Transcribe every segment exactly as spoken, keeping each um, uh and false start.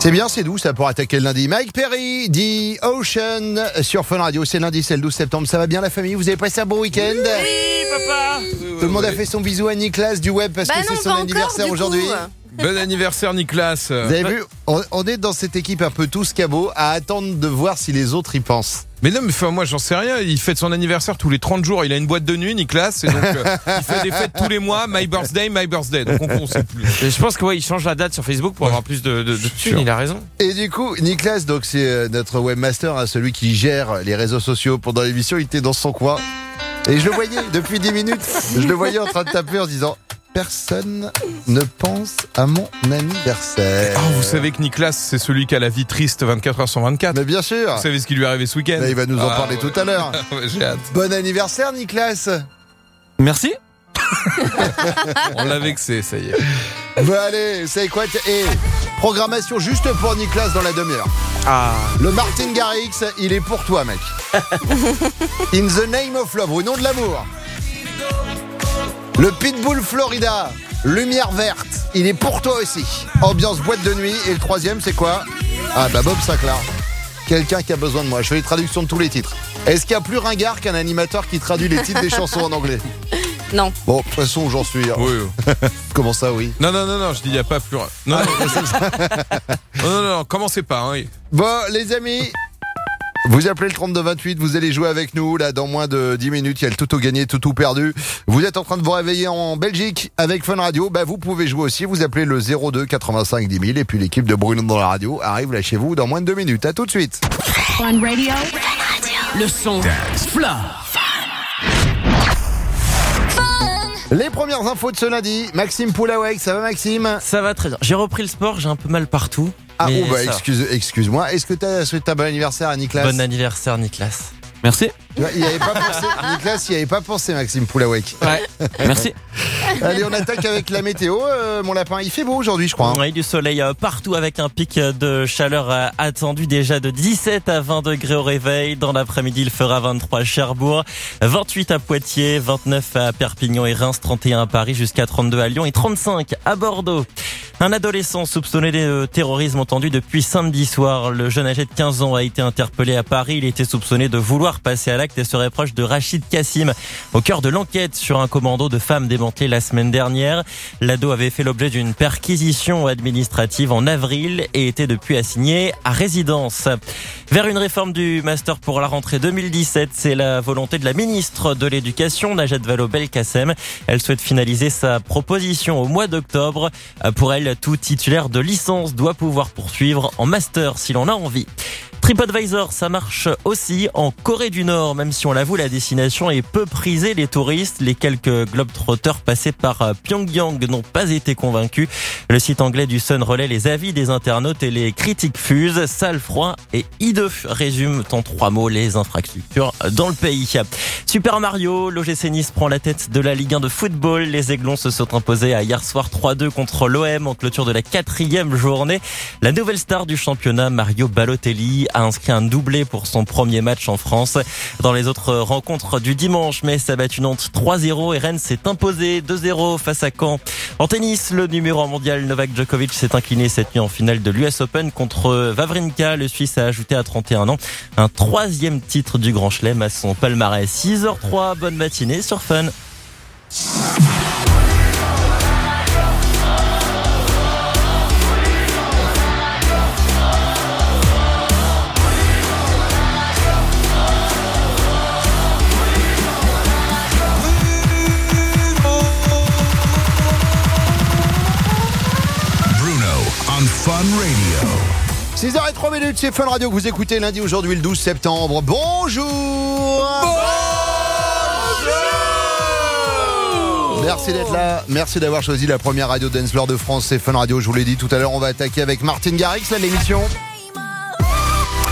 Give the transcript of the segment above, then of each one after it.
C'est bien, c'est doux, ça pour attaquer le lundi. Mike Perry, The Ocean sur Fun Radio. C'est lundi, c'est le douze septembre. Ça va bien la famille? Vous avez passé un bon week-end? Oui, papa. Tout le monde a fait son bisou à Nicolas du web parce bah que non, c'est son anniversaire encore, aujourd'hui. Bon anniversaire, Nicolas. Vous avez vu, on, on est dans cette équipe un peu tous cabots à attendre de voir si les autres y pensent. Mais non, mais enfin, moi j'en sais rien. Il fête son anniversaire tous les trente jours. Il a une boîte de nuit, Nicolas. Et donc euh, il fait des fêtes tous les mois. My birthday, my birthday. Donc on ne sait plus. Et je pense que ouais, il change la date sur Facebook pour Ouais. avoir plus de, de, de thunes, il a raison. Et du coup, Nicolas, donc c'est euh, notre webmaster, hein, celui qui gère les réseaux sociaux pendant l'émission. Il était dans son coin. Et je le voyais depuis dix minutes. Je le voyais en train de taper en se disant: personne ne pense à mon anniversaire. Ah, vous savez que Nicolas, c'est celui qui a la vie triste vingt-quatre heures sur vingt-quatre. Mais bien sûr. Vous savez ce qui lui est arrivé ce week-end? Là, il va nous en Ah, parler ouais. tout à l'heure. Ouais, j'ai hâte. Bon anniversaire, Nicolas. Merci. On l'a vexé, ça y est. Bon allez, c'est quoi? Et programmation juste pour Nicolas dans la demi-heure. Ah. Le Martin Garrix, il est pour toi, mec. In the name of love, au nom de l'amour. Le Pitbull Florida, lumière verte, il est pour toi aussi. Ambiance boîte de nuit. Et le troisième, c'est quoi? Ah bah Bob Sinclair. Quelqu'un qui a besoin de moi. Je fais les traductions de tous les titres. Est-ce qu'il y a plus ringard qu'un animateur qui traduit les titres des chansons en anglais? Non. Bon, de toute façon, j'en suis. hein. Oui, oui. Comment ça, oui? Non, non, non, non, je dis il n'y a pas plus. Non, non, non, non, non, commencez pas. Hein. Bon, les amis, vous appelez le trente-deux vingt-huit, vous allez jouer avec nous. Là, dans moins de dix minutes, il y a le tout gagné, tout perdu. Vous êtes en train de vous réveiller en Belgique avec Fun Radio. Bah, vous pouvez jouer aussi. Vous appelez le zéro deux quatre-vingt-cinq dix mille. Et puis l'équipe de Bruno dans la radio arrive là chez vous dans moins de deux minutes. À tout de suite. Fun Radio. Le son. Flore. Les premières infos de ce lundi. Maxime Poulawek, ça va Maxime? Ça va très bien. J'ai repris le sport, j'ai un peu mal partout. Ah, mais oh, bah, ça va. excuse, excuse-moi. Est-ce que tu as souhaité un bon anniversaire à Nicolas? Bon anniversaire, Nicolas. Merci. Tu vois, il n'y avait pas pensé. Nicolas, il n'y avait pas pensé, Maxime Poulawek. Ouais. Merci. Allez, on attaque avec la météo. Euh, mon lapin, il fait beau aujourd'hui, je crois. hein. Oui, du soleil euh, partout avec un pic de chaleur euh, attendu déjà de dix-sept à vingt degrés au réveil. Dans l'après-midi, il fera vingt-trois à Cherbourg, vingt-huit à Poitiers, vingt-neuf à Perpignan et Reims, trente et un à Paris, jusqu'à trente-deux à Lyon et trente-cinq à Bordeaux. Un adolescent soupçonné de terrorisme entendu depuis samedi soir. Le jeune âgé de quinze ans a été interpellé à Paris. Il était soupçonné de vouloir passer à l'acte et serait proche de Rachid Kassim. Au cœur de l'enquête sur un commando de femmes démantelé la semaine dernière, l'ado avait fait l'objet d'une perquisition administrative en avril et était depuis assigné à résidence. Vers une réforme du master pour la rentrée deux mille dix-sept, c'est la volonté de la ministre de l'Éducation, Najat Vallaud-Belkacem. Elle souhaite finaliser sa proposition au mois d'octobre. Pour elle, tout titulaire de licence doit pouvoir poursuivre en master s'il en a envie. TripAdvisor, ça marche aussi en Corée du Nord, même si on l'avoue, la destination est peu prisée. Les touristes, les quelques globetrotters passés par Pyongyang n'ont pas été convaincus. Le site anglais du Sun relaie les avis des internautes et les critiques fusent. Sale, froid et hideux résument en trois mots les infrastructures dans le pays. Super Mario, l'O G C Nice prend la tête de la Ligue un de football. Les Aiglons se sont imposés à hier soir trois deux contre l'O M en clôture de la quatrième journée. La nouvelle star du championnat, Mario Balotelli, a inscrit un doublé pour son premier match en France. Dans les autres rencontres du dimanche, Metz a battu Nantes trois zéro et Rennes s'est imposé deux zéro face à Caen. En tennis, le numéro un mondial Novak Djokovic s'est incliné cette nuit en finale de l'U S Open contre Wawrinka. Le Suisse a ajouté à trente et un ans un troisième titre du Grand Chelem à son palmarès. six heures trois, bonne matinée sur Fun. Fun Radio. six heures trois minutes, c'est Fun Radio que vous écoutez lundi, aujourd'hui le douze septembre. Bonjour. Bonjour. Merci d'être là, merci d'avoir choisi la première radio dance floor de France, c'est Fun Radio. Je vous l'ai dit tout à l'heure, on va attaquer avec Martin Garrix, là l'émission.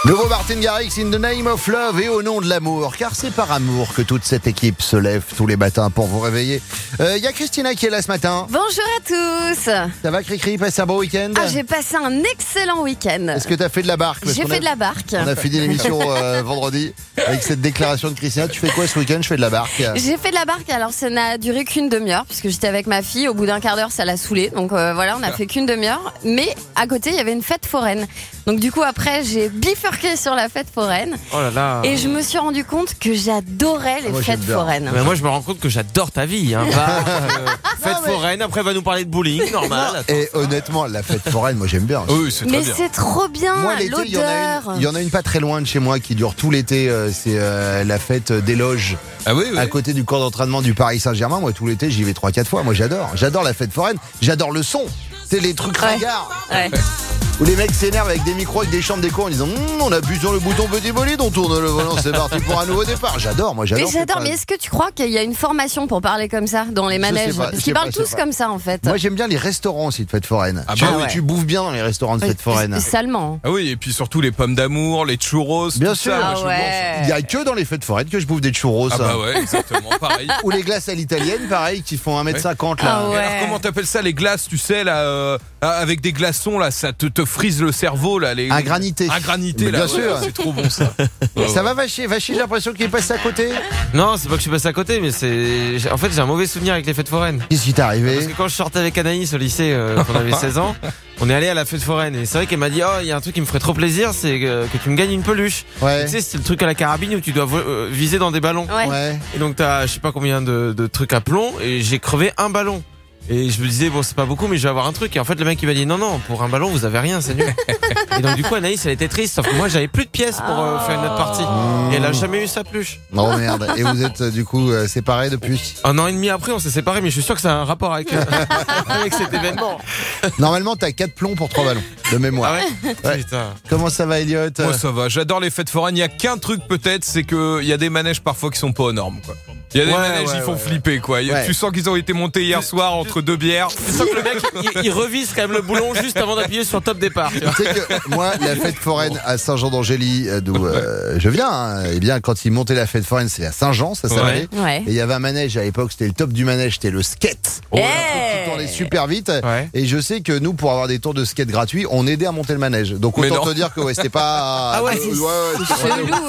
Nouveau Martin Garrix, In the Name of Love et au nom de l'amour, car c'est par amour que toute cette équipe se lève tous les matins pour vous réveiller. Il euh, y a Christina qui est là ce matin. Bonjour à tous. Ça va Cricri, passe un bon week-end? Ah, j'ai passé un excellent week-end. Est-ce que tu as fait de la barque? J'ai fait a, de la barque. On a fini l'émission euh, vendredi avec cette déclaration de Christina. Tu fais quoi ce week-end? Je fais de la barque. J'ai fait de la barque, alors ça n'a duré qu'une demi-heure puisque j'étais avec ma fille. Au bout d'un quart d'heure, ça l'a saoulée. Donc euh, voilà, on a fait qu'une demi-heure. Mais à côté, il y avait une fête foraine. Donc du coup, après, j'ai bifurqué sur la fête foraine. Oh là là. Et je me suis rendu compte que j'adorais les moi, fêtes j'adore. foraines. Mais moi je me rends compte que j'adore ta vie. Hein. Barque, euh, fête mais- foraine, après elle va nous parler de bowling, normal. Et honnêtement, la fête foraine, moi j'aime bien. Oui, c'est très Mais bien. c'est trop bien, Moi l'été, il y, en a l'odeur. une- il y en a une pas très loin de chez moi qui dure tout l'été. euh, C'est euh, la fête des loges Ah oui, oui. à côté du camp d'entraînement du Paris Saint-Germain. Moi tout l'été, j'y vais trois quatre fois. Moi j'adore. J'adore la fête foraine. J'adore le son. C'est les trucs Ouais. ringards. Ouais. Où les mecs s'énervent avec des micros, avec des chambres d'écho en disant Hum, on appuie sur le bouton petit bolide, on tourne le volant, c'est parti pour un nouveau départ. J'adore, moi j'adore. Mais cette j'adore, phrase. mais est-ce que tu crois qu'il y a une formation pour parler comme ça dans les Je sais manèges? pas, je Parce sais qu'ils pas, parlent je sais tous pas. comme ça en fait. Moi j'aime bien les restaurants aussi de fête foraine. Ah tu, bah oui, ouais. tu bouffes bien dans les restaurants de fête foraine. Salement. Ah oui, et puis surtout les pommes d'amour, les churros, Bien tout sûr. ça, moi, Ah je ouais. Il y a que dans les fêtes foraines que je bouffe des churros. Ah ça. bah ouais, exactement, pareil. Ou les glaces à l'italienne, pareil, qui font un mètre cinquante là. Ah Et ouais. alors comment t'appelles ça, les glaces, tu sais là, euh, avec des glaçons là, ça te, te frise le cerveau là, les Un granité. un granité Mais là, bien ouais, sûr. c'est trop bon ça. Ouais, Ça ouais. va Vacher? Vacher, j'ai l'impression qu'il est passé à côté. Non, c'est pas que je suis passé à côté, mais c'est. En fait, j'ai un mauvais souvenir avec les fêtes foraines. Qu'est-ce qui t'est Parce arrivé? que quand je sortais avec Anaïs au lycée, euh, quand on avait seize ans, on est allé à la fête foraine. Et c'est vrai qu'elle m'a dit, oh, il y a un truc qui me ferait trop plaisir, c'est que, que tu me gagnes une peluche. Ouais. Tu sais, c'est le truc à la carabine où tu dois vo- euh, viser dans des ballons. Ouais. Ouais. Et donc t'as, je sais pas combien de, de trucs à plomb, et j'ai crevé un ballon. Et je me disais, bon, c'est pas beaucoup, mais je vais avoir un truc. Et en fait, le mec, il m'a dit, non, non, pour un ballon, vous avez rien, c'est nul. Et donc, du coup, Anaïs, elle était triste, sauf que moi, j'avais plus de pièces pour euh, faire une autre partie. Et elle a jamais eu sa pluche. Oh merde. Et vous êtes euh, du coup euh, séparés depuis? Un an et demi après, on s'est séparés, mais je suis sûr que ça a un rapport avec, euh, avec cet événement. Normalement, t'as quatre plombs pour trois ballons de mémoire. Ah ouais? Ouais. Putain. Comment ça va, Elliot? Moi ça va, j'adore les fêtes foraines. Il y a qu'un truc peut-être, c'est que il y a des manèges parfois qui sont pas aux normes quoi. Il y a des Ouais, manèges, ouais, ils font ouais, flipper quoi. Il y a- Ouais. Tu sens qu'ils ont été montés hier soir entre deux bières. Tu sens que le mec, il, il revise quand même le boulon juste avant d'appuyer sur top départ. tu vois. Tu sais que moi, la fête foraine à Saint-Jean-d'Angély, euh, d'où euh, je viens, hein, eh bien, quand ils montaient la fête foraine, c'est à Saint-Jean, ça s'appelait. Ouais. Et il y avait un manège à l'époque, c'était le top du manège, c'était le skate. Oh là. Qui tournait super vite. Ouais. Et je sais que nous, pour avoir des tours de skate gratuits, on aidait à monter le manège. Donc Mais autant non. te dire que ouais, c'était pas. Ah ouais, ouais, ouais, c'était pas- Chelou.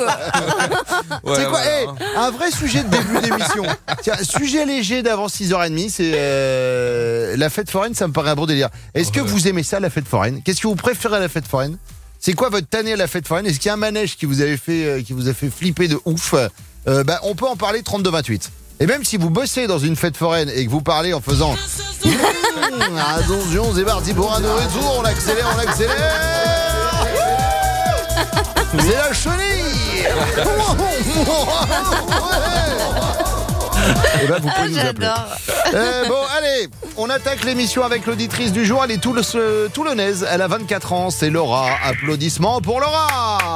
Ouais, C'est quoi ouais, hey, un vrai sujet de début d'émission. Tiens, sujet léger d'avant six heures trente, c'est euh, la fête foraine, ça me paraît un bon délire. Est-ce que vous aimez ça, la fête foraine? Qu'est-ce que vous préférez à la fête foraine? C'est quoi votre tannée à la fête foraine? Est-ce qu'il y a un manège qui vous avait fait, euh, qui vous a fait flipper de ouf? euh, bah, On peut en parler trente-deux vingt-huit. Et même si vous bossez dans une fête foraine et que vous parlez en faisant Mmh, attention, c'est parti pour un nouveau tour, on accélère, on accélère. C'est la chenille. Et ben vous Ah, pouvez nous appeler. j'adore. Euh, bon, allez, on attaque l'émission avec l'auditrice du jour. Elle est toul- euh, toulonnaise, elle a vingt-quatre ans, c'est Laura. Applaudissements pour Laura.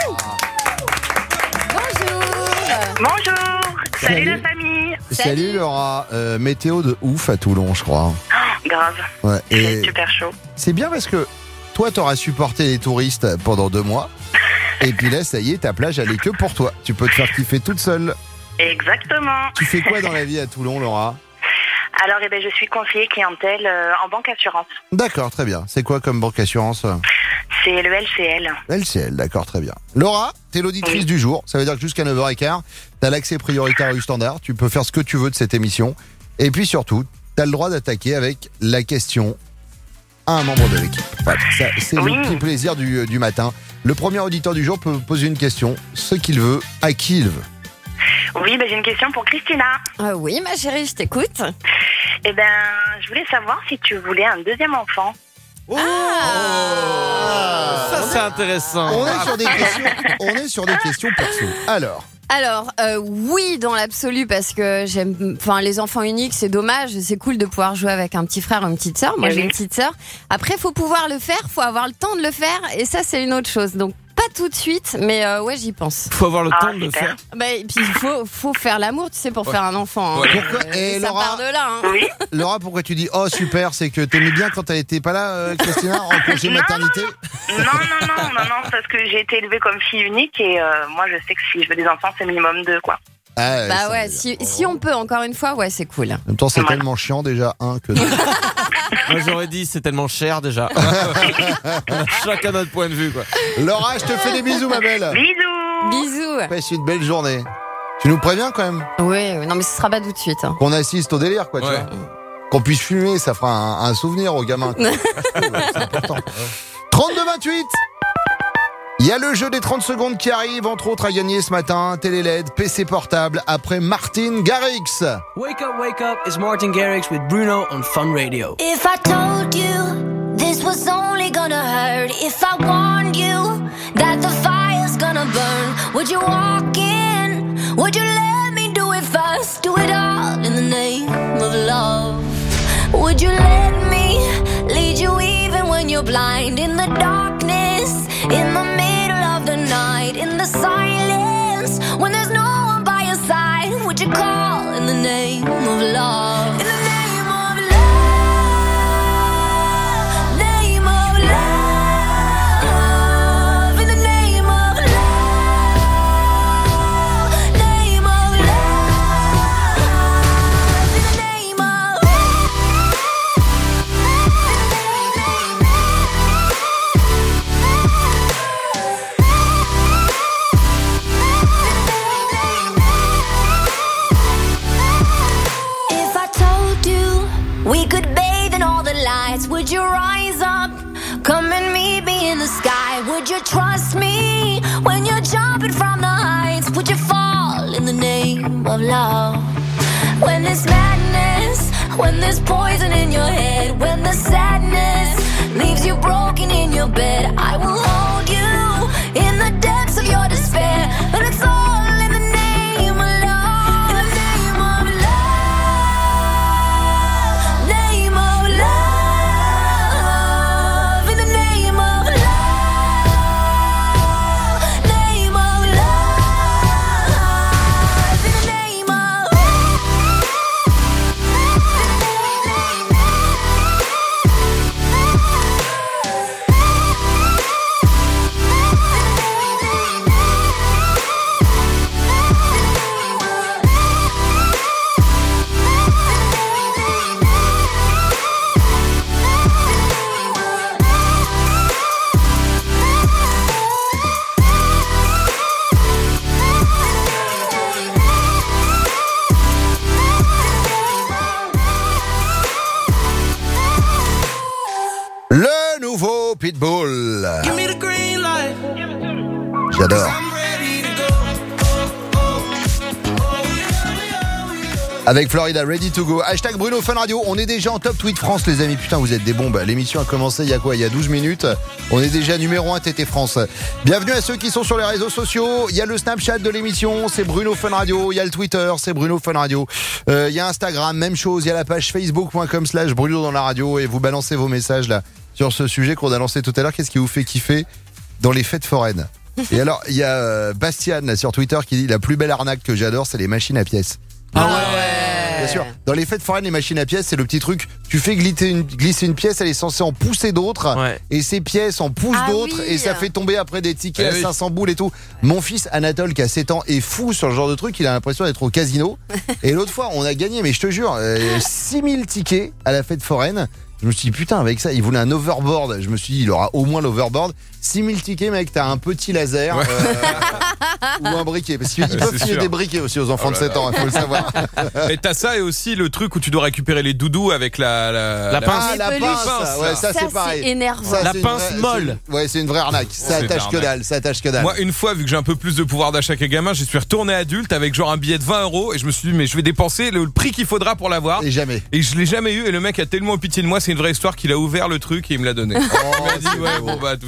Bonjour. Bonjour, salut, Salut. la famille. Salut Laura. Euh, météo de ouf à Toulon, je crois. Grave, Ouais, c'est et super chaud. c'est bien parce que toi, t'auras supporté les touristes pendant deux mois. Et puis là, ça y est, ta plage, elle est que pour toi. Tu peux te faire kiffer toute seule. Exactement. Tu fais quoi dans la vie à Toulon, Laura? Alors, eh ben, je suis conseiller clientèle euh, en banque assurance. D'accord, très bien. C'est quoi comme banque assurance? C'est le L C L. L C L, d'accord, très bien. Laura, t'es l'auditrice Oui. du jour. Ça veut dire que jusqu'à neuf heures quinze, t'as l'accès prioritaire au standard. Tu peux faire ce que tu veux de cette émission. Et puis surtout, t'as le droit d'attaquer avec la question à un membre de l'équipe. Voilà, ça, c'est Oui. le petit plaisir du, du matin. Le premier auditeur du jour peut poser une question, ce qu'il veut, à qui il veut. Oui, ben, j'ai une question pour Christina. Ah oui, ma chérie, je t'écoute. Eh ben, je voulais savoir si tu voulais un deuxième enfant. Ça, c'est intéressant. On est sur des questions, on est sur des questions perso. Alors, Alors, euh, oui, dans l'absolu, parce que j'aime. Enfin, les enfants uniques, c'est dommage. C'est cool de pouvoir jouer avec un petit frère ou une petite sœur. Moi, Eh j'ai oui. une petite sœur. Après, faut pouvoir le faire, faut avoir le temps de le faire, et ça, c'est une autre chose. Donc, pas tout de suite, mais euh, ouais, j'y pense. Faut avoir le Ah, temps de le super. faire. Bah, et puis il faut, faut faire l'amour, tu sais, pour faire un enfant. Hein. Ouais. Pourquoi Et Et ça Laura, part de là. Hein. Oui. Laura, pourquoi tu dis oh super, c'est que t'aimais bien quand elle était pas là, euh, Christina, en congé Non, maternité. Non, non, non, non, non, parce que j'ai été élevée comme fille unique et euh, moi je sais que si je veux des enfants, c'est minimum deux, quoi. Ah, ouais, Bah ça, ouais, mais- si, si on peut encore une fois, ouais, c'est cool. En même temps, c'est Voilà. tellement chiant déjà un que deux. Moi j'aurais dit c'est tellement cher déjà. Chacun notre point de vue quoi. Laura, je te fais des bisous, ma belle. Bisous. Bisous. Passe une belle journée. Tu nous préviens quand même Ouais, ouais, non mais ce sera pas tout de suite. Hein. qu'on assiste au délire, quoi, tu Ouais. vois. Qu'on puisse fumer, ça fera un, un souvenir aux gamins. quoi. C'est important. trente-deux vingt-huit. Il y a le jeu des trente secondes qui arrive, entre autres à gagner ce matin, télé L E D, P C portable, après Martin Garrix. Wake up, wake up. It's Martin Garrix with Bruno on Fun Radio. If I told you this was only gonna hurt, if I warned you that the fire's gonna burn, would you walk in? Would you let me do it first? Do it all in the name of love. Would you let me lead you even when you're blind? In the darkness, in the middle of the night, in the silence, when there's no one by your side, would you call in the name of love? In the name of love, name of love, in the name of love, name of love, in the name of If I told you we could bathe in all the lights, would you rise up? Come and meet me in the sky. Would you trust me when you're jumping from the heights? Would you fall in the name of love? When there's madness, when there's poison in your head, when the sadness leaves you broken in your bed, I will hold you in the depths of your despair. And it's all in the name of love. In the name of love, name of love, in the name of love, name of love, in the name of Le nouveau Pitbull. Give me the green light. J'adore. Avec Florida, Ready to Go. Hashtag Bruno Fun Radio. On est déjà en top tweet France, les amis. Putain, vous êtes des bombes. L'émission a commencé il y a quoi? Il y a douze minutes. On est déjà numéro un T T France. Bienvenue à ceux qui sont sur les réseaux sociaux. Il y a le Snapchat de l'émission, c'est Bruno Fun Radio. Il y a le Twitter, c'est Bruno Fun Radio. Euh, il y a Instagram, même chose. Il y a la page facebook.com slash Bruno dans la radio. Et vous balancez vos messages là sur ce sujet qu'on a lancé tout à l'heure. Qu'est-ce qui vous fait kiffer dans les fêtes foraines? Et alors, il y a euh, Bastian là, sur Twitter qui dit la plus belle arnaque que j'adore, c'est les machines à pièces. Ah ouais. Bien sûr. Dans les fêtes foraines, les machines à pièces, c'est le petit truc. Tu fais glisser une, glisser une pièce, elle est censée en pousser d'autres. Ouais. Et ces pièces en poussent Ah d'autres. oui. Et ça fait tomber après des tickets Eh à oui. cinq cents boules et tout. Mon fils Anatole, qui a sept ans, est fou sur le genre de truc. Il a l'impression d'être au casino. Et l'autre fois, on a gagné, mais je te jure, euh, six mille tickets à la fête foraine. Je me suis dit, putain, avec ça, il voulait un overboard. Je me suis dit, il aura au moins l'overboard. six mille tickets, mec, t'as un petit laser Ouais. euh, ou un briquet. Parce qu'ils C'est peuvent filer sûr. des briquets aussi aux enfants Oh de là sept là. ans, il faut le savoir. Et t'as ça et aussi le truc où tu dois récupérer les doudous avec la la, La pince. Ah, Les la peluches. pince, Pince, ouais, là. ça, Ça, c'est pareil. c'est énervant. Ça, La c'est une pince vraie- molle. c'est une- Ouais, c'est une vraie arnaque. Ça C'est attache que l'arnaque. dalle, ça attache que dalle. Moi, une fois, vu que j'ai un peu plus de pouvoir d'achat que gamin, je suis retourné adulte avec genre un billet de vingt euros et je me suis dit, mais je vais dépenser le, le prix qu'il faudra pour l'avoir. Et jamais. Et je l'ai jamais eu et le mec a tellement pitié de moi, c'est une vraie histoire qu'il a ouvert le truc et il me l'a donné. il m'a dit, ouais, bon, bah, vu que tu l'as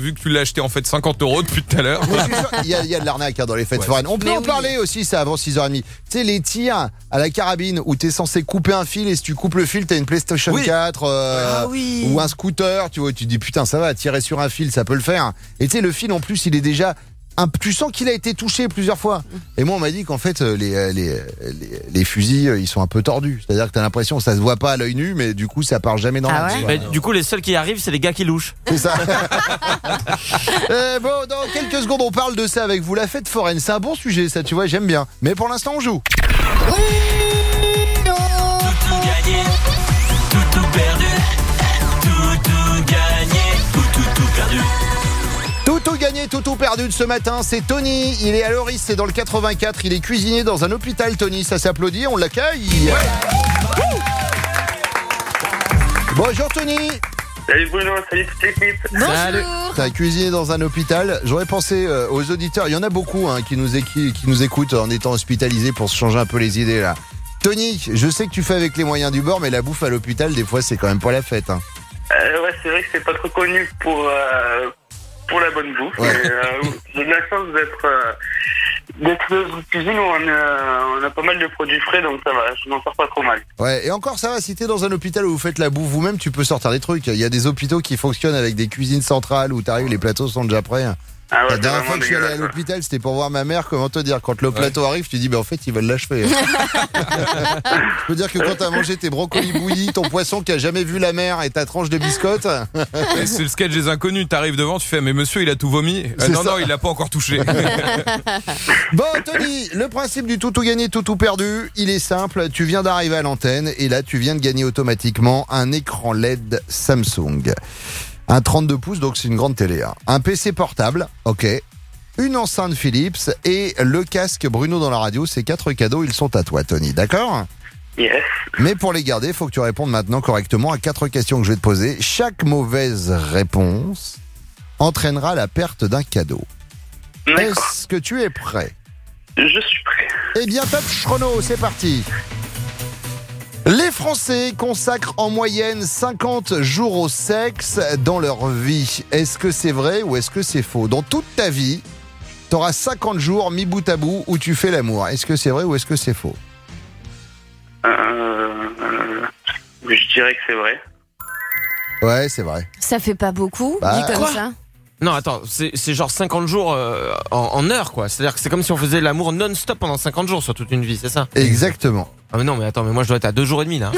acheté en fait cinquante euros depuis tout à l'heure. Mais je suis sûr, Il y, a, il y a de l'arnaque hein, dans les fêtes Ouais. foraines. On peut Mais en oui. parler aussi, ça, avant six heures trente. Tu sais, les tirs à la carabine où t'es censé couper un fil et si tu coupes le fil, t'as une PlayStation Oui. quatre euh, Ah oui. ou un scooter. Tu vois, tu te dis putain, ça va, tirer sur un fil, ça peut le faire. Et tu sais, le fil en plus, il est déjà. Un, tu sens qu'il a été touché plusieurs fois. Et moi, on m'a dit qu'en fait, euh, les, euh, les, euh, les, les fusils, euh, ils sont un peu tordus. C'est-à-dire que t'as l'impression que ça se voit pas à l'œil nu, mais du coup, ça part jamais dans Ah la ouais Bah, du coup, les seuls qui arrivent, c'est les gars qui louchent. C'est ça. Euh, bon, dans quelques secondes, on parle de ça avec vous. La fête foraine, c'est un bon sujet, ça, tu vois, j'aime bien. Mais pour l'instant, on joue. Tout gagné, tout tout perdu, tout tout gagné, tout tout tout perdu. Tout tout gagné, tout tout perdu de ce matin, c'est Tony. Il est à Loris, c'est dans le quatre-vingt-quatre. Il est cuisinier dans un hôpital, Tony. Ça s'applaudit, on l'accueille. Wouh. Bonjour Tony. Salut Bruno, salut toute l'équipe. Bonjour. T'as cuisiné dans un hôpital. J'aurais pensé euh, aux auditeurs. Il y en a beaucoup hein, qui, nous équi- qui nous écoutent en étant hospitalisés pour se changer un peu les idées là. Tony, je sais que tu fais avec les moyens du bord, mais la bouffe à l'hôpital, des fois, c'est quand même pas la fête. Hein. Euh, ouais, c'est vrai que c'est pas trop connu pour, euh, pour la bonne bouffe. Ouais. Mais, euh, j'ai de la chance d'être, euh, d'être dans une cuisine où on a, on a pas mal de produits frais, donc ça va, je m'en sors pas trop mal. Ouais, et encore ça va, si t'es dans un hôpital où vous faites la bouffe vous-même, tu peux sortir des trucs. Il y a des hôpitaux qui fonctionnent avec des cuisines centrales où t'arrives, les plateaux sont déjà prêts. Ah ouais, La c'est dernière vraiment fois que je suis allé à dégueulasse, l'hôpital, c'était pour voir ma mère, comment te dire, quand le plateau arrive, tu dis, bah en fait, ils veulent l'achever. Je peux dire que quand t'as mangé tes brocolis bouillis, ton poisson qui a jamais vu la mer et ta tranche de biscotte, Et c'est le sketch des inconnus. T'arrives devant, tu fais mais monsieur il a tout vomi. Euh, C'est non ça. non il a pas encore touché. Bon, Tony, le principe du tout tout gagné, tout tout perdu, il est simple. Tu viens d'arriver à l'antenne et là, tu viens de gagner automatiquement un écran L E D Samsung. Un trente-deux pouces, donc c'est une grande télé. Hein. Un P C portable, ok. Une enceinte Philips et le casque Bruno dans la radio. Ces quatre cadeaux, ils sont à toi, Tony. D'accord ? Yes. Mais pour les garder, il faut que tu répondes maintenant correctement à quatre questions que je vais te poser. Chaque mauvaise réponse entraînera la perte d'un cadeau. D'accord. Est-ce que tu es prêt ? Je suis prêt. Eh bien, top chrono, c'est parti. Les Français consacrent en moyenne cinquante jours au sexe dans leur vie. Est-ce que c'est vrai ou est-ce que c'est faux ? Dans toute ta vie, tu auras cinquante jours mis bout à bout où tu fais l'amour. Est-ce que c'est vrai ou est-ce que c'est faux ? Euh, euh, je dirais que c'est vrai. Ouais, c'est vrai. Ça fait pas beaucoup, Bah, dit comme quoi ça. Non, attends, c'est c'est genre cinquante jours euh, en, en heure, quoi. C'est-à-dire que c'est comme si on faisait l'amour non-stop pendant cinquante jours sur toute une vie, c'est ça ? Exactement. Ah mais non, mais attends, mais moi je dois être à deux jours et demi là.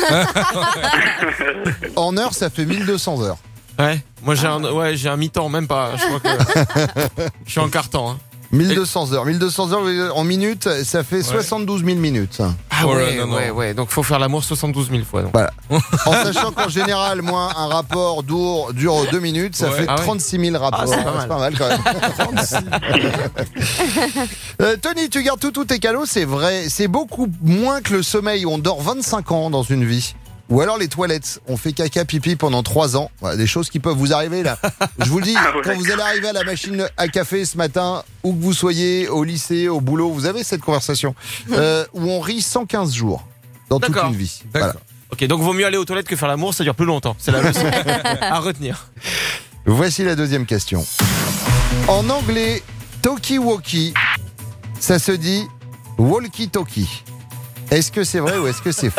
En heure, ça fait mille deux cents heures. Ouais, moi j'ai un, ouais, j'ai un mi-temps, même pas. Je crois que je suis en quart-temps. Hein. mille deux cents heures. mille deux cents heures en minutes, ça fait soixante-douze mille minutes. Ah Oh là, ouais, non, non. ouais, ouais. Donc faut faire l'amour soixante-douze mille fois. Donc. Voilà. En sachant qu'en général, moi, un rapport dure, dure deux minutes, ça Ouais. fait Ah ouais. trente-six mille rapports. Ah, c'est pas mal. C'est pas mal quand même. Euh, Tony, tu gardes tout, tous tes cadeaux, c'est vrai. C'est beaucoup moins que le sommeil. On dort vingt-cinq ans dans une vie. Ou alors les toilettes. On fait caca pipi pendant trois ans. Voilà, des choses qui peuvent vous arriver là. Je vous le dis, Ah ouais. quand vous allez arriver à la machine à café ce matin, où que vous soyez, au lycée, au boulot, vous avez cette conversation euh, où on rit cent quinze jours dans toute D'accord. une vie. D'accord. Voilà. Ok, donc vaut mieux aller aux toilettes que faire l'amour, ça dure plus longtemps. C'est la leçon à retenir. Voici la deuxième question. En anglais, talkie-walkie, ça se dit walkie-talkie. Est-ce que c'est vrai ou est-ce que c'est faux ?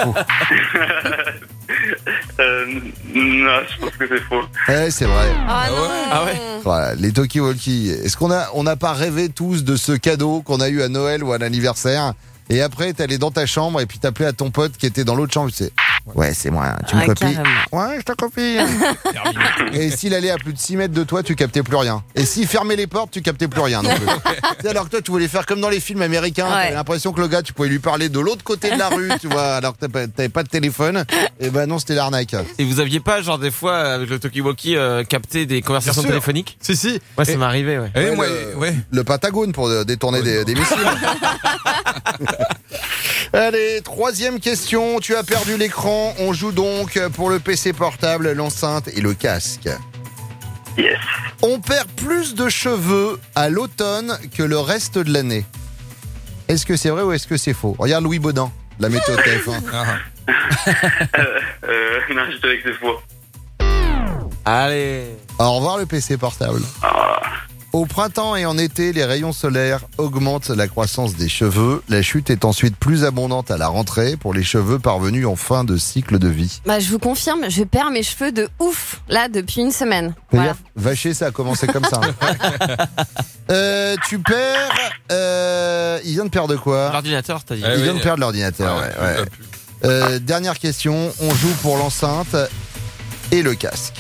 Euh, non, je pense que c'est faux. Eh, c'est vrai. Ah non. Ah ouais. Voilà, les talkie-walkie. Est-ce qu'on a, on n'a pas rêvé tous de ce cadeau qu'on a eu à Noël ou à l'anniversaire ? Et après, t'allais dans ta chambre et puis t'appelais à ton pote qui était dans l'autre chambre. Tu sais, ouais, c'est moi, tu me Ah, copies ? carrément. Ouais, je te copie. Et s'il allait à plus de six mètres de toi, tu captais plus rien. Et s'il fermait les portes, tu captais plus rien non plus. Tu sais, alors que toi, tu voulais faire comme dans les films américains. Ouais. T'avais l'impression que le gars, tu pouvais lui parler de l'autre côté de la rue, tu vois, alors que t'avais pas- t'avais pas de téléphone. Et ben non, c'était l'arnaque. Et vous aviez pas, genre des fois, avec le talkie-walkie, euh, capté des conversations Bien sûr. téléphoniques ? Si si. Ouais, ça Et- m'est arrivé, ouais. Eh, Ouais, moi, le- ouais. Le Pentagone pour euh, détourner Oh, des, non. des missiles. Allez, troisième question. Tu as perdu l'écran. On joue donc pour le P C portable, l'enceinte et le casque. Yes. On perd plus de cheveux à l'automne que le reste de l'année. Est-ce que c'est vrai ou est-ce que c'est faux ? Regarde Louis Baudin, la météo T F un. Ah, Euh, euh, non, je dirais que c'est faux. Allez. Au revoir le P C portable. Ah. Au printemps et en été, les rayons solaires augmentent la croissance des cheveux. La chute est ensuite plus abondante à la rentrée pour les cheveux parvenus en fin de cycle de vie. Bah, je vous confirme, je perds mes cheveux de ouf, là, depuis une semaine. Voilà. Vacher, ça a commencé comme ça. euh, tu perds... Euh, il vient de perdre quoi? L'ordinateur, t'as dit. Il vient de perdre l'ordinateur, ouais. ouais. Euh, dernière question, on joue pour l'enceinte et le casque.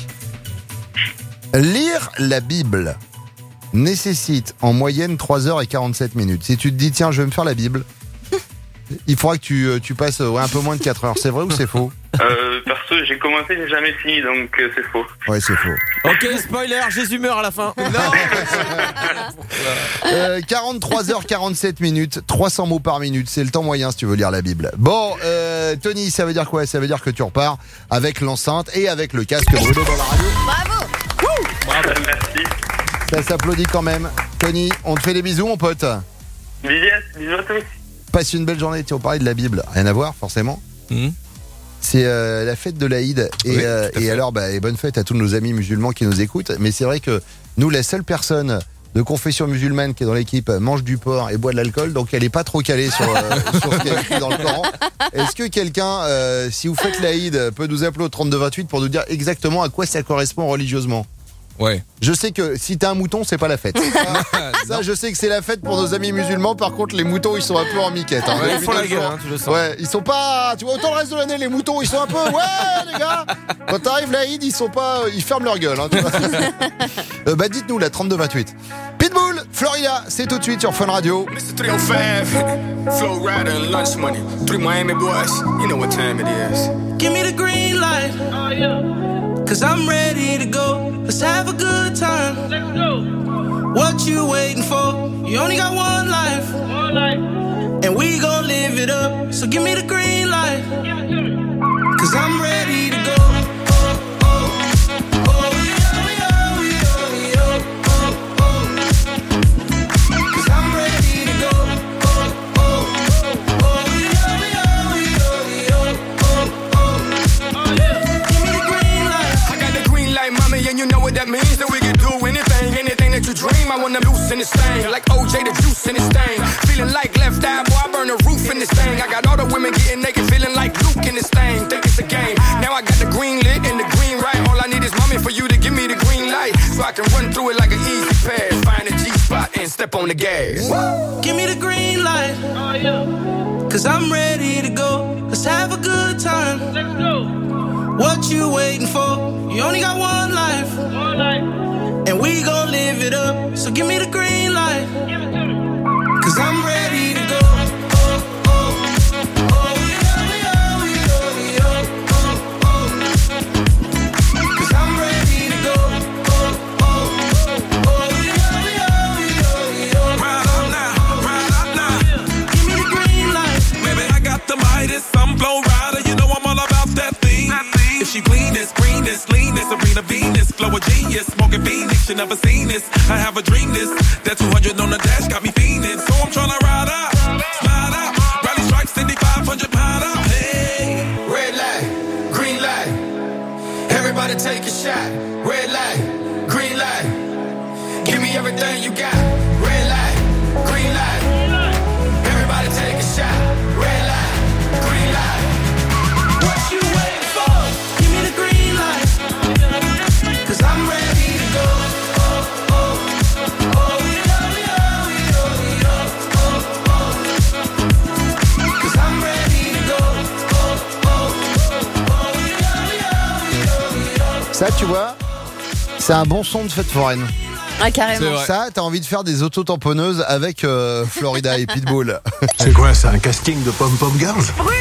Lire la Bible nécessite en moyenne trois heures et quarante-sept minutes. Si tu te dis, tiens, je vais me faire la Bible, il faudra que tu, tu passes ouais, un peu moins de quatre heures. C'est vrai ou c'est faux? Euh, perso, j'ai commencé, j'ai jamais fini, donc euh, c'est faux. Ouais, c'est faux. Ok, spoiler, Jésus meurt à la fin. Non. euh, quarante-trois heures quarante-sept minutes, trois cents mots par minute, c'est le temps moyen si tu veux lire la Bible. Bon, euh, Tony, ça veut dire quoi? Ça veut dire que tu repars avec l'enceinte et avec le casque Bruno dans la radio. Bravo. Bravo. Merci. Ça s'applaudit quand même. Tony, on te fait des bisous, mon pote. Bisous, bisous à tous. Passe une belle journée. Tiens, on parlait de la Bible. Rien à voir, forcément. Mmh. C'est euh, la fête de l'Aïd. Et, oui, euh, et alors, bah, et bonne fête à tous nos amis musulmans qui nous écoutent. Mais c'est vrai que nous, la seule personne de confession musulmane qui est dans l'équipe mange du porc et boit de l'alcool. Donc, elle est pas trop calée sur, euh, sur ce qui est écrit dans le Coran. Est-ce que quelqu'un, euh, si vous faites l'Aïd, peut nous appeler au trente-deux vingt-huit pour nous dire exactement à quoi ça correspond religieusement? Ouais. Je sais que si t'as un mouton, c'est pas la fête. Ça, ça, je sais que c'est la fête pour nos amis musulmans. Par contre, les moutons, ils sont un peu en miquette. Hein. Ouais, ils font la gueule, hein, tu le sens. Ouais, ils sont pas. Tu vois, autant le reste de l'année, les moutons, ils sont un peu. Ouais, les gars. Quand t'arrives l'Aïd, ils sont pas. Ils ferment leur gueule. Hein, tu vois. euh, bah, dites-nous, la trente-deux vingt-huit. Pitbull, Florida, c'est tout de suite sur Fun Radio. Mister three oh five, Flow Rider and Lunch Money. Three Miami boys, you know what time it is. Give me the green light. Oh, yeah. Cause I'm ready to go. Let's have a good time. Let's go. What you waiting for? You only got one life. One life. And we gon' live it up. So give me the green light. Give it to me. Cause I'm ready to go. Oh, oh, oh, yeah, yeah, yeah, yeah, oh, oh. Cause I'm ready to go. Oh, oh, oh, yeah, yeah, yeah, yeah, oh, oh. Oh, yeah. Mommy, and you know what that means. That we can do anything, anything that you dream. I wanna loosen this thing, like O J the juice in this thing. Feeling like left eye, boy, I burn the roof in this thing. I got all the women getting naked, feeling like Luke in this thing. Think it's a game. Now I got the green lit and the green right. All I need is mommy for you to give me the green light, so I can run through it like an easy pass. Find a G spot and step on the gas. Give me the green light. Oh, yeah. Cause I'm ready to go. Let's have a good time. Let's go. What you waiting for? You only got one life. One life. And we gon' live it up. So give me the green light. Give it to me. Cause I'm ready to go. Oh, oh, oh, yeah, yeah, yeah, yeah, oh, oh. Cause I'm ready to go. Oh, oh, oh, yeah, yeah, yeah, yeah. Ride out now, ride out now. Give me the green light. Baby, I got the Midas, I'm Flow Rider. You know I'm all about that thing. If she clean this, green this, lean this, Serena Venus, flow a genius, smoking Phoenix, you never seen this. I have a dream this, that two hundred on the dash got me fiending, so I'm tryna ride out, slide out, rally stripes, seventy-five hundred pound out. Hey, red light, green light, everybody take a shot. Red light, green light, give me everything you got. Red light, green light, everybody take a shot. Red light, green light, what you waiting for? Give me the green light. Cause I'm ready to go. Oh, oh, oh, yeah, yeah, yeah, yeah, oh, oh. Cause I'm ready to go. Oh, oh, oh, yeah, yeah, yeah, yeah. Ça, tu vois, c'est un bon son de fête foraine. Ah, carrément. Ça, t'as envie de faire des auto-tamponneuses avec euh, Florida et Pitbull. C'est quoi, c'est un casting de Pom-Pom Girls?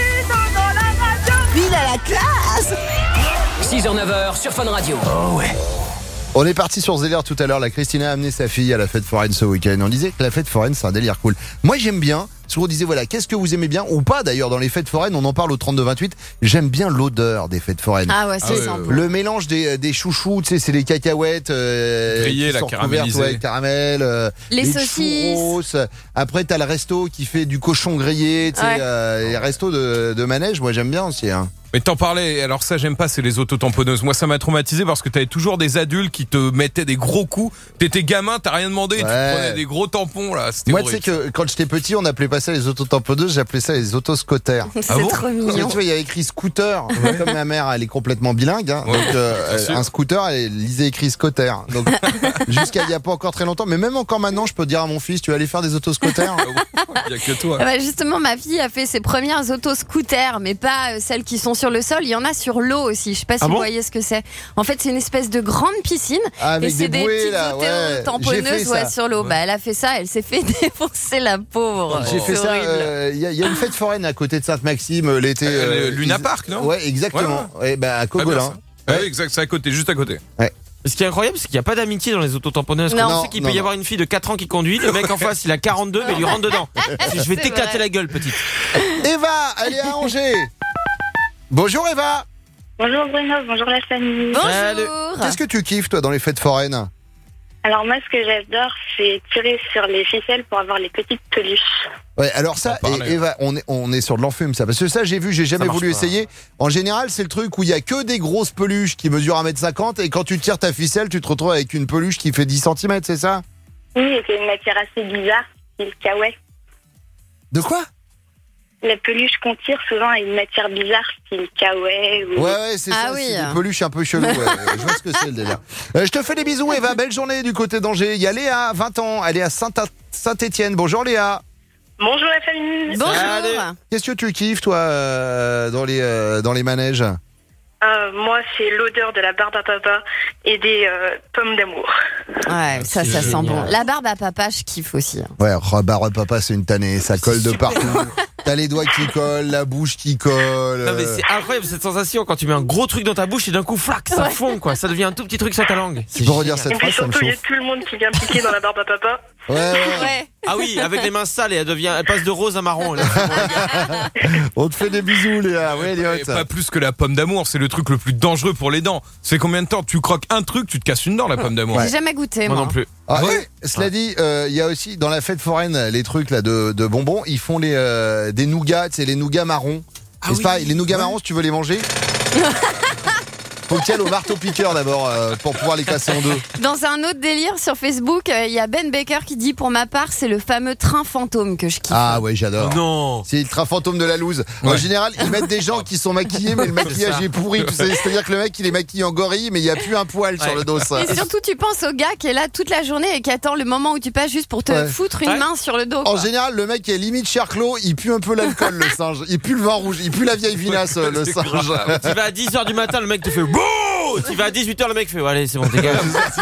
Ville à la classe. six heures neuf heures sur Fun Radio. Oh ouais. On est parti sur Zéler tout à l'heure. La Christina a amené sa fille à la fête foraine ce week-end. On disait que la fête foraine, c'est un délire cool. Moi, j'aime bien Parce qu'on disait, voilà, qu'est-ce que vous aimez bien ou pas d'ailleurs dans les fêtes foraines, on en parle au trente-deux vingt-huit. J'aime bien l'odeur des fêtes foraines. Ah ouais, c'est Ah ouais, sympa. Le mélange des, des chouchous, tu sais, c'est les cacahuètes euh, Grillées, qui là, sont recouvertes, caramélisées. ouais, caramel, euh, Les saucisses. churros. Après, t'as le resto qui fait du cochon grillé, tu sais, Ouais. euh, les restos de, de manège, moi j'aime bien aussi. Hein. Mais t'en parlais, alors ça j'aime pas, c'est les autotamponneuses. Moi ça m'a traumatisé parce que t'avais toujours des adultes qui te mettaient des gros coups. T'étais gamin, t'as rien demandé, et tu Ouais. prenais des gros tampons là. C'était Moi, tu sais horrible. que quand j'étais petit, on appelait pas ça les autotamponneuses, j'appelais ça les autoscooters. C'est Ah bon trop Tu mignon. vois, il y a écrit scooter. Comme ma mère, elle est complètement bilingue. Hein, Ouais, donc, euh, bien sûr. un scooter, elle lisait écrit scooter. Donc, jusqu'à il y a pas encore très longtemps. Mais même encore maintenant, je peux dire à mon fils, tu vas aller faire des autoscooters. Il y a que toi. Ah bah justement, ma fille a fait ses premières auto-scooters, mais pas euh, celles qui sont sur le sol. Il y en a sur l'eau aussi. Je sais pas si Ah vous bon voyez ce que c'est. En fait, c'est une espèce de grande piscine. Ah, avec et c'est des des, bouées, petites là, ouais. J'ai fait tamponneuses ça. ouais, sur l'eau. Bah, elle a fait ça, elle s'est fait défoncer la pauvre. J'ai fait C'est ça. horrible. euh, Il y, a- il y a une fête foraine à côté de Sainte-Maxime euh, l'été. Euh, euh, le Luna ils- Park, non Ouais, exactement. Ouais, bah, à Très bien, Cogolin. ça. Ouais, exact, c'est à côté, juste à côté. Ce qui est incroyable, c'est qu'il n'y a pas d'amitié dans les autotamponneuses. Non. On sait qu'il Non, peut y non. avoir une fille de quatre ans qui conduit, le mec en face il a quarante-deux, mais il lui rentre dedans. Je vais C'est t'éclater vrai. la gueule, petite. Eva, elle est à Angers. Bonjour Eva. Bonjour Bruno, bonjour la famille. Bonjour. Qu'est-ce que tu kiffes toi dans les fêtes foraines? Alors moi, ce que j'adore, c'est tirer sur les ficelles pour avoir les petites peluches. Ouais, alors ça, On en parlait. et Eva, on est, on est sur de l'enfume ça. Parce que ça, j'ai vu, j'ai jamais Ça marche voulu pas. essayer. En général, c'est le truc où il y a que des grosses peluches qui mesurent un mètre cinquante et quand tu tires ta ficelle, tu te retrouves avec une peluche qui fait dix centimètres, c'est ça? Oui, et c'est une matière assez bizarre, style kawaii. De quoi? La peluche qu'on tire souvent a une matière bizarre, style kawaii. Ou... Ouais, ouais, c'est Ah ça, oui. c'est des peluches un peu chelou. Ouais. Je vois ce que c'est le délire. Euh, je te fais des bisous, Eva. Belle journée du côté d'Angers. Il y a Léa, vingt ans. Elle est à Saint- Saint-Étienne. Bonjour Léa. Bonjour la famille. Bonjour. Allez. Qu'est-ce que tu kiffes, toi, euh, dans, les, euh, dans les manèges? Euh, moi, c'est l'odeur de la barbe à papa et des euh, pommes d'amour. Ouais, ça, ça sent génial. bon. La barbe à papa, je kiffe aussi. hein. Ouais, rebarre papa, c'est une tannée. Ça colle de partout. T'as les doigts qui collent, la bouche qui colle. Non mais euh, c'est incroyable cette sensation quand tu mets un gros truc dans ta bouche et d'un coup flac ça fond quoi, ça devient un tout petit truc sur ta langue. Tu peux redire génial. cette Et puis phrase, ça me surtout, il y a chauffe. tout le monde qui vient piquer dans la barbe à papa. Ouais, ouais. Ouais. Ah oui, avec les mains sales et elle devient, elle passe de rose à marron. là. On te fait des bisous, Léa. Ouais, Et Léa. pas plus que la pomme d'amour, c'est le truc le plus dangereux pour les dents. C'est combien de temps tu croques un truc, tu te casses une dent la pomme d'amour. J'ai jamais goûté, Moi moi. non plus. Ah, Ouais. et, cela dit, euh, il y a aussi dans la fête foraine les trucs là de, de bonbons. Ils font les euh, des nougats, c'est les nougats marrons. Ah Et c'est oui. pareil, les nougats marrons, si tu veux les manger, faut que tu ailles au marteau piqueur d'abord euh, pour pouvoir les casser en deux. Dans un autre délire sur Facebook, euh, il y a Ben Baker qui dit pour ma part, c'est le fameux train fantôme que je kiffe. Ah ouais, j'adore. Oh non. C'est le train fantôme de la loose. En Ouais. général, ils mettent des gens qui sont maquillés, mais le maquillage ça. est pourri. Tu sais, c'est-à-dire que le mec, il est maquillé en gorille, mais il n'y a plus un poil sur Ouais. le dos. ça. Et surtout, tu penses au gars qui est là toute la journée et qui attend le moment où tu passes juste pour te Ouais. foutre une Ouais. main sur le dos. En quoi. général, le mec est limite Charclos, il pue un peu l'alcool, le singe. Il pue le vin rouge, il pue la vieille vinasse, le C'est singe. grave. Tu vas à dix heures du matin, le mec te fait bouh. Tu vas à dix-huit heures, le mec fait allez c'est bon dégage.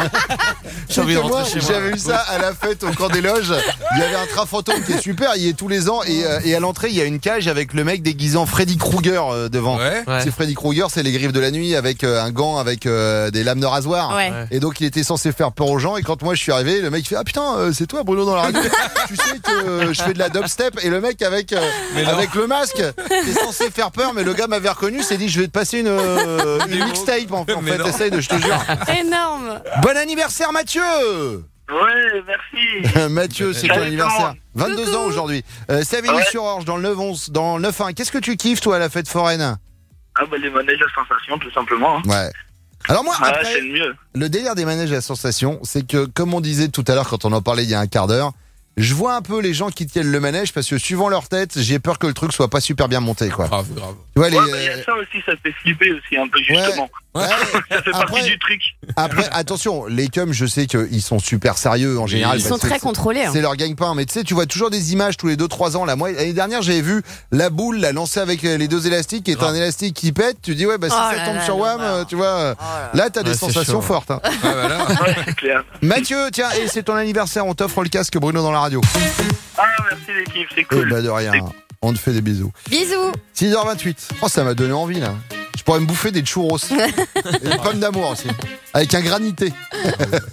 J'ai envie de Moi, rentrer chez moi. j'avais eu ça à la fête au camp des loges. Il y avait un train fantôme qui est super, il y est tous les ans et, euh, et à l'entrée il y a une cage avec le mec déguisé en Freddy Krueger euh, devant. Ouais. Ouais. C'est Freddy Krueger, c'est les griffes de la nuit avec euh, un gant avec euh, des lames de rasoir. Ouais. Ouais. Et donc il était censé faire peur aux gens et quand moi je suis arrivé, le mec fait ah putain euh, c'est toi Bruno dans la radio. Tu sais que euh, je fais de la dubstep et le mec avec euh, Mais non. avec le masque est censé faire peur mais le gars m'avait reconnu, s'est dit je vais te passer une, euh, une Démo. mixtape en, en Mais fait, non. essaye de je te jure. Énorme. Bon anniversaire Mathieu. Ouais, merci. Mathieu, c'est ton Salut anniversaire. tout le monde. vingt-deux ans aujourd'hui. Euh, c'est à Vigny-sur-Orge, dans le neuf onze, dans le neuf un. Qu'est-ce que tu kiffes, toi, à la fête foraine? Ah bah les manèges à sensation, tout simplement. hein. Ouais. Alors moi, Ah, après, c'est le mieux. le délire des manèges à sensation, c'est que, comme on disait tout à l'heure quand on en parlait il y a un quart d'heure, je vois un peu les gens qui tiennent le manège parce que suivant leur tête, j'ai peur que le truc soit pas super bien monté, quoi. Grave, grave. Tu vois, les, Ouais, bah, il y a ça aussi, ça fait flipper aussi un peu, justement. Ouais. Ça fait partie Après, du truc. après, attention, les cums, je sais qu'ils sont super sérieux en général. Ils parce sont que très c'est- contrôlés. hein. C'est leur gagne-pain. Mais tu sais, tu vois toujours des images tous les deux trois ans. Là, moi, l'année dernière, j'avais vu la boule la lancer avec euh, les deux élastiques, qui est un élastique qui pète. Tu dis, ouais, bah si Oh ça là tombe là sur là WAM, là. euh, tu vois. euh, Là, t'as des Ouais, c'est sensations chaud. fortes. hein. Ah, voilà. Ouais, c'est clair. Mathieu, tiens, et c'est ton anniversaire. On t'offre le casque Bruno dans la radio. Ah, merci l'équipe, c'est Eh cool. bah, de rien. On te fait des bisous. Bisous. six heures vingt-huit. Oh, ça m'a donné envie, là. Je pourrais me bouffer des churros. Et des pommes d'amour aussi. Avec un granité.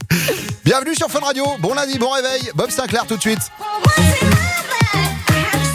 Bienvenue sur Fun Radio. Bon lundi, bon réveil. Bob Sinclair tout de suite. Was it love that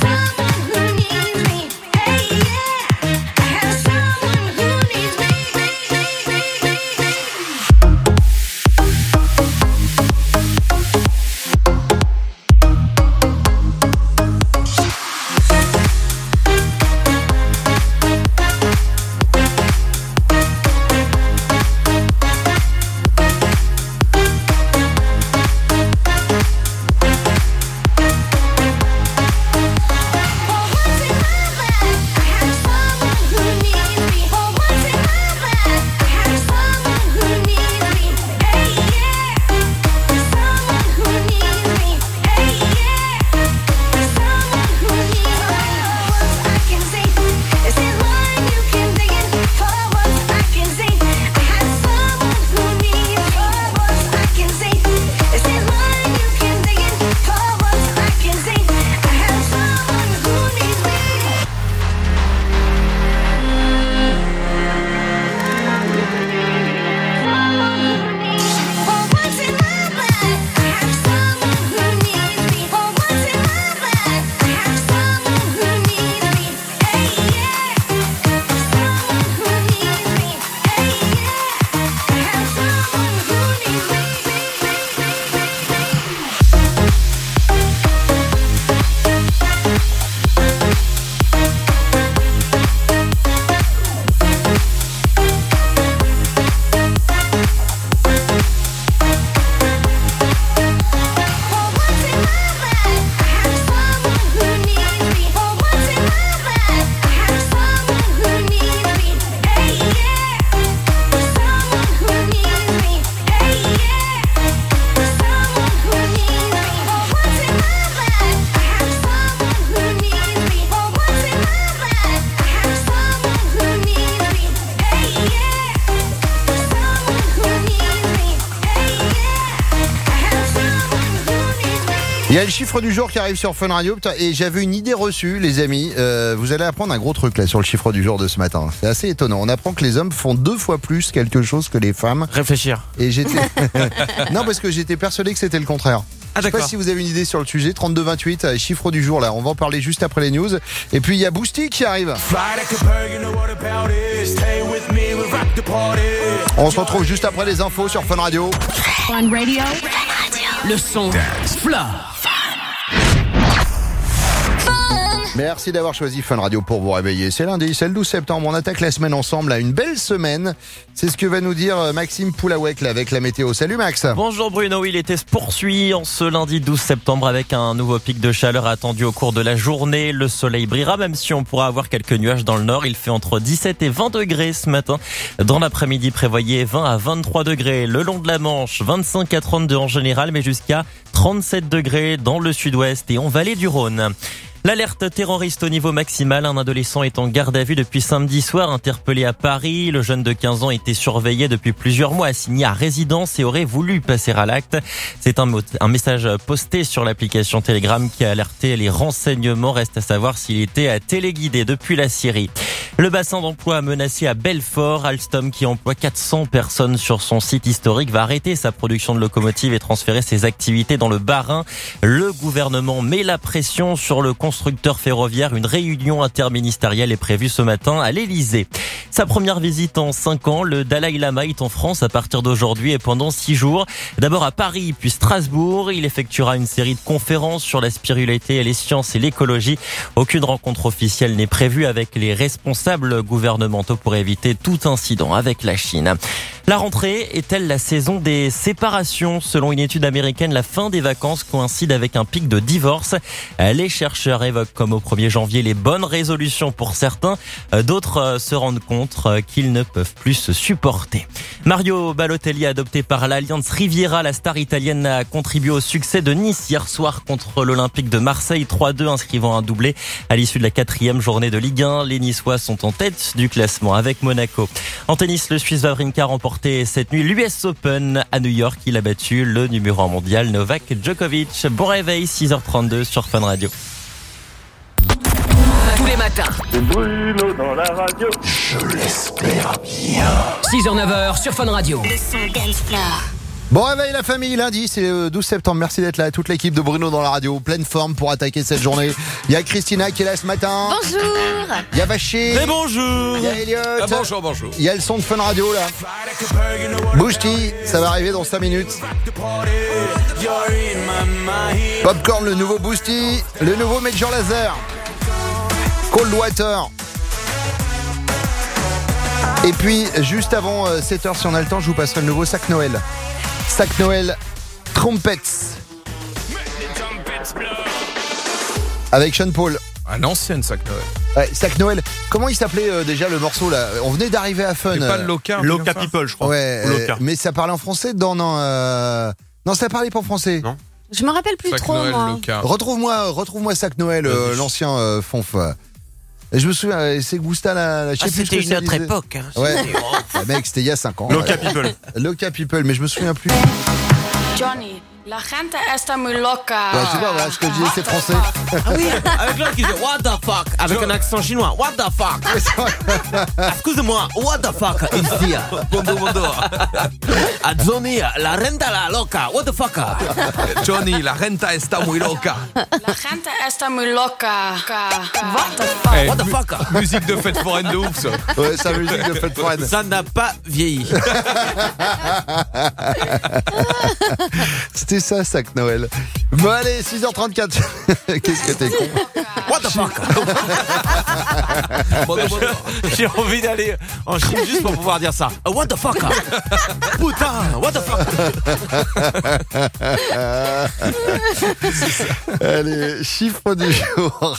Il y a le chiffre du jour qui arrive sur Fun Radio. Putain, et j'avais une idée reçue, les amis. Euh, vous allez apprendre un gros truc là sur le chiffre du jour de ce matin. C'est assez étonnant. On apprend que les hommes font deux fois plus quelque chose que les femmes. Réfléchir. Et j'étais non, parce que j'étais persuadé que c'était le contraire. Ah, Je sais pas d'accord. si vous avez une idée sur le sujet. trente-deux vingt-huit, euh, chiffre du jour là. On va en parler juste après les news. Et puis il y a Boosty qui arrive. On se retrouve juste après les infos sur Fun Radio. Fun Radio. Le son. Fla. Merci d'avoir choisi Fun Radio pour vous réveiller. C'est lundi, c'est le douze septembre. On attaque la semaine ensemble à une belle semaine. C'est ce que va nous dire Maxime Poulawek là, avec la météo. Salut Max. Bonjour Bruno, il était se poursuit en ce lundi douze septembre avec un nouveau pic de chaleur attendu au cours de la journée. Le soleil brillera même si on pourra avoir quelques nuages dans le nord. Il fait entre dix-sept et vingt degrés ce matin. Dans l'après-midi, prévoyez vingt à vingt-trois degrés le long de la Manche, vingt-cinq à trente-deux en général, mais jusqu'à trente-sept degrés dans le sud-ouest et en vallée du Rhône. L'alerte terroriste au niveau maximal, un adolescent est en garde à vue depuis samedi soir, interpellé à Paris. Le jeune de quinze ans était surveillé depuis plusieurs mois, assigné à résidence et aurait voulu passer à l'acte. C'est un, mot, un message posté sur l'application Telegram qui a alerté les renseignements. Reste à savoir s'il était téléguidé depuis la Syrie. Le bassin d'emploi menacé à Belfort, Alstom qui emploie quatre cents personnes sur son site historique va arrêter sa production de locomotives et transférer ses activités dans le Bas-Rhin. Le gouvernement met la pression sur le constructeur ferroviaire. Une réunion interministérielle est prévue ce matin à l'Elysée. Sa première visite en cinq ans, le Dalai Lama est en France à partir d'aujourd'hui et pendant six jours. D'abord à Paris, puis Strasbourg. Il effectuera une série de conférences sur la spiritualité, les sciences et l'écologie. Aucune rencontre officielle n'est prévue avec les responsables gouvernementaux pour éviter tout incident avec la Chine. La rentrée est-elle la saison des séparations? Selon une étude américaine, la fin des vacances coïncide avec un pic de divorce. Les chercheurs évoquent comme au premier janvier les bonnes résolutions pour certains. D'autres se rendent compte qu'ils ne peuvent plus se supporter. Mario Balotelli, adopté par l'Alliance Riviera, la star italienne a contribué au succès de Nice hier soir contre l'Olympique de Marseille, trois deux, inscrivant un doublé à l'issue de la quatrième journée de Ligue un. Les Niçois sont en tête du classement avec Monaco. En tennis, le Suisse Wawrinka a remporté cette nuit l'U S Open à New York. Il a battu le numéro un mondial Novak Djokovic. Bon réveil, six heures trente-deux sur Fun Radio. Tous les matins. C'est Bruno dans la radio. Je l'espère bien. six heures neuf heures sur Fun Radio. Le son dance floor. Bon réveil la famille, lundi c'est le douze septembre, merci d'être là, toute l'équipe de Bruno dans la radio, pleine forme pour attaquer cette journée. Il y a Christina qui est là ce matin. Bonjour. Il y a Vaché. Et bonjour. Il y a Elliot. Ah, bonjour, bonjour. Il y a le son de Fun Radio là. Boosty, ça va arriver dans cinq minutes. Popcorn, le nouveau Boosty, le nouveau Major Lazer. Cold Water. Et puis, juste avant euh, sept heures, si on a le temps, je vous passerai le nouveau Sac Noël. Sac Noël Trumpets. Avec Sean Paul. Un ancien Sac Noël. Ouais, Sac Noël. Comment il s'appelait euh, déjà le morceau là? On venait d'arriver à Fun. C'est pas le euh, Loca. Loca People, je crois. Ouais, Ou euh, Loca. mais ça parlait en français dedans, non euh... Non, ça parlait pas en français. Non. Je me rappelle plus Sac trop, Noël, moi. Loca. Retrouve-moi, retrouve-moi Sac Noël, euh, l'ancien euh, Fonf. Et je me souviens, euh, c'est Gousta la. Je sais Ah, plus ce c'était que une ça autre disait. époque. Hein. Ouais, Ah, mec, c'était il y a cinq ans. Loca Ouais. People. Loca People, mais je me souviens plus. Johnny, la gente está muy loca. Ouais, tu vois, voilà ce que je disais, c'est français. Ah oui, avec l'autre qui dit What the fuck avec un accent chinois. What the fuck. Excuse-moi, what the fuck ici. Bondo bondo. A Johnny, la renta la loca. What the fuck. Johnny, la renta está muy loca. La gente está muy loca. What the fuck? Eh, What the mu- fuck. Musique de fête foraine de ouf, ça. Ouais, sa musique de fête foraine. Ça n'a pas vieilli. C'était ça, Sac Noël. Bon, allez, six heures trente-quatre. Qu'est-ce que t'es con. What the fuck. J'ai envie d'aller en Chine juste pour pouvoir dire ça. What the fuck. Putain, what the fuck. Allez, chiffre du jour.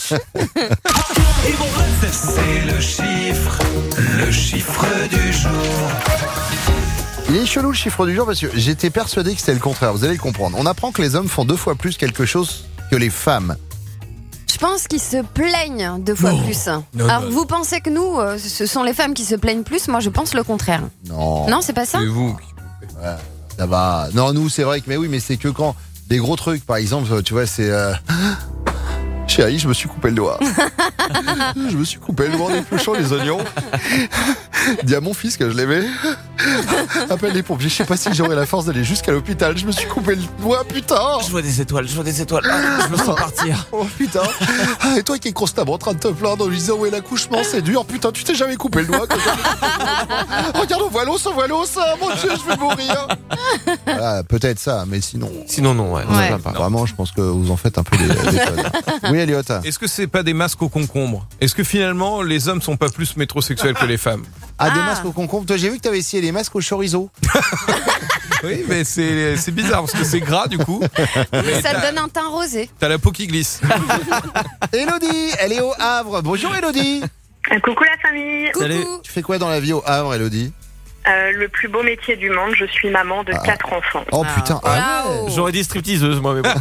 C'est le chiffre, le chiffre du jour. Il est chelou le chiffre du jour parce que j'étais persuadé que c'était le contraire, vous allez le comprendre. On apprend que les hommes font deux fois plus quelque chose que les femmes. Je pense qu'ils se plaignent deux fois Non. plus. Non, Alors non. vous pensez que nous, euh, ce sont les femmes qui se plaignent plus? Moi je pense le contraire. Non. Non, c'est pas ça? C'est vous. Ça va. Non, nous, c'est vrai que, mais oui, mais c'est que quand. des gros trucs. Par exemple, tu vois, c'est... Euh... Chérie, je me suis coupé le doigt. Je me suis coupé le doigt en épluchant les oignons. Dis à mon fils que je l'aimais. Appelle les pompiers. Je sais pas si j'aurai la force d'aller jusqu'à l'hôpital. Je me suis coupé le doigt, putain. Je vois des étoiles, je vois des étoiles. Ah, je me sens partir. Oh putain. Ah, et toi qui es constamment en train de te plaindre en lui disant où est l'accouchement, c'est dur. Putain, tu t'es jamais coupé le doigt. Regarde, on voit l'os, on voit l'os. Mon Dieu, je vais mourir. Ah, peut-être ça, mais sinon. Sinon, non, ouais. Ouais. Ça va pas. Vraiment, je pense que vous en faites un peu des, des tonnes. Oui, Elliot. Est-ce que c'est pas des masques au concombre? Est-ce que finalement les hommes sont pas plus métrosexuels que les femmes? Ah, des Ah. masques au concombre. Toi, j'ai vu que t'avais essayé les masques au chorizo. Oui, mais c'est c'est bizarre parce que c'est gras du coup. Mais Ça te t'as- donne un teint rosé. T'as la peau qui glisse. Elodie, elle est au Havre. Bonjour, Elodie. Euh, Coucou la famille. Salut. Tu fais quoi dans la vie au Havre, Elodie? Euh, le plus beau métier du monde, je suis maman de Ah. quatre enfants. Oh putain. Ah ouais. Waouh. J'aurais dit stripteaseuse, moi, mais bon.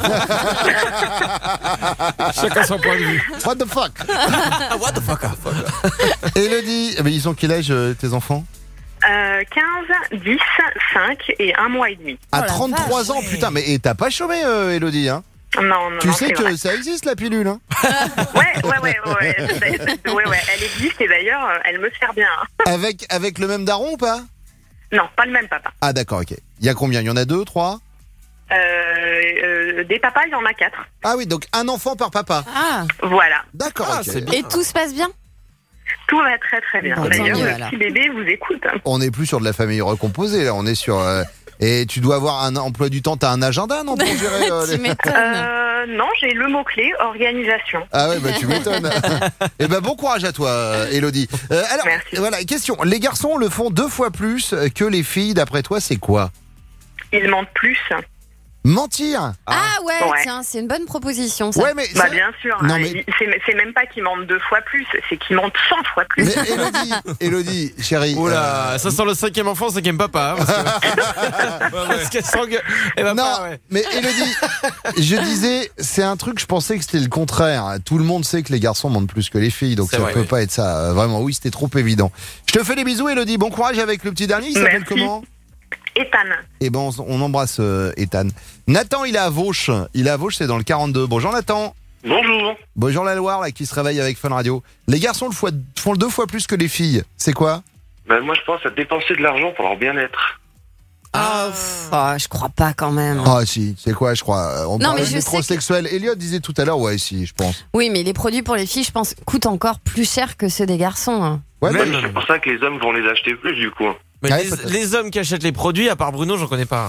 Chacun son point de vue. What the fuck? What the fuck? Elodie, eh ben, ils ont quel âge euh, tes enfants? Euh, quinze, dix, cinq et un mois et demi. À Oh la trente-trois vache. ans, putain, mais et t'as pas chômé, euh, Elodie, hein? Non, non, Tu non, sais c'est que vrai. ça existe la pilule, hein? Ouais, ouais, ouais, ouais, ouais, ouais, ouais, elle existe et d'ailleurs, euh, elle me sert bien. hein. Avec, avec le même daron ou pas? Non, pas le même papa. Ah d'accord, ok. Il y a combien? Il y en a deux, trois? Euh, euh, des papas, il y en a quatre. Ah oui, donc un enfant par papa. Ah. Voilà. D'accord, Ah, ok. c'est bien. Et tout se passe bien? Tout va très très bien. Bon, tant D'ailleurs, mieux, le alors. petit bébé vous écoute. On n'est plus sur de la famille recomposée, là, on est sur... euh, Et tu dois avoir un emploi du temps, t'as un agenda, non, pour gérer euh, Tu les- m'étonnes. Euh, non, j'ai le mot-clé, organisation. Ah ouais, bah tu m'étonnes. Eh ben bon courage à toi, euh, Elodie. Euh, alors, Merci. voilà, question. Les garçons le font deux fois plus que les filles, d'après toi, c'est quoi? Ils mentent plus. Mentir. Ah ouais, Ouais. tiens, c'est une bonne proposition ça. Ouais, mais... Bah ça- bien sûr. Non, hein, mais- il- c'est, c'est même pas qu'ils mentent deux fois plus, c'est qu'ils mentent cent fois plus. Mais Elodie, Elodie, chérie. Oula, euh, ça sent le cinquième enfant, cinquième papa. Hein, parce que... parce qu'elle sent que... Eh ben, Non, pas, ouais. mais Elodie, je disais, c'est un truc, je pensais que c'était le contraire. Tout le monde sait que les garçons mentent plus que les filles, donc C'est ça vrai, peut oui. pas être ça. Euh, Vraiment, oui, c'était trop évident. Je te fais des bisous, Elodie. Bon courage avec le petit dernier. Il s'appelle Merci. comment? Ethan. Eh ben, on, on embrasse euh, Ethan. Nathan, il est à Vauche. Il est à Vauche, c'est dans le quarante-deux. Bonjour Nathan. Bonjour. Bonjour la Loire, là, qui se réveille avec Fun Radio. Les garçons le fois- font le deux fois plus que les filles. C'est quoi? Ben, moi, je pense à dépenser de l'argent pour leur bien-être. Ah, pff, ah, je crois pas quand même. Ah si, c'est quoi, je crois. On Non, parlait mais de je sais métrosexuel. Elliot disait tout à l'heure, ouais, si, je pense. Oui, mais les produits pour les filles, je pense, coûtent encore plus cher que ceux des garçons. hein. Ouais, Même, bah, c'est pour ça que les hommes vont les acheter plus, du coup. Mais Ouais, les, peut-être. les hommes qui achètent les produits, à part Bruno, j'en connais pas.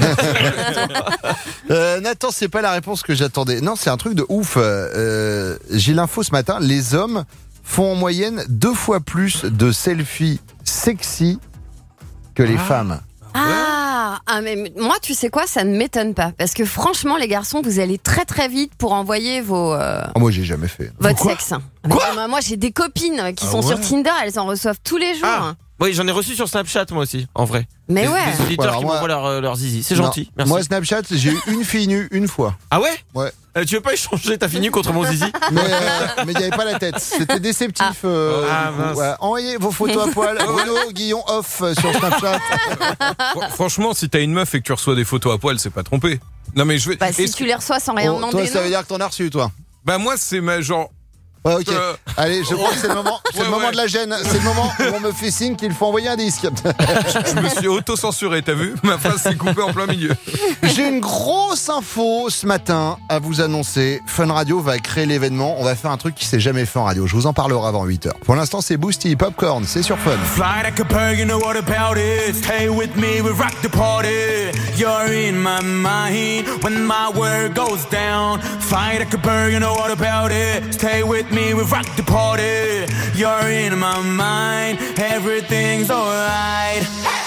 Euh, Nathan, c'est pas la réponse que j'attendais. Non, c'est un truc de ouf. Euh, J'ai l'info ce matin. Les hommes font en moyenne deux fois plus de selfies sexy que les femmes. Ah, ah, mais moi, tu sais quoi, ça ne m'étonne pas. Parce que franchement, les garçons, vous allez très très vite pour envoyer vos, euh, Ah, moi, j'ai jamais fait. votre Quoi sexe. Mais moi, moi, j'ai des copines qui Ah sont ouais. sur Tinder, elles en reçoivent tous les jours. Ah. Oui, j'en ai reçu sur Snapchat, moi aussi, en vrai. Mais Des- ouais. Des auditeurs Alors qui moi- m'envoient leur, euh, leur zizi. C'est Non. gentil, merci. Moi, Snapchat, j'ai eu une fille nue une fois. Ah ouais Ouais. Euh, Tu veux pas échanger ta fille nue contre mon zizi? Mais euh, mais il n'y avait pas la tête. C'était déceptif. euh, Ah, du coup. mince. Ouais. Envoyez vos photos à poil. Bruno Guillon off euh, sur Snapchat. Fr- Franchement, si t'as une meuf et que tu reçois des photos à poil, c'est pas trompé. Non mais je vais. Bah, si est-ce tu que- les reçois sans rien Oh, demander. toi, ça non. veut dire que t'en as reçu, toi. Bah moi, c'est ma genre. Ouais, ok. Euh, Allez, je crois que c'est le moment, c'est Ouais, le moment ouais. de la gêne. C'est le moment où on me fait signe qu'il faut envoyer un disque. Je me suis auto-censuré, t'as vu? Ma phrase s'est coupée en plein milieu. J'ai une grosse info ce matin à vous annoncer. Fun Radio va créer l'événement. On va faire un truc qui s'est jamais fait en radio. Je vous en parlerai avant huit heures. Pour l'instant, c'est Boosty Popcorn. C'est sur Fun. Fly like a bird, you know what about it. Stay with me, we rock the party. You're in my mind when my word goes down. Fly like a bird, you know what about it. Stay with me, we rock the party. You're in my mind, everything's alright.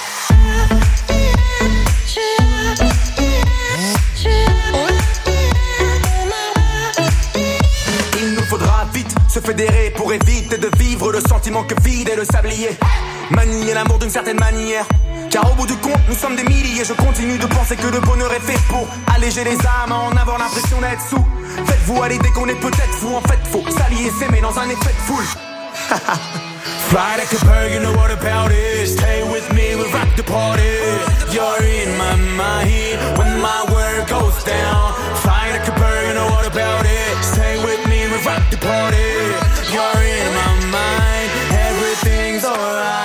Il nous faudra vite se fédérer pour éviter de vivre le sentiment que vide est le sablier. Manier l'amour d'une certaine manière, car au bout du compte nous sommes des milliers. Je continue de penser que le bonheur est fait pour alléger les âmes, en avoir l'impression d'être sous. Faites-vous à l'idée qu'on est peut-être fou, en fait faut s'allier et s'aimer dans un effet de foule. Fly like a bird, you know what about it. Stay with me, we rock the party. You're in my mind when my word goes down. down. Fly like a bird, you know what about it? Stay with me, we rock the party. You're in my mind, everything's alright.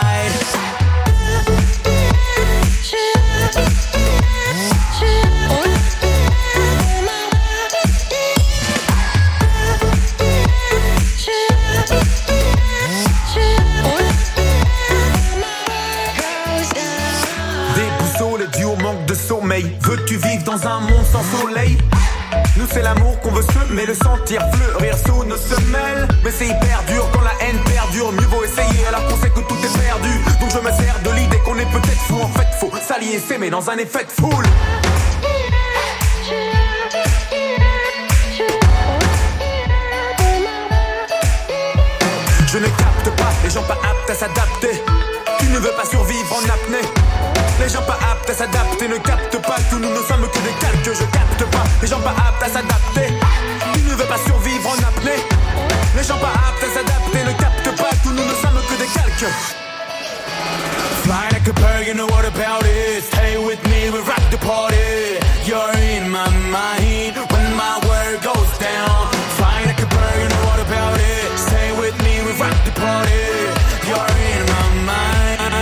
Veux-tu vivre dans un monde sans soleil? Nous c'est l'amour qu'on veut semer, le sentir fleurir sous nos semelles. Mais c'est hyper dur quand la haine perdure. Mieux vaut essayer alors qu'on sait que tout est perdu. Donc je me sers de l'idée qu'on est peut-être fou. En fait faut s'allier et s'aimer dans un effet de foule. Je ne capte pas les gens pas aptes à s'adapter. Tu ne veux pas survivre en apnée. Les gens pas aptes à s'adapter ne captent pas que nous ne sommes que des calques. Je capte pas les gens pas aptes à s'adapter. Tu ne veux pas survivre en apnée. Les gens pas aptes à s'adapter ne captent pas que nous ne sommes que des calques. Fly like a bird, you know what about it? Stay with me, we rock the party. You're in my mind when my word goes down. Fly like a bird, you know what about it? Stay with me, we rock the party. You're in my mind.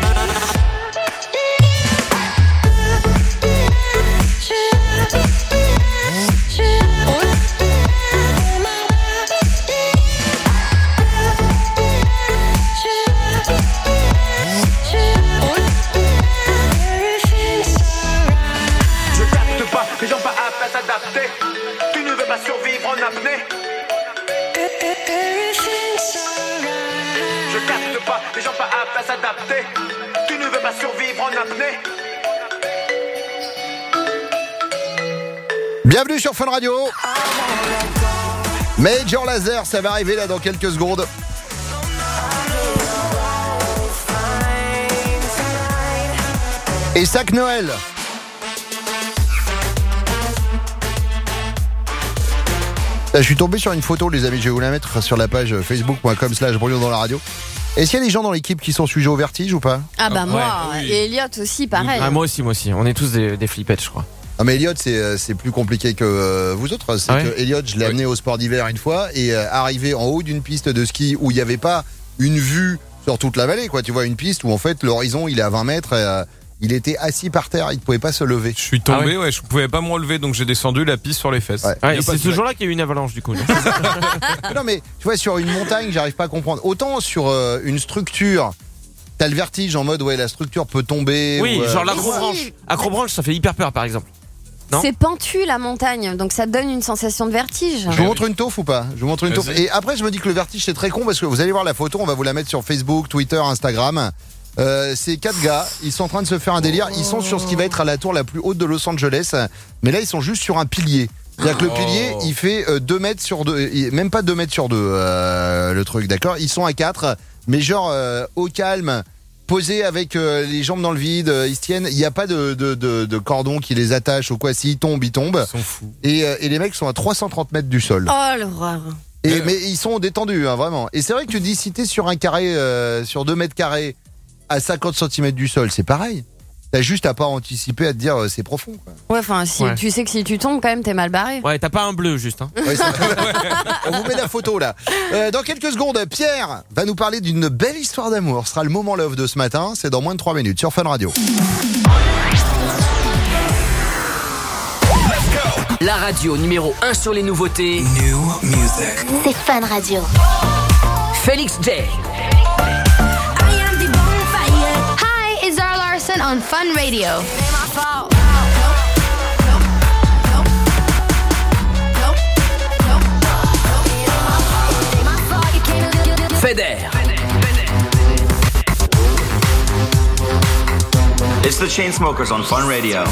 Les gens pas aptes à s'adapter. Tu ne veux pas survivre en apnée. Je capte pas. Les gens pas aptes à s'adapter. Tu ne veux pas survivre en apnée. Bienvenue sur Fun Radio. Major Lazer, ça va arriver là dans quelques secondes. Et Sac Noël. Je suis tombé sur une photo, les amis, je vais vous la mettre sur la page facebook point com slash brouillon dans la radio. Est-ce qu'il y a des gens dans l'équipe qui sont sujets au vertige ou pas? Ah bah moi, ouais, oui. et Elliot aussi, pareil. Ah, moi aussi, moi aussi. On est tous des, des flippettes, je crois. Ah mais Elliot, c'est, c'est plus compliqué que euh, vous autres. C'est ah ouais que Elliot, je l'ai oui. amené au sport d'hiver une fois et euh, arrivé en haut d'une piste de ski où il n'y avait pas une vue sur toute la vallée, quoi. Tu vois, une piste où en fait l'horizon il est à vingt mètres et, euh, il était assis par terre, il ne pouvait pas se lever. Je suis tombé, Ah ouais. ouais, je pouvais pas me relever, donc j'ai descendu la piste sur les fesses. Ouais. Ouais, Y a c'est pas de ce blague. jour-là qu'il y a eu une avalanche du coup. Non mais tu vois, sur une montagne, j'arrive pas à comprendre. Autant sur euh, une structure, t'as le vertige en mode ouais, la structure peut tomber. Oui, ou, euh, genre Mais l'acrobranche. si. Acrobranche, ça fait hyper peur par exemple. Non C'est pentu la montagne, donc ça donne une sensation de vertige. Je vous montre une taupe ou pas? Je vous montre une taupe. Vas-y. Et après, je me dis que le vertige c'est très con parce que vous allez voir la photo, on va vous la mettre sur Facebook, Twitter, Instagram. Euh, c'est quatre gars, ils sont en train de se faire un délire. Ils sont sur ce qui va être à la tour la plus haute de Los Angeles, mais là ils sont juste sur un pilier. C'est-à-dire que le Oh. pilier, il fait euh, deux mètres sur deux, il- même pas deux mètres sur deux, euh, le truc, d'accord? Ils sont à quatre, mais genre euh, au calme, posés avec euh, les jambes dans le vide, euh, ils se tiennent. Il n'y a pas de, de, de, de cordon qui les attache ou quoi. S'ils tombent, ils tombent. Ils sont fous. Et, euh, et les mecs sont à trois cent trente mètres du sol. Oh l'horreur. Et, mais ils sont détendus, hein, vraiment. Et c'est vrai que tu dis, si t'es sur un carré, euh, sur deux mètres carrés, à cinquante centimètres du sol, c'est pareil. T'as juste à pas anticiper, à te dire, euh, c'est profond, quoi. Ouais, enfin, si Ouais. tu sais que si tu tombes, quand même, t'es mal barré. Ouais, t'as pas un bleu juste. Hein. Ouais, c'est- On vous met la photo, là. Euh, dans quelques secondes, Pierre va nous parler d'une belle histoire d'amour. Ce sera le moment love de ce matin. C'est dans moins de trois minutes sur Fun Radio. La radio numéro un sur les nouveautés. New music. C'est Fun Radio. Félix J. Hi, it's Zara Larson on Fun Radio. Feder. It's the Chainsmokers on Fun Radio.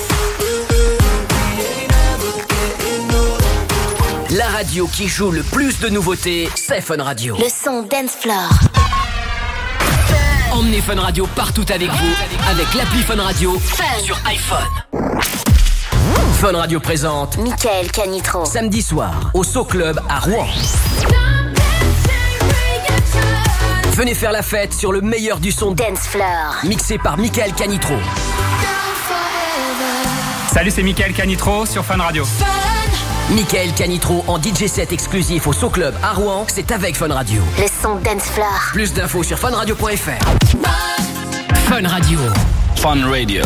La radio qui joue le plus de nouveautés, c'est Fun Radio. Le son Dance Floor. Emmenez Fun Radio partout avec vous, avec l'appli Fun Radio sur iPhone. Fun Radio présente Michael Canitro. samedi soir au So Club à Rouen. Venez faire la fête sur le meilleur du son Dance Floor. mixé par Michael Canitro. Salut, c'est Mickaël Canitro sur Fun Radio. Mickaël Canitro en D J set exclusif au So Club à Rouen, c'est avec Fun Radio. Le son dance floor. Plus d'infos sur fun radio point f r. Fun Radio. Fun Radio.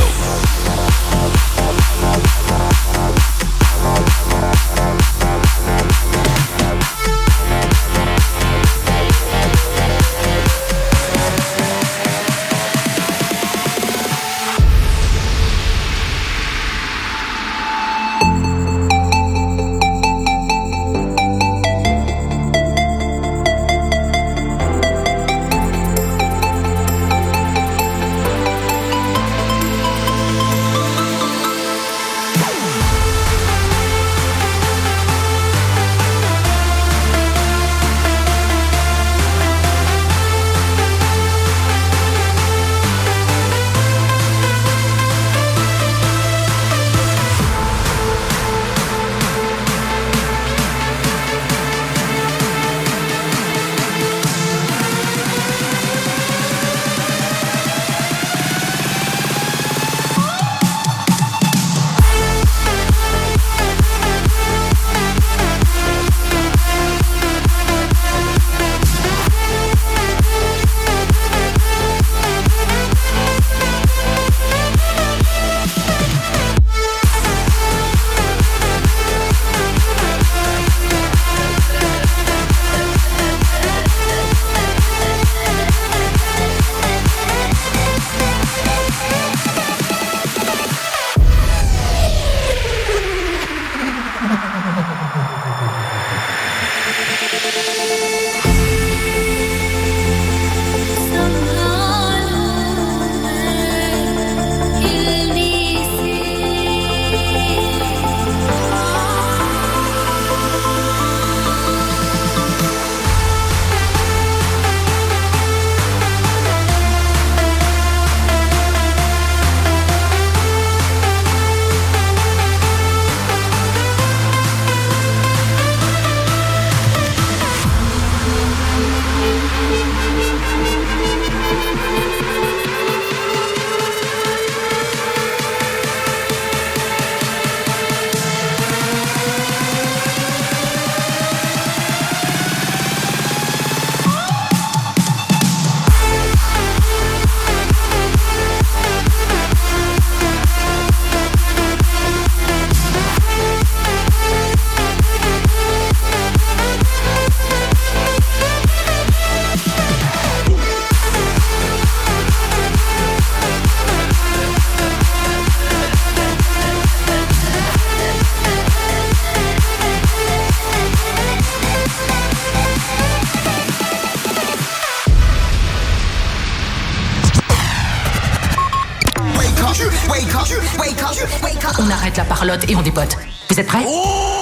On arrête la parlotte et on dépote. Vous êtes prêts?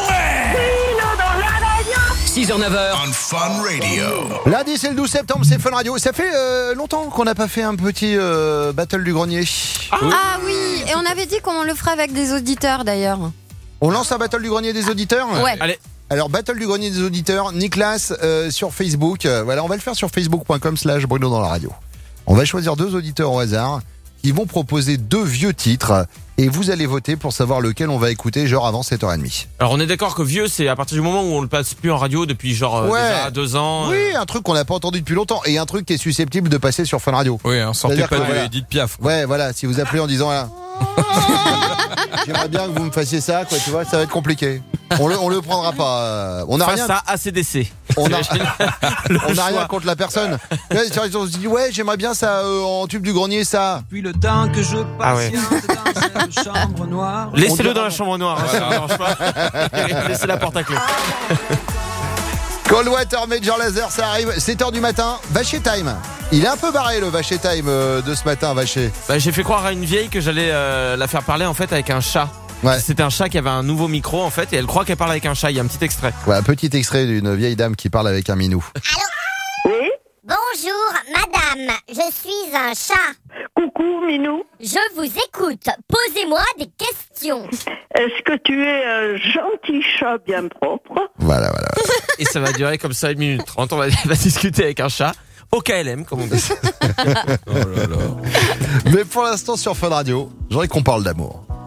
six heures neuf heures. On Fun Radio. Lundi, c'est le douze septembre, c'est Fun Radio. Ça fait euh, longtemps qu'on n'a pas fait un petit euh, battle du grenier. Ah, ah oui, et on avait dit qu'on le ferait avec des auditeurs d'ailleurs. On lance un battle du grenier des auditeurs? Ouais. Allez. Alors, battle du grenier des auditeurs, Nicolas euh, sur Facebook. Euh, voilà, on va le faire sur facebook point com slash Bruno dans la radio. On va choisir deux auditeurs au hasard qui vont proposer deux vieux titres et vous allez voter pour savoir lequel on va écouter genre avant sept heures trente. Alors on est d'accord que vieux, c'est à partir du moment où on le passe plus en radio depuis genre euh, Ouais. déjà deux ans. Oui, un truc qu'on n'a pas entendu depuis longtemps et un truc qui est susceptible de passer sur Fun Radio. Oui, hein, sortez C'est-à-dire pas que, de voilà. Edith Piaf. Ouais, voilà, si vous appelez en disant là, j'aimerais bien que vous me fassiez ça, quoi, tu vois, ça va être compliqué. On le, on le prendra pas. euh, On n'a Face rien. à A C D C. On n'a Le on a rien choix. contre la personne. Là, on se dit ouais, j'aimerais bien ça euh, en tube du grenier, ça. Puis le temps que je Ah ouais. patiente dans cette chambre noire. Laissez-le dans la chambre noire, hein, ça ne dérange pas. Laissez la porte à clé. Coldwater, Major Lazer, ça arrive, sept heures du matin, Vacher Time. Il est un peu barré le Vacher Time euh, de ce matin, Vacher. Bah, j'ai fait croire à une vieille que j'allais euh, la faire parler en fait avec un chat. Ouais. C'était un chat qui avait un nouveau micro en fait et elle croit qu'elle parle avec un chat. Il y a un petit extrait. Ouais, un petit extrait d'une vieille dame qui parle avec un minou. Oui. Bonjour, madame. Je suis un chat. Coucou, Minou. Je vous écoute. Posez-moi des questions. Est-ce que tu es un gentil chat bien propre? Voilà, voilà. voilà. Et ça va durer comme ça une minute trente. On va, on va discuter avec un chat. Au K L M, comme on dit. Oh là là. Mais pour l'instant sur Fun Radio, j'aimerais qu'on parle d'amour. Pourquoi ?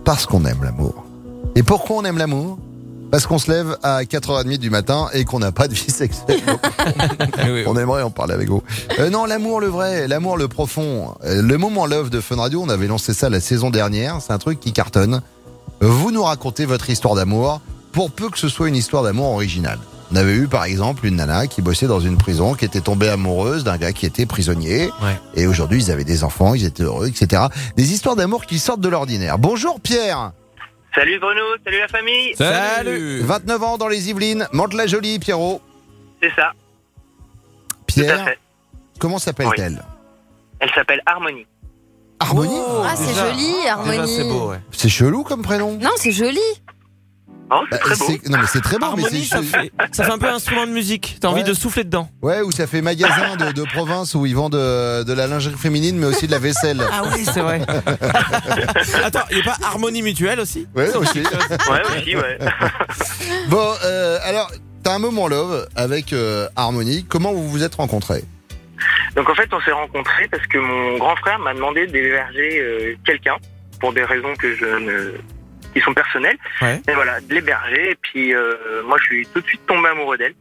Parce qu'on aime l'amour. Et pourquoi on aime l'amour ? Parce qu'on se lève à quatre heures trente du matin et qu'on n'a pas de vie sexuelle. On aimerait en parler avec vous. Euh, non, l'amour le vrai, l'amour le profond. Euh, le moment love de Fun Radio, on avait lancé ça la saison dernière. C'est un truc qui cartonne. Vous nous racontez votre histoire d'amour, pour peu que ce soit une histoire d'amour originale. On avait eu par exemple une nana qui bossait dans une prison, qui était tombée amoureuse d'un gars qui était prisonnier. Ouais. Et aujourd'hui, ils avaient des enfants, ils étaient heureux, et cetera. Des histoires d'amour qui sortent de l'ordinaire. Bonjour Pierre. Salut Bruno, salut la famille. Salut. vingt-neuf ans dans les Yvelines, Mantes-la-Jolie, Pierrot. C'est ça. Pierre, Tout à fait. Comment s'appelle-t-elle ? Oui. Elle s'appelle Harmonie. Harmonie ? Oh, ah, c'est déjà, joli, Harmonie. Déjà, c'est beau, ouais. C'est chelou comme prénom ? Non, c'est joli. Oh, c'est bah, très beau. C'est... Non, mais c'est très beau. Harmonie, mais c'est... ça, fait, ça fait un peu instrument de musique. T'as ouais. envie de souffler dedans. Ouais, ou ça fait magasin de, de province où ils vendent de, de la lingerie féminine, mais aussi de la vaisselle. Ah oui, c'est vrai. Attends, il n'y a pas Harmonie Mutuelle aussi ? Ouais, aussi. Ouais, aussi, ouais. Bon, euh, alors, t'as un moment love avec euh, Harmonie. Comment vous vous êtes rencontrés ? Donc en fait, on s'est rencontrés parce que mon grand frère m'a demandé d'héberger euh, quelqu'un pour des raisons que je ne... qui sont personnelles. Ouais. Et voilà, de l'héberger. Et puis euh, moi, je suis tout de suite tombé amoureux d'elle.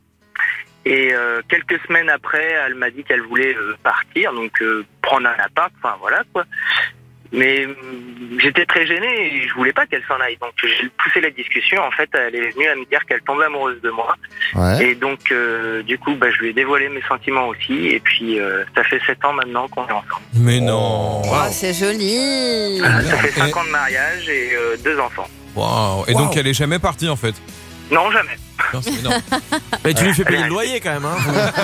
Et euh, quelques semaines après, elle m'a dit qu'elle voulait euh, partir, donc euh, prendre un appart. Enfin voilà quoi. Mais euh, j'étais très gêné et je voulais pas qu'elle s'en aille. Donc j'ai poussé la discussion. En fait, elle est venue à me dire qu'elle tombait amoureuse de moi. Ouais. Et donc euh, du coup, bah, je lui ai dévoilé mes sentiments aussi. Et puis euh, ça fait sept ans maintenant qu'on est ensemble. Mais non. Oh, wow. C'est joli. Euh, ça fait cinq ans de mariage et euh, deux enfants. Waouh. Et wow. Donc elle est jamais partie en fait. Non, jamais. Non, c'est, non. Mais tu lui fais payer le loyer quand même, hein.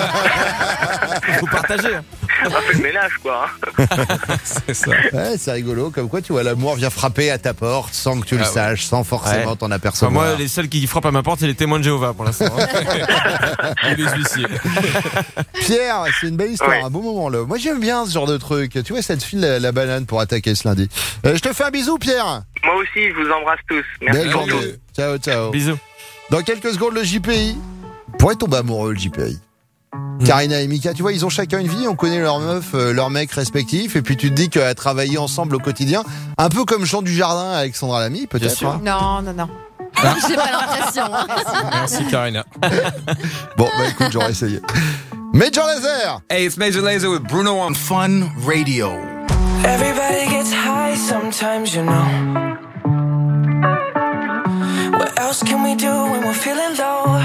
Faut partager. On fait le ménage, quoi. C'est ça. Ouais, c'est rigolo. Comme quoi, tu vois, l'amour vient frapper à ta porte sans que tu ah, le ouais. saches, sans forcément ouais. t'en apercevoir. Enfin, moi, les seuls qui frappent à ma porte, c'est les témoins de Jéhovah pour l'instant. Ou les huissiers. Pierre, c'est une belle histoire, ouais. un beau moment là. Moi, j'aime bien ce genre de truc. Tu vois, ça te file la, la banane pour attaquer ce lundi. Euh, je te fais un bisou, Pierre. Moi aussi, je vous embrasse tous. Merci. Belle journée. Ciao, ciao. Bisous. Dans quelques secondes, le J P I. Pourrait tomber amoureux, le J P I. Mmh. Karina et Mika, tu vois, ils ont chacun une vie, on connaît leurs meufs, euh, leurs mecs respectifs, et puis tu te dis qu'à travailler ensemble au quotidien, un peu comme Jean Dujardin avec Alexandra Lamy, peut-être. Hein. Non, non, non. Ah. J'ai pas l'impression. Hein. Merci Karina. Bon, bah écoute, j'aurais essayé. Major Lazer. Hey, it's Major Lazer with Bruno on Fun Radio. Everybody gets high sometimes, you know. What else can we do when we're feeling low?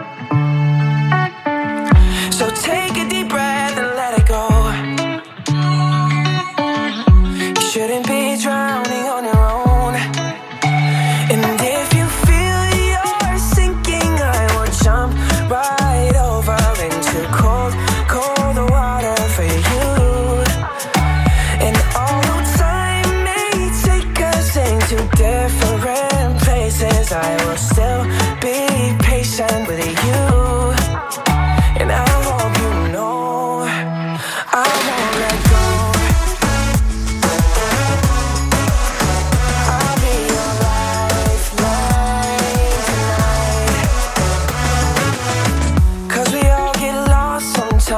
So take a deep breath and let it go. You shouldn't be drowning on your own. And if you feel you're sinking, I will jump right over into cold, cold water for you. And although time may take us into different places, I will still be patient with you. And I hope you know I won't let go. I'll be your lifeline tonight. 'Cause we all get lost sometimes.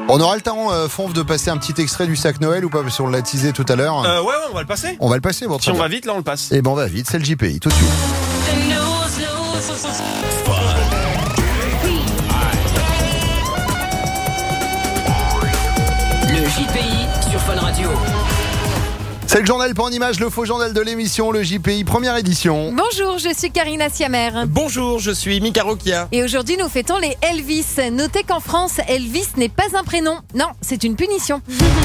On aura le temps, euh, Fonf, de passer un petit extrait du sac Noël ou pas? Parce qu'on l'a teasé tout à l'heure. Euh, ouais, ouais, on va le passer. On va le passer, bon, Si on va vite, là, on le passe. Et ben, on va vite, c'est le J P I, tout de suite. Le J P I sur Fun Radio. C'est le journal pas en image, le faux journal de l'émission, le J P I, première édition. Bonjour, je suis Karina Siamer. Bonjour, je suis Mika Rokia. Et aujourd'hui, nous fêtons les Elvis. Notez qu'en France, Elvis n'est pas un prénom. Non, c'est une punition.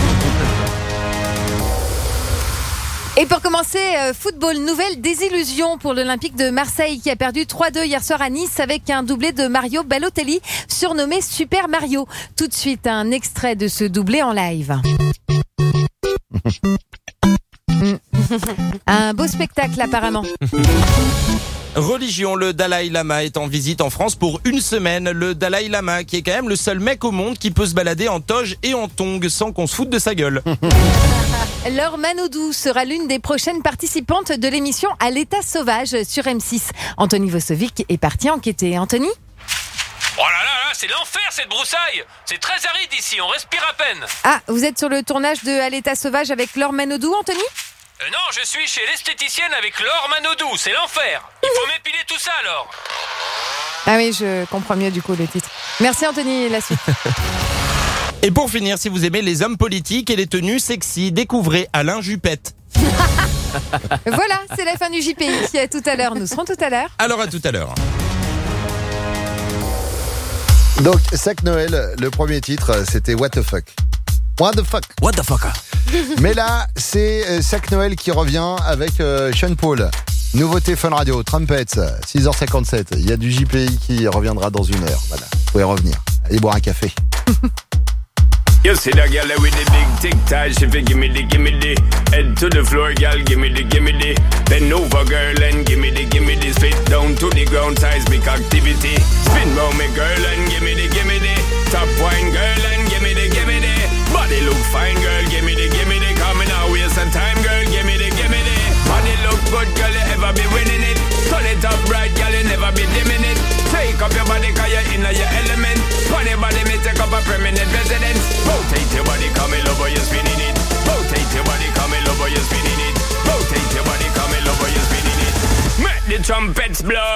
Et pour commencer, euh, football, nouvelle désillusion pour l'Olympique de Marseille qui a perdu trois deux hier soir à Nice avec un doublé de Mario Balotelli, surnommé Super Mario. Tout de suite, un extrait de ce doublé en live. Un beau spectacle apparemment. Religion, le Dalai Lama est en visite en France pour une semaine. Le Dalai Lama qui est quand même le seul mec au monde qui peut se balader en toge et en tongs sans qu'on se foute de sa gueule. Laure Manodou sera l'une des prochaines participantes de l'émission À l'état sauvage sur M six. Anthony Vosovic est parti enquêter. Anthony ? Oh là là là, c'est l'enfer cette broussaille. C'est très aride ici, on respire à peine. Ah, vous êtes sur le tournage de À l'état sauvage avec Laure Manodou, Anthony ? Euh, non, je suis chez l'esthéticienne avec Laure Manodou, c'est l'enfer. Il faut m'épiler tout ça alors. Ah oui, je comprends mieux du coup le titre. Merci Anthony, la suite. Et pour finir, si vous aimez les hommes politiques et les tenues sexy, découvrez Alain Juppette. Voilà, c'est la fin du J P I. À tout à l'heure, nous serons tout à l'heure. Alors à tout à l'heure. Donc, sac Noël, le premier titre, c'était What the fuck. What the fuck. What the fuck. Mais là, c'est euh, sac Noël qui revient avec euh, Sean Paul. Nouveauté Fun Radio, Trumpets, six heures cinquante-sept. Il y a du J P I qui reviendra dans une heure. Voilà, vous pouvez revenir. Allez boire un café. You see that girl with the big tic tac, she fi gimme the gimme the head to the floor, girl, gimme the gimme the bend over, girl, and gimme the gimme the spit down to the ground, seismic activity. Spin round me, girl, and gimme the gimme the top wine, girl, and gimme the gimme the body look fine, girl, gimme the gimme the coming out waste some time, girl, gimme the gimme the body look good, girl, you ever be winning it. Turn it up right, girl, you never be dimming it. Take up your body, cause you're in your element. Funny body, me take up a permanent residence. Rotate your body, come in, love, you're spinning it. Rotate your body, come in, love, you're spinning it. Rotate your body, come in, love, you're spinning it. Make the trumpets blow.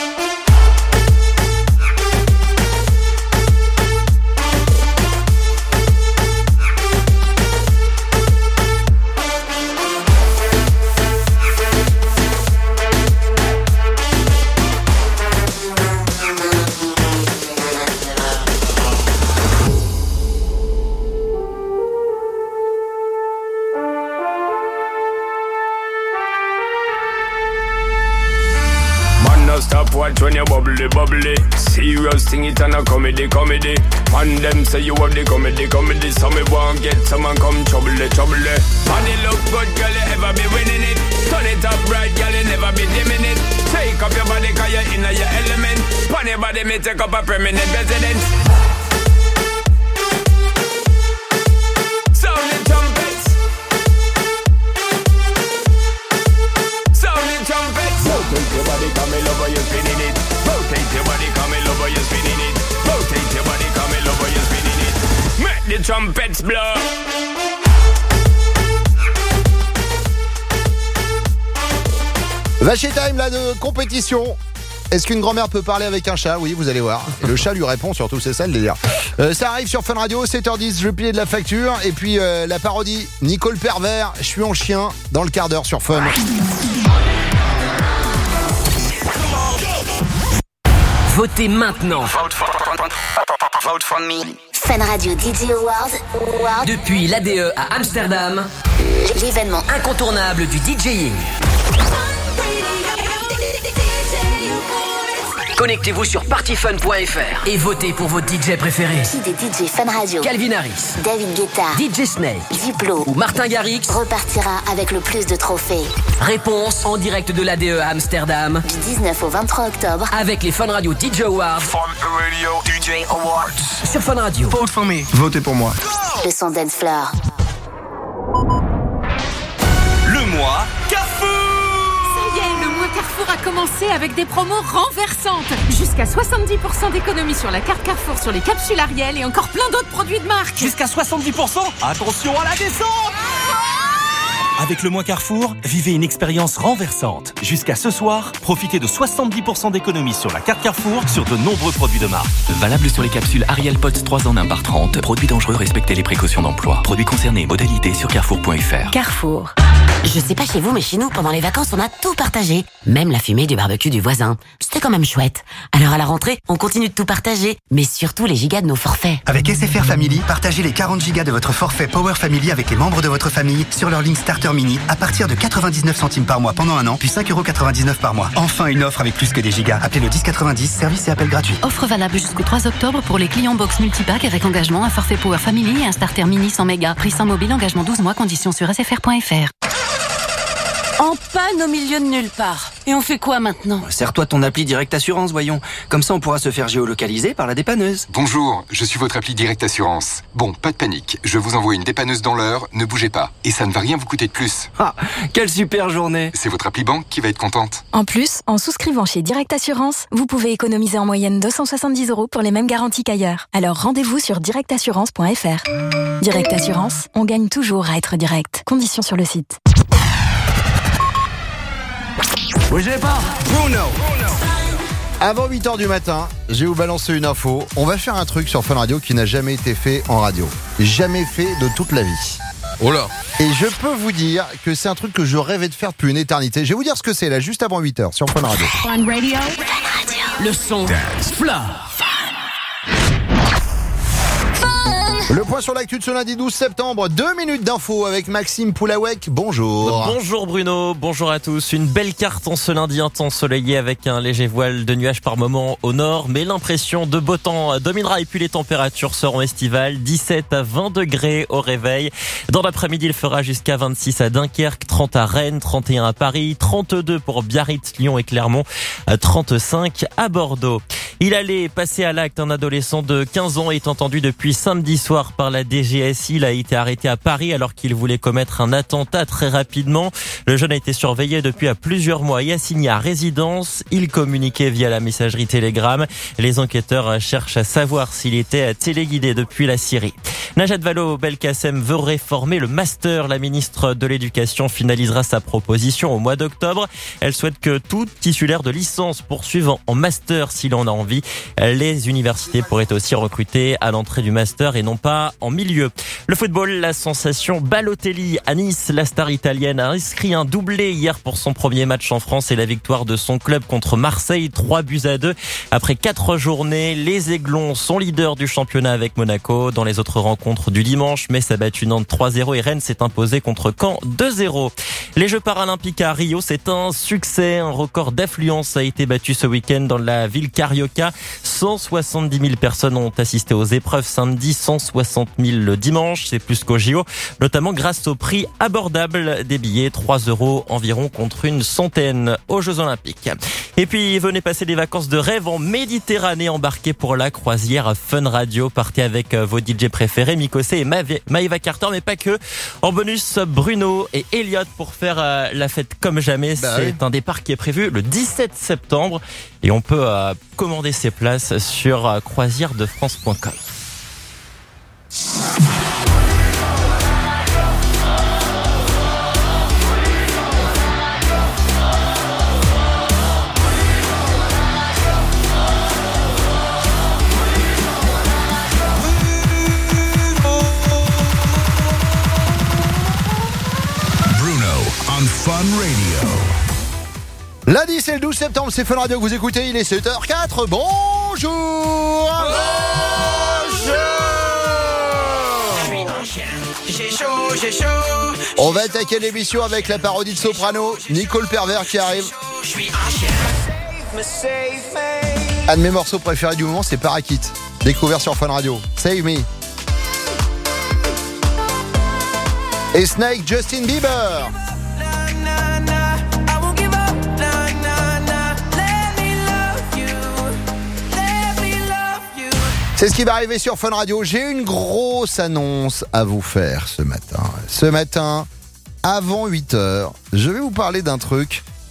Stop watch when you bubbly bubbly. Serious thing it and a comedy comedy. And them say you have the comedy comedy. So me won't get someone come trouble trouble. Body look good, girl, you ever be winning it. Turn it up right, girl, you never be dimming it. Take up your body cause you're in your element. Pon your body me take up a permanent residence. Sound the trumpets. Sound the trumpets. Rotate your body, come in over, you're spinning it. Rotate your body, come in over, you're spinning it. Rotate your body, come in over, you're spinning it. Make the trumpets blow. Vacher time là de compétition. Est-ce qu'une grand-mère peut parler avec un chat? Oui, vous allez voir. Et le chat lui répond surtout, c'est ça le délire. Euh, ça arrive sur Fun Radio, sept heures dix, je vais plier de la facture. Et puis euh, la parodie, Nicole Pervers, je suis en chien, dans le quart d'heure sur Fun. Votez maintenant. Vote for, vote for me. Fun Radio D J Awards. Depuis l'A D E à Amsterdam, l'événement incontournable du DJing. Connectez-vous sur partyfun point f r et votez pour votre D J préféré. Qui des D J Fun Radio? Calvin Harris, David Guetta, D J Snake, Diplo ou Martin Garrix repartira avec le plus de trophées. Réponse en direct de l'A D E à Amsterdam du dix-neuf au vingt-trois octobre avec les Fun Radio D J Awards. Fun Radio D J Awards sur Fun Radio. Vote for me. Votez pour moi. Le son dance floor. Le mois Carrefour. Ça y est, le mois Carrefour a commencé avec des promos renversantes. Jusqu'à soixante-dix pour cent d'économie sur la carte Carrefour sur les capsules Ariel et encore plein d'autres produits de marque. Jusqu'à soixante-dix pour cent. Attention à la descente. Avec le mois Carrefour, vivez une expérience renversante. Jusqu'à ce soir, profitez de soixante-dix pour cent d'économie sur la carte Carrefour sur de nombreux produits de marque. Valable sur les capsules Ariel Pods trois en un par trente. Produits dangereux, respectez les précautions d'emploi. Produits concernés, modalités sur carrefour point f r. Carrefour. Je sais pas chez vous, mais chez nous, pendant les vacances, on a tout partagé. Même la fumée du barbecue du voisin. C'était quand même chouette. Alors à la rentrée, on continue de tout partager. Mais surtout les gigas de nos forfaits. Avec S F R Family, partagez les quarante gigas de votre forfait Power Family avec les membres de votre famille sur leur ligne Starter Mini à partir de quatre-vingt-dix-neuf centimes par mois pendant un an, puis cinq euros quatre-vingt-dix-neuf par mois. Enfin une offre avec plus que des gigas. Appelez le dix quatre-vingt-dix, service et appel gratuit. Offre valable jusqu'au trois octobre pour les clients box multipack avec engagement, un forfait Power Family et un starter mini cent mégas. Prix sans mobile, engagement douze mois, conditions sur s f r point f r. En panne au milieu de nulle part. Et on fait quoi maintenant? Sers-toi de ton appli Direct Assurance, voyons. Comme ça, on pourra se faire géolocaliser par la dépanneuse. Bonjour, je suis votre appli Direct Assurance. Bon, pas de panique, je vous envoie une dépanneuse dans l'heure, ne bougez pas. Et ça ne va rien vous coûter de plus. Ah, quelle super journée. C'est votre appli banque qui va être contente. En plus, en souscrivant chez Direct Assurance, vous pouvez économiser en moyenne deux cent soixante-dix euros pour les mêmes garanties qu'ailleurs. Alors rendez-vous sur direct assurance point f r. Direct Assurance, on gagne toujours à être direct. Conditions sur le site. Bougez pas, Bruno. Avant huit heures du matin, je vais vous balancer une info. On va faire un truc sur Fun Radio qui n'a jamais été fait en radio. Jamais fait de toute la vie. Oh là. Et je peux vous dire que c'est un truc que je rêvais de faire depuis une éternité. Je vais vous dire ce que c'est là, juste avant huit heures sur Fun Radio. Fun Radio. Le son. Floor. Le point sur l'actu de ce lundi douze septembre, deux minutes d'info avec Maxime Poulawek, bonjour. Bonjour Bruno, bonjour à tous. Une belle carte en ce lundi, un temps ensoleillé avec un léger voile de nuages par moment au nord, mais l'impression de beau temps dominera et puis les températures seront estivales, dix-sept à vingt degrés au réveil. Dans l'après-midi, il fera jusqu'à vingt-six à Dunkerque, trente à Rennes, trente et un à Paris, trente-deux pour Biarritz, Lyon et Clermont, trente-cinq à Bordeaux. Il allait passer à l'acte. Un adolescent de quinze ans est entendu depuis samedi soir par la D G S I. Il a été arrêté à Paris alors qu'il voulait commettre un attentat très rapidement. Le jeune a été surveillé depuis à plusieurs mois et assigné à résidence. Il communiquait via la messagerie Telegram. Les enquêteurs cherchent à savoir s'il était téléguidé depuis la Syrie. Najat Vallaud-Belkacem veut réformer le master. La ministre de l'Éducation finalisera sa proposition au mois d'octobre. Elle souhaite que tout titulaire de licence poursuive en master s'il en a envie. Les universités pourraient aussi recruter à l'entrée du master et non pas en milieu. Le football, la sensation Balotelli à Nice. La star italienne a inscrit un doublé hier pour son premier match en France et la victoire de son club contre Marseille, trois buts à deux. Après quatre journées, les Aiglons sont leaders du championnat avec Monaco. Dans les autres rencontres du dimanche, Metz a battu Nantes trois zéro et Rennes s'est imposé contre Caen deux zéro. Les Jeux paralympiques à Rio, c'est un succès. Un record d'affluence a été battu ce week-end dans la ville Carioca. cent soixante-dix mille personnes ont assisté aux épreuves samedi, cent soixante mille le dimanche. C'est plus qu'au J O, notamment grâce au prix abordable des billets, trois euros environ contre une centaine aux Jeux Olympiques. Et puis, venez passer des vacances de rêve en Méditerranée, embarqués pour la croisière Fun Radio. Partez avec vos D J préférés, Mikosé et Maëva Carter, mais pas que. En bonus, Bruno et Elliot pour faire la fête comme jamais. Bah C'est oui. un départ qui est prévu le dix-sept septembre et on peut euh, commander ses places sur euh, croisière de france point com. Bruno on Fun Radio. Lundi, c'est le douze septembre, c'est Fun Radio que vous écoutez, il est sept heures quatre, bonjour. J'ai chaud, j'ai chaud. On va attaquer l'émission avec la parodie de Soprano, Nicole Pervers qui arrive. Je suis un chien. Un de mes morceaux préférés du moment, c'est Parakit, découvert sur Fun Radio. Save Me. Et Snake, Justin Bieber. C'est ce qui va arriver sur Fun Radio. J'ai une grosse annonce à vous faire ce matin. Ce matin, avant huit heures, je vais vous parler d'un truc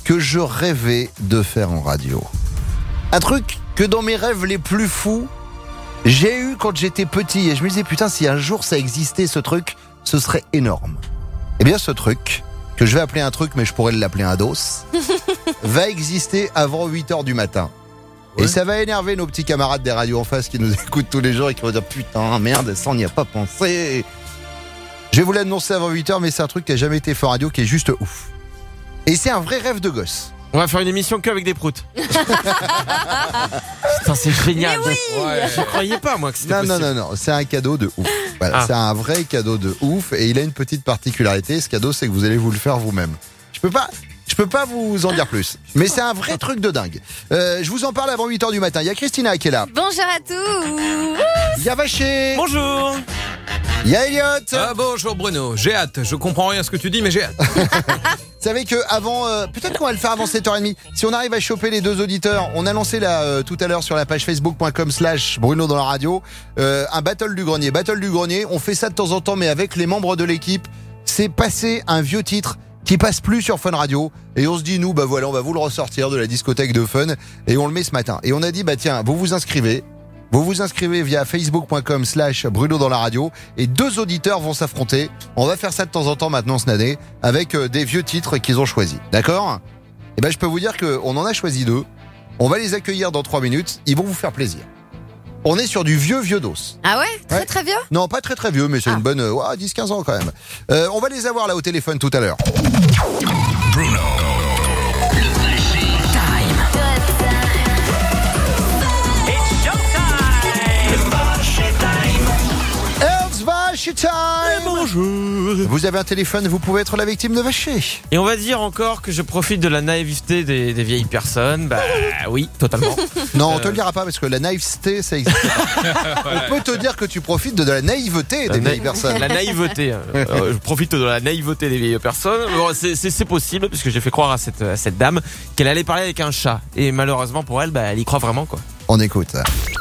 que je rêvais de faire en radio. Un truc que dans mes rêves les plus fous, j'ai eu quand j'étais petit. Et je me disais, putain, si un jour ça existait ce truc, ce serait énorme. Eh bien, ce truc, que je vais appeler un truc, mais je pourrais l'appeler un dos, va exister avant huit heures du matin. Ouais. Et ça va énerver nos petits camarades des radios en face qui nous écoutent tous les jours et qui vont dire, putain, merde, ça on n'y a pas pensé. Je vais vous l'annoncer avant huit heures, mais c'est un truc qui n'a jamais été fait en radio, qui est juste ouf. Et c'est un vrai rêve de gosse. On va faire une émission que avec des proutes. Putain, c'est génial. Mais oui. Ouais, je croyais pas, moi, que c'était non, possible. Non, non, non, c'est un cadeau de ouf. Voilà, ah. C'est un vrai cadeau de ouf. Et il a une petite particularité. Ce cadeau, c'est que vous allez vous le faire vous-même. Je peux pas... Je peux pas vous en dire plus, mais c'est un vrai truc de dingue. Euh, je vous en parle avant huit heures du matin. Il y a Christina qui est là. Bonjour à tous. Il y a Vaché. Bonjour. Il y a Elliot. Ah bonjour Bruno, j'ai hâte. Je comprends rien à ce que tu dis, mais j'ai hâte. Vous savez que avant, euh, peut-être qu'on va le faire avant sept heures trente. Si on arrive à choper les deux auditeurs, on a lancé là euh, tout à l'heure sur la page facebook.com slash Bruno dans la radio euh, un battle du grenier. Battle du grenier, on fait ça de temps en temps, mais avec les membres de l'équipe. C'est passer un vieux titre qui passe plus sur Fun Radio, et on se dit nous bah voilà, on va vous le ressortir de la discothèque de Fun, et on le met ce matin. Et on a dit bah tiens, vous vous inscrivez, vous vous inscrivez via facebook.com slash Bruno dans la radio, et deux auditeurs vont s'affronter. On va faire ça de temps en temps maintenant cette année, avec euh, des vieux titres qu'ils ont choisis, d'accord? Et ben je peux vous dire qu'on en a choisi deux. On va les accueillir dans trois minutes, ils vont vous faire plaisir. On est sur du vieux vieux dos. Ah ouais? Très ouais. très vieux? Non, pas très très vieux, mais c'est ah. une bonne euh, ouais, dix quinze ans quand même. Euh, on va les avoir là au téléphone tout à l'heure. Bruno. Vaché Time. Bonjour. Vous avez un téléphone, vous pouvez être la victime de Vaché. Et on va dire encore que je profite de la naïveté des, des vieilles personnes. Bah oui, totalement. Non, on te le dira pas parce que la naïveté, ça existe pas. Voilà. On peut te dire que tu profites de la naïveté des la vieilles na- personnes. La naïveté. euh, je profite de la naïveté des vieilles personnes. Bon, c'est, c'est, c'est possible puisque j'ai fait croire à cette, à cette dame qu'elle allait parler avec un chat. Et malheureusement pour elle, bah, elle y croit vraiment, quoi. On écoute.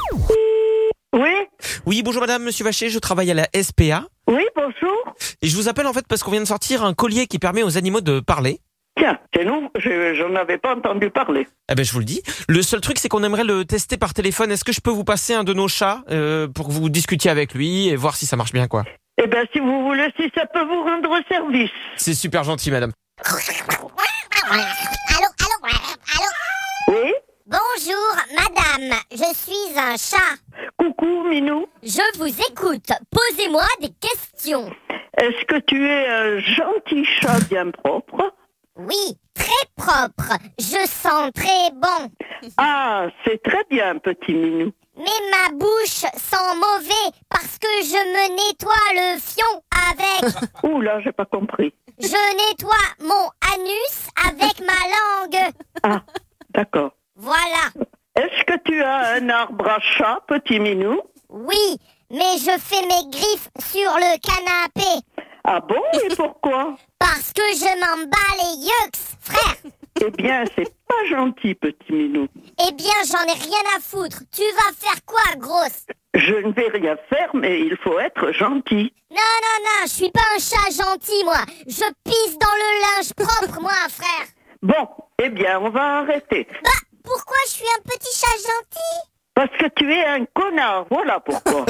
Oui. Oui, bonjour madame, monsieur Vaché, je travaille à la S P A. Oui, bonjour. Et je vous appelle en fait parce qu'on vient de sortir un collier qui permet aux animaux de parler. Tiens, c'est nous, je, j'en avais pas entendu parler. Eh ben je vous le dis. Le seul truc c'est qu'on aimerait le tester par téléphone. Est-ce que je peux vous passer un de nos chats euh, pour que vous discutiez avec lui et voir si ça marche bien, quoi? Eh ben si vous voulez, si ça peut vous rendre service. C'est super gentil madame. Allô, allô, allô. Oui. Bonjour, madame, je suis un chat. Coucou, Minou. Je vous écoute. Posez-moi des questions. Est-ce que tu es un gentil chat bien propre? Oui, très propre. Je sens très bon. Ah, c'est très bien, petit Minou. Mais ma bouche sent mauvais parce que je me nettoie le fion avec... Ouh là, j'ai pas compris. Je nettoie mon anus avec ma langue. Ah, d'accord. Voilà. Est-ce que tu as un arbre à chat, petit Minou? Oui, mais je fais mes griffes sur le canapé. Ah bon? Et pourquoi? Parce que je m'en bats les yucks, frère. Eh bien, c'est pas gentil, petit Minou. Eh bien, j'en ai rien à foutre. Tu vas faire quoi, grosse? Je ne vais rien faire, mais il faut être gentil. Non, non, non, je suis pas un chat gentil, moi. Je pisse dans le linge propre, moi, frère. Bon, eh bien, on va arrêter. Bah, pourquoi je suis un petit chat gentil? Parce que tu es un connard, voilà pourquoi.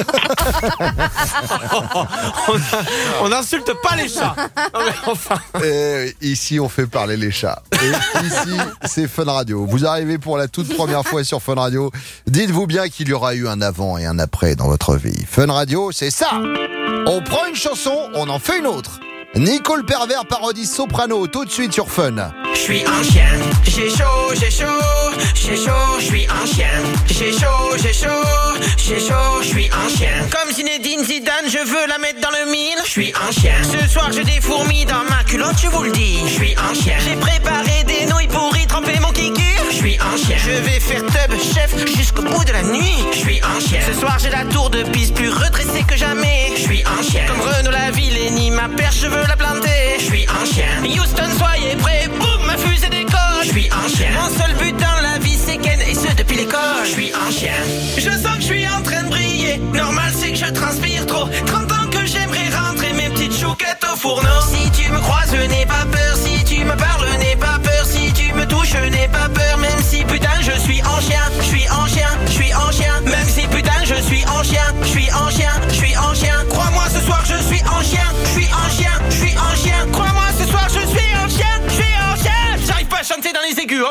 on n'insulte pas les chats. Non mais enfin. Et ici, on fait parler les chats. Et ici, c'est Fun Radio. Vous arrivez pour la toute première fois sur Fun Radio. Dites-vous bien qu'il y aura eu un avant et un après dans votre vie. Fun Radio, c'est ça. On prend une chanson, on en fait une autre. Nicole Pervers parodie Soprano tout de suite sur Fun. Je suis un chien, j'ai chaud, j'ai chaud, j'ai chaud, je suis un chien. J'ai chaud, j'ai chaud, j'ai chaud, je suis un chien. Comme Zinedine Zidane, je veux la mettre dans le mille. Je suis un chien. Ce soir j'ai des fourmis dans ma culotte, je vous le dis. Je suis un chien. J'ai préparé des nouilles pour y tremper mon kiki. Je suis un chien. Je vais faire tub chef jusqu'au bout de la nuit. Je suis un chien. Ce soir j'ai la tour de piste plus redressée que jamais. Je suis un chien. Comme Renaud Lavillenie, ma perche, je veux la planter. Je suis un chien. Houston, soyez prêts, boum, ma fusée décolle. Je suis un chien. Mon seul but dans la vie c'est Ken et ce depuis l'école. Je suis un chien. Je sens que je suis en train de briller. Normal c'est que je transpire trop. trente ans que j'aimerais rentrer mes petites chouquettes au fourneau. Si tu me croises, n'aie pas peur. Si tu me parles, n'aie pas peur. Si tu me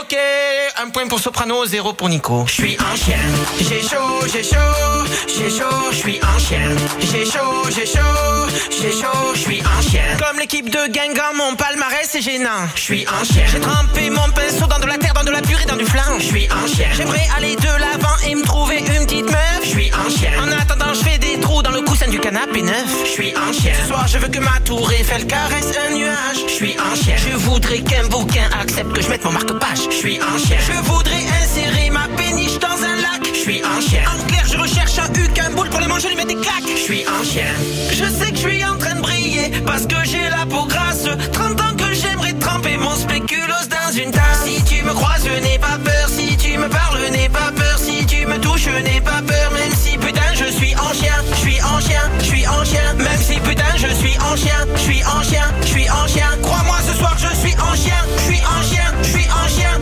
Ok, un point pour Soprano, zéro pour Nico. Je suis un chien, j'ai chaud, j'ai chaud, j'ai chaud, je suis un chien. J'ai chaud, j'ai chaud, j'ai chaud, je suis un chien. Comme l'équipe de Guingamp, mon palmarès c'est gênant. Je suis un chien. J'ai trempé mon pinceau dans de la terre, dans de la purée, dans du flan. Je suis un chien. J'aimerais aller de l'avant et me trouver une petite meuf. Je suis un chien. En attendant, je fais des trous dans le coussin du canapé neuf. Je suis un chien. Ce soir, je veux que ma tour Eiffel caresse un nuage. Je suis un chien. Je voudrais qu'un bouquin accepte que je mette mon marque-page. Je suis un chien. Je voudrais insérer ma péniche dans un lac. Je suis un chien. En clair, je recherche un huc, un boule pour les manger, lui mettre des claques. Je suis un chien. Je sais que je suis en train de briller parce que j'ai la peau grasse. trente ans que j'aimerais tremper mon spéculoos dans une tasse. Si tu me croises, je n'ai pas peur. Si tu me parles, je n'ai pas peur. Si tu me touches, je n'ai pas peur. Même si putain, je suis en chien. Je suis en chien, je suis en chien. Même si putain, je suis en chien. Je suis en chien, je suis en chien. Crois-moi, ce soir, je suis en chien. Je suis en chien, je suis en chien.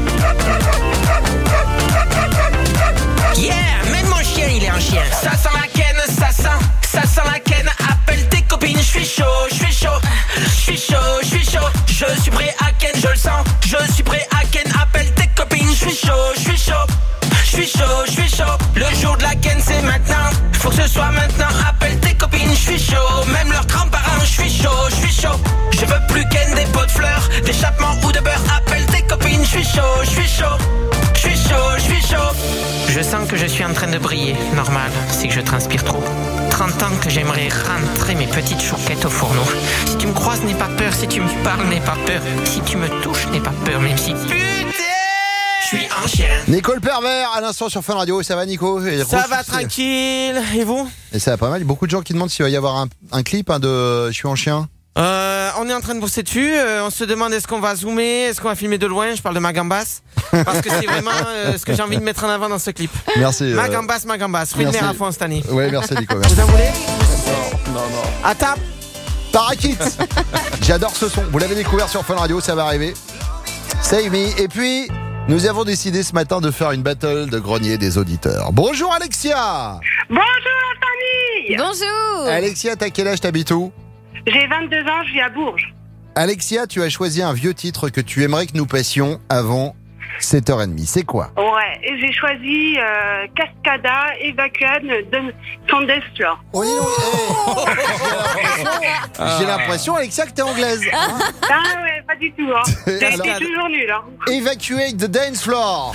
Yeah, même mon chien, il est un chien. Ça sent la ken, ça sent, ça sent la ken. Appelle tes copines, je suis chaud, je suis chaud, je suis chaud, je suis chaud. Je suis prêt à ken, je le sens. Je suis prêt à ken, appelle tes copines, je suis chaud, je suis chaud. Je suis chaud, je suis chaud. Le jour de la ken, c'est maintenant. Faut que ce soit maintenant. Appelle tes copines, je suis chaud. Même leurs grands-parents, je suis chaud, je suis chaud. Je veux plus ken des pots de fleurs, d'échappement ou de beurre. Appelle tes copines, je suis chaud, je suis chaud. Je suis chaud, je suis chaud. Je sens que je suis en train de briller. Normal, c'est que je transpire trop. trente ans que j'aimerais rentrer mes petites chouquettes au fourneau. Si tu me croises, n'aie pas peur. Si tu me parles, n'aie pas peur. Si tu me touches, n'aie pas peur. Même si putain, je suis un chien. Nico le pervers, à l'instant sur Fun Radio. Ça va, Nico? Et ça va tranquille. Et vous? Et ça va pas mal. Beaucoup de gens qui demandent s'il va y avoir un, un clip hein, de Je suis en chien. Euh, on est en train de bosser dessus. Euh, on se demande est-ce qu'on va zoomer, est-ce qu'on va filmer de loin. Je parle de ma gambasse parce que c'est vraiment euh, ce que j'ai envie de mettre en avant dans ce clip. Merci. Ma euh... gambasse, ma gambasse. Fruit de mer à fond cette année. Ouais, merci Nico. Merci. Vous en voulez? Non, non, non. À table. Parakit. J'adore ce son. Vous l'avez découvert sur Fun Radio, ça va arriver. Save me. Et puis, nous avons décidé ce matin de faire une battle de grenier des auditeurs. Bonjour Alexia. Bonjour Fanny. Bonjour. Alexia, t'as quel âge, t'habites où? J'ai vingt-deux ans, je vis à Bourges. Alexia, tu as choisi un vieux titre que tu aimerais que nous passions avant sept heures trente. C'est quoi? Ouais, et j'ai choisi euh, Cascada Evacuation de Thunderstruck. Oh, oh, oh, j'ai l'impression, Alexia, que t'es anglaise. Ah ouais, pas du tout. Hein. T'es toujours nul. Hein. Evacuate the dance floor.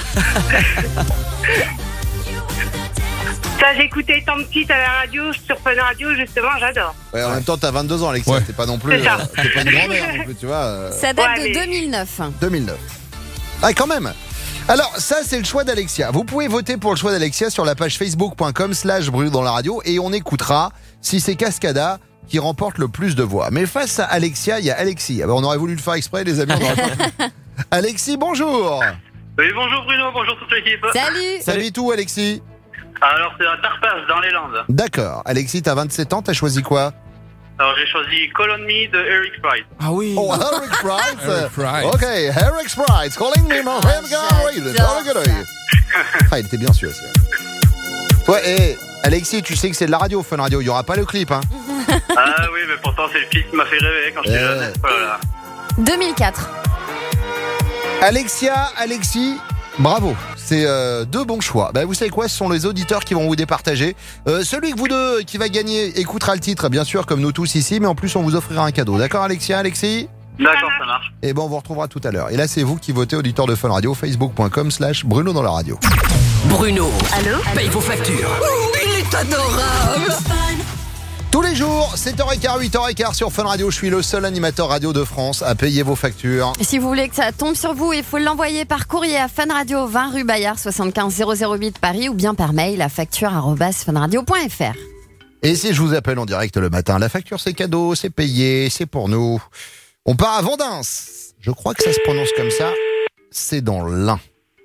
Ça, j'écoutais tant de petites à la radio, sur Fun Radio, justement, j'adore. Ouais, en même temps, t'as vingt-deux ans, Alexia. Ouais. T'es pas non plus. C'est ça. Euh, t'es pas une grand-mère non plus, tu vois. Euh... Ça date ouais, de mais... deux mille neuf. deux mille neuf. Ah, quand même. Alors, ça, c'est le choix d'Alexia. Vous pouvez voter pour le choix d'Alexia sur la page facebook.com slash Bruno dans la radio et on écoutera si c'est Cascada qui remporte le plus de voix. Mais face à Alexia, il y a Alexis. Ah ben, on aurait voulu le faire exprès, les amis. On aurait pas... Alexis, bonjour. Oui, bonjour Bruno, bonjour toute l'équipe. Salut. Salut tout, Alexis. Alors, c'est à Tarpas, dans les Landes. D'accord. Alexis, t'as vingt-sept ans, t'as choisi quoi? Alors, j'ai choisi Call on Me de Eric Price. Ah oui. Oh, Eric Price. Eric Price. Ok, Eric Price, calling me my friend Gary. Ah, il était bien sûr, ça. Ouais, et Alexis, tu sais que c'est de la radio, Fun Radio. Il n'y aura pas le clip, hein. Ah oui, mais pourtant, c'est le clip qui m'a fait rêver quand j'étais jeune. Voilà. deux mille quatre. Alexia, Alexis, bravo. C'est euh, deux bons choix. Bah, vous savez quoi, ce sont les auditeurs qui vont vous départager. Euh, celui que vous deux qui va gagner écoutera le titre, bien sûr, comme nous tous ici, mais en plus on vous offrira un cadeau. D'accord, Alexia, Alexis? D'accord, ça marche. Et ben on vous retrouvera tout à l'heure. Et là, c'est vous qui votez, auditeur de Fun Radio, facebook.com slash Bruno dans la radio. Bruno, allô, paye vos factures. Oh, il est adorable. Tous les jours, sept heures quinze, huit heures quinze sur Fun Radio. Je suis le seul animateur radio de France à payer vos factures. Si vous voulez que ça tombe sur vous, il faut l'envoyer par courrier à Fun Radio, vingt rue Bayard, soixante-quinze zéro zéro huit Paris, ou bien par mail à facture arobase funradio point fr. Et si je vous appelle en direct le matin, la facture c'est cadeau, c'est payé, c'est pour nous. On part à Vendins. Je crois que ça se prononce comme ça. C'est dans l'Ain.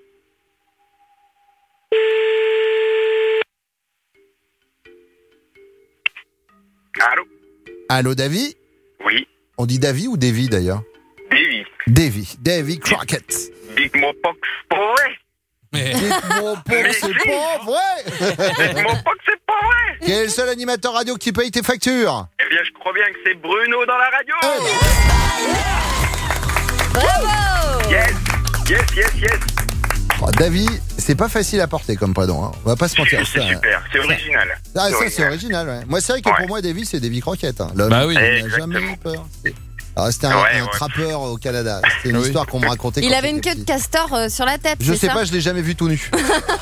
Allô? Allô, Davy? Oui. On dit Davy ou Davy d'ailleurs? Davy. Davy. Davy Crockett. Dites-moi pas que c'est pas vrai. Mais... Dites-moi pas que c'est pas vrai. Dites-moi pas que c'est pas vrai. Quel est le seul animateur radio qui paye tes factures? Eh bien, je crois bien que c'est Bruno dans la radio. Eh ben... Bravo. Yes. Yes, yes, yes. Oh, Davy, c'est pas facile à porter comme prénom, hein. On va pas se mentir. C'est ça, super, c'est original. Ah, C'est ça, original. c'est original, ouais. Moi, c'est vrai que Ouais. pour moi, Davy, c'est Davy Croquette. Hein. L'homme, Bah oui. il n'a Exactement. jamais eu peur. C'est- Alors, c'était un, Ouais, un ouais. trappeur au Canada. C'était une Ah oui. histoire qu'on me racontait. Il quand avait une j'étais queue de petit. castor euh, sur la tête. Je c'est sais ça pas, je l'ai jamais vu tout nu.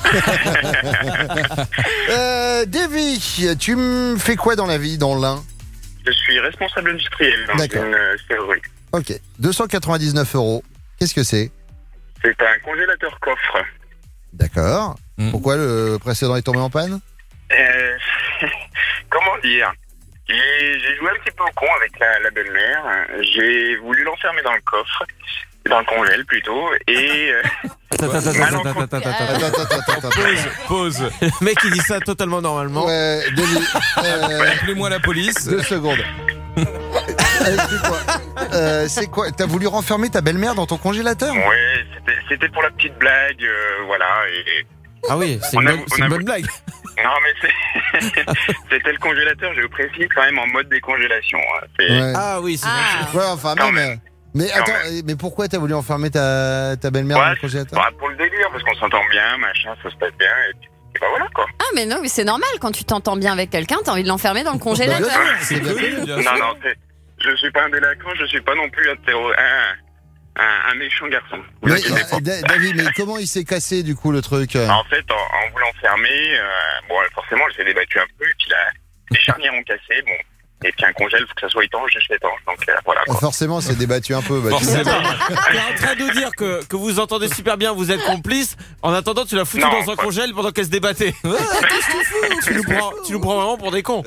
euh, Davy, tu me fais quoi dans la vie, dans l'Ain? Je suis responsable industriel dans D'accord. une euh, serrurerie. Ok, deux cent quatre-vingt-dix-neuf euros. Qu'est-ce que c'est? C'est un congélateur coffre. D'accord. Pourquoi le précédent est tombé en panne? Euh, comment dire? J'ai j'ai joué un petit peu au con avec la, la belle-mère. J'ai voulu l'enfermer dans le coffre, dans le congèle plutôt, et... euh, Attends, attends, attends, malencontre- attends, attends, attends, attends, attends, pause, pause. Le mec, il dit ça totalement normalement. Ouais, Davy, euh, Appelez-moi la police. deux secondes. Explique-moi. Euh, c'est quoi? T'as voulu renfermer ta belle-mère dans ton congélateur? Ouais, c'était- c'était pour la petite blague, euh, voilà, et... Ah oui, c'est On une, a- bonne, on c'est a- une bonne blague. Non mais c'est... c'était le congélateur, je précise quand même en mode décongélation. hein. C'est- Ouais. Ah oui, c'est Ouais, enfin, Quand même. même. Mais Quand attends, mais pourquoi t'as voulu enfermer ta, ta belle-mère dans Ouais, le congélateur? bah, pour le délire, parce qu'on s'entend bien, machin, ça se passe bien, et puis et bah voilà quoi. Ah, mais non, mais c'est normal. Quand tu t'entends bien avec quelqu'un, t'as envie de l'enfermer dans le congélateur. C'est bien connu. Non, non, c'est... je suis pas un délinquant, je suis pas non plus un terror... un, un, un méchant garçon. Vous Mais, inquiétez pas. euh, Da- David, mais comment il s'est cassé du coup le truc? euh En fait, en, en voulant fermer, euh, bon, forcément, je l'ai débattu un peu, et puis là, les charnières ont cassé, bon. Et puis un congèle, faut que ça soit étanche, je l'étanche, donc euh, voilà quoi. Forcément, c'est débattu un peu. Bah, tu Forcément. m'étonnes. T'es en train de nous dire que, que vous entendez super bien, vous êtes complice. En attendant, tu l'as foutu Non, dans un pas- congèle pendant qu'elle se débattait. Ouais, qu'est-ce que tu fous tu nous, prends, tu nous prends vraiment pour des cons.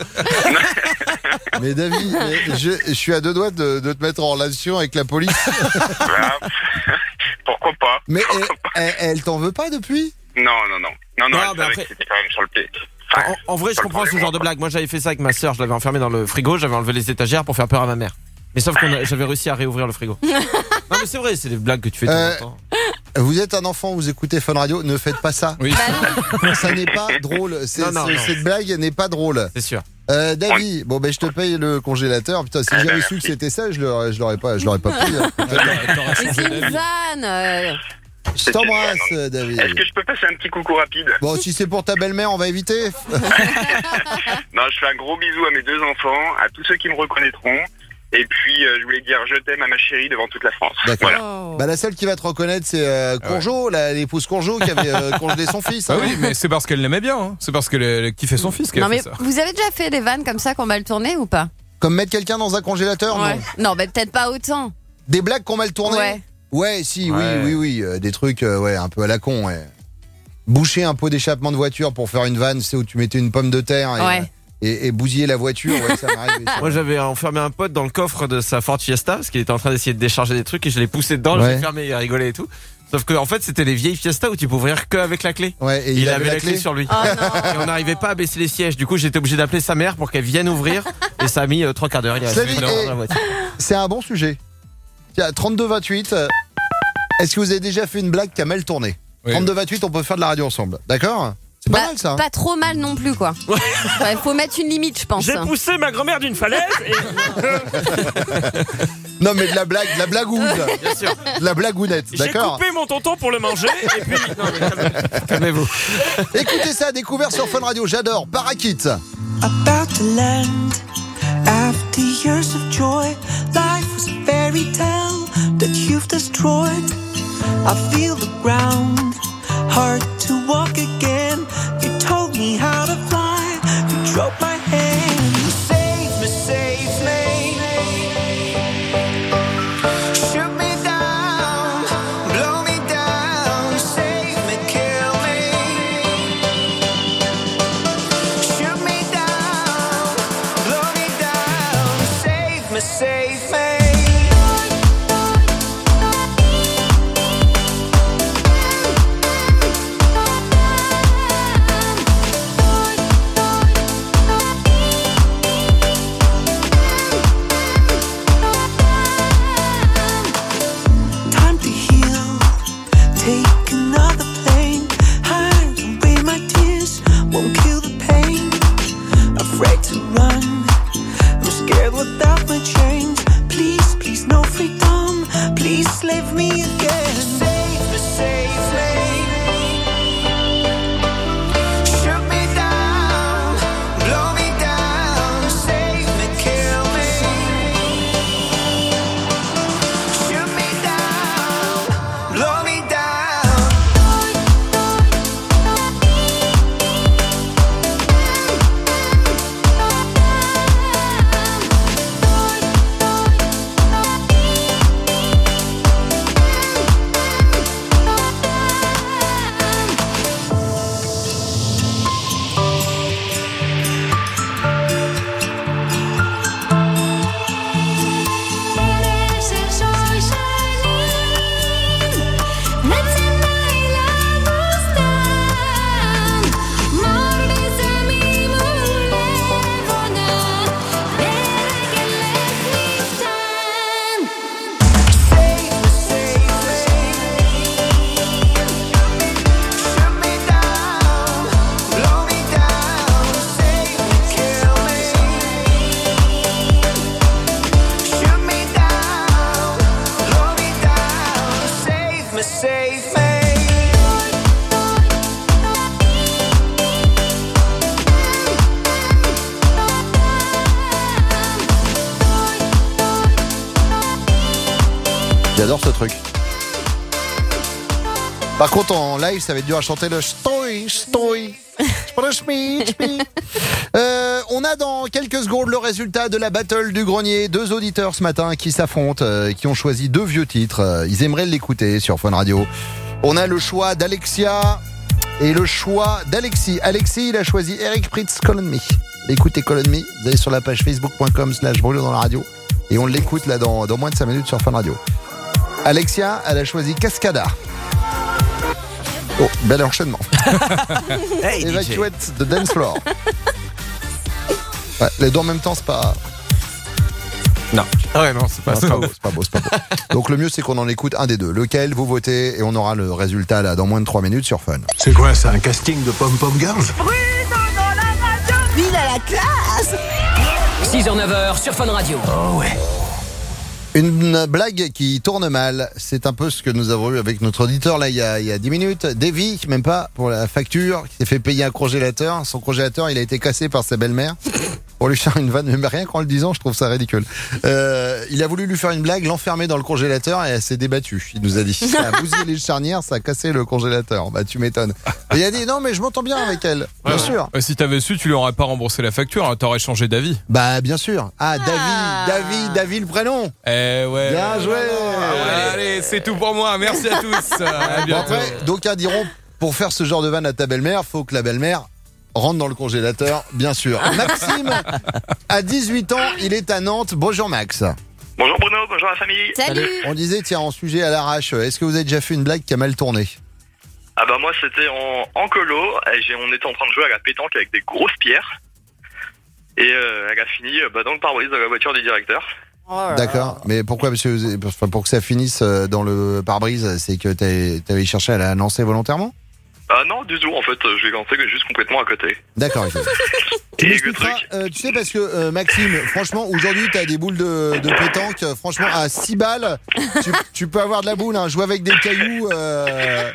Mais David, mais je, je suis à deux doigts de, de te mettre en relation avec la police. Voilà. Pourquoi pas? Mais elle, elle, elle t'en veut pas depuis? Non, non, non. Non, non, Non, elle mais savait après- que c'était quand même sur le pied. En, en vrai, je comprends ce genre de blague. Moi, j'avais fait ça avec ma sœur. Je l'avais enfermé dans le frigo. J'avais enlevé les étagères pour faire peur à ma mère. Mais sauf que j'avais réussi à réouvrir le frigo. Non, mais c'est vrai, c'est des blagues que tu fais de temps Euh, en temps. Vous êtes un enfant, vous écoutez Fun Radio, ne faites pas ça. Oui. Ça n'est pas drôle. C'est- Non, non, c'est- non. Cette blague n'est pas drôle. C'est sûr. Euh, David, bon ben je te paye le congélateur. Putain, si Ah, j'avais bah, su que c'était ça, je l'aurais, je l'aurais pas, je l'aurais pas pris. hein. Mais c'est une vanne. euh. Je t'embrasse, David. Est-ce que je peux passer un petit coucou rapide? Bon, si c'est pour ta belle-mère, on va éviter. Non, je fais un gros bisou à mes deux enfants, à tous ceux qui me reconnaîtront. Et puis, euh, je voulais dire je t'aime à ma chérie devant toute la France. D'accord. Voilà. Bah la seule qui va te reconnaître, c'est euh, Courgeot, la- l'épouse Courgeot qui avait euh, congelé son fils. Ah hein. oui, mais c'est parce qu'elle l'aimait bien. Hein. C'est parce qu'elle elle kiffait son fils qu'elle Non, a fait mais ça. vous avez déjà fait des vannes comme ça qu'on mal tournées ou pas? Comme mettre quelqu'un dans un congélateur, Ouais. non. Non, mais peut-être pas autant. Des blagues qu'on mal tournées. Ouais. Ouais, si, Ouais. oui, oui, oui, euh, des trucs, euh, ouais, un peu à la con. Ouais. Boucher un pot d'échappement de voiture pour faire une vanne, c'est où tu mettais une pomme de terre et, Ouais. euh, et, et bousiller la voiture. Ouais, ça m'arrive. ça. Moi, j'avais enfermé un pote dans le coffre de sa Ford Fiesta parce qu'il était en train d'essayer de décharger des trucs et je l'ai poussé dedans, je Ouais. l'ai fermé, il rigolait et tout. Sauf que en fait, c'était les vieilles Fiesta où tu peux ouvrir que avec la clé. Ouais, et il, il avait la clé, sur lui. Oh non. Et on n'arrivait pas à baisser les sièges. Du coup, j'étais obligé d'appeler sa mère pour qu'elle vienne ouvrir. Et ça a mis euh, trois quarts d'heure. Il est Cela resté dit, dans eh, la voiture. C'est un bon sujet. Tiens, trente-deux vingt-huit. euh, Est-ce que vous avez déjà fait une blague qui a mal tourné? Oui. trente-deux vingt-huit, on peut faire de la radio ensemble. D'accord? C'est pas Bah, mal ça. hein Pas trop mal non plus, quoi. Ouais, faut mettre une limite, je pense. J'ai poussé ma grand-mère d'une falaise et... Non, mais de la blague, de la blagoune. Bien sûr. De la blagounette, J'ai d'accord? coupé mon tonton pour le manger et puis... Non, mais calme- calmez-vous. Écoutez ça, découvert sur Fun Radio, j'adore. Parakit. About to land after years of joy. Life was a fairy tale that you've destroyed. I feel the ground, hard to walk again. You told me how to fly, you drove my hand. Save me, save me. Shoot me down, blow me down. Save me, kill me. Shoot me down, blow me down. Save me, save me. Time to heal. Take another plane. Hide away my tears. Won't kill the pain. Afraid to run. I'm scared without my chains. Please, please, no freedom. Please save me again. Save me, me save me. J'adore ce truc. Par contre, en live, ça va être dur à chanter le stoy, stoy. Euh, on a dans quelques secondes le résultat de la battle du grenier. Deux auditeurs ce matin qui s'affrontent, euh, qui ont choisi deux vieux titres. Euh, ils aimeraient l'écouter sur Fun Radio. On a le choix d'Alexia et le choix d'Alexis. Alexis, il a choisi Eric Prydz, Call on Me. Écoutez Call on Me, vous allez sur la page facebook.com slash Bruno dans la radio. Et on l'écoute là dans, dans moins de cinq minutes sur Fun Radio. Alexia, elle a choisi Cascada. Oh, bel enchaînement. Hey, Evacuate de dance floor. Ouais, les deux en même temps, c'est pas. Non. Ah ouais, non, c'est pas, non, c'est pas beau, c'est pas beau, c'est pas beau. Donc le mieux, c'est qu'on en écoute un des deux. Lequel vous votez et on aura le résultat là dans moins de trois minutes sur Fun. C'est quoi ça, un casting de Pom Pom Girls? Il a la classe. six heures neuf heures sur Fun Radio. Oh ouais. Une blague qui tourne mal, c'est un peu ce que nous avons eu avec notre auditeur là il y a, il y a dix minutes. Davy, même pas, pour la facture, qui s'est fait payer un congélateur. Son congélateur, il a été cassé par sa belle-mère pour lui faire une vanne, mais rien qu'en le disant, je trouve ça ridicule. Euh, il a voulu lui faire une blague, l'enfermer dans le congélateur et elle s'est débattue. Il nous a dit, ça a bousillé les charnières, ça a cassé le congélateur. Bah tu m'étonnes. Et il a dit, non mais je m'entends bien avec elle, bien ouais, sûr. Ouais, si t'avais su, tu lui aurais pas remboursé la facture, hein, t'aurais changé d'avis. Bah bien sûr. Ah, Davy, ah. Davy, Davy le prénom. Eh ouais. Bien joué. Ah, allez, c'est tout pour moi. Merci à tous. À bientôt. Après, d'aucuns diront, pour faire ce genre de vanne à ta belle-mère, faut que la belle-mère rentre dans le congélateur, bien sûr. Maxime, à dix-huit ans, il est à Nantes. Bonjour Max. Bonjour Bruno, bonjour la famille. Salut. On disait, tiens, en sujet à l'arrache, est-ce que vous avez déjà fait une blague qui a mal tourné? Ah bah moi c'était en, en colo, et j'ai, on était en train de jouer à la pétanque avec des grosses pierres. Et euh, elle a fini bah, dans le pare-brise de la voiture du directeur. Oh D'accord, mais pourquoi? Parce que pour que ça finisse dans le pare-brise, c'est que t'avais cherché à la lancer volontairement? Ah non, du tout, en fait, je l'ai lancé juste complètement à côté. D'accord, ok. Tu m'expliqueras, euh, tu sais, parce que euh, Maxime, franchement, aujourd'hui, t'as des boules de, de pétanque, franchement, à six balles, tu, tu peux avoir de la boule, hein, jouer avec des cailloux. Euh...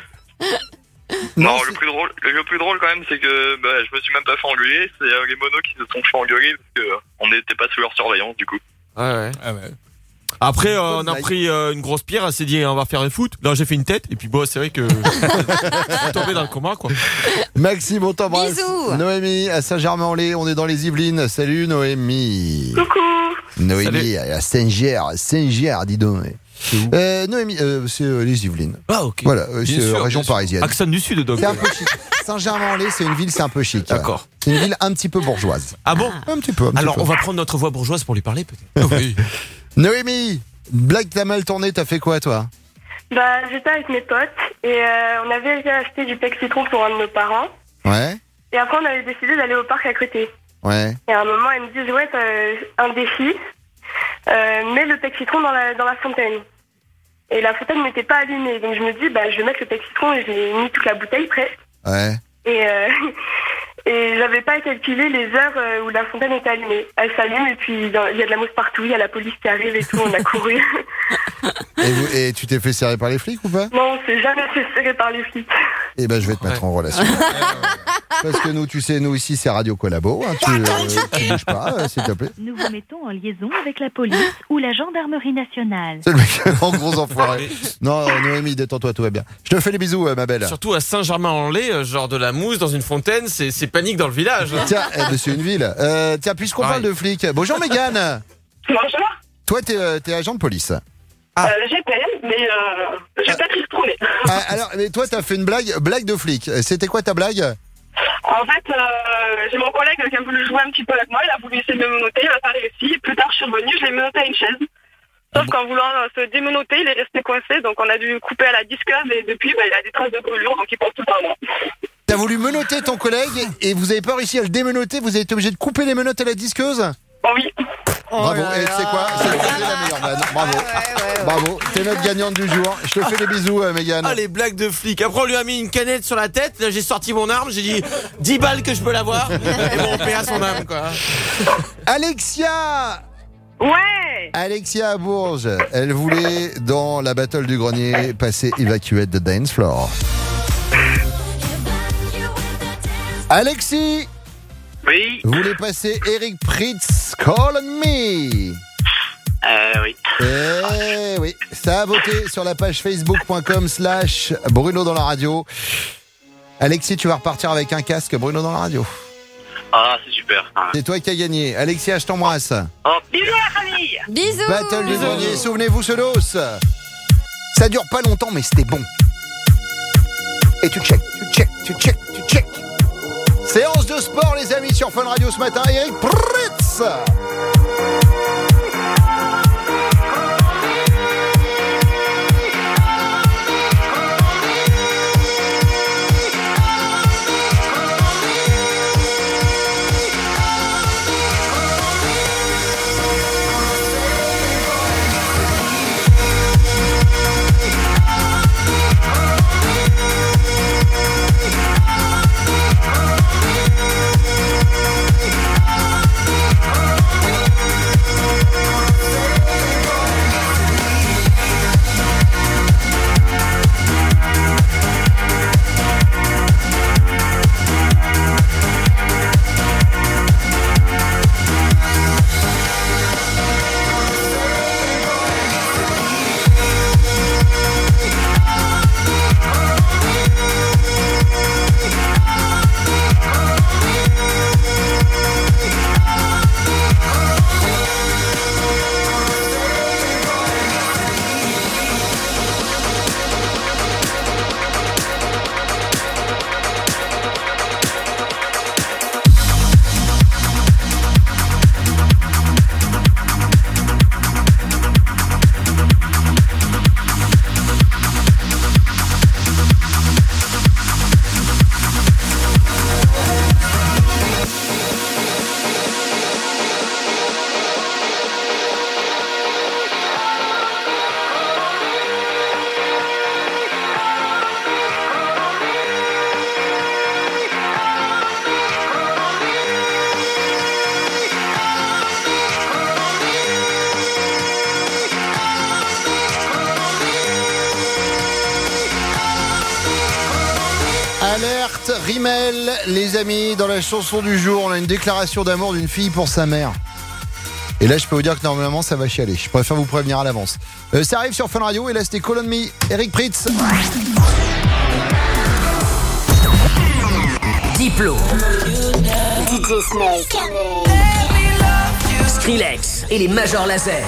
Non, non le plus drôle, le plus drôle quand même, c'est que bah, je me suis même pas fait engueuler, c'est euh, les monos qui se sont fait engueuler parce qu'on n'était pas sous leur surveillance, du coup. Ouais, ouais. Ah ouais. Après, euh, on a pris euh, une grosse pierre, elle s'est dit on va faire un foot. Là, j'ai fait une tête, et puis bon, c'est vrai que je suis tombé dans le coma, quoi. Maxime, on t'embrasse. Bisous. Noémie, à Saint-Germain-en-Laye, on est dans les Yvelines. Salut Noémie. Coucou. Noémie, Salut. à Saint-Ger, Saint-Ger, dis donc. Euh, Noémie, euh, c'est euh, les Yvelines. Ah, ok. Voilà, euh, c'est euh, région parisienne. Accent du Sud, donc. C'est un peu chic. Saint-Germain-en-Laye, c'est une ville, c'est un peu chic. D'accord. Ouais. C'est une ville un petit peu bourgeoise. Ah bon? Un petit peu. Un petit Alors, peu. on va prendre notre voix bourgeoise pour lui parler, peut-être. Oui. Noémie, blague t'as mal tourné, t'as fait quoi, toi? Bah, j'étais avec mes potes et euh, on avait acheté du Pec Citron pour un de nos parents. Ouais. Et après, on avait décidé d'aller au parc à côté. Ouais. Et à un moment, ils me disent, ouais, t'as un défi, euh, mets le Pec Citron dans la, dans la fontaine. Et la fontaine n'était pas allumée. Donc je me dis, bah, je vais mettre le Pec Citron et j'ai mis toute la bouteille presque. Ouais. Et, euh, et j'avais pas calculé les heures où la fontaine était allumée. Elle s'allume et puis il y a de la mousse partout, il y a la police qui arrive et tout, on a couru. Et, vous, et tu t'es fait serrer par les flics ou pas? Non, on s'est jamais fait serrer par les flics. Eh ben, je vais te mettre en relation. Parce que nous, tu sais, nous ici, c'est Radio Collabo. Hein, tu, euh, tu bouges pas, euh, s'il te plaît. Nous vous mettons en liaison avec la police ou la gendarmerie nationale. C'est le mec en gros enfoiré. Non, Noémie, détends-toi, tout va bien. Je te fais les bisous, euh, ma belle. Surtout à Saint-Germain-en-Laye, euh, genre de la mousse dans une fontaine, c'est, c'est panique dans le village. Tiens, eh ben, c'est une ville. Euh, tiens, puisqu'on Pareil. parle de flics. Bonjour, Mégane. Bonjour. Toi, t'es, euh, t'es agent de police. Ah. Euh, j'ai peine, mais euh, j'ai pas pu se tourner. Ah, alors, mais toi, t'as fait une blague, blague de flic. C'était quoi ta blague? En fait, euh, j'ai mon collègue qui a voulu jouer un petit peu avec moi, il a voulu essayer de me menotter, il n'a pas réussi. Et plus tard, je suis revenue, je l'ai menotté à une chaise. Sauf qu'en voulant se démenoter, il est resté coincé, donc on a dû couper à la disqueuse et depuis, bah, il a des traces de brûlure, donc il pense tout le temps à moi. T'as voulu menotter ton collègue et vous avez pas réussi à le démenoter, vous avez été obligé de couper les menottes à la disqueuse? Oh oui. Bravo, Oh et tu sais quoi? C'est la meilleure vanne. Bravo. Ouais, ouais, ouais. Bravo, t'es notre gagnante du jour. Je te fais des bisous, euh, Mégane. Ah, les blagues de flics. Après, on lui a mis une canette sur la tête. Là, j'ai sorti mon arme. J'ai dit dix balles que je peux l'avoir. Et bon, on paie à son âme, quoi. Alexia! Ouais. Alexia à Bourges, elle voulait, dans la battle du grenier, passer Evacuate the Dance Floor. Alexis, oui. Vous voulez passer Eric Prydz, Call on Me. Euh, oui. Eh oui, ça a voté sur la page facebook.com slash Bruno dans la radio. Alexis, tu vas repartir avec un casque Bruno dans la radio. Ah, c'est super. Ah. C'est toi qui as gagné. Alexia, je t'embrasse. Oh, bisous la famille. Bisous. Battle du grenier, souvenez-vous ce dos. Ça dure pas longtemps, mais c'était bon. Et tu check, tu check, tu check, tu check. Séance de sport, les amis, sur Fun Radio ce matin. Eric Prydz. Alerte Rimmel, les amis, dans la chanson du jour, on a une déclaration d'amour d'une fille pour sa mère. Et là, je peux vous dire que normalement, ça va chialer. Je préfère vous prévenir à l'avance. Euh, ça arrive sur Fun Radio et là, c'était Call on Me, Eric Prydz. Diplo, D J Snake, Skrillex et les Major Laser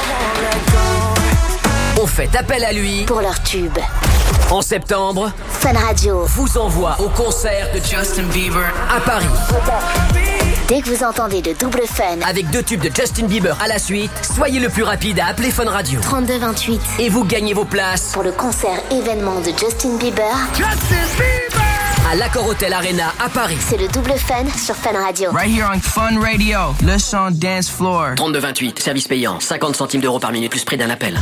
ont fait appel à lui pour leur tube. En septembre, Fun Radio vous envoie au concert de Justin Bieber à Paris. Dès que vous entendez de double fun avec deux tubes de Justin Bieber à la suite, soyez le plus rapide à appeler Fun Radio. trente-deux vingt-huit Et vous gagnez vos places pour le concert événement de Justin Bieber. Justin Bieber à l'Accor Hotel Arena à Paris. C'est le double fun sur Fun Radio. Right here on Fun Radio, le son dance floor. trente-deux vingt-huit, service payant, cinquante centimes d'euros par minute plus prix d'un appel.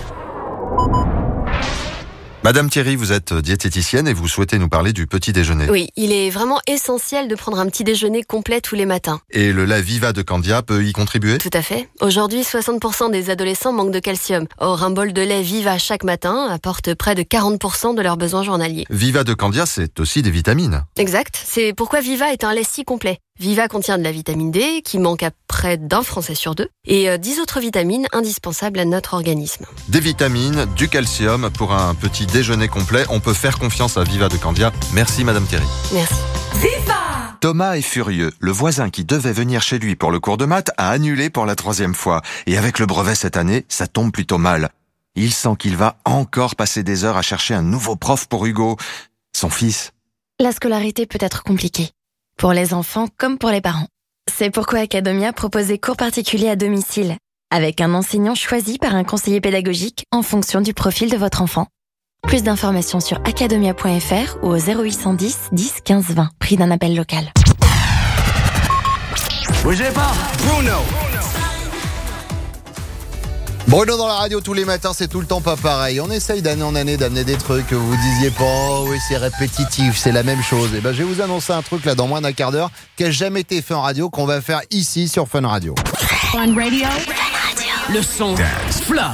Madame Thierry, vous êtes diététicienne et vous souhaitez nous parler du petit déjeuner. Oui, il est vraiment essentiel de prendre un petit déjeuner complet tous les matins. Et le lait Viva de Candia peut y contribuer ? Tout à fait. Aujourd'hui, soixante pour cent des adolescents manquent de calcium. Or, un bol de lait Viva chaque matin apporte près de quarante pour cent de leurs besoins journaliers. Viva de Candia, c'est aussi des vitamines. Exact. C'est pourquoi Viva est un lait si complet. Viva contient de la vitamine D, qui manque à près d'un Français sur deux, et dix autres vitamines indispensables à notre organisme. Des vitamines, du calcium, pour un petit déjeuner complet, on peut faire confiance à Viva de Candia. Merci Madame Thierry. Merci. Viva ! Thomas est furieux. Le voisin qui devait venir chez lui pour le cours de maths a annulé pour la troisième fois. Et avec le brevet cette année, ça tombe plutôt mal. Il sent qu'il va encore passer des heures à chercher un nouveau prof pour Hugo, son fils. La scolarité peut être compliquée, pour les enfants comme pour les parents. C'est pourquoi Academia propose des cours particuliers à domicile, avec un enseignant choisi par un conseiller pédagogique en fonction du profil de votre enfant. Plus d'informations sur academia point f r ou au zéro huit cent dix, dix, quinze, vingt, prix d'un appel local. Bougez pas, Bruno. Bruno dans la radio tous les matins, c'est tout le temps pas pareil. On essaye d'année en année d'amener des trucs que vous disiez pas. Oh, oui, c'est répétitif, c'est la même chose. Et ben, je vais vous annoncer un truc là dans moins d'un quart d'heure qui a jamais été fait en radio, qu'on va faire ici sur Fun Radio. Fun Radio. Fun Radio. le son Dance Floor.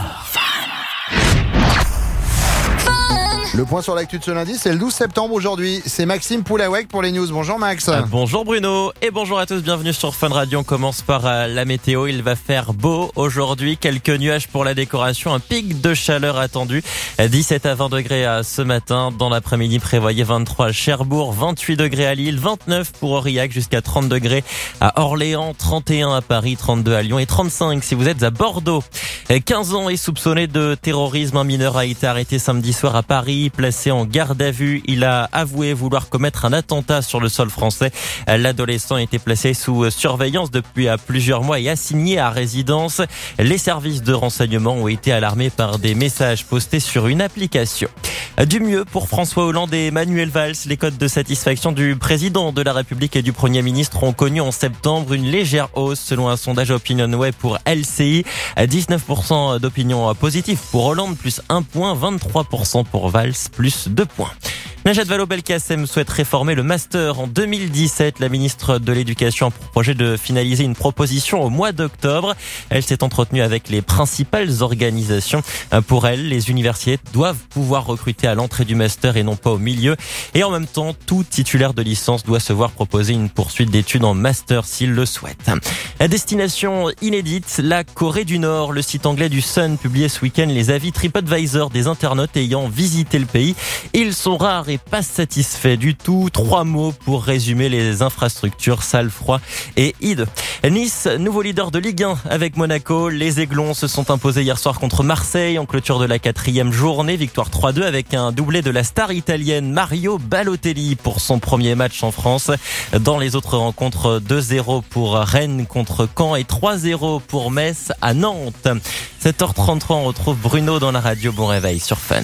Le point sur l'actu de ce lundi, c'est le douze septembre aujourd'hui. C'est Maxime Poulawek pour les news. Bonjour Max. Euh, bonjour Bruno et bonjour à tous, bienvenue sur Fun Radio. On commence par euh, la météo, il va faire beau aujourd'hui, quelques nuages pour la décoration, un pic de chaleur attendu, dix-sept à vingt degrés euh, ce matin, dans l'après-midi prévoyez vingt-trois à Cherbourg, vingt-huit degrés à Lille, vingt-neuf pour Aurillac, jusqu'à trente degrés à Orléans, trente et un à Paris, trente-deux à Lyon et trente-cinq si vous êtes à Bordeaux. quinze ans et soupçonné de terrorisme, un mineur a été arrêté samedi soir à Paris, placé en garde à vue. Il a avoué vouloir commettre un attentat sur le sol français. L'adolescent a été placé sous surveillance depuis plusieurs mois et assigné à résidence. Les services de renseignement ont été alarmés par des messages postés sur une application. Du mieux pour François Hollande et Manuel Valls. Les codes de satisfaction du président de la République et du Premier ministre ont connu en septembre une légère hausse selon un sondage OpinionWay pour L C I. dix-neuf pour cent d'opinion positive pour Hollande, plus un point, vingt-trois pour cent pour Valls, plus deux points. Najat Vallaud-Belkacem souhaite réformer le master en deux mille dix-sept. La ministre de l'Éducation a pour projet de finaliser une proposition au mois d'octobre. Elle s'est entretenue avec les principales organisations. Pour elle, les universités doivent pouvoir recruter à l'entrée du master et non pas au milieu. Et en même temps, tout titulaire de licence doit se voir proposer une poursuite d'études en master s'il le souhaite. À destination inédite, la Corée du Nord. Le site anglais du Sun publiait ce week-end les avis TripAdvisor des internautes ayant visité le pays. Ils sont rares et pas satisfaits du tout. Trois mots pour résumer les infrastructures, sale, froid et hideux. Nice, nouveau leader de Ligue un avec Monaco. Les Aiglons se sont imposés hier soir contre Marseille en clôture de la quatrième journée. Victoire trois deux avec un doublé de la star italienne Mario Balotelli pour son premier match en France. Dans les autres rencontres, deux zéro pour Rennes contre Caen et trois zéro pour Metz à Nantes. sept heures trente-trois, on retrouve Bruno dans la radio. Bon réveil sur Fun.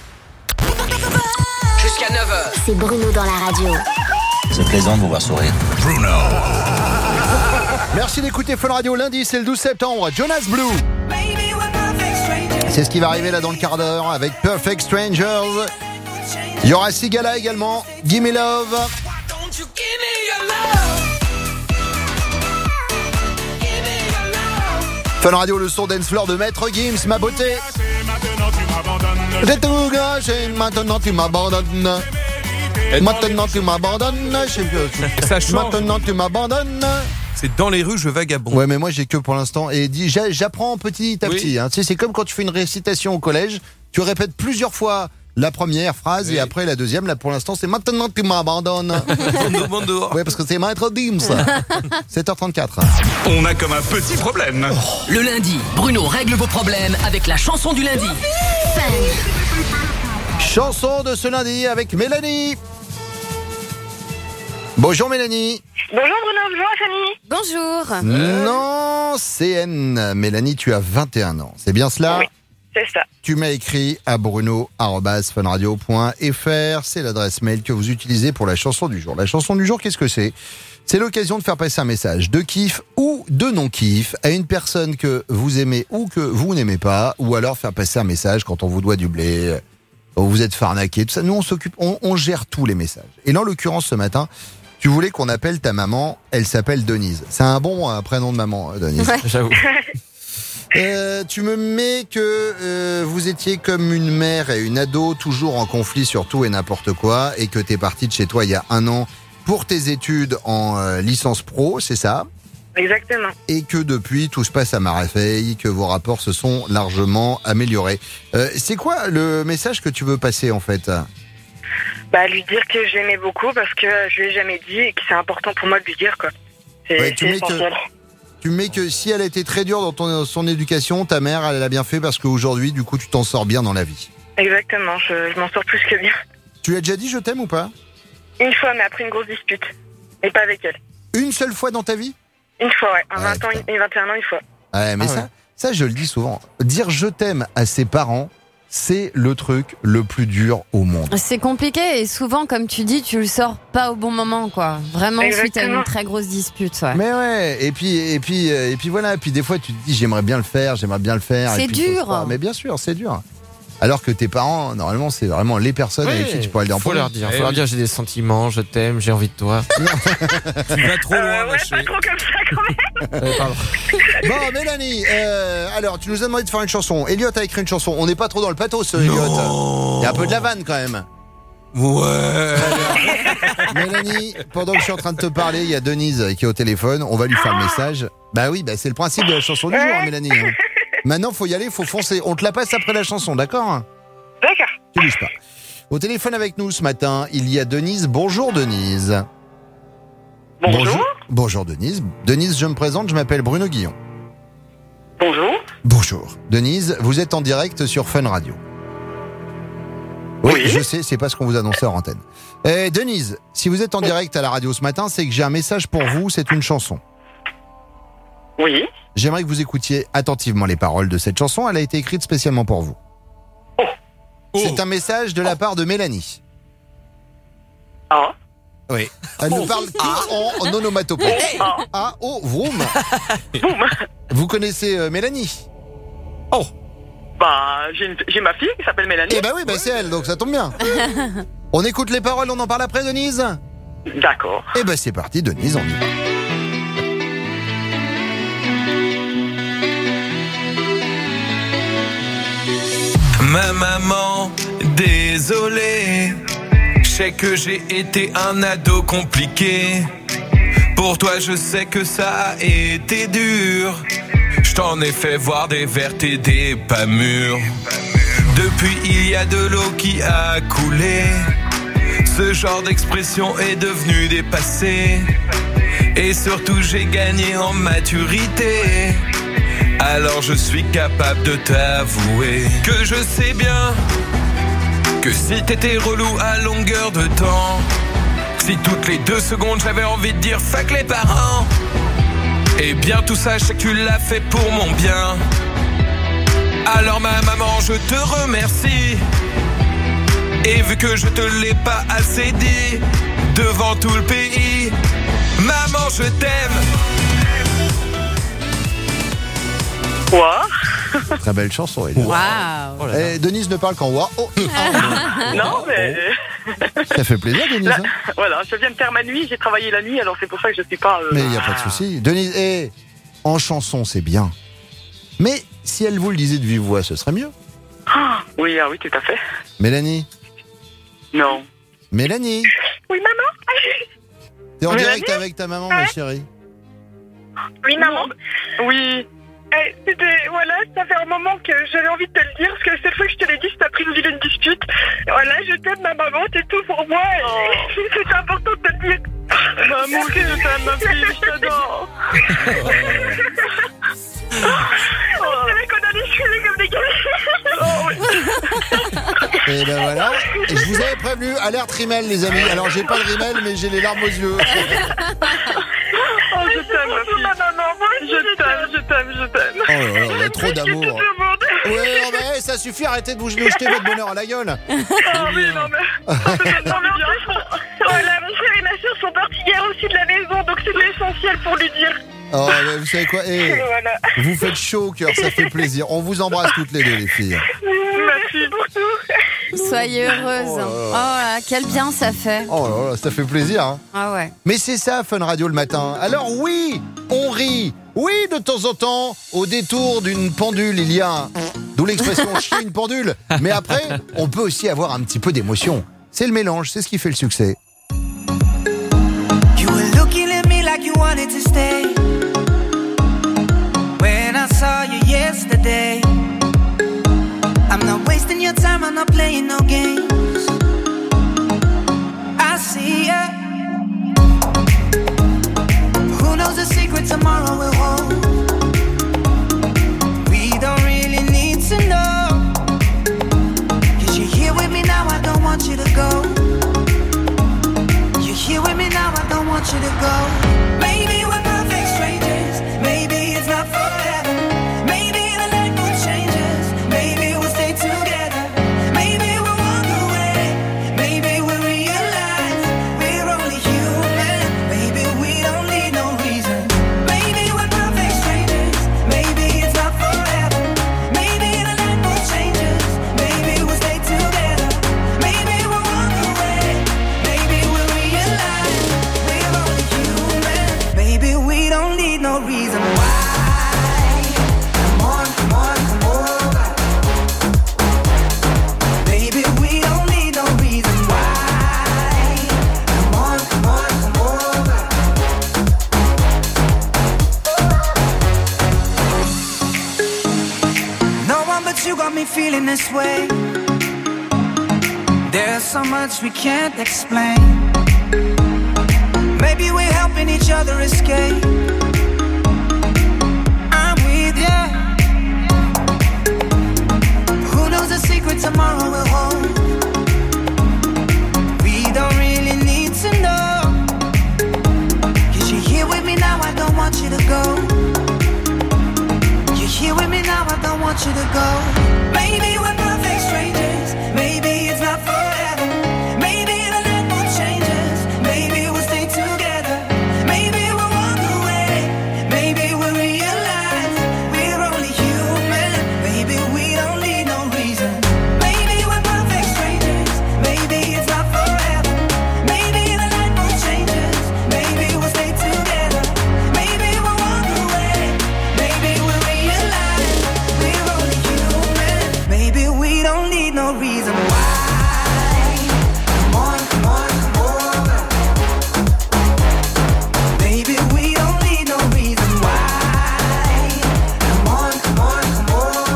Jusqu'à neuf heures. C'est Bruno dans la radio. C'est plaisant de vous voir sourire. Bruno. Merci d'écouter Fun Radio. Lundi, c'est le douze septembre. Jonas Blue. C'est ce qui va arriver là dans le quart d'heure avec Perfect Strangers. Il y aura Sigala également. Gimme Love. Fun Radio, le son dance floor de Maître Gims, ma beauté. J'ai tout gâché, maintenant tu m'abandonnes. Maintenant tu m'abandonnes. Ça change. Maintenant tu m'abandonnes. C'est dans les rues, je vagabonde. Ouais, mais moi j'ai que pour l'instant. Et dis, j'a- j'apprends petit à Oui. petit. Hein. Tu sais, c'est comme quand tu fais une récitation au collège, tu répètes plusieurs fois la première phrase Oui. et après la deuxième. Là pour l'instant, c'est maintenant tu m'abandonnes. Ouais, parce que c'est Maître Gims. sept heures trente-quatre. On a comme un petit problème. Le lundi, Bruno règle vos problèmes avec la chanson du lundi. Chanson de ce lundi avec Mélanie. Bonjour Mélanie. Bonjour Bruno, bonjour Fanny. Bonjour. Non, C N. Mélanie, tu as vingt et un ans. C'est bien cela? Oui, c'est ça. Tu m'as écrit à bruno arobase funradio point f r. C'est l'adresse mail que vous utilisez pour la chanson du jour. La chanson du jour, qu'est-ce que c'est? C'est l'occasion de faire passer un message de kiff ou de non-kiff à une personne que vous aimez ou que vous n'aimez pas, ou alors faire passer un message quand on vous doit du blé, quand vous êtes farnaqué, tout ça. Nous, on s'occupe, on, on gère tous les messages. Et là, en l'occurrence, ce matin, tu voulais qu'on appelle ta maman, elle s'appelle Denise. C'est un bon euh, prénom de maman, Denise. Ouais. J'avoue. Euh, tu me mets que euh, vous étiez comme une mère et une ado, toujours en conflit sur tout et n'importe quoi, et que t'es partie de chez toi il y a un an pour tes études en euh, licence pro, c'est ça? Exactement. Et que depuis, tout se passe à merveille, que vos rapports se sont largement améliorés. Euh, c'est quoi le message que tu veux passer en fait? Bah, lui dire que je l'aimais beaucoup parce que je lui ai jamais dit et que c'est important pour moi de lui dire, quoi. C'est Ouais, tu c'est mets que- essentiel. Tu mets que si elle a été très dure dans ton, son éducation, ta mère, elle l'a bien fait parce qu'aujourd'hui, du coup, tu t'en sors bien dans la vie. Exactement, je, je m'en sors plus que bien. Tu lui as déjà dit je t'aime ou pas? Une fois, mais après une grosse dispute. Et pas avec elle. Une seule fois dans ta vie? Une fois, ouais. En Ouais, vingt ans et vingt et un ans, une fois. Ouais, mais Ah ça, ouais. ça, je le dis souvent. Dire je t'aime à ses parents, c'est le truc le plus dur au monde. C'est compliqué et souvent, comme tu dis, tu le sors pas au bon moment, quoi. Vraiment suite à Exactement. une très grosse dispute. Ouais. Mais ouais, et puis, et puis, euh, et puis voilà. Et puis des fois, tu te dis j'aimerais bien le faire, j'aimerais bien le faire. C'est et puis, t'oses dur. pas. Mais bien sûr, c'est dur. Alors que tes parents, normalement, c'est vraiment les personnes Oui, avec qui tu pourrais le dire en faut premier. leur dire, Eh faut leur oui. dire j'ai des sentiments, je t'aime, j'ai envie de toi. Tu vas trop loin, Euh, ma ouais, chérie. pas trop comme ça quand même. Euh, pardon. Bon, Mélanie, euh, alors, tu nous as demandé de faire une chanson. Elliot a écrit une chanson. On n'est pas trop dans le pathos, Elliot. Il y a un peu de la vanne, quand même. Ouais. Mélanie, pendant que je suis en train de te parler, il y a Denise qui est au téléphone. On va lui faire le message. Bah oui, bah c'est le principe de la chanson du jour, hein, Mélanie. hein. Maintenant, faut y aller, faut foncer. On te la passe après la chanson, d'accord? D'accord. Tu bouges pas. Au téléphone avec nous ce matin, il y a Denise. Bonjour, Denise. Bonjour. Bonjour, Denise. Denise, je me présente, je m'appelle Bruno Guillon. Bonjour. Bonjour. Denise, vous êtes en direct sur Fun Radio. Oui, Oui. je sais, c'est pas ce qu'on vous annonçait en antenne. Eh, Denise, si vous êtes en direct à la radio ce matin, c'est que j'ai un message pour vous, c'est une chanson. Oui. J'aimerais que vous écoutiez attentivement les paroles de cette chanson, elle a été écrite spécialement pour vous. C'est un message de la part de Mélanie. Ah. Oui. Elle ne parle que en, en onomatopée. Ah. Ah, oh, vroom. Vous connaissez euh, Mélanie? Oh. Bah, j'ai, une- j'ai ma fille qui s'appelle Mélanie. Eh ben oui, bah c'est elle, donc ça tombe bien. On écoute les paroles, on en parle après, Denise? D'accord. Eh ben c'est parti, Denise, on y va. Ma maman, désolé. Je sais que j'ai été un ado compliqué. Pour toi, je sais que ça a été dur. Je t'en ai fait voir des vertes et des pas mûres. Depuis, il y a de l'eau qui a coulé. Ce genre d'expression est devenu dépassé. Et surtout, j'ai gagné en maturité. Alors je suis capable de t'avouer que je sais bien que si t'étais relou à longueur de temps, si toutes les deux secondes j'avais envie de dire fuck les parents, eh bien tout ça je sais que tu l'as fait pour mon bien. Alors ma maman je te remercie. Et vu que je te l'ai pas assez dit devant tout le pays, maman je t'aime. Quoi? Très belle chanson, elle. Waouh. Eh, Denise ne parle qu'en wa. Oh, Non, mais. ça fait plaisir, Denise. Là, hein. voilà, je viens de faire ma nuit, j'ai travaillé la nuit, alors c'est pour ça que je suis pas. euh, Mais il n'y a pas de souci. Denise, eh, en chanson, c'est bien. Mais si elle vous le disait de vive voix, ce serait mieux. Ah, oui, ah oui, tout à fait. Mélanie. Non. Mélanie. Oui, maman. T'es en Mélanie direct avec ta maman, ma chérie. Oui, maman. Oui. Eh, c'était, voilà, ça fait un moment que j'avais envie de te le dire, parce que cette fois que je te l'ai dit, ça a pris une vilaine dispute. Voilà, je t'aime, ma maman, t'es tout pour moi, et c'est important de te le dire. Maman, que je t'aime, ma fille, je t'adore. On dirait qu'on allait chialer comme des galets. Et ben voilà. Et je vous avais prévenu, alerte rimel, les amis. Alors j'ai pas le rimel, mais j'ai les larmes aux yeux. Oh, je t'aime, ma fille. Je t'aime, je t'aime, je t'aime. Oh là là, il y a trop d'amour. Ouais, non, mais hey, ça suffit, arrêtez de vous jeter votre bonheur à la gueule. Ah oui, non mais... non, mais en plus, voilà, mon frère et ma soeur sont partis hier aussi de la maison, donc c'est l'essentiel pour lui dire. Oh, mais vous savez quoi, eh, Voilà. vous faites chaud au cœur, ça fait plaisir. On vous embrasse toutes les deux, les filles. Merci pour tout. Soyez heureuse. Oh là, quel bien ça fait. Oh là là, ça fait plaisir. Hein. Ah ouais. Mais c'est ça, Fun Radio le matin. Alors oui, on rit. Oui, de temps en temps, au détour d'une pendule, il y a... D'où l'expression chier une pendule. Mais après, on peut aussi avoir un petit peu d'émotion. C'est le mélange, c'est ce qui fait le succès. You were looking at me like you wanted to stay. When I saw you yesterday, I'm not wasting your time, I'm not playing no games. I see ya. Who knows the secret tomorrow will hold? We don't really need to know. Cause you're here with me now, I don't want you to go. You're here with me now, I don't want you to go. Maybe we're perfect strangers, maybe it's not forever. Maybe the night will change us, maybe we'll stay together. Maybe we'll walk away. this way. There's so much we can't explain. Maybe we're helping each other escape. I'm with ya. Who knows the secret tomorrow will hold? We don't really need to know. Cause you're here with me now, I don't want you to go. You're here with me now, I don't want you to go. Maybe we're perfect strangers. Maybe it's not forever. Maybe the night won't change us. Maybe we'll stay together. Maybe we'll walk away. Maybe we'll realize we're only human. Maybe we don't need no reason. Maybe we're perfect strangers. Maybe it's not forever. Maybe the night won't change us. Maybe we'll stay together. Maybe we'll walk away. Maybe we'll realize we're only human. Maybe we don't need no reason why. Come on, come on, come on. Maybe we don't need no reason why. Come on, come on, come on.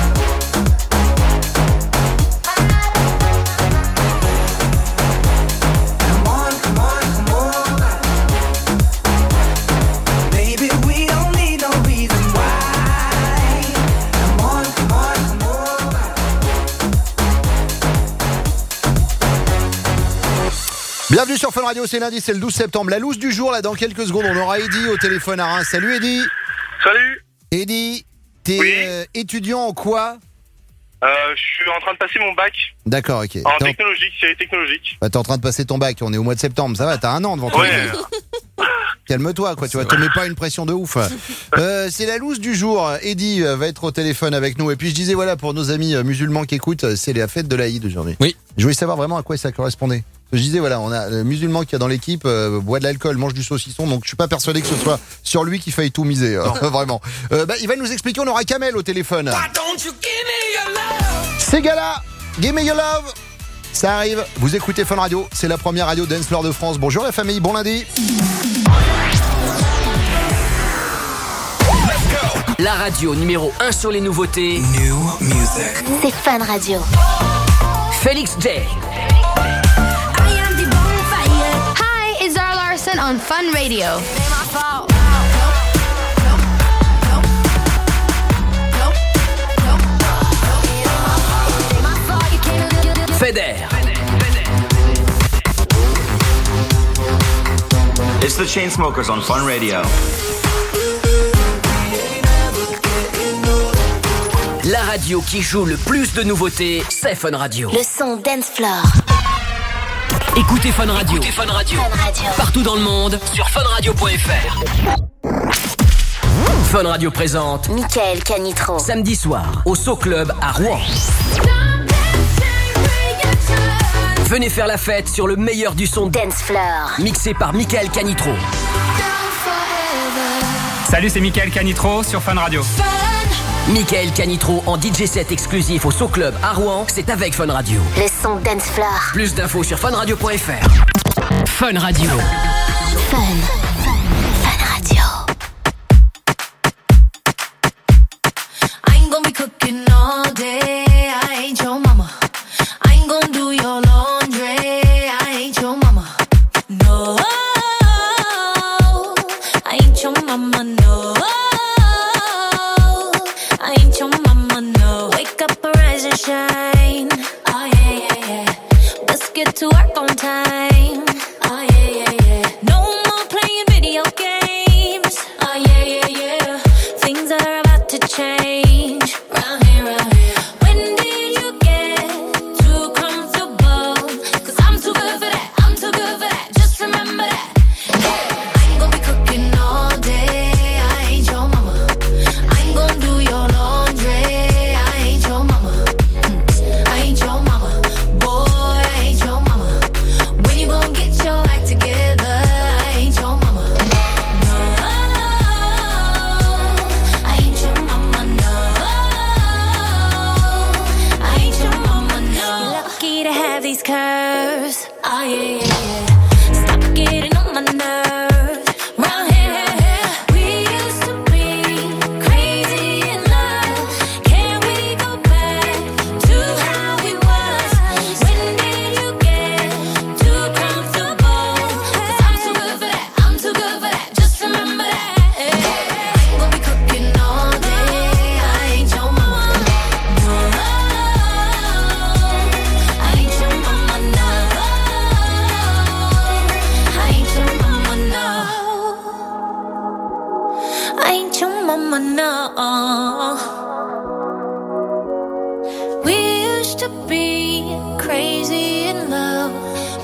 Come on, come on, come on. Maybe we don't need no reason why. Come on, come on, come on. Bienvenue sur Fun Radio, c'est lundi, c'est le douze septembre. La loose du jour, là, dans quelques secondes, on aura Eddy au téléphone à Reims. Salut Eddy. Salut. Eddy, t'es Oui. euh, étudiant en quoi? Euh, je suis en train de passer mon bac D'accord, ok. en T'es en- technologique, série technologique. bah, t'es en train de passer ton bac, on est au mois de septembre, ça va, t'as un an devant toi. Ouais. Calme-toi, quoi, tu vois, te mets pas une pression de ouf. Euh, c'est la loose du jour. Eddy euh, va être au téléphone avec nous. Et puis je disais, voilà, pour nos amis euh, musulmans qui écoutent, euh, c'est la fête de l'Aïd aujourd'hui. Oui. Je voulais savoir vraiment à quoi ça correspondait. Je disais, voilà, on a le musulman qui est dans l'équipe, euh, boit de l'alcool, mange du saucisson, donc je suis pas persuadé que ce soit sur lui qu'il faille tout miser, euh, vraiment. Euh, bah, il va nous expliquer, on aura Kamel au téléphone. Ces gars-là, Give Me Your Love, ça arrive, vous écoutez Fun Radio, c'est la première radio dance floor de France. Bonjour la famille, bon lundi. La radio numéro un sur les nouveautés. C'est Fun Radio. Félix J. Hi, it's Zara Larson on Fun Radio. Feder. It's the Chainsmokers on Fun Radio. La radio qui joue le plus de nouveautés, c'est Fun Radio. Le son dance floor. Écoutez Fun Radio. Écoutez Fun Radio. Fun Radio. Partout dans le monde sur fun radio point f r. Fun Radio présente Mickaël Canitro. samedi soir au So Club à Rouen. Venez faire la fête sur le meilleur du son dance floor. Mixé par Mickaël Canitro. Salut, c'est Mickaël Canitro sur Fun Radio. Mickaël Canitro en D J set exclusif au So Club à Rouen, c'est avec Fun Radio. Le son dance floor. Plus d'infos sur fun radio point f r. Fun Radio. Fun. Fun Radio. I ain't gonna be cooking all day. I ain't your mama. I ain't gonna do your laundry. I ain't your mama. No, I ain't your mama. No, I ain't your mama. No, wake up, arise and shine. Oh yeah, yeah, yeah. Let's get to work on time. Oh yeah, yeah, yeah. No more playing video games. Oh yeah, yeah, yeah. Things are about to change. Round here, round here. When did you get too comfortable? Cause I'm too good for that. I'm too good for that. Just remember that. I ain't gonna be cooking all day. I ain't your mama. I ain't gonna do your laundry. I ain't your mama. Mm. I ain't your mama. Boy, I ain't your mama. When you gonna get your act together? I ain't your mama. No, I ain't your mama. No, I ain't your mama. No. You're lucky to have these curves. Oh yeah, yeah, yeah. Stop getting on my nerves. Round here, we used to be crazy in love. Can we go back to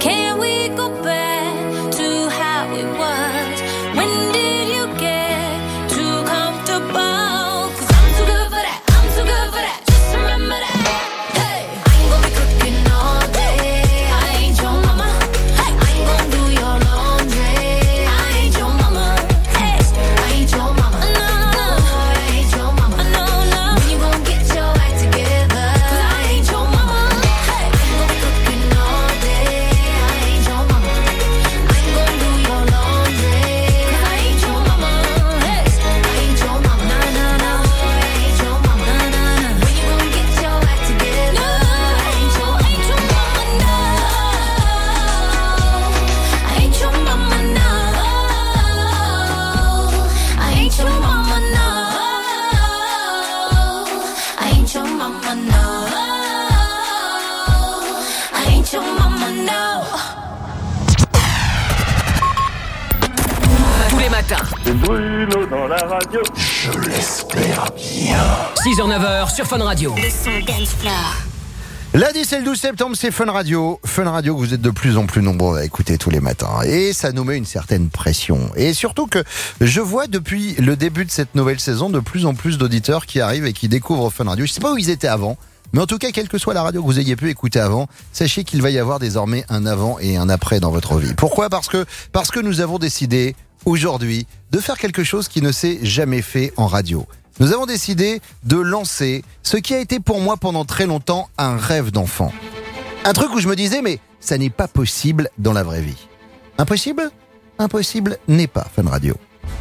Can we go back to how it was? When did you get too comfortable? 'Cause I'm too good for that, I'm too good for that. Just remember that. Hey, I ain't gonna be cooking all day. I ain't your mama. Hey, I ain't gonna do your laundry. I ain't your mama. Hey, I ain't your mama. No, no, I ain't your mama. No, no. When you gonna get your act together? 'Cause I ain't your mama. Hey, I ain't gonna be cooking all day. I ain't your mama. I ain't gonna do your laundry. 'Cause I ain't your mama. Hey, I ain't your mama. No, no, no. I ain't your mama. No, no, no. When you gonna get your act together? I ain't your, ain't your mama. No, I ain't your mama. No, I ain't your mama. No, I ain't your mama. No, I ain't your mama. No. Tous les matins. C'est Bruno dans la radio. Je l'espère bien. six heures neuf heures sur Fun Radio. Le son dance floor. Lundi, c'est le douze septembre, c'est Fun Radio. Fun Radio que vous êtes de plus en plus nombreux à écouter tous les matins. Et ça nous met une certaine pression. Et surtout que je vois depuis le début de cette nouvelle saison de plus en plus d'auditeurs qui arrivent et qui découvrent Fun Radio. Je sais pas où ils étaient avant, mais en tout cas, quelle que soit la radio que vous ayez pu écouter avant, sachez qu'il va y avoir désormais un avant et un après dans votre vie. Pourquoi ? Parce que, parce que nous avons décidé aujourd'hui de faire quelque chose qui ne s'est jamais fait en radio. Nous avons décidé de lancer ce qui a été pour moi pendant très longtemps un rêve d'enfant. Un truc où je me disais, mais ça n'est pas possible dans la vraie vie. Impossible ? Impossible n'est pas Fun Radio.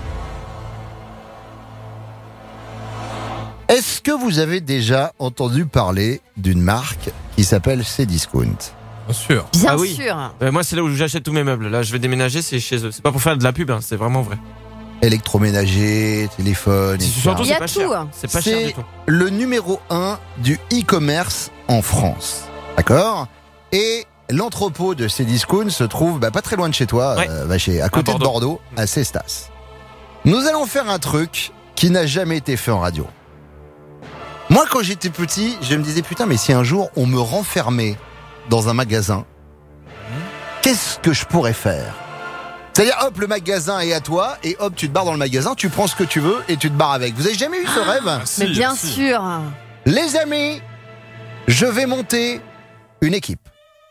Est-ce que vous avez déjà entendu parler d'une marque qui s'appelle Cdiscount ? Bien sûr. Bien Ah oui. sûr. Euh, moi, c'est là où j'achète tous mes meubles. Là, je vais déménager, c'est chez eux. C'est pas pour faire de la pub, hein, c'est vraiment vrai. Électroménager, téléphone, et cetera. Surtout, Il y c'est a pas tout. cher. C'est pas cher C'est du tout. le numéro un du e-commerce en France. D'accord ? Et l'entrepôt de Cdiscount se trouve bah, pas très loin de chez toi, Ouais. euh, bah, chez, à côté À de Bordeaux, à Cestas. Nous allons faire un truc qui n'a jamais été fait en radio. Moi, quand j'étais petit, je me disais, putain, mais si un jour on me renfermait dans un magasin, qu'est-ce que je pourrais faire ? C'est-à-dire, hop, le magasin est à toi, et hop, tu te barres dans le magasin, tu prends ce que tu veux, et tu te barres avec. Vous avez jamais eu ce rêve ? Mais bien sûr. Les amis, je vais monter une équipe.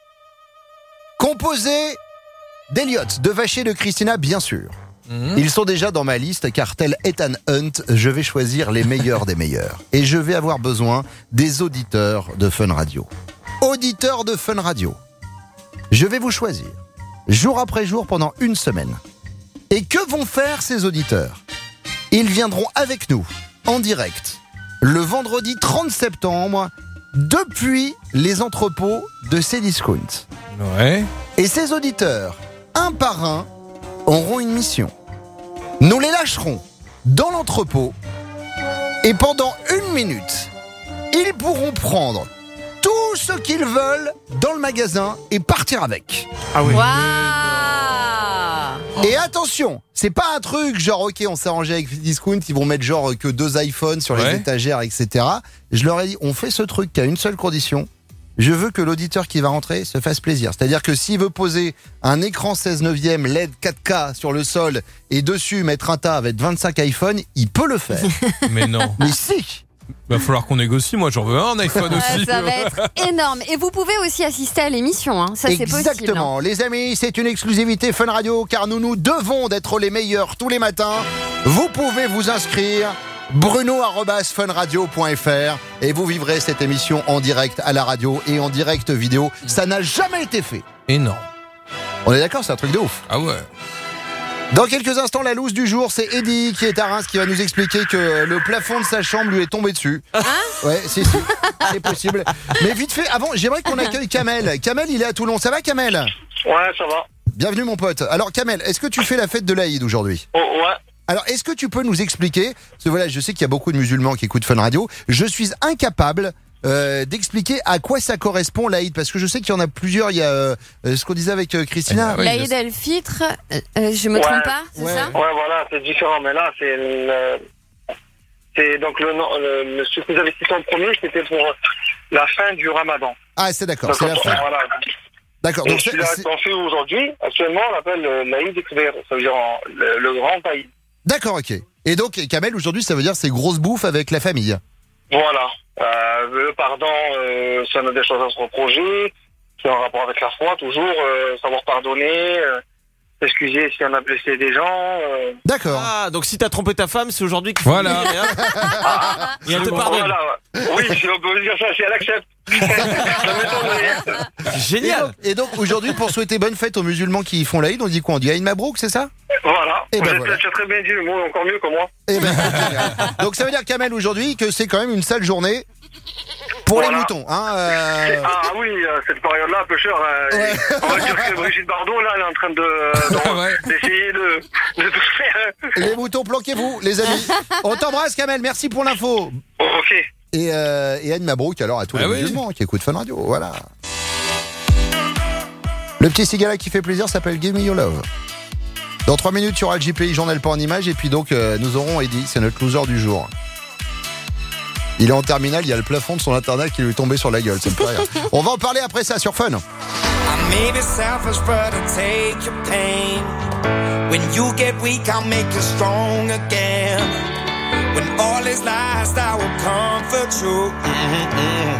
Composée d'Eliott, de Vacher, de Christina, bien sûr. Mhm. Ils sont déjà dans ma liste, car tel Ethan Hunt, je vais choisir les meilleurs des meilleurs. Et je vais avoir besoin des auditeurs de Fun Radio. Auditeurs de Fun Radio. Je vais vous choisir, jour après jour, pendant une semaine. Et que vont faire ces auditeurs ? Ils viendront avec nous, en direct, le vendredi trente septembre, depuis les entrepôts de Cdiscount. Ouais. Et ces auditeurs, un par un, auront une mission. Nous les lâcherons dans l'entrepôt, et pendant une minute, ils pourront prendre tout ce qu'ils veulent dans le magasin et partir avec. Ah oui. Waouh. Et attention, c'est pas un truc genre ok, on s'est arrangé avec Cdiscount, ils vont mettre genre que deux iPhones sur les Ouais. étagères, et cetera. Je leur ai dit, on fait ce truc qui a une seule condition. Je veux que l'auditeur qui va rentrer se fasse plaisir. C'est-à-dire que s'il veut poser un écran seize neuvième L E D quatre K sur le sol et dessus mettre un tas avec vingt-cinq iPhones, il peut le faire. Mais non. Mais si. Va falloir qu'on négocie. Moi, j'en veux un iPhone Ouais, aussi. ça va être énorme. Et vous pouvez aussi assister à l'émission, hein. Ça c'est possible. Exactement. hein. Les amis, c'est une exclusivité Fun Radio, car nous nous devons d'être les meilleurs tous les matins. Vous pouvez vous inscrire. bruno arobase fun radio point f r et vous vivrez cette émission en direct à la radio et en direct vidéo. Ça n'a jamais été fait. Énorme. On est d'accord, c'est un truc de ouf. Ah ouais. Dans quelques instants, la loose du jour, c'est Eddie qui est à Reims qui va nous expliquer que le plafond de sa chambre lui est tombé dessus. Hein ? Ouais, si, si, c'est possible. Mais vite fait, avant, j'aimerais qu'on accueille Kamel. Kamel, il est à Toulon. Ça va, Kamel ? Ouais, ça va. Bienvenue, mon pote. Alors, Kamel, est-ce que tu fais la fête de l'Aïd aujourd'hui ? Oh, ouais. Alors, est-ce que tu peux nous expliquer, parce que voilà, je sais qu'il y a beaucoup de musulmans qui écoutent Fun Radio, je suis incapable euh, d'expliquer à quoi ça correspond l'Aïd, parce que je sais qu'il y en a plusieurs, il y a euh, ce qu'on disait avec euh, Christina. Oui, L'Aïd el-Fitr, euh, euh, je me Ouais. trompe pas, c'est Ouais. ça ? Ouais, voilà, c'est différent. Mais là, c'est le... C'est donc le, nom- le, le ce que vous avez cité en premier, c'était pour la fin du Ramadan. Ah, c'est d'accord, Donc, c'est la fin. Voilà. D'accord. Et Donc celui-là c'est- qu'on fait aujourd'hui, actuellement, on l'appelle euh, l'Aïd Ekber, ça veut dire en- le, le grand Aïd. D'accord, ok. Et donc, Kamel, aujourd'hui, ça veut dire c'est grosse bouffe avec la famille. Voilà. Euh, le pardon, euh, si on a des choses à se reprocher, qui ont un rapport avec la foi, toujours euh, savoir pardonner, euh, s'excuser si on a blessé des gens. euh. D'accord. Ah, donc si t'as trompé ta femme, c'est aujourd'hui qu'il faut Voilà. le dire, hein. Et elle te pardonne. Voilà, ouais. Oui, si on peut dire ça, si elle accepte. Ça m'étonnerait. Génial. Et donc, et donc, aujourd'hui, pour souhaiter bonne fête aux musulmans qui font l'Aïd, on dit quoi? On dit Aïd Mabrouk, c'est ça? Voilà. Eh Vous ben êtes- voilà. Tu as très bien dit le mot, encore mieux que moi. Eh ben, génial. Donc ça veut dire, Kamel, aujourd'hui, que c'est quand même une sale journée pour Voilà. les moutons. Hein, euh, Ah oui, euh, cette période-là, un peu cher. euh, Ouais. On va dire que Brigitte Bardot, là, elle est en train de, de- Ouais. d'essayer de, de tout faire. Les moutons, planquez-vous, les amis. On t'embrasse, Kamel, merci pour l'info. Ok. Et, euh, et Aïd Mabrouk, alors, à tous Ah les oui. musulmans qui écoutent Fun Radio, voilà. Le petit cigala qui fait plaisir s'appelle Give Me Your Love. Dans trois minutes, il y aura le J P I Journal pas en images. Et puis donc, euh, nous aurons Eddy, c'est notre loser du jour. Il est en terminale, il y a le plafond de son internat qui lui est tombé sur la gueule, ça me fait rire. On va en parler après ça sur Fun. I may be selfish, but I take your pain. When you get weak, I'll make you strong again. When all is lost, I will comfort you. Mm-hmm.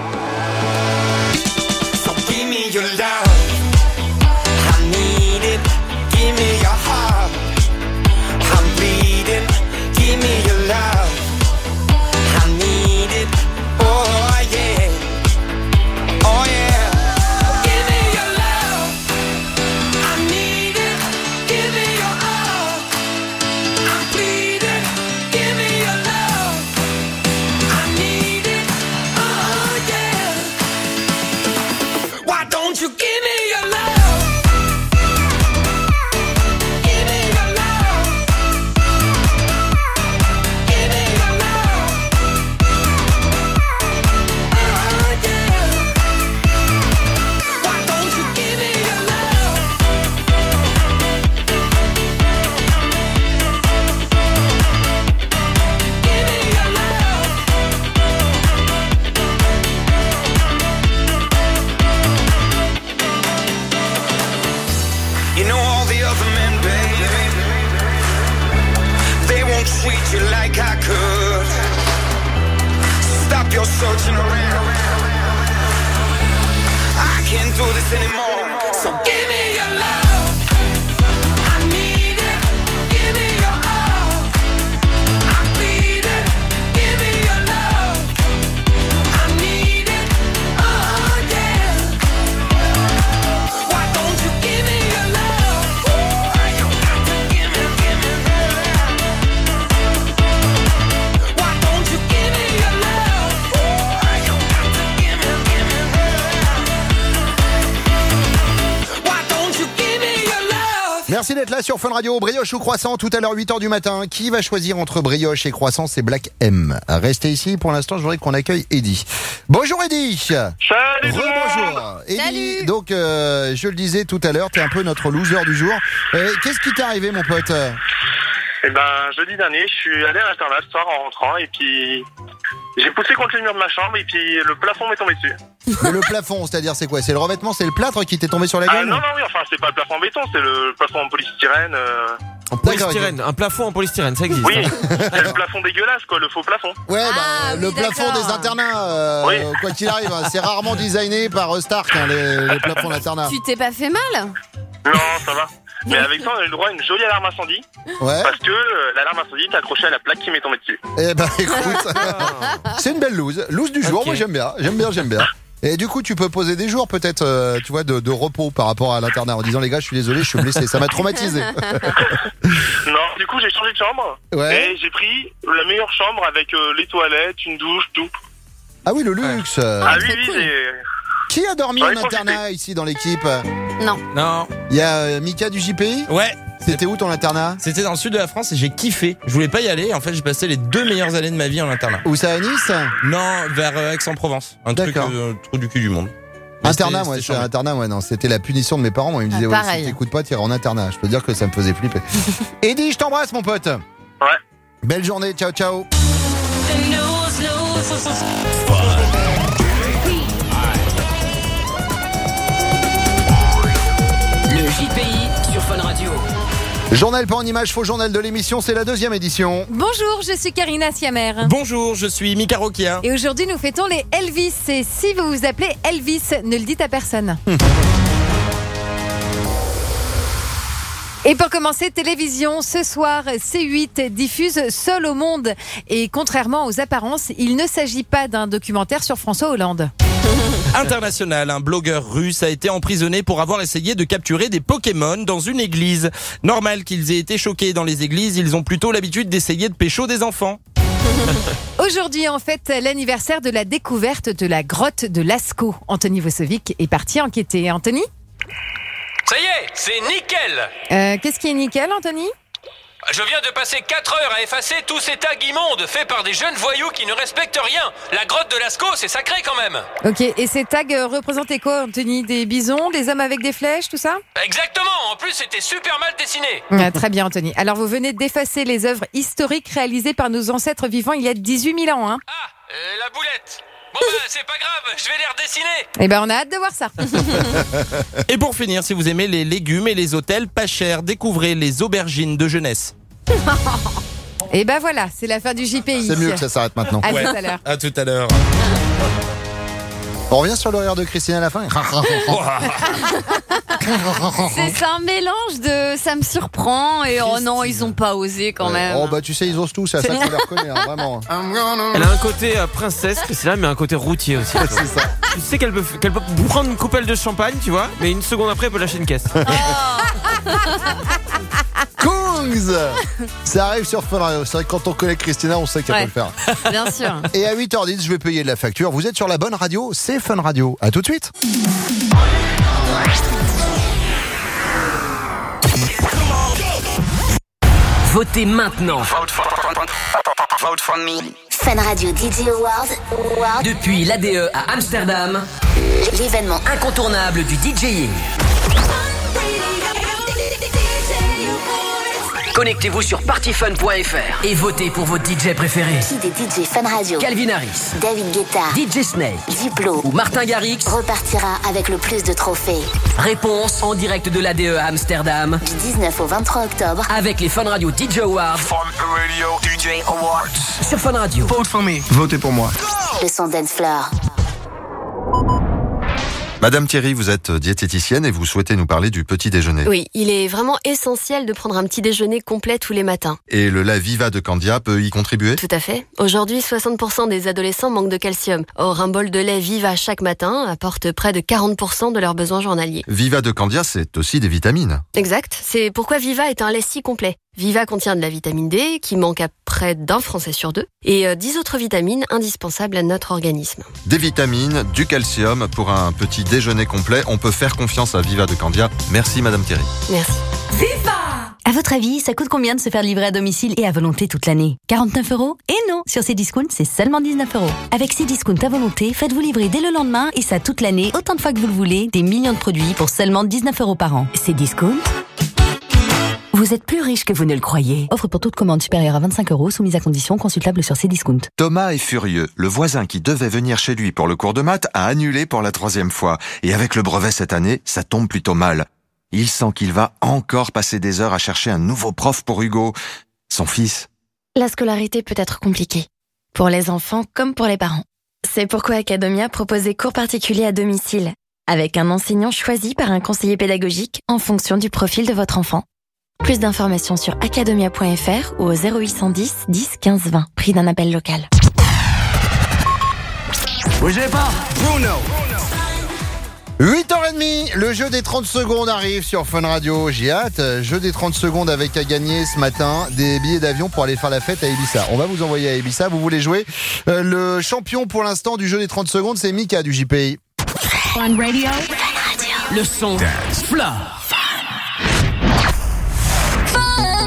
So give me your love. I need it. Give me your heart. I'm bleeding. Give me your love. I need it. Oh yeah. Oh yeah. Give me your love. I need it. Give me your all. I'm bleeding. Give me your love. I need it. Oh yeah. Why don't you give me your love? Give me your love. Give me your love. Oh yeah. Why don't you give me your love? Give me your love. You know all the other men, baby, they won't treat you like I could. Stop your searching around. I can't do this anymore. So give me your love. I need it. Give me your all. I'm bleeding. Give me your love. I need it. Oh yeah. Why don't you give me your love? You got to give me, give me love. Why don't you give me your love? You got to give me, give me love. Why don't you give me your love? Merci d'être là sur Fun Radio. Brioche ou croissant, tout à l'heure huit heures du matin. Qui va choisir entre brioche et croissant? C'est Black M. Restez ici. Pour l'instant, je voudrais qu'on accueille Eddy. Bonjour Eddy. Salut tout le monde. Rebonjour. Eddy, donc euh, je le disais tout à l'heure, t'es un peu notre loser du jour. Euh, Qu'est-ce qui t'est arrivé, mon pote? Eh ben, jeudi dernier, je suis allé à l'internat ce soir en rentrant et puis j'ai poussé contre le mur de ma chambre et puis le plafond m'est tombé dessus. Mais le plafond, c'est-à-dire c'est quoi? C'est le revêtement, c'est le plâtre qui t'est tombé sur la Ah gueule? non, non, oui, enfin, c'est pas le plafond en béton, c'est le plafond en polystyrène. euh. En polystyrène, un plafond en polystyrène, ça existe. Oui, hein. c'est le plafond dégueulasse, quoi, le faux plafond. Ouais, bah, Ah, le oui, plafond d'accord. des internats, euh, Oui. quoi qu'il arrive, hein, c'est rarement designé par euh, Stark, hein, les, les plafonds d'internat. Tu t'es pas fait mal? Non, ça va. Mais avec ça, on a eu le droit à une jolie alarme incendie. Ouais. Parce que euh, l'alarme incendie est accrochée à la plaque qui m'est tombée dessus. Eh ben, écoute, c'est une belle loose. Loose du jour, Ok. moi j'aime bien, j'aime bien, j'aime bien. Et du coup, tu peux poser des jours peut-être, euh, tu vois, de, de repos par rapport à l'internat en disant les gars, je suis désolé, je suis blessé, ça m'a traumatisé. Non, du coup, j'ai changé de chambre. Ouais. Et j'ai pris la meilleure chambre avec euh, les toilettes, une douche, tout. Ah oui, le luxe. Ah oui, oui, j'ai... Qui a dormi J'en en ai profité. internat ici dans l'équipe? Non. Non. Il y a euh, Mika du J P I. Ouais. C'était où ton internat? C'était dans le sud de la France et j'ai kiffé. Je voulais pas y aller. En fait, j'ai passé les deux meilleures années de ma vie en internat. Où ça, à Nice? Non, vers euh, Aix-en-Provence. Un truc, D'accord. euh, trou du cul du monde. Mais Internat, c'était- moi, c'était je suis charmant. internat, ouais, non, c'était la punition de mes parents. Moi, ils me disaient, Ah, ouais, pareil. si t'écoutes pas, t'iras en internat. Je peux dire que ça me faisait flipper. Eddy, je t'embrasse, mon pote. Ouais. Belle journée, ciao, ciao. Fun Radio. Journal pas en image, faux journal de l'émission, c'est la deuxième édition. Bonjour, je suis Karina Siamer. Bonjour, je suis Mika Rokia. Et aujourd'hui, nous fêtons les Elvis. Et si vous vous appelez Elvis, ne le dites à personne. Et pour commencer, télévision, ce soir, C huit diffuse Seul au monde. Et contrairement aux apparences, il ne s'agit pas d'un documentaire sur François Hollande. International, un blogueur russe a été emprisonné pour avoir essayé de capturer des Pokémon dans une église. Normal qu'ils aient été choqués dans les églises, ils ont plutôt l'habitude d'essayer de pécho des enfants. Aujourd'hui, en fait, l'anniversaire de la découverte de la grotte de Lascaux. Anthony Vosovic est parti enquêter. Anthony ? Ça y est, c'est nickel. euh, Qu'est-ce qui est nickel, Anthony ? Je viens de passer quatre heures à effacer tous ces tags immondes faits par des jeunes voyous qui ne respectent rien. La grotte de Lascaux, c'est sacré quand même. Ok, et ces tags euh, représentaient quoi, Anthony ? Des bisons, des hommes avec des flèches, tout ça ? Exactement, en plus c'était super mal dessiné. Ah, très bien, Anthony. Alors, vous venez d'effacer les œuvres historiques réalisées par nos ancêtres vivants il y a dix-huit mille ans, hein ? Ah, euh, la boulette. Bon bah, c'est pas grave, je vais les redessiner. Eh ben, on a hâte de voir ça. Et pour finir, si vous aimez les légumes et les hôtels pas chers, découvrez les aubergines de jeunesse. Et ben voilà, c'est la fin du J P I. C'est mieux que ça s'arrête maintenant. À Ouais. tout à l'heure. À tout à l'heure. On revient sur le rire de Christine à la fin. C'est un mélange de ça me surprend et oh non, ils ont pas osé quand même. Oh bah tu sais, ils osent tout, c'est à ça qu'on les reconnaît, hein, vraiment. Elle a un côté euh, princesse, Christina, mais un côté routier aussi. C'est ça. Tu sais qu'elle peut, qu'elle peut prendre une coupelle de champagne, tu vois, mais une seconde après, elle peut lâcher une caisse. Kungs, ça arrive sur Fun Radio. C'est vrai que quand on connaît Christina, on sait qu'elle Ouais. peut le faire. Bien sûr. Et à huit heures dix, je vais payer de la facture. Vous êtes sur la bonne radio, c'est Fun Radio. À tout de suite. Votez maintenant. Vote for, vote for me. Fun Radio D J Awards. Depuis l'A D E à Amsterdam, L'événement incontournable du DJing. Connectez-vous sur partyfun point f r et votez pour vos D J préférés. qui des D J Fun Radio, Calvin Harris, David Guetta, D J Snake Diplo ou Martin Garrix repartira avec le plus de trophées. Réponse en direct de l'A D E à Amsterdam Du dix-neuf au vingt-trois octobre, avec les Fun Radio D J Awards Fun Radio D J Awards. sur Fun Radio. Vote for me. Votez pour moi. le son dance floor. Madame Thierry, vous êtes diététicienne et vous souhaitez nous parler du petit déjeuner. Oui, il est vraiment essentiel de prendre un petit déjeuner complet tous les matins. Et le lait Viva de Candia peut y contribuer ? Tout à fait. Aujourd'hui, soixante pour cent des adolescents manquent de calcium. Or, un bol de lait Viva chaque matin apporte près de quarante pour cent de leurs besoins journaliers. Viva de Candia, c'est aussi des vitamines. Exact. C'est pourquoi Viva est un lait si complet. Viva contient de la vitamine D, qui manque à près d'un Français sur deux, et euh, dix autres vitamines indispensables à notre organisme. Des vitamines, du calcium pour un petit déjeuner complet. On peut faire confiance à Viva de Candia. Merci Madame Thierry. Merci. À votre avis, ça coûte combien de se faire livrer à domicile et à volonté toute l'année ? quarante-neuf euros ? Et non, sur Cdiscount, c'est seulement dix-neuf euros. Avec Cdiscount à volonté, faites-vous livrer dès le lendemain et ça toute l'année, autant de fois que vous le voulez, des millions de produits pour seulement dix-neuf euros par an. Cdiscount. Vous êtes plus riche que vous ne le croyez. Offre pour toute commande supérieure à vingt-cinq euros, soumise à conditions, consultable sur Cdiscount. Thomas est furieux. Le voisin qui devait venir chez lui pour le cours de maths a annulé pour la troisième fois. Et avec le brevet cette année, ça tombe plutôt mal. Il sent qu'il va encore passer des heures à chercher un nouveau prof pour Hugo, son fils. La scolarité peut être compliquée, pour les enfants comme pour les parents. C'est pourquoi Academia propose des cours particuliers à domicile, avec un enseignant choisi par un conseiller pédagogique en fonction du profil de votre enfant. Plus d'informations sur academia point f r ou au zéro huit cent dix dix quinze vingt, prix d'un appel local. Bougez pas. Bruno. huit heures trente, le jeu des trente secondes arrive sur Fun Radio. J'ai hâte. Jeu des trente secondes avec à gagner ce matin des billets d'avion pour aller faire la fête à Ibiza. On va vous envoyer à Ibiza. Vous voulez jouer ? euh, Le champion pour l'instant du jeu des trente secondes, c'est Mika du J P I. Fun Radio. Le son Floor.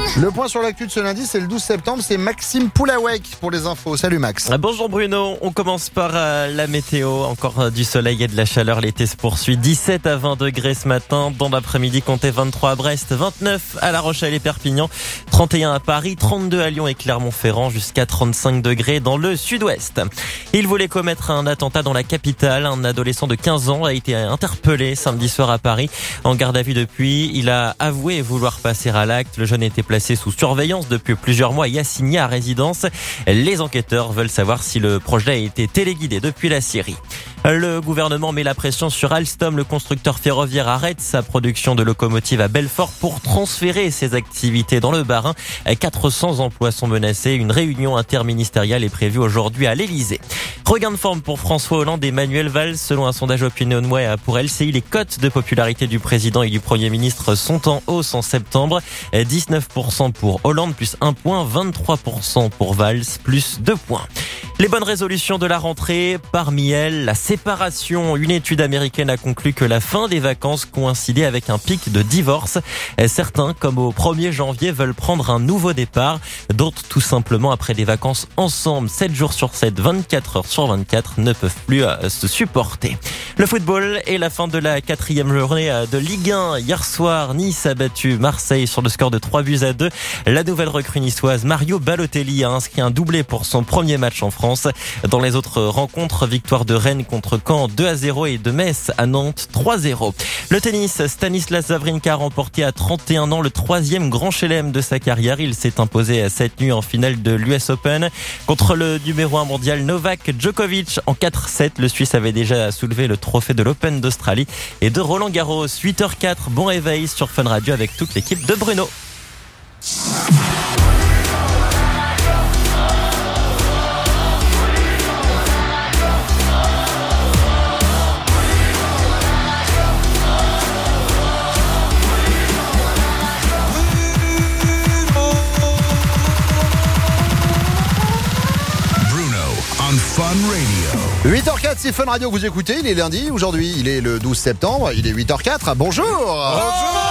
Le point sur l'actu de ce lundi, c'est le douze septembre, c'est Maxime Poulawek pour les infos. Salut Max. Bonjour Bruno, on commence par euh, la météo, encore euh, du soleil et de la chaleur, l'été se poursuit, dix-sept à vingt degrés ce matin, dans l'après-midi comptez vingt-trois à Brest, vingt-neuf à La Rochelle et Perpignan, trente et un à Paris, trente-deux à Lyon et Clermont-Ferrand, jusqu'à trente-cinq degrés dans le sud-ouest. Il voulait commettre un attentat dans la capitale, un adolescent de quinze ans a été interpellé samedi soir à Paris, en garde à vue depuis, il a avoué vouloir passer à l'acte, le jeune était placé sous surveillance depuis plusieurs mois et assigné à résidence. Les enquêteurs veulent savoir si le projet a été téléguidé depuis la Syrie. Le gouvernement met la pression sur Alstom. Le constructeur ferroviaire arrête sa production de locomotives à Belfort pour transférer ses activités dans le Bas-Rhin. quatre cents emplois sont menacés. Une réunion interministérielle est prévue aujourd'hui à l'Elysée. Regain de forme pour François Hollande et Manuel Valls. Selon un sondage Opinionway pour L C I, les cotes de popularité du président et du Premier ministre sont en hausse en septembre. dix-neuf pour cent pour Hollande, plus un point. vingt-trois pour cent pour Valls, plus deux points. Les bonnes résolutions de la rentrée, parmi elles, la séparation. Une étude américaine a conclu que la fin des vacances coïncidait avec un pic de divorce. Certains, comme au premier janvier, veulent prendre un nouveau départ. D'autres, tout simplement, après des vacances ensemble, sept jours sur sept, vingt-quatre heures sur vingt-quatre, ne peuvent plus se supporter. Le football est la fin de la quatrième journée de Ligue un. Hier soir, Nice a battu Marseille sur le score de trois buts à deux. La nouvelle recrue niçoise, Mario Balotelli, a inscrit un doublé pour son premier match en France. Dans les autres rencontres, victoire de Rennes contre Caen deux à zéro et de Metz à Nantes trois zéro. Le tennis, Stanislas Wawrinka a remporté à trente et un ans le troisième grand chelem de sa carrière. Il s'est imposé cette nuit en finale de l'U S Open contre le numéro un mondial Novak Djokovic en quatre sept. Le Suisse avait déjà soulevé le trophée de l'Open d'Australie et de Roland Garros. huit heures quatre, bon réveil sur Fun Radio avec toute l'équipe de Bruno. Fun Radio. huit heures quatre, c'est Fun Radio, vous écoutez, il est lundi, aujourd'hui il est le douze septembre, il est huit heures quatre, bonjour. Bonjour.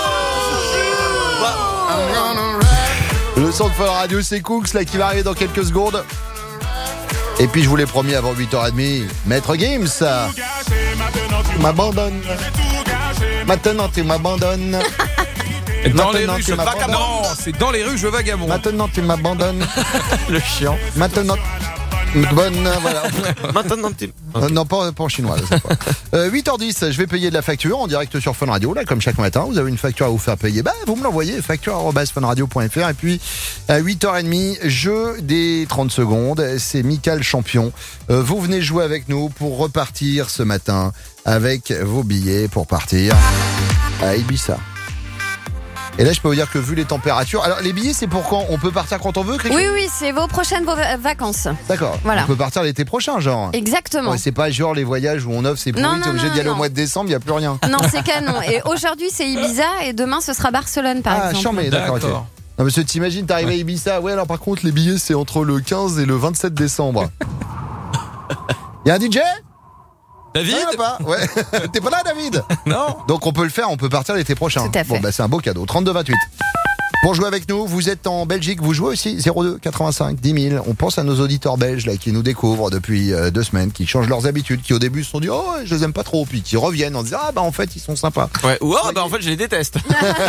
Le son de Fun Radio, c'est Cooks, là, qui va arriver dans quelques secondes. Et puis je vous l'ai promis avant huit heures trente, Maître Gims, tu m'abandonnes. Maintenant tu m'abandonnes. Dans les rues, je vagabonde. Non, c'est dans les rues, je vagabonde. Maintenant tu m'abandonnes. Le chiant. Maintenant. Bonne, voilà. Maintenant, tu... okay. euh, non, pas, pas en chinois. Là, pas. Euh, huit heures dix, je vais payer de la facture en direct sur Fun Radio. Là, comme chaque matin, vous avez une facture à vous faire payer. Bah, vous me l'envoyez, facture arobase fun radio point f r. Et puis, à huit heures trente, jeu des trente secondes. C'est Mickaël Champion. Euh, vous venez jouer avec nous pour repartir ce matin avec vos billets pour partir à Ibiza. Et là, je peux vous dire que vu les températures... Alors, les billets, c'est pour quand? On peut partir quand on veut, Christine? Oui, oui, c'est vos prochaines vos vacances. D'accord. Voilà. On peut partir l'été prochain, genre. Exactement. Ouais, c'est pas genre les voyages où on offre, c'est pourri, t'es obligé d'y aller au mois de décembre, il n'y a plus rien. Non, c'est canon. Et aujourd'hui, c'est Ibiza et demain, ce sera Barcelone, par ah, exemple. Ah, chambé, d'accord. Okay. Non, mais t'imagines, t'arrives à Ibiza. Ouais, alors par contre, les billets, c'est entre le quinze et le vingt-sept décembre. Il y a un D J? David ah, pas. Ouais. T'es pas là, David? Non. Donc on peut le faire, on peut partir l'été prochain. Tout à fait. Bon, bah c'est un beau cadeau. trente-deux vingt-huit. Pour jouer avec nous, vous êtes en Belgique, vous jouez aussi zéro deux quatre-vingt-cinq dix mille. On pense à nos auditeurs belges là qui nous découvrent depuis euh, deux semaines, qui changent leurs habitudes, qui au début se sont dit oh je les aime pas trop, puis qui reviennent en disant ah bah en fait ils sont sympas. Ouais. Ou oh bah en fait je les déteste.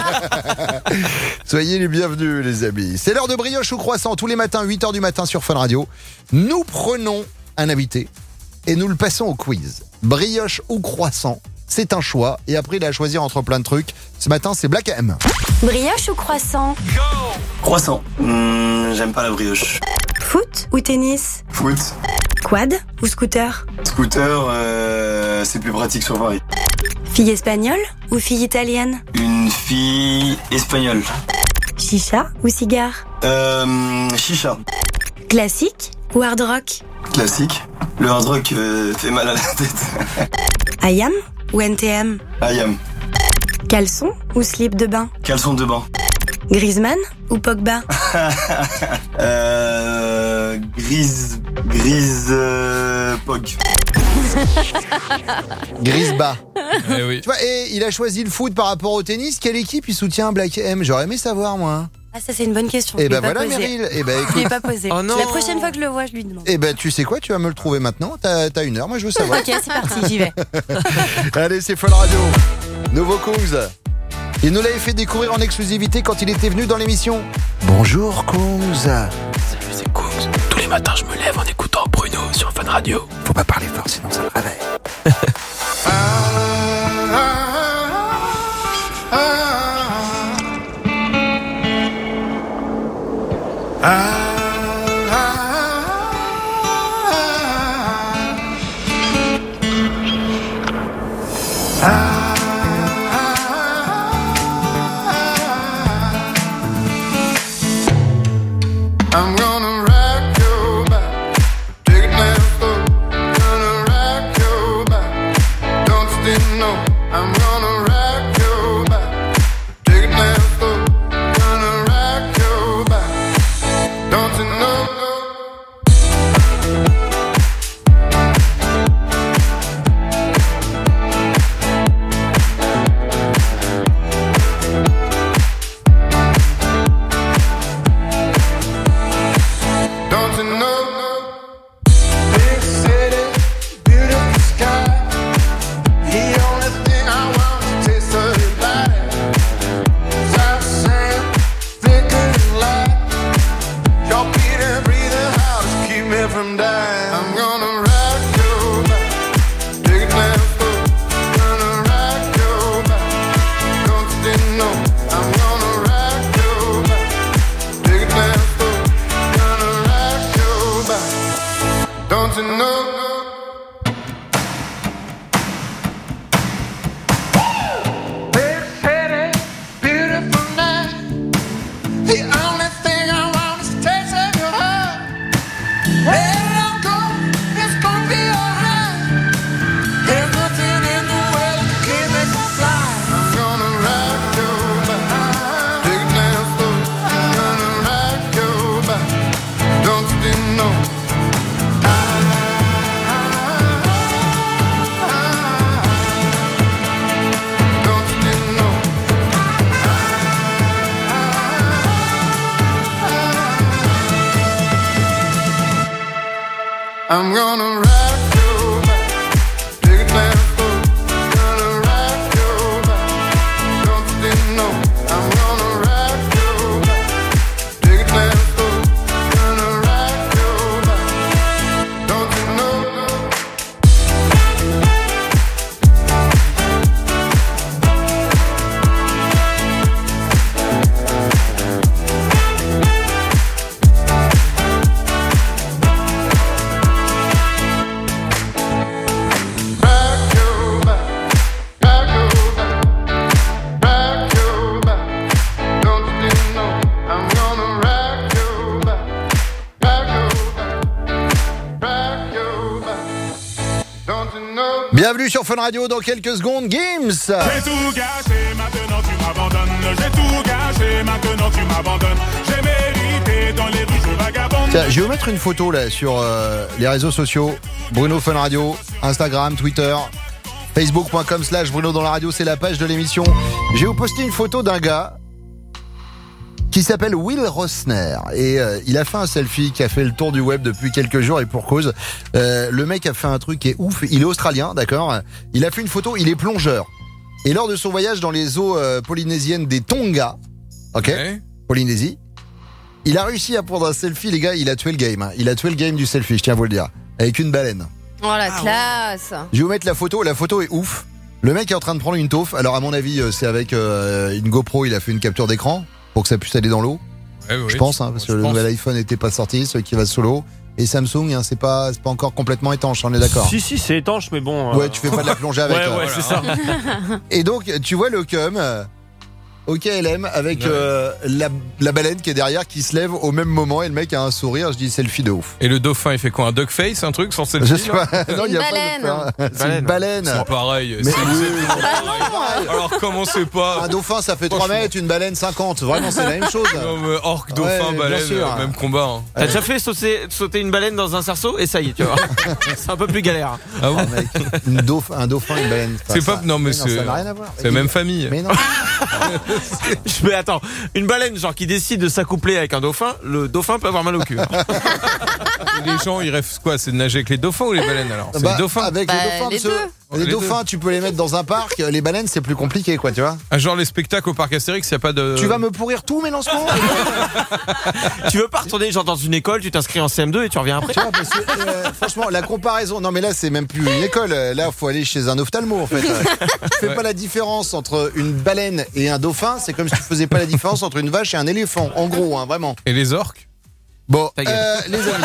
Soyez les bienvenus les amis. C'est l'heure de brioche ou croissant tous les matins huit heures du matin sur Fun Radio. Nous prenons un invité et nous le passons au quiz. Brioche ou croissant, c'est un choix. Et après, il a à choisir entre plein de trucs. Ce matin, c'est Black M. Brioche ou croissant? Croissant. Mmh, j'aime pas la brioche. Foot ou tennis? Foot. Quad ou scooter? Scooter, euh, c'est plus pratique sur Paris. Fille espagnole ou fille italienne? Une fille espagnole. Chicha ou cigare? Euh, chicha. Classique ou hard rock? Classique. Le hard rock euh, fait mal à la tête. I A M ou N T M? I A M. Caleçon ou slip de bain? Caleçon de bain. Griezmann ou Pogba? euh, grise... Grise... Euh, Pog. Grisba. Eh oui. Tu vois, et il a choisi le foot par rapport au tennis. Quelle équipe il soutient, Black M? J'aurais aimé savoir, moi. Ah, ça, c'est une bonne question. Et Je ben l'ai pas voilà, posée. Meryl. Et ben Je l'ai écoute. pas posé. Oh non. La prochaine fois que je le vois, je lui demande. Et ben tu sais quoi, tu vas me le trouver maintenant. T'as, t'as une heure, moi je veux savoir. Ok, c'est parti, j'y vais. Allez, c'est Fun Radio. Nouveau Kungs. Il nous l'avait fait découvrir en exclusivité quand il était venu dans l'émission. Bonjour Kungs. Salut, c'est Kungs. Tous les matins, je me lève en écoutant Bruno sur Fun Radio. Faut pas parler fort, sinon ça le réveille. I'm gonna rock your back, take it down slow. Gonna rock your back, don't you didn't know. I'm gonna rock your back, take it down slow. Gonna rock your back, don't you know. Don't you know? Big city, beautiful sky. The only thing I want is to taste of your body. South sand, thicker than light. Your beating, breathing hard to keep me from dying. I'm gonna rock your back, take it down slow. Gonna rock your back, don't you didn't know? I'm gonna rock your back, take it down slow. Gonna rock your back, don't you know? Big city, beautiful night. The only thing I want is to taste of your heart. Wherever I go, it's gonna be alright. There's nothing in the world that can make me fly. I'm gonna rock your back, take it down slow. Gonna rock your back, don't you didn't know? Don't you didn't know? I'm gonna rock your back, take it down slow. Gonna rock your back, don't you didn't know? I'm gonna rock your back, take it down slow. Gonna rock your back, don't you know? Rock your back, rock your back, rock your back, don't you didn't know? I'm gonna rock your back, rock your back, rock your back, don't you know? Bienvenue sur Fun Radio dans quelques secondes. Games. J'ai tout gâché, maintenant tu m'abandonnes. J'ai tout gâché, maintenant tu m'abandonnes. J'ai mérité dans les rues, je vagabonde. Tiens, je vais vous mettre une photo là sur euh, les réseaux sociaux. Bruno Fun Radio, Instagram, Twitter, facebook point com slash Bruno dans la radio, c'est la page de l'émission. Je vais vous poster une photo d'un gars qui s'appelle Will Rosner et euh, il a fait un selfie qui a fait le tour du web depuis quelques jours et pour cause. Euh, le mec a fait un truc qui est ouf. Il est australien, d'accord. Il a fait une photo. Il est plongeur et lors de son voyage dans les eaux euh, polynésiennes des Tonga, ok, Ouais. Polynésie, il a réussi à prendre un selfie, les gars. Il a tué le game. hein. Il a tué le game du selfie, je tiens à vous le dire, avec une baleine. Oh la classe. Je vais vous mettre la photo. La photo est ouf. Le mec est en train de prendre une taupe. Alors à mon avis, euh, c'est avec euh, une GoPro. Il a fait une capture d'écran pour que ça puisse aller dans l'eau. Ouais, ouais, Je pense, hein, parce je que le pense. nouvel iPhone n'était pas sorti, celui qui va sous l'eau. Et Samsung, hein, c'est pas, c'est pas encore complètement étanche, on est d'accord. Si, si, c'est étanche, mais bon. Ouais, tu fais pas de la plongée avec. Ouais, hein. ouais, c'est ça. Et donc, tu vois le cum euh, au K L M avec Ouais. euh, la, la baleine qui est derrière, qui se lève au même moment et le mec a un sourire. Je dis selfie de ouf. Et le dauphin, il fait quoi? Un duck face, un truc sans selfie? Je sais là pas. Non, il y a baleine. pas de dauphin. C'est une baleine. C'est pareil. Mais c'est oui, exactement pareil. Alors comment c'est pas? Un dauphin, ça fait trois mètres, une baleine cinquante. Vraiment, c'est la même chose. Non, mais orque, dauphin, Ouais, bien baleine, sûr. euh, même combat. hein. T'as déjà fait sauter, sauter une baleine dans un cerceau et ça y est, tu vois. C'est un peu plus galère. Ah bon? Mec, une dauphin, un dauphin, une baleine. Enfin, C'est ça- pas. Non, mais ça c'est. n'a rien à voir. C'est la même famille. Mais non. Je mais attends, une baleine genre qui décide de s'accoupler avec un dauphin, le dauphin peut avoir mal au cul. Et les gens, ils rêvent quoi? C'est de nager avec les dauphins ou les baleines alors? C'est Bah, les dauphins. Avec Bah, les dauphins, les monsieur. deux. Les, Les dauphins, tu peux les mettre dans un parc. Les baleines, c'est plus compliqué, quoi, tu vois. Ah, genre les spectacles au parc Astérix, il n'y a pas de. Tu vas me pourrir tous mes lancements. Tu veux pas retourner genre dans une école, tu t'inscris en C M deux et tu reviens après? Tu vois, parce que, euh, franchement, la comparaison. Non, mais là, c'est même plus une école. Là, faut aller chez un ophtalmo, en fait. Tu fais Ouais. pas la différence entre une baleine et un dauphin. C'est comme si tu faisais pas la différence entre une vache et un éléphant. En gros, hein, vraiment. Et les orques? Bon, Ta gueule. euh, les amis.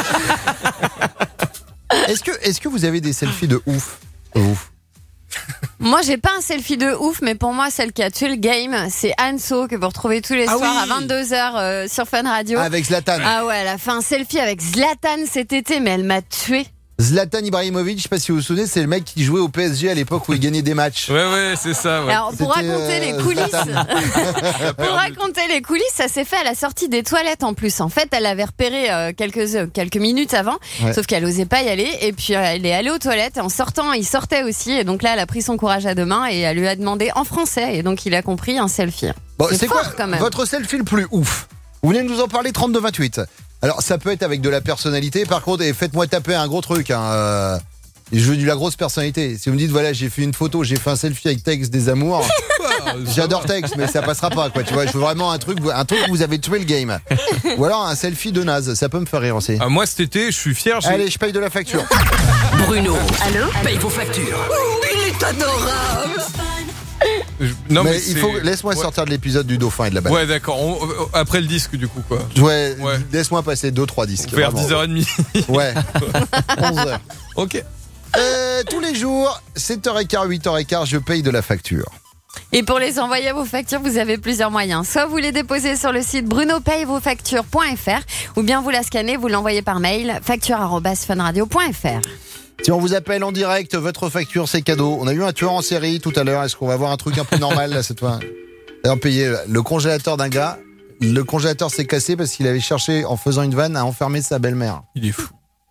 Est-ce que, est-ce que vous avez des selfies de ouf? Ouf. Moi, j'ai pas un selfie de ouf, mais pour moi, celle qui a tué le game, c'est Anso, que vous retrouvez tous les Ah soirs oui. à vingt-deux heures euh, sur Fun Radio. Avec Zlatan. Ah ouais, elle a fait un selfie avec Zlatan cet été, mais elle m'a tué. Zlatan Ibrahimovic, je sais pas si vous vous souvenez, c'est le mec qui jouait au P S G à l'époque où il gagnait des matchs. Ouais, ouais, c'est ça. Ouais. Alors, pour C'était, raconter euh, les coulisses, Zlatan. pour raconter les coulisses, ça s'est fait à la sortie des toilettes en plus. En fait, elle l'avait repéré euh, quelques euh, quelques minutes avant, Ouais. sauf qu'elle osait pas y aller. Et puis euh, elle est allée aux toilettes. Et en sortant, il sortait aussi. Et donc là, elle a pris son courage à deux mains et elle lui a demandé en français. Et donc il a compris un selfie. Bon, c'est c'est fort, quoi quand même. votre selfie le plus ouf? Vous venez de nous en parler, trente-deux vingt-huit. Alors, ça peut être avec de la personnalité. Par contre, et faites-moi taper un gros truc. Hein, euh, je veux de la grosse personnalité. Si vous me dites, voilà, j'ai fait une photo, j'ai fait un selfie avec Tex des Amours. J'adore Tex, mais ça passera pas, quoi. Tu vois, je veux vraiment un truc, un truc où vous avez tué le game. Ou alors un selfie de naze. Ça peut me faire rire aussi. Ah, moi cet été, je suis fier. j'ai- Allez, je paye de la facture. Bruno, Allô? paye vos factures. Il est adorable. je- Non, mais, mais il c'est- faut, laisse-moi Ouais. sortir de l'épisode du dauphin et de la baleine. Ouais, d'accord. On- euh, Après le disque, du coup, quoi. Ouais, Ouais. laisse-moi passer deux trois disques. Vers vraiment. dix heures trente. Ouais. onze heures. Ok. Euh, tous les jours, sept heures quinze, huit heures quinze, je paye de la facture. Et pour les envoyer vos factures, vous avez plusieurs moyens. Soit vous les déposez sur le site bruno paye vos factures point f r, ou bien vous la scannez, vous l'envoyez par mail facture arobase fun radio point f r. Si on vous appelle en direct, votre facture, c'est cadeau. On a eu un tueur en série tout à l'heure. Est-ce qu'on va avoir un truc un peu normal là cette fois? D'ailleurs, payer le congélateur d'un gars. Le congélateur s'est cassé parce qu'il avait cherché, en faisant une vanne, à enfermer sa belle-mère. Il est fou.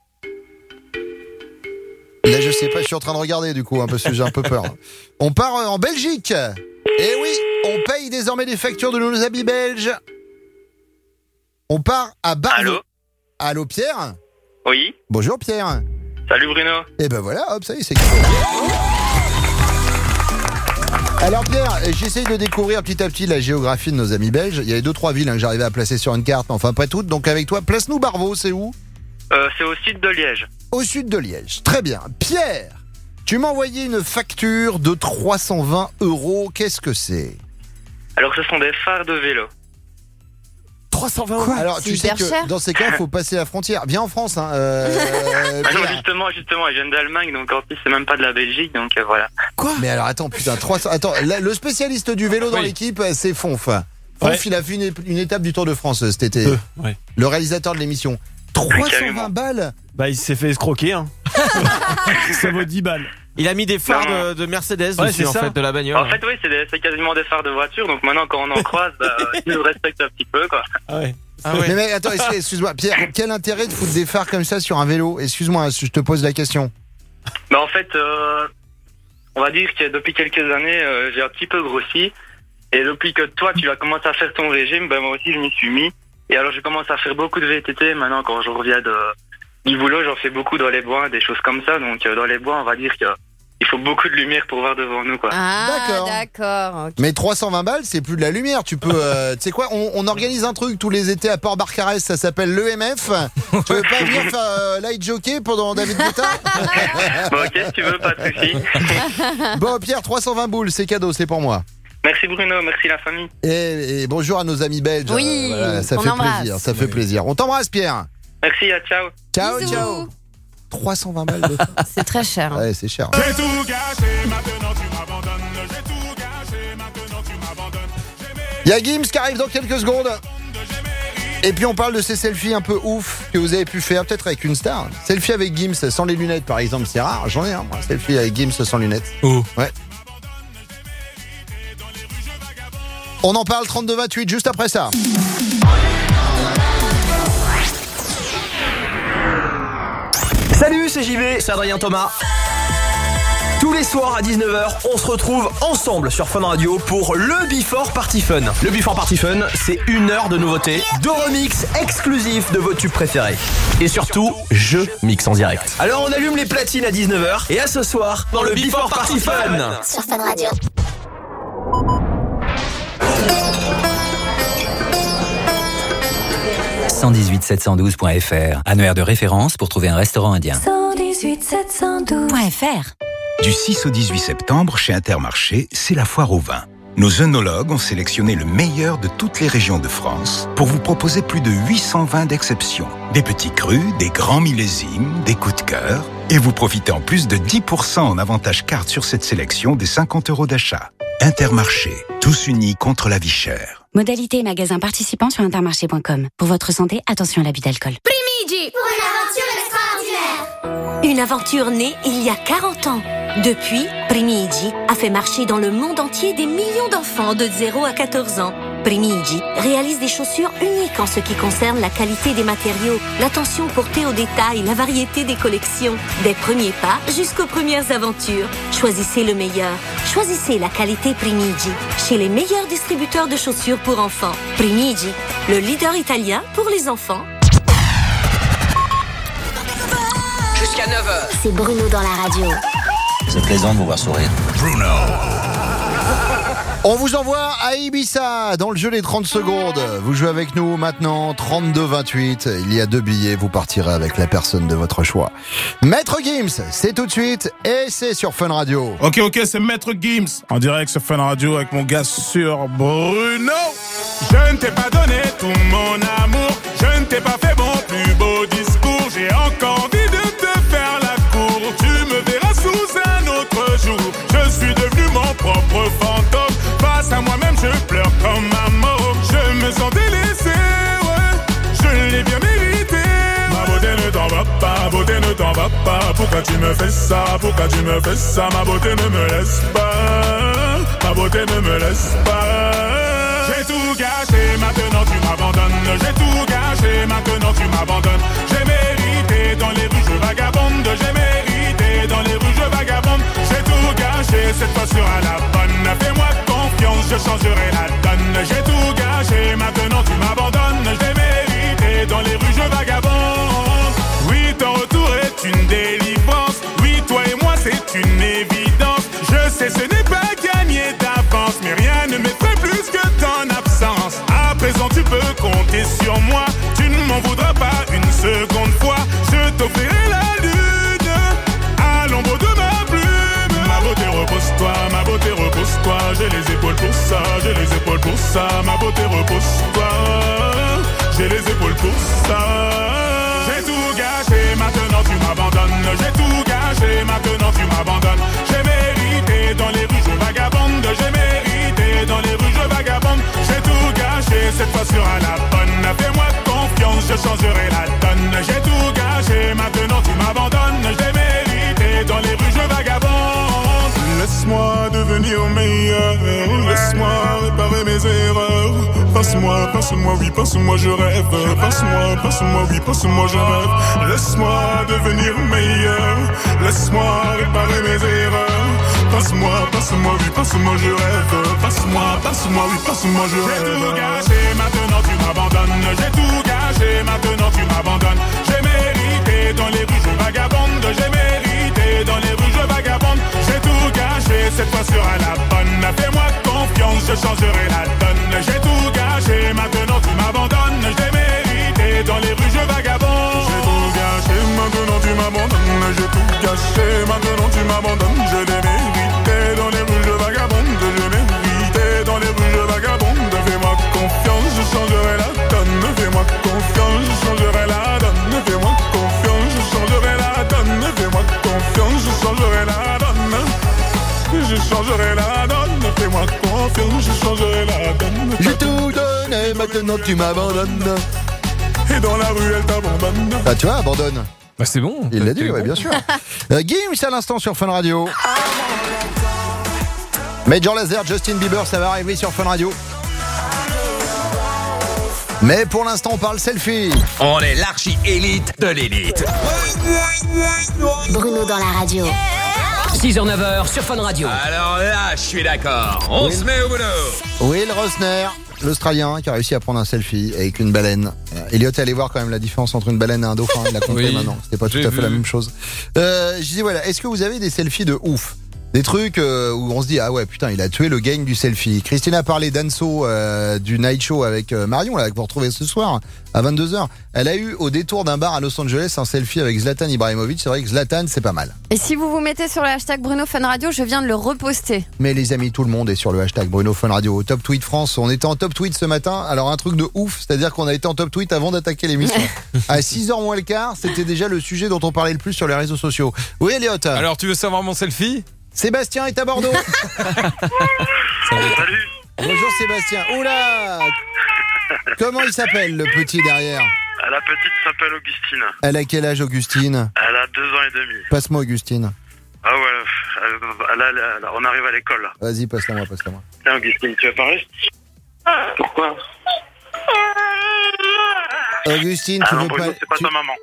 Là, je sais pas, je suis en train de regarder du coup, hein, parce que j'ai un peu peur. On part euh, en Belgique. Et oui, on paye désormais les factures de nos amis belges. On part à Barbeau. Allô? Allô, Pierre? Oui. Bonjour, Pierre. Salut Bruno. Et ben voilà, hop, ça y est, c'est cadeau. Alors Pierre, j'essaye de découvrir petit à petit la géographie de nos amis belges. Il y avait deux trois villes hein, que j'arrivais à placer sur une carte, mais enfin pas toutes. Donc avec toi, place-nous Barbeau, c'est où? Euh, c'est au sud de Liège. Au sud de Liège. Très bien. Pierre, tu m'as envoyé une facture de trois cent vingt euros. Qu'est-ce que c'est? Alors ce sont des phares de vélo. trois cent vingt euros. Alors C'est tu sais hyper que cher. dans ces cas, il faut passer la frontière. Viens en France. Hein, euh, Ah non, Pierre. justement, justement, ils viennent d'Allemagne, donc en plus c'est même pas de la Belgique, donc euh, voilà. Mais alors attends, putain, trois cents. Attends, là, le spécialiste du vélo dans Oui. l'équipe, c'est Fonf. Fonf, Ouais. il a fait une, une étape du Tour de France euh, cet été. Euh, ouais. Le réalisateur de l'émission. trois cent vingt Carrément. balles. Bah, il s'est fait escroquer. Hein. Ça vaut dix balles. Il a mis des phares Non. de, de Mercedes Ouais, dessus c'est en ça. fait, de la bagnole. En fait, oui, c'est des- c'est quasiment des phares de voiture, donc maintenant quand on en croise, bah, ils nous respectent un petit peu, quoi. Ah ouais. Ah ouais. Mais mec, attends, excuse- excuse-moi, Pierre, quel intérêt de foutre des phares comme ça sur un vélo? Excuse-moi, je te pose la question. Bah en fait, euh, on va dire que depuis quelques années, euh, j'ai un petit peu grossi. Et depuis que toi, tu as commencé à faire ton régime, ben moi aussi, je m'y suis mis. Et alors, je commence à faire beaucoup de V T T. Maintenant, quand je reviens de, du boulot, j'en fais beaucoup dans les bois, des choses comme ça. Donc, euh, dans les bois, on va dire qu'il faut beaucoup de lumière pour voir devant nous, quoi. Ah, D'accord. d'accord. ok. Mais trois cent vingt balles, c'est plus de la lumière. Tu peux, euh, tu sais quoi, on, on organise un truc tous les étés à Port-Barcarès, ça s'appelle l'E M F. Tu veux pas venir faire euh, light jockey pendant David Guetta? Bon, ok, si tu veux, pas de souci. Bon, Pierre, trois cent vingt boules, c'est cadeau, c'est pour moi. Merci Bruno, merci la famille. Et, et bonjour à nos amis belges. Oui, voilà, ça on fait embrasse. plaisir, ça fait plaisir. On t'embrasse, Pierre. Merci, à ciao. Ciao, Bisous. ciao. trois cent vingt balles de C'est très cher. Ouais, c'est cher. J'ai tout gâché, maintenant tu m'abandonnes. J'ai tout gâché, maintenant tu m'abandonnes. Il y a Gims qui arrive dans quelques secondes. Et puis on parle de ces selfies un peu ouf que vous avez pu faire, peut-être avec une star. Selfie avec Gims sans les lunettes, par exemple, c'est rare. J'en ai un, moi. Selfie avec Gims sans lunettes. Oh. Ouais. On en parle trente-deux vingt-huit juste après ça. Salut, c'est J V, c'est Adrien Thomas. Tous Tous les soirs à dix-neuf heures, on se retrouve ensemble sur Fun Radio pour le Before Party Fun. Le Before Party Fun, c'est une heure de nouveautés, de remix exclusifs de vos tubes préférés. Et surtout, je mixe en direct. Alors on allume les platines à dix-neuf heures et à ce soir dans le Before Party Fun. Sur Fun Radio. cent dix-huit sept cent douze point f r, annuaire de référence pour trouver un restaurant indien. cent dix-huit sept cent douze point f r. Du six au dix-huit septembre, chez Intermarché, c'est la foire au vin. Nos œnologues ont sélectionné le meilleur de toutes les régions de France pour vous proposer plus de huit cents vins d'exception. Des petits crus, des grands millésimes, des coups de cœur. Et vous profitez en plus de dix pour cent en avantage carte sur cette sélection des cinquante euros d'achat. Intermarché, tous unis contre la vie chère. Modalité et magasin participants sur intermarché point com. Pour votre santé, attention à l'abus d'alcool. Primigi pour une aventure extraordinaire. Une aventure née il y a quarante ans. Depuis, Primigi a fait marcher dans le monde entier des millions d'enfants de zéro à quatorze ans. Primigi réalise des chaussures uniques en ce qui concerne la qualité des matériaux, l'attention portée aux détails, la variété des collections. Des premiers pas jusqu'aux premières aventures. Choisissez le meilleur. Choisissez la qualité Primigi. Chez les meilleurs distributeurs de chaussures pour enfants. Primigi, le leader italien pour les enfants. Jusqu'à neuf heures. C'est Bruno dans la radio. C'est plaisant de vous voir sourire. Bruno. On vous envoie à Ibiza dans le jeu des trente secondes. Vous jouez avec nous maintenant, trente-deux vingt-huit. Il y a deux billets, vous partirez avec la personne de votre choix. Maître Gims, c'est tout de suite et c'est sur Fun Radio. Ok, ok, c'est Maître Gims en direct sur Fun Radio avec mon gars sur Bruno. Je ne t'ai pas donné tout mon amour, je ne t'ai pas fait mon plus beau discours. J'ai encore envie de te faire la cour. Tu me verras sous un autre jour. Je suis devenu mon propre fantôme. Face à moi-même, je pleure comme un mort. Je me sens délaissé, ouais. Je l'ai bien mérité. Ma beauté ne t'en va pas, beauté ne t'en va pas. Pourquoi tu me fais ça, pourquoi tu me fais ça? Ma beauté ne me laisse pas, ma beauté ne me laisse pas. J'ai tout gâché, maintenant tu m'abandonnes. J'ai tout gâché, maintenant tu m'abandonnes. J'ai mérité dans les rues, je vagabonde. J'ai mérité dans les rues, je vagabonde. J'ai tout gâché, cette fois sera la bonne. Fais-moi confiance, je changerai la donne. J'ai tout gâché, maintenant tu m'abandonnes. J'ai mérité dans les rues, je vagabonde. Oui, ton retour est une délivrance. Oui, toi et moi, c'est une évidence. Je sais, ce n'est pas gagné d'avance, mais rien ne m'effraie plus que ton absence. À présent, tu peux compter sur moi. Tu ne m'en voudras pas une seconde fois. Je t'offrirai la lune à l'ombre de ma plume. Ma beauté, repose-toi, ma beauté, repose-toi. J'ai les épaules pour ça, j'ai les épaules pour ça. Ma beauté, repose-toi. J'ai les épaules pour ça. J'ai tout gâché, maintenant tu m'abandonnes. J'ai tout gâché, maintenant tu m'abandonnes. J'ai mérité dans les rues, je vagabonde. J'ai mérité dans les rues, je vagabonde. J'ai tout gâché, cette fois sera la bonne. Fais-moi confiance, je changerai la donne. J'ai tout gâché, maintenant tu m'abandonnes. J'ai mérité dans les rues, je vagabonde. Laisse-moi devenir meilleur. Laisse-moi réparer mes erreurs. Passe-moi, passe-moi, oui, passe-moi, je rêve. Passe-moi, passe-moi, oui, passe-moi, je rêve. Laisse-moi devenir meilleur. Laisse-moi réparer mes erreurs. Passe-moi, passe-moi, oui, passe-moi, je rêve. Passe-moi, passe-moi, oui, passe-moi, je rêve. J'ai tout gâché, maintenant tu m'abandonnes. J'ai tout gâché, maintenant tu m'abandonnes. J'ai mérité dans les rues, je vagabonde. J'ai mérité dans les rues, je vagabonde. J'ai tout gâché, cette fois sera la bonne. Fais-moi confiance, je changerai la donne. J'ai tout gâché, maintenant tu m'abandonnes. J'ai mérité dans les rues, je vagabonde. J'ai tout gâché, maintenant tu m'abandonnes. J'ai tout gâché, maintenant tu m'abandonnes. Je l'ai mérité dans les rues, je vagabonde. Je l'ai mérité dans les rues, je vagabonde. Fais-moi confiance, je changerai la donne. Fais-moi confiance, je changerai la donne. Fais-moi confiance, je changerai la donne. Fais-moi confiance, je changerai la donne. Je changerai la donne. Fais-moi confiance, je changerai la donne. J'ai tout donné, maintenant tu m'abandonnes. Et dans la rue, elle t'abandonne. Bah tu vois, abandonne. Bah c'est bon. Il l'a dit, bon. ouais, bien sûr. euh, Gims à l'instant sur Fun Radio. Major Lazer, Justin Bieber, ça va arriver sur Fun Radio. Mais pour l'instant, on parle selfie. On est l'archi-élite de l'élite. Bruno dans la radio. six heures neuf heures sur Fun Radio. Alors là, je suis d'accord. On Will. se met au boulot. Will Rosner, l'Australien qui a réussi à prendre un selfie avec une baleine. Euh, Elliot est allé voir quand même la différence entre une baleine et un dauphin. Il a compris Oui, maintenant. C'était pas tout j'ai à fait vu. la même chose. Euh, je disais voilà, est-ce que vous avez des selfies de ouf? Des trucs euh, où on se dit ah ouais putain il a tué le gang du selfie. Christine a parlé d'Anso euh, du Night Show avec euh, Marion là que vous retrouvez ce soir à vingt-deux heures. Elle a eu au détour d'un bar à Los Angeles un selfie avec Zlatan Ibrahimovic. C'est vrai que Zlatan c'est pas mal. Et si vous vous mettez sur le hashtag Bruno Fun Radio, je viens de le reposter. Mais les amis, tout le monde est sur le hashtag Bruno Fun Radio au Top Tweet France. On était en Top Tweet ce matin. Alors un truc de ouf, c'est-à-dire qu'on a été en Top Tweet avant d'attaquer l'émission. À six heures moins le quart, c'était déjà le sujet dont on parlait le plus sur les réseaux sociaux. Oui Elliot. Alors tu veux savoir mon selfie? Sébastien est à Bordeaux. Salut. Bonjour Sébastien. Oula. Comment il s'appelle le petit derrière? La petite s'appelle Augustine. Elle a quel âge Augustine? Elle a deux ans et demi. Passe-moi Augustine. Ah ouais, elle- elle a- elle a- on arrive à l'école là. Vas-y, passe-la moi, passe-la moi. Tiens Augustine, tu veux parler? Pourquoi? Augustine, tu Ah non, veux Bruno, pas c'est pas tu- ta maman.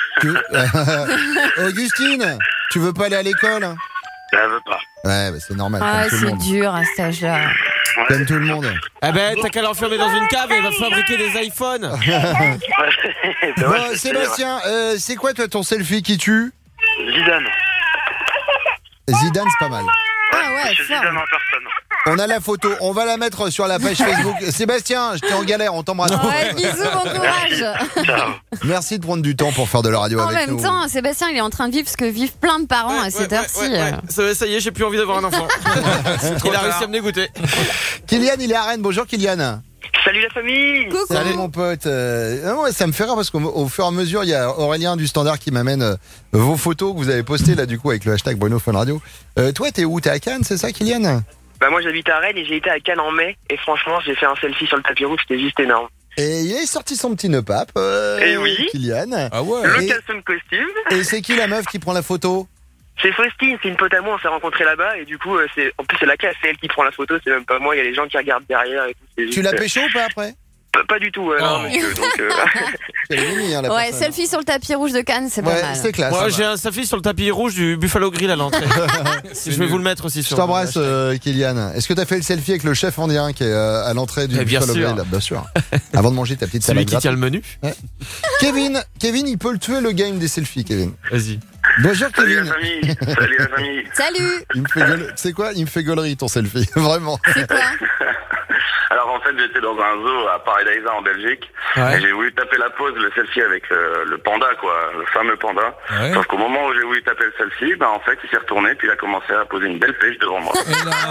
tu- Augustine, tu veux pas aller à l'école? Elle veut pas. Ouais, bah c'est normal. Ah, comme tout le c'est monde. dur à cet âge-là. Comme tout le monde. Eh ben, t'as qu'à l'enfermer dans une cave et il va fabriquer des iPhones. Bon, Sébastien, euh, c'est quoi toi ton selfie qui tue? Zidane. Zidane, c'est pas mal. Ah ouais, Je suis fort. Zidane en personne. On a la photo, on va la mettre sur la page Facebook. Sébastien, j'étais en galère, on t'embrasse. Ouais, bisous, bon courage. Ciao. Merci de prendre du temps pour faire de la radio En avec même nous. temps, Sébastien, il est en train de vivre ce que vivent plein de parents à cette heure-ci. Ouais, ouais. Ça, ça y est, j'ai plus envie d'avoir un enfant. Il a réussi à me dégoûter. Kylian, il est à Rennes. Bonjour Kylian. Salut la famille. Coucou. Salut mon pote. Euh, non, ouais, ça me fait rire parce qu'au au fur et à mesure, il y a Aurélien du Standard qui m'amène euh, vos photos que vous avez postées là du coup avec le hashtag Bruno Fun Radio. Euh, toi, t'es où? T'es à Cannes, c'est ça Kylian? Bah moi j'habite à Rennes et j'ai été à Cannes en mai et franchement j'ai fait un selfie sur le tapis rouge, c'était juste énorme. Et il est sorti son petit nœud pape, euh, Eh oui. Kylian. Ah ouais. Le Et- custom costume. Et c'est qui la meuf qui prend la photo? C'est Faustine, c'est une pote à moi, on s'est rencontrés là-bas et du coup euh, c'est en plus c'est la classe, c'est elle qui prend la photo, c'est même pas moi, il y a les gens qui regardent derrière et tout. c'est Tu juste, l'as euh, pécho ou pas après? pas, pas du tout, euh, non Oh. monsieur, donc euh, C'est mimi, hein, la Ouais, personne. selfie sur le tapis rouge de Cannes, c'est pas Ouais, mal. c'est classe. Moi, ça j'ai va. un selfie sur le tapis rouge du Buffalo Grill à l'entrée. Je vais vous le mettre aussi Je sur. t'embrasse, euh, Kylian. Est-ce que t'as fait le selfie avec le chef indien qui est euh, à l'entrée du Mais bien Buffalo sûr. Grill? Bien sûr. Avant de manger ta petite Celui salade qui tient gratuite. le menu. Kevin, Kevin, il peut le tuer le game des selfies, Kevin. Vas-y. Bonjour salut la Kevin. famille, salut la famille. Salut. Il me fait gueule- Tu sais quoi? Il me fait gaulerie ton selfie, vraiment. C'est quoi? Alors en fait j'étais dans un zoo à Paradise en Belgique Ouais. et j'ai voulu taper la pose, le selfie avec le, le panda quoi, le fameux panda. Ouais. Sauf qu'au moment où j'ai voulu taper le selfie, bah en fait il s'est retourné puis il a commencé à poser une belle pêche devant moi.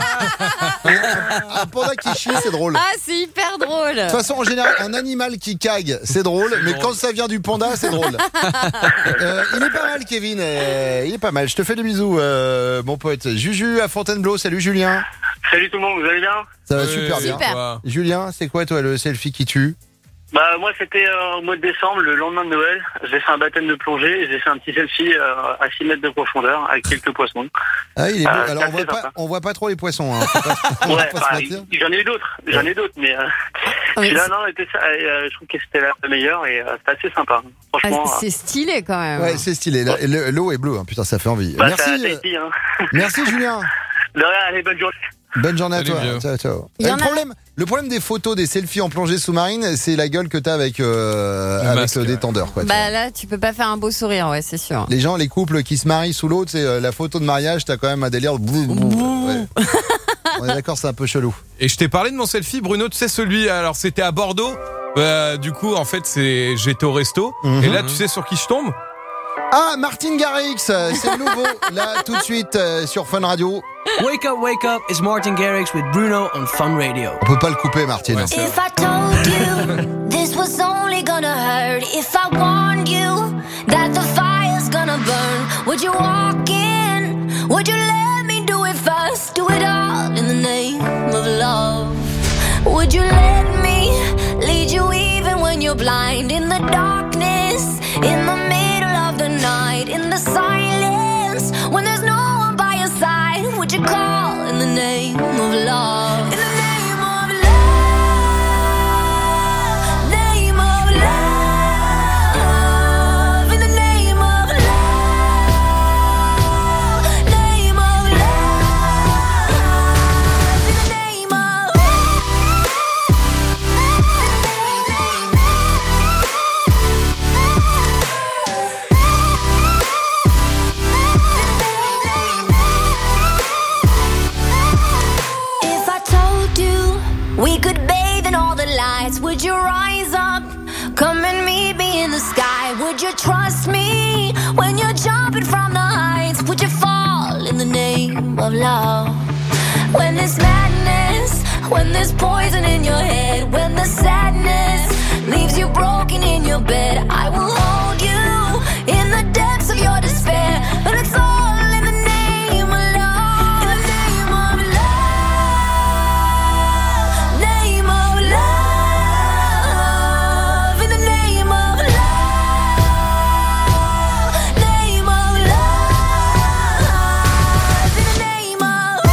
Un panda qui chie, c'est drôle. Ah, c'est hyper drôle. De toute façon, en général, un animal qui cague, c'est drôle, mais drôle. quand ça vient du panda, c'est drôle. Euh, il est pas mal, Kevin. euh, il est pas mal. Je te fais des bisous, euh, mon pote. Juju à Fontainebleau. Salut, Julien. Salut tout le monde, vous allez bien? Ça va Ouais, super bien. Super. quoi. Julien, c'est quoi, toi, le selfie qui tue? Bah moi c'était euh, au mois de décembre, le lendemain de Noël, j'ai fait un baptême de plongée et j'ai fait un petit selfie euh, à six mètres de profondeur avec quelques poissons. Ah, il est beau. Ah, Alors, c'est on voit assez pas, sympa. on voit pas trop les poissons. Hein. Faut pas, on va Ouais, pas bah, se mentir. j'en ai eu d'autres, j'en ai d'autres, mais euh, mais celui-là c'est- non, était, euh, je trouve que c'était la meilleure et euh, c'était assez sympa. Ah, Franchement, c'est stylé quand même. Ouais, c'est stylé. Le- le- L'eau est bleue. Hein. Putain, ça fait envie. euh, bah, c'est à Merci, euh, Tahiti, hein. merci, Julien. De rien, allez, bonne journée. Bonne journée Salut, à toi. vieux. Ciao, ciao. Il y Euh, en le, a- problème, le problème des photos, des selfies en plongée sous-marine, c'est la gueule que t'as avec, euh, Le avec masque, le ouais. détendeur. Quoi, tu vois. Bah là, tu peux pas faire un beau sourire, ouais, c'est sûr. Les gens, les couples qui se marient sous l'eau, c'est euh, la photo de mariage, t'as quand même un délire. Brou, brou. Ouais. On est d'accord, c'est un peu chelou. Et je t'ai parlé de mon selfie, Bruno. Tu sais celui. Alors c'était à Bordeaux. Bah, du coup, en fait, c'est j'étais au resto. Mhm. Et là, tu sais sur qui je tombe? Ah, Martin Garrix, euh, c'est le nouveau. Là, tout de suite euh, sur Fun Radio. Wake up, wake up, it's Martin Garrix with Bruno on Fun Radio. On peut pas le couper, Martin. Ouais, c'est If I told you this was only gonna hurt, if I warned you that the fire's gonna burn, would you walk in? Would you let me do it first? Do it all in the name of love. Would you let me lead you even when you're blind? In the darkness, in the middle of the night, in the silence, when there's no one by your side, would you call in the name of love? In the name of love, name of love, in the name of love, name of We could bathe in all the lights. Would you rise up? Come and meet me in the sky. Would you trust me when you're jumping from the heights? Would you fall in the name of love? When there's madness, when there's poison in your head, when the sadness leaves you broken in your bed, I will hold you in the depths of your despair. But it's all in the name of love. In the name of love. Name of love. In the name of love. Name of love. In the name of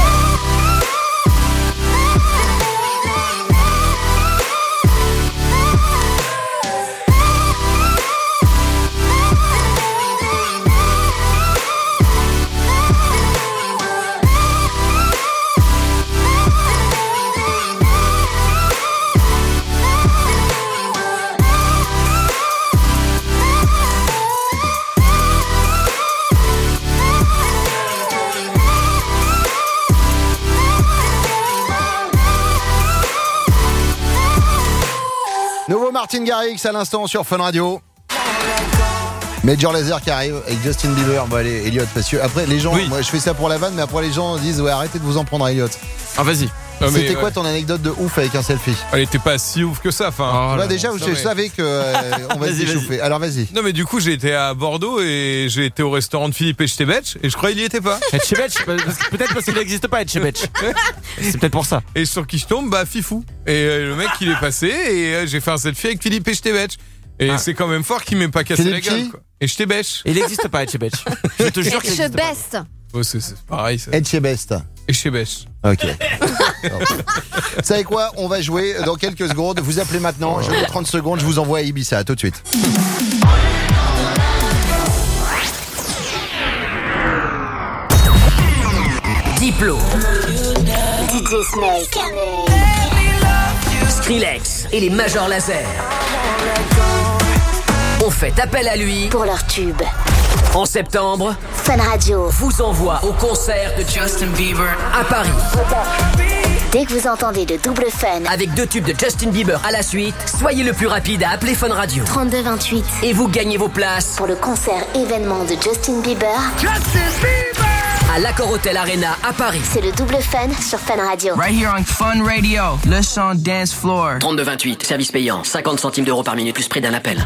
Nouveau Martin Garrix à l'instant sur Fun Radio. Major Lazer qui arrive avec Justin Bieber. Bon allez, Elliot, parce que après les gens, Oui. moi je fais ça pour la vanne, mais après les gens disent ouais arrêtez de vous en prendre à Elliot. Ah vas-y. Ah, mais, C'était quoi ouais. ton anecdote de ouf avec un selfie? Elle était pas si ouf que ça, enfin. Bah, déjà, je Non, mais- savais que euh, on va se Vas-y, déchauffer. Alors vas-y. Non mais du coup j'ai été à Bordeaux et j'ai été au restaurant de Philippe Etchebetch et je crois qu'il y était pas. Etchebetch, peut-être parce qu'il n'existe pas Etchebetch. C'est peut-être pour ça. Et sur qui je tombe, bah Fifou. Et euh, le mec il est passé et euh, j'ai fait un selfie avec Philippe Etchebetch. Et Ah. c'est quand même fort qu'il m'ait pas cassé Philippe la gueule qui quoi. Etchebetch. Il n'existe pas Etchebetch. Je te jure qu'il Je n'existe pas. best. Oh, c'est, c'est pareil ça. Etchebest. Etchebetch. Ok. Vous savez quoi? On va jouer dans quelques secondes. Vous appelez maintenant. Je vous donne trente secondes. Je vous envoie à Ibiza. À tout de suite. Diplo, D J Snake. Skrillex et les Major Laser ont fait appel à lui Pour leur tube. en septembre. Fun Radio. Vous envoie au concert de Justin Bieber à Paris Dès que vous entendez de double fun. avec deux tubes de Justin Bieber à la suite. Soyez le plus rapide à appeler Fun Radio trente-deux vingt-huit. et vous gagnez vos places Pour le concert événement de Justin Bieber. à l'Accor Hotel Arena à Paris. C'est le double fun sur Fun Radio. Right here on Fun Radio, le son dance floor. trente-deux vingt-huit, service payant, cinquante centimes d'euros par minute plus prix d'un appel.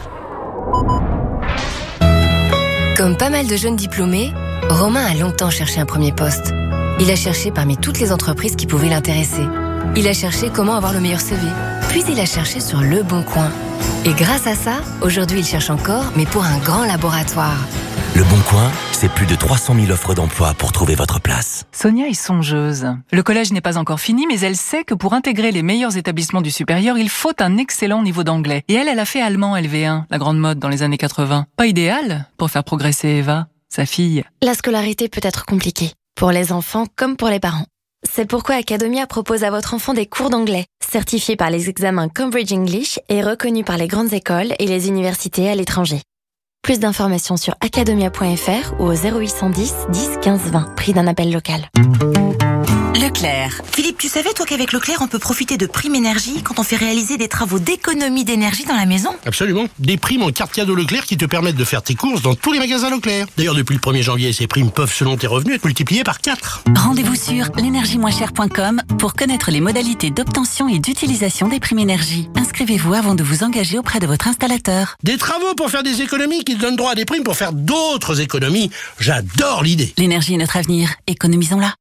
Comme pas mal de jeunes diplômés, Romain a longtemps cherché un premier poste. Il a cherché parmi toutes les entreprises qui pouvaient l'intéresser. Il a cherché comment avoir le meilleur C V. Puis il a cherché sur Le Bon Coin. Et grâce à ça, aujourd'hui il cherche encore, mais pour un grand laboratoire. Le Bon Coin, c'est plus de trois cent mille offres d'emploi pour trouver votre place. Sonia est songeuse. Le collège n'est pas encore fini, mais elle sait que pour intégrer les meilleurs établissements du supérieur, il faut un excellent niveau d'anglais. Et elle, elle a fait allemand L V un, la grande mode dans les années quatre-vingts. Pas idéal pour faire progresser Eva, sa fille. La scolarité peut être compliquée, pour les enfants comme pour les parents. C'est pourquoi Academia propose à votre enfant des cours d'anglais, certifiés par les examens Cambridge English et reconnus par les grandes écoles et les universités à l'étranger. Plus d'informations sur academia point f r ou au zéro huit cent dix, dix, quinze, vingt, prix d'un appel local. Leclerc. Philippe, tu savais toi qu'avec Leclerc, on peut profiter de primes énergie quand on fait réaliser des travaux d'économie d'énergie dans la maison? Absolument. Des primes en carte cadeau Leclerc qui te permettent de faire tes courses dans tous les magasins Leclerc. D'ailleurs, depuis le premier janvier, ces primes peuvent, selon tes revenus, être multipliées par quatre. Rendez-vous sur l'énergie moins chère point com pour connaître les modalités d'obtention et d'utilisation des primes énergie. Inscrivez-vous avant de vous engager auprès de votre installateur. Des travaux pour faire des économies qui te donnent droit à des primes pour faire d'autres économies. J'adore l'idée. L'énergie est notre avenir. Économisons-la.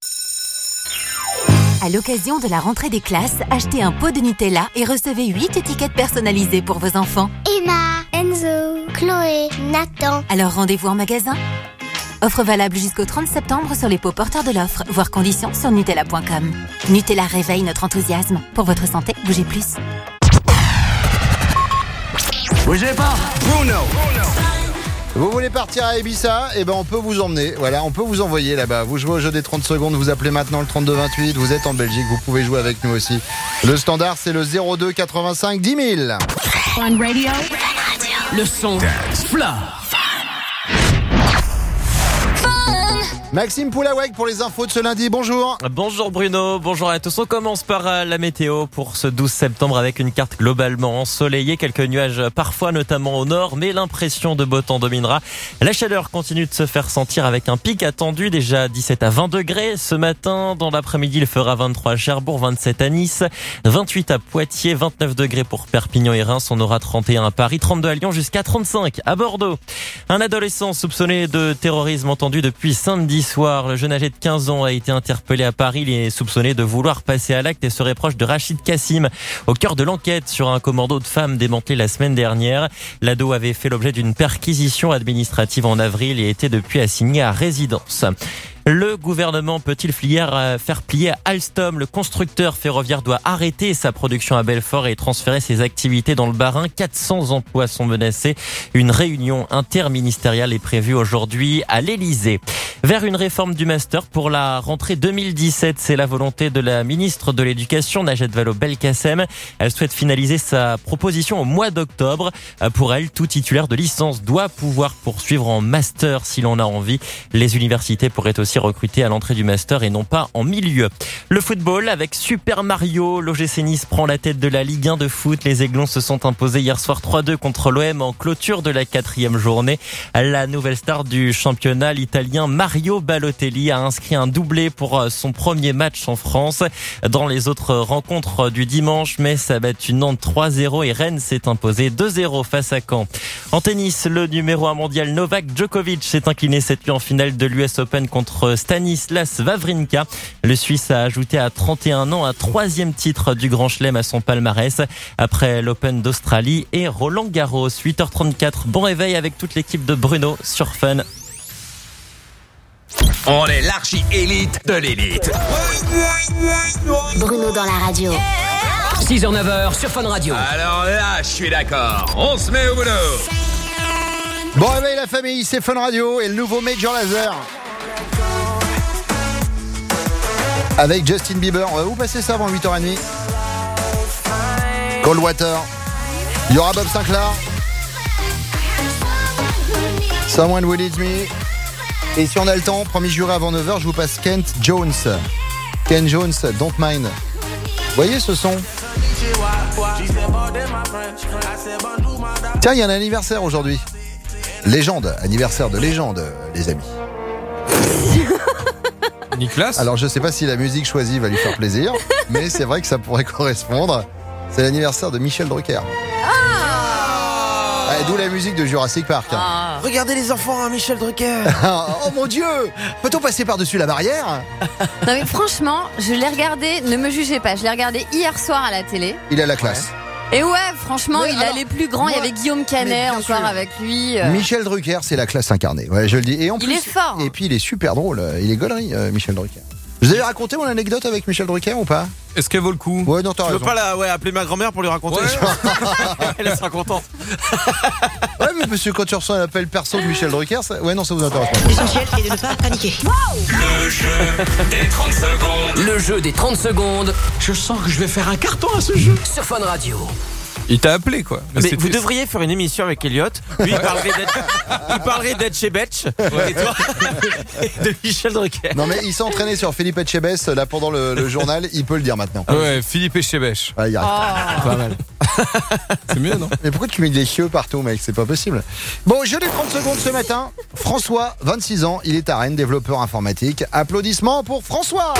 À l'occasion de la rentrée des classes, achetez un pot de Nutella et recevez huit étiquettes personnalisées pour vos enfants. Emma, Enzo, Chloé, Nathan. Alors rendez-vous en magasin. Offre valable jusqu'au trente septembre sur les pots porteurs de l'offre, voire conditions sur Nutella point com. Nutella réveille notre enthousiasme. Pour votre santé, bougez plus. Bougez pas. Bruno. Vous voulez partir à Ibiza? Eh ben on peut vous emmener. Voilà, on peut vous envoyer là-bas. Vous jouez au jeu des trente secondes, vous appelez maintenant le trente-deux vingt-huit. Vous êtes en Belgique, vous pouvez jouer avec nous aussi. Le standard, c'est le zéro deux quatre-vingt-cinq dix mille. Fun Radio. Le son Fla. Fun Maxime Poulaweg pour les infos de ce lundi, bonjour. Bonjour Bruno, bonjour à tous. On commence par la météo pour ce douze septembre avec une carte globalement ensoleillée. Quelques nuages parfois, notamment au nord, mais l'impression de beau temps dominera. La chaleur continue de se faire sentir avec un pic attendu, déjà dix-sept à vingt degrés ce matin. Dans l'après-midi, il fera vingt-trois à Cherbourg, vingt-sept à Nice, vingt-huit à Poitiers, vingt-neuf degrés pour Perpignan et Reims. On aura trente et un à Paris, trente-deux à Lyon, jusqu'à trente-cinq à Bordeaux. Un adolescent soupçonné de terrorisme entendu depuis samedi soir. Le jeune âgé de quinze ans a été interpellé à Paris. Il est soupçonné de vouloir passer à l'acte et serait proche de Rachid Kassim. Au cœur de l'enquête sur un commando de femmes démantelé la semaine dernière. L'ado avait fait l'objet d'une perquisition administrative en avril et était depuis assigné à résidence. Le gouvernement peut-il faire plier Alstom? Le constructeur ferroviaire doit arrêter sa production à Belfort et transférer ses activités dans le Bas-Rhin. quatre cents emplois sont menacés. Une réunion interministérielle est prévue aujourd'hui à l'Elysée. Vers une réforme du master pour la rentrée deux mille dix-sept, c'est la volonté de la ministre de l'Éducation, Najat Vallaud-Belkacem. Elle souhaite finaliser sa proposition au mois d'octobre. Pour elle, tout titulaire de licence doit pouvoir poursuivre en master si l'on a envie. Les universités pourraient aussi recruter à l'entrée du master et non pas en milieu. Le football avec Super Mario, l'O G C Nice prend la tête de la Ligue un de foot. Les Aiglons se sont imposés hier soir trois deux contre l'O M en clôture de la quatrième journée. La nouvelle star du championnat, l'Italien Mario Balotelli, a inscrit un doublé pour son premier match en France. Dans les autres rencontres du dimanche, Metz a battu Nantes trois zéro et Rennes s'est imposé deux zéro face à Caen. En tennis, le numéro un mondial Novak Djokovic s'est incliné cette nuit en finale de l'U S Open contre Stanislas Wawrinka. Le Suisse a ajouté à trente et un ans un troisième titre du Grand Chelem à son palmarès après l'Open d'Australie et Roland Garros. huit heures trente-quatre, bon réveil avec toute l'équipe de Bruno sur Fun. On est l'archi-élite de l'élite. Bruno dans la radio. six heures neuf heures sur Fun Radio. Alors là, je suis d'accord. On se met au boulot. Bon réveil la famille, c'est Fun Radio et le nouveau Major Lazer. Avec Justin Bieber, on va vous passer ça avant huit heures trente. Cold Water. Il y aura Bob Sinclair. Someone Will Lead Me. Et si on a le temps, promis juré avant neuf heures, je vous passe Kent Jones. Ken Jones, Don't Mind. Vous voyez ce son? Tiens, il y a un anniversaire aujourd'hui. Légende, anniversaire de légende, les amis. Nicolas. Alors je sais pas si la musique choisie va lui faire plaisir, mais c'est vrai que ça pourrait correspondre. C'est l'anniversaire de Michel Drucker. Ah, d'où la musique de Jurassic Park. Hein. Ah. Regardez les enfants, hein, Michel Drucker. Oh mon Dieu, peut-on passer par-dessus la barrière? Non mais franchement, je l'ai regardé, ne me jugez pas, je l'ai regardé hier soir à la télé. Il a la classe. Ouais. Et ouais, franchement, mais il alors, a les plus grands. moi, il y avait Guillaume Canet encore sûr. Avec lui. Euh... Michel Drucker, c'est la classe incarnée. Ouais, je le dis. Et en il plus, est fort. Et puis il est super drôle. Il est gaulerie, euh, Michel Drucker. Vous avez raconté mon anecdote avec Michel Drucker ou pas? Est-ce qu'elle vaut le coup? Ouais, non, t'as Tu raison. veux pas la, ouais, appeler ma grand-mère pour lui raconter? Ouais. Elle sera contente. Ouais, mais monsieur, quand tu reçois un appel perso de Michel Drucker, ça... ouais, non, ça vous intéresse pas. L'essentiel est de ne pas paniquer. Le jeu des trente secondes. Le jeu des trente secondes. Je sens que je vais faire un carton à ce jeu. Sur Fun Radio. Il t'a appelé quoi. Mais, mais vous devriez faire une émission avec Elliot. Lui, il parlerait d'être, il parlerait d'être chez Betch. Ouais. Et toi, de Michel Drucker. Non mais il s'est entraîné sur Philippe Etchebest là pendant le, le journal. Il peut le dire maintenant. Ouais, Philippe Etchebest. Ah, il arrive. Oh. Pas mal. C'est mieux non? Mais pourquoi tu mets des chiots partout, mec? C'est pas possible. Bon, jeu des trente secondes ce matin. François, vingt-six ans, il est à Rennes, développeur informatique. Applaudissements pour François.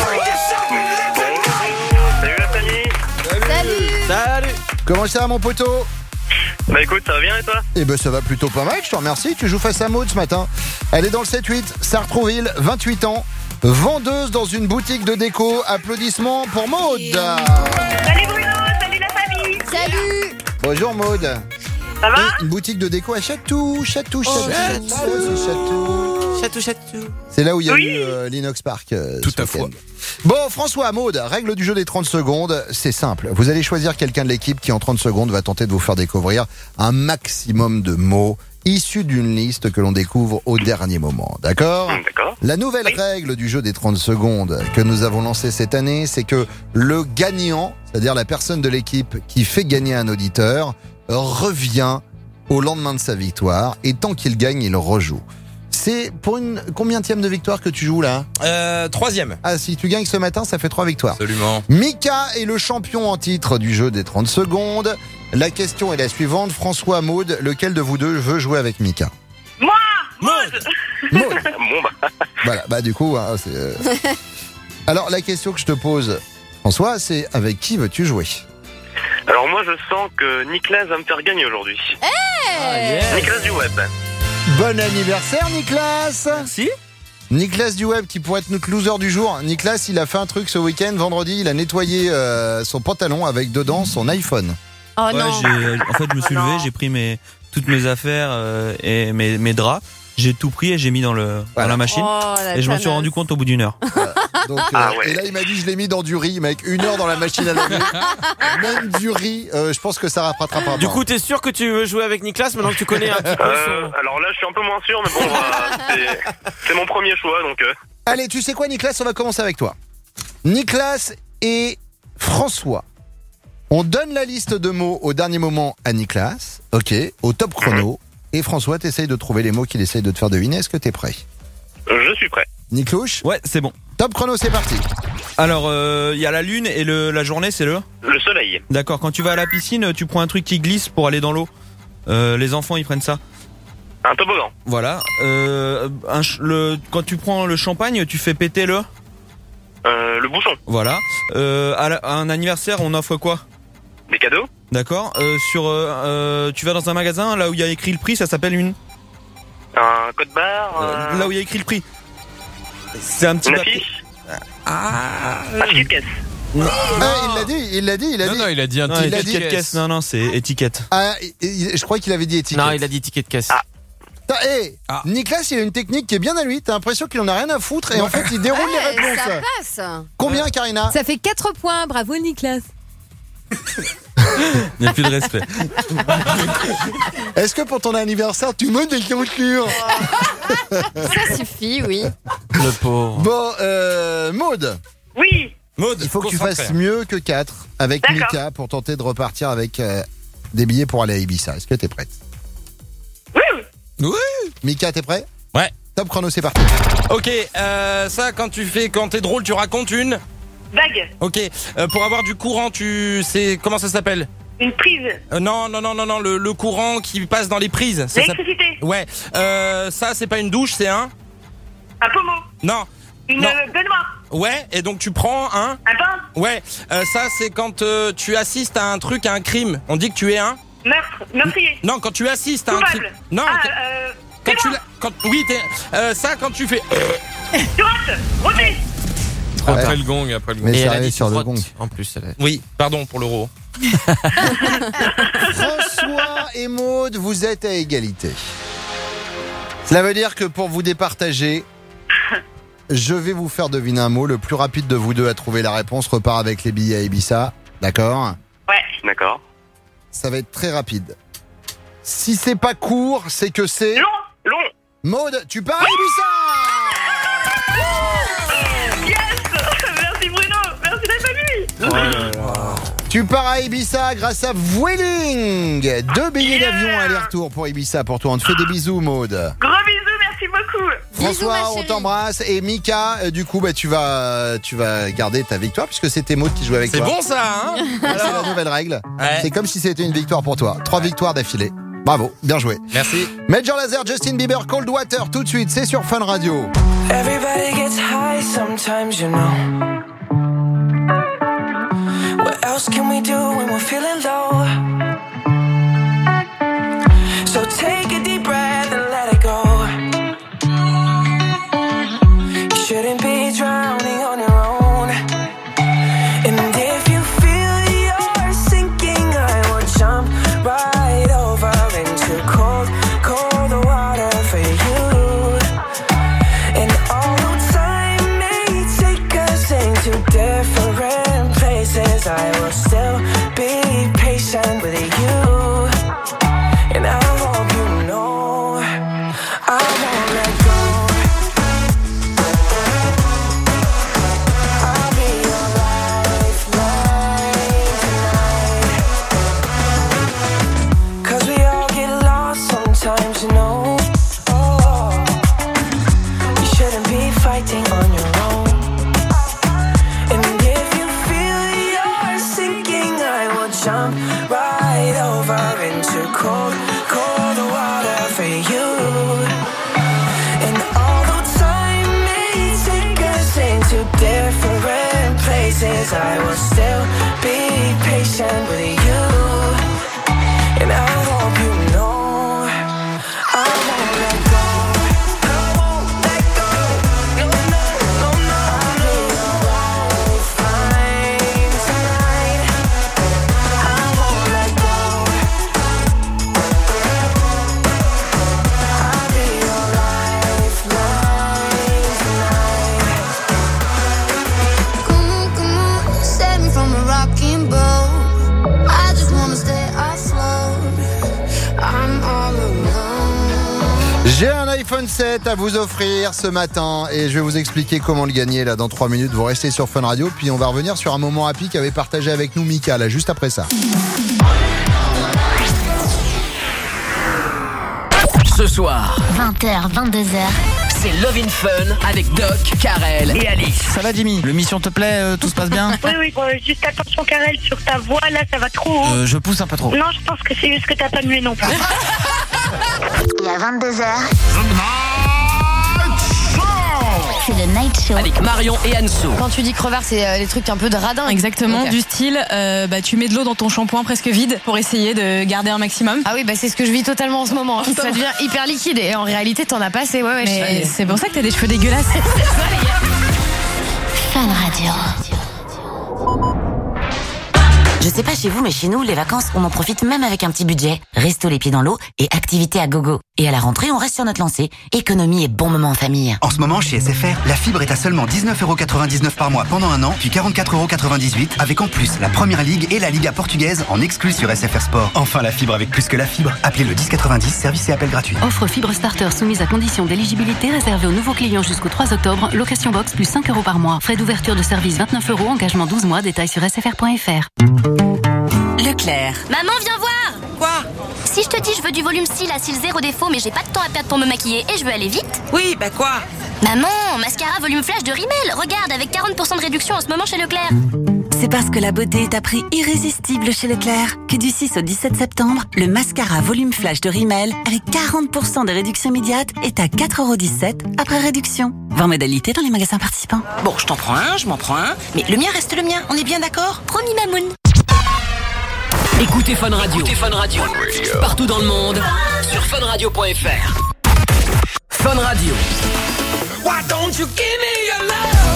Salut la famille. Salut. Salut. Comment ça va mon poteau? Bah écoute, ça va bien et toi? Eh ben ça va plutôt pas mal, je te remercie. Tu joues face à Maud ce matin. Elle est dans le sept huit, Sartrouville, vingt-huit ans. Vendeuse dans une boutique de déco. Applaudissements pour Maud. Salut Bruno, salut la famille. Salut. Bonjour Maud. Ça va? Une boutique de déco à Chatou, Chatou, Chatou, Chatou. Chatou, Chatou. Chatou, chatou. C'est là où il y a Oui. eu euh, l'Inox Park. euh, Tout ce à week-end. fait. Bon, François, Maud, règle du jeu des trente secondes, c'est simple. Vous allez choisir quelqu'un de l'équipe qui en trente secondes va tenter de vous faire découvrir un maximum de mots issus d'une liste que l'on découvre au dernier moment. D'accord? D'accord. La nouvelle Oui. règle du jeu des trente secondes que nous avons lancée cette année, c'est que le gagnant, c'est-à-dire la personne de l'équipe qui fait gagner un auditeur, revient au lendemain de sa victoire et tant qu'il gagne, il rejoue. C'est pour une combienième de victoire que tu joues là? Euh, troisième. Ah, si tu gagnes ce matin, ça fait trois victoires. Absolument. Mika est le champion en titre du jeu des trente secondes. La question est la suivante. François, Maud, lequel de vous deux veut jouer avec Mika? Moi Maud Maud. Bon, bah. Voilà, bah du coup, hein, c'est... euh, Alors, la question que je te pose, François, c'est avec qui veux-tu jouer? Alors moi je sens que Nicolas va me faire gagner aujourd'hui. Hey Nicolas du web. Bon anniversaire, Nicolas. Merci. Nicolas du web qui pourrait être notre loser du jour. Nicolas, il a fait un truc ce week-end, vendredi, il a nettoyé euh, son pantalon avec dedans son iPhone. Oh Ouais, non. j'ai, en fait, je me suis Oh levé, non. j'ai pris mes, toutes mes affaires euh, et mes, mes draps. J'ai tout pris et j'ai mis dans, le, dans la machine. Oh, la et je m'en suis tanasse. rendu compte au bout d'une heure. Donc, euh, Ah ouais. Et là, il m'a dit, je l'ai mis dans du riz, mec. Une heure dans la machine à laver. Même du riz, euh, je pense que ça rattrapera pas. Du coup, t'es sûr que tu veux jouer avec Nicolas maintenant que tu connais un petit peu Euh, son... alors là je suis un peu moins sûr mais bon euh, c'est, c'est mon premier choix donc... Euh... Allez, tu sais quoi, Nicolas, on va commencer avec toi. Nicolas et François. On donne la liste de mots au dernier moment à Nicolas. Ok, au top chrono. Et François, t'essayes de trouver les mots qu'il essaye de te faire deviner. Est-ce que t'es prêt? Je suis prêt. Nicolas? Ouais, c'est bon. Top chrono, c'est parti. Alors, il euh, y a la lune et le, la journée, c'est le Le soleil. D'accord, quand tu vas à la piscine, tu prends un truc qui glisse pour aller dans l'eau. Euh, les enfants, ils prennent ça. Un toboggan. Voilà. Euh, un ch- le, quand tu prends le champagne, tu fais péter le... Euh, le bouchon. Voilà. Euh, à, la- à un anniversaire, on offre quoi? Des cadeaux. D'accord. Euh, sur, euh, euh, tu vas dans un magasin, là où il y a écrit le prix, ça s'appelle une... Un code barre. Euh, euh, là où il y a écrit le prix. C'est un petit Une papier. affiche. Ah. Un ticket de caisse. Ah, il l'a dit, il l'a dit, il a Non, dit. non, il a dit un Non, ticket il a de dit étiquette caisse. caisse. Non, non, c'est étiquette. Ah, il- il- je crois qu'il avait dit étiquette. Non, il a dit ticket de caisse. Ah. Putain, hey, Ah. Nicolas, il a une technique qui est bien à lui. T'as l'impression qu'il en a rien à foutre et en fait, il déroule Ouais, les ça réponses. passe. Combien, Karina? Ça fait quatre points, bravo Nicolas. Il n'y a plus de respect. Est-ce que pour ton anniversaire, tu me des chaussures? Ça suffit, oui. Le pauvre. Bon, euh, Maud, Oui. Maud, il faut que tu concentré. fasses mieux que quatre avec D'accord. Mika pour tenter de repartir avec euh, des billets pour aller à Ibiza. Est-ce que t'es prête? Oui. Oui. Mika, t'es prêt? Ouais. Top chrono, c'est parti. Ok, euh, ça quand tu fais, quand t'es drôle, tu racontes une. Vague. Ok, euh, pour avoir du courant, tu sais comment ça s'appelle? Une prise. Euh, Non, non, non, non, non, le, le courant qui passe dans les prises. Ça s'appelle- L'électricité. Ouais, euh, ça c'est pas une douche, c'est un. Un pommeau. Non. Une Non. euh, baignoire. Ouais, et donc tu prends un. Un pain. Ouais, euh, ça c'est quand euh, tu assistes à un truc, à un crime. On dit que tu es un. Meurtre. Meurtrier. Non, quand tu assistes à un crime. Coupable. Non. Ah, que- euh. Quand tu l'as- quand oui, t'es euh, ça quand tu fais. Droite. Roté. Après le gong, après le gong. Mais Et c'est elle a arrivé dit sur le frotte, gong. en plus. Elle a... Oui, pardon pour l'euro. François et Maud, vous êtes à égalité. Cela veut dire que pour vous départager, je vais vous faire deviner un mot. Le plus rapide de vous deux à trouver la réponse repart avec les billets à Ibiza. D'accord? Ouais. D'accord. Ça va être très rapide. Si c'est pas court, c'est que c'est... Long. Long. Maud, tu pars à Ibiza! Yes. Merci Bruno. Merci la famille. Tu pars à Ibiza grâce à Vueling. Deux billets Yeah. d'avion aller-retour pour Ibiza pour toi. On te fait des bisous, Maud. Gros bisous. Merci beaucoup. François, ma on chérie. t'embrasse. Et Mika, euh, du coup, bah, tu vas, tu vas garder ta victoire puisque c'était Maud qui jouait avec C'est toi. bon ça, hein? C'est la nouvelle règle. Ouais. C'est comme si c'était une victoire pour toi. Trois victoires d'affilée. Bravo, bien joué. Merci. Major Lazer, Justin Bieber, Cold Water, tout de suite, c'est sur Fun Radio. Everybody gets high sometimes, you know. What else can we do when we're feeling low? So take a deep breath and let it go. You shouldn't be drowning on your own. And if you feel you're sinking, I will jump right over into cold, cold water for you. And although time may take us into different places, I will still be patient with you. jump right over into cold, cold water for you. And although time may take us into different places, I will still be patient with you. And I hope you know I won't let go. I won't let go. No, no, no, no. I'll be alright, fine tonight. I won't let go. I'll be your lifeline tonight. Come on, come on, save me from a rocking boat. I just wanna stay afloat. I'm all alone. J'ai un iPhone sept à vous offrir ce matin et je vais vous expliquer comment le gagner là dans trois minutes. Vous restez sur Fun Radio, puis on va revenir sur un moment happy qu'avait partagé avec nous Mika là juste après ça. Ce soir, vingt heures, vingt-deux heures. c'est Love in Fun avec Doc, Karel et Alice. Ça va Jimmy? Le mission te plaît? euh, Tout se passe bien? Oui, oui, bon, juste attention, Karel, sur ta voix, là, ça va trop haut. euh, Je pousse un peu trop. Non, je pense que c'est juste que t'as pas mué non plus. Il est vingt-deux heures. C'est le Night Show. Avec Marion et Anso. Quand tu dis crevard, c'est euh, les trucs un peu de radin. Exactement, Ok. du style, euh, bah, tu mets de l'eau dans ton shampoing presque vide pour essayer de garder un maximum. Ah oui, bah c'est ce que je vis totalement en ce moment. Ça devient hyper liquide et en réalité, t'en as pas assez. Ouais, ouais. Mais je- c'est pour ça que t'as des cheveux dégueulasses. Fun Radio. Je sais pas chez vous, mais chez nous, les vacances, on en profite même avec un petit budget. Resto les pieds dans l'eau et activité à gogo. Et à la rentrée, on reste sur notre lancée. Économie et bon moment en famille. En ce moment, chez S F R, la fibre est à seulement dix-neuf euros quatre-vingt-dix-neuf par mois pendant un an, puis quarante-quatre euros quatre-vingt-dix-huit, avec en plus la Première Ligue et la Liga portugaise en exclus sur S F R Sport. Enfin, la fibre avec plus que la fibre. Appelez le dix quatre-vingt-dix, service et appel gratuit. Offre fibre starter soumise à condition d'éligibilité réservée aux nouveaux clients jusqu'au trois octobre. Location box plus cinq euros par mois. Frais d'ouverture de service vingt-neuf euros. Engagement douze mois. Détails sur s f r point f r. Leclerc. Maman, viens voir. Quoi? Si je te dis je veux du volume cils à cils zéro défaut, mais j'ai pas de temps à perdre pour me maquiller et je veux aller vite. Oui, bah quoi? Maman, mascara volume flash de Rimmel. Regarde, avec quarante pour cent de réduction en ce moment chez Leclerc. C'est parce que la beauté est à prix irrésistible chez Leclerc que du six au dix-sept septembre, le mascara volume flash de Rimmel avec quarante pour cent de réduction immédiate est à quatre euros dix-sept après réduction. vingt modalités dans les magasins participants. Bon, je t'en prends un, je m'en prends un, mais le mien reste le mien, on est bien d'accord? Promis, Mamoun. Écoutez Fun Radio. Écoutez Fun Radio. Partout dans le monde. Sur fun radio point f r. Fun Radio. Why don't you give me your love?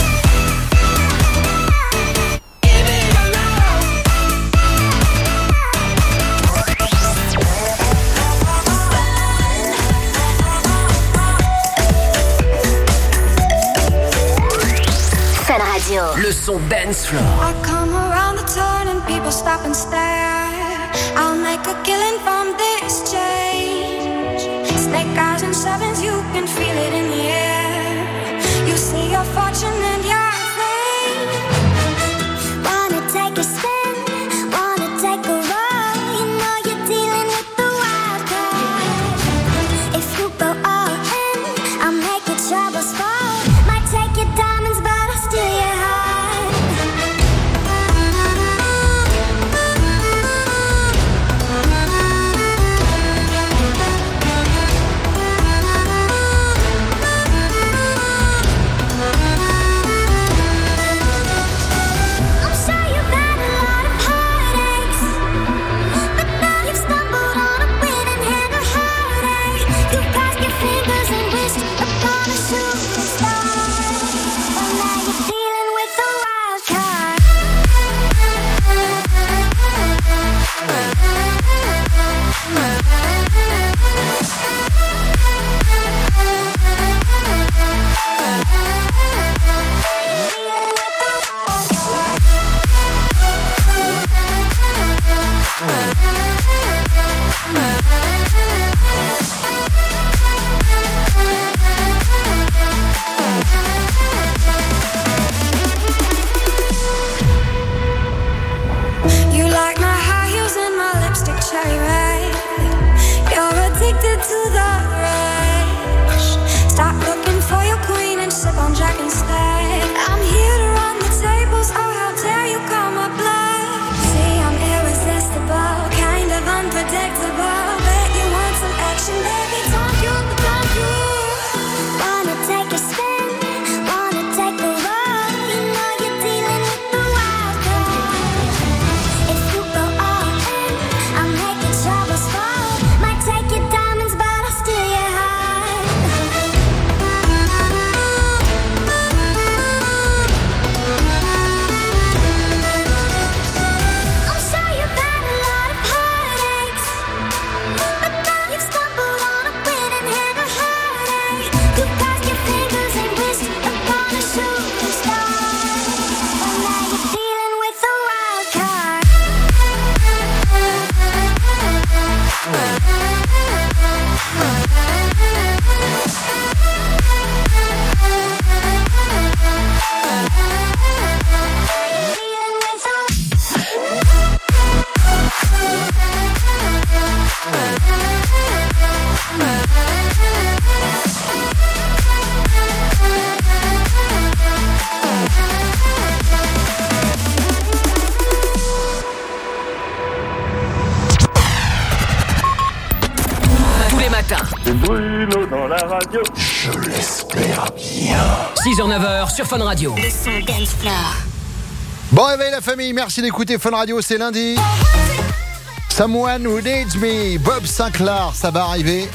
Fun Radio. Le son dance floor. I come around the turn and people stop and stare. I'll make a killing from this change. Snake eyes and sevens, you can feel it in the air. You see your fortune and your fame. Wanna take a spin, wanna take a ride. You know you're dealing with the wild card. If you go all in, I'll make your troubles fall. Might take your diamonds, but I'll steal your heart. I'm sure you've had a lot of heartaches, but now you've stumbled on a winning hand of heartache. You've crossed your fingers and wished upon a shooting star. But now you're dealing with the wild card. You like my high heels and my lipstick cherry red. You're addicted to the rush. Stop looking for your queen and sip on Jack instead. I'm here to run the tables. Oh, how dare you call my bluff? See, I'm irresistible. matin. C'est Bruno dans la radio. Je l'espère bien. six heures neuf heures sur Fun Radio. Le son dance floor. Bon réveil la famille, merci d'écouter Fun Radio, c'est lundi. Someone Who Needs Me, Bob Sinclair, ça va arriver.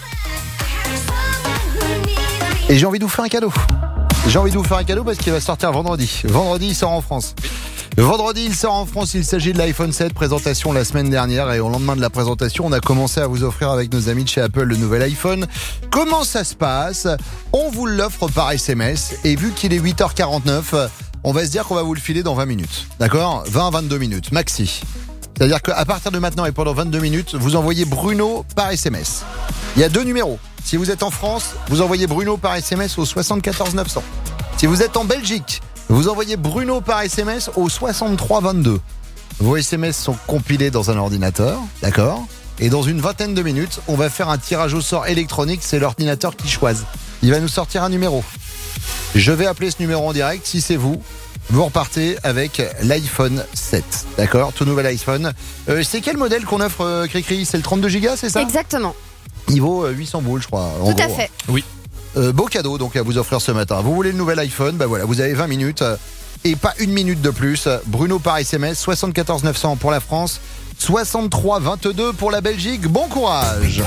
Et j'ai envie de vous faire un cadeau. J'ai envie de vous faire un cadeau parce qu'il va sortir vendredi. Vendredi, il sort en France. Vendredi, il sort en France, il s'agit de l'iPhone sept, présentation la semaine dernière. Et au lendemain de la présentation, on a commencé à vous offrir avec nos amis de chez Apple le nouvel iPhone. Comment ça se passe? On vous l'offre par S M S. Et vu qu'il est huit heures quarante-neuf, on va se dire qu'on va vous le filer dans vingt minutes. D'accord? vingt à vingt-deux minutes, maxi. C'est-à-dire qu'à partir de maintenant et pendant vingt-deux minutes, vous envoyez Bruno par S M S. Il y a deux numéros. Si vous êtes en France, vous envoyez Bruno par S M S au soixante-quatorze neuf cents. Si vous êtes en Belgique, vous envoyez Bruno par S M S au soixante-trois vingt-deux. Vos S M S sont compilés dans un ordinateur, d'accord? Et dans une vingtaine de minutes, on va faire un tirage au sort électronique, c'est l'ordinateur qui choisit. Il va nous sortir un numéro. Je vais appeler ce numéro en direct, si c'est vous, vous repartez avec l'iPhone sept, d'accord? Tout nouvel iPhone. Euh, c'est quel modèle qu'on offre, euh, Cricri? C'est le trente-deux gigas, c'est ça? Exactement. Il vaut euh, huit cents boules, je crois. En Tout à gros. fait. Oui. Euh, beau cadeau donc à vous offrir ce matin. Vous voulez le nouvel iPhone? Bah voilà, vous avez vingt minutes euh, et pas une minute de plus. Bruno par S M S, soixante-quatorze neuf cents pour la France, soixante-trois vingt-deux pour la Belgique. Bon courage.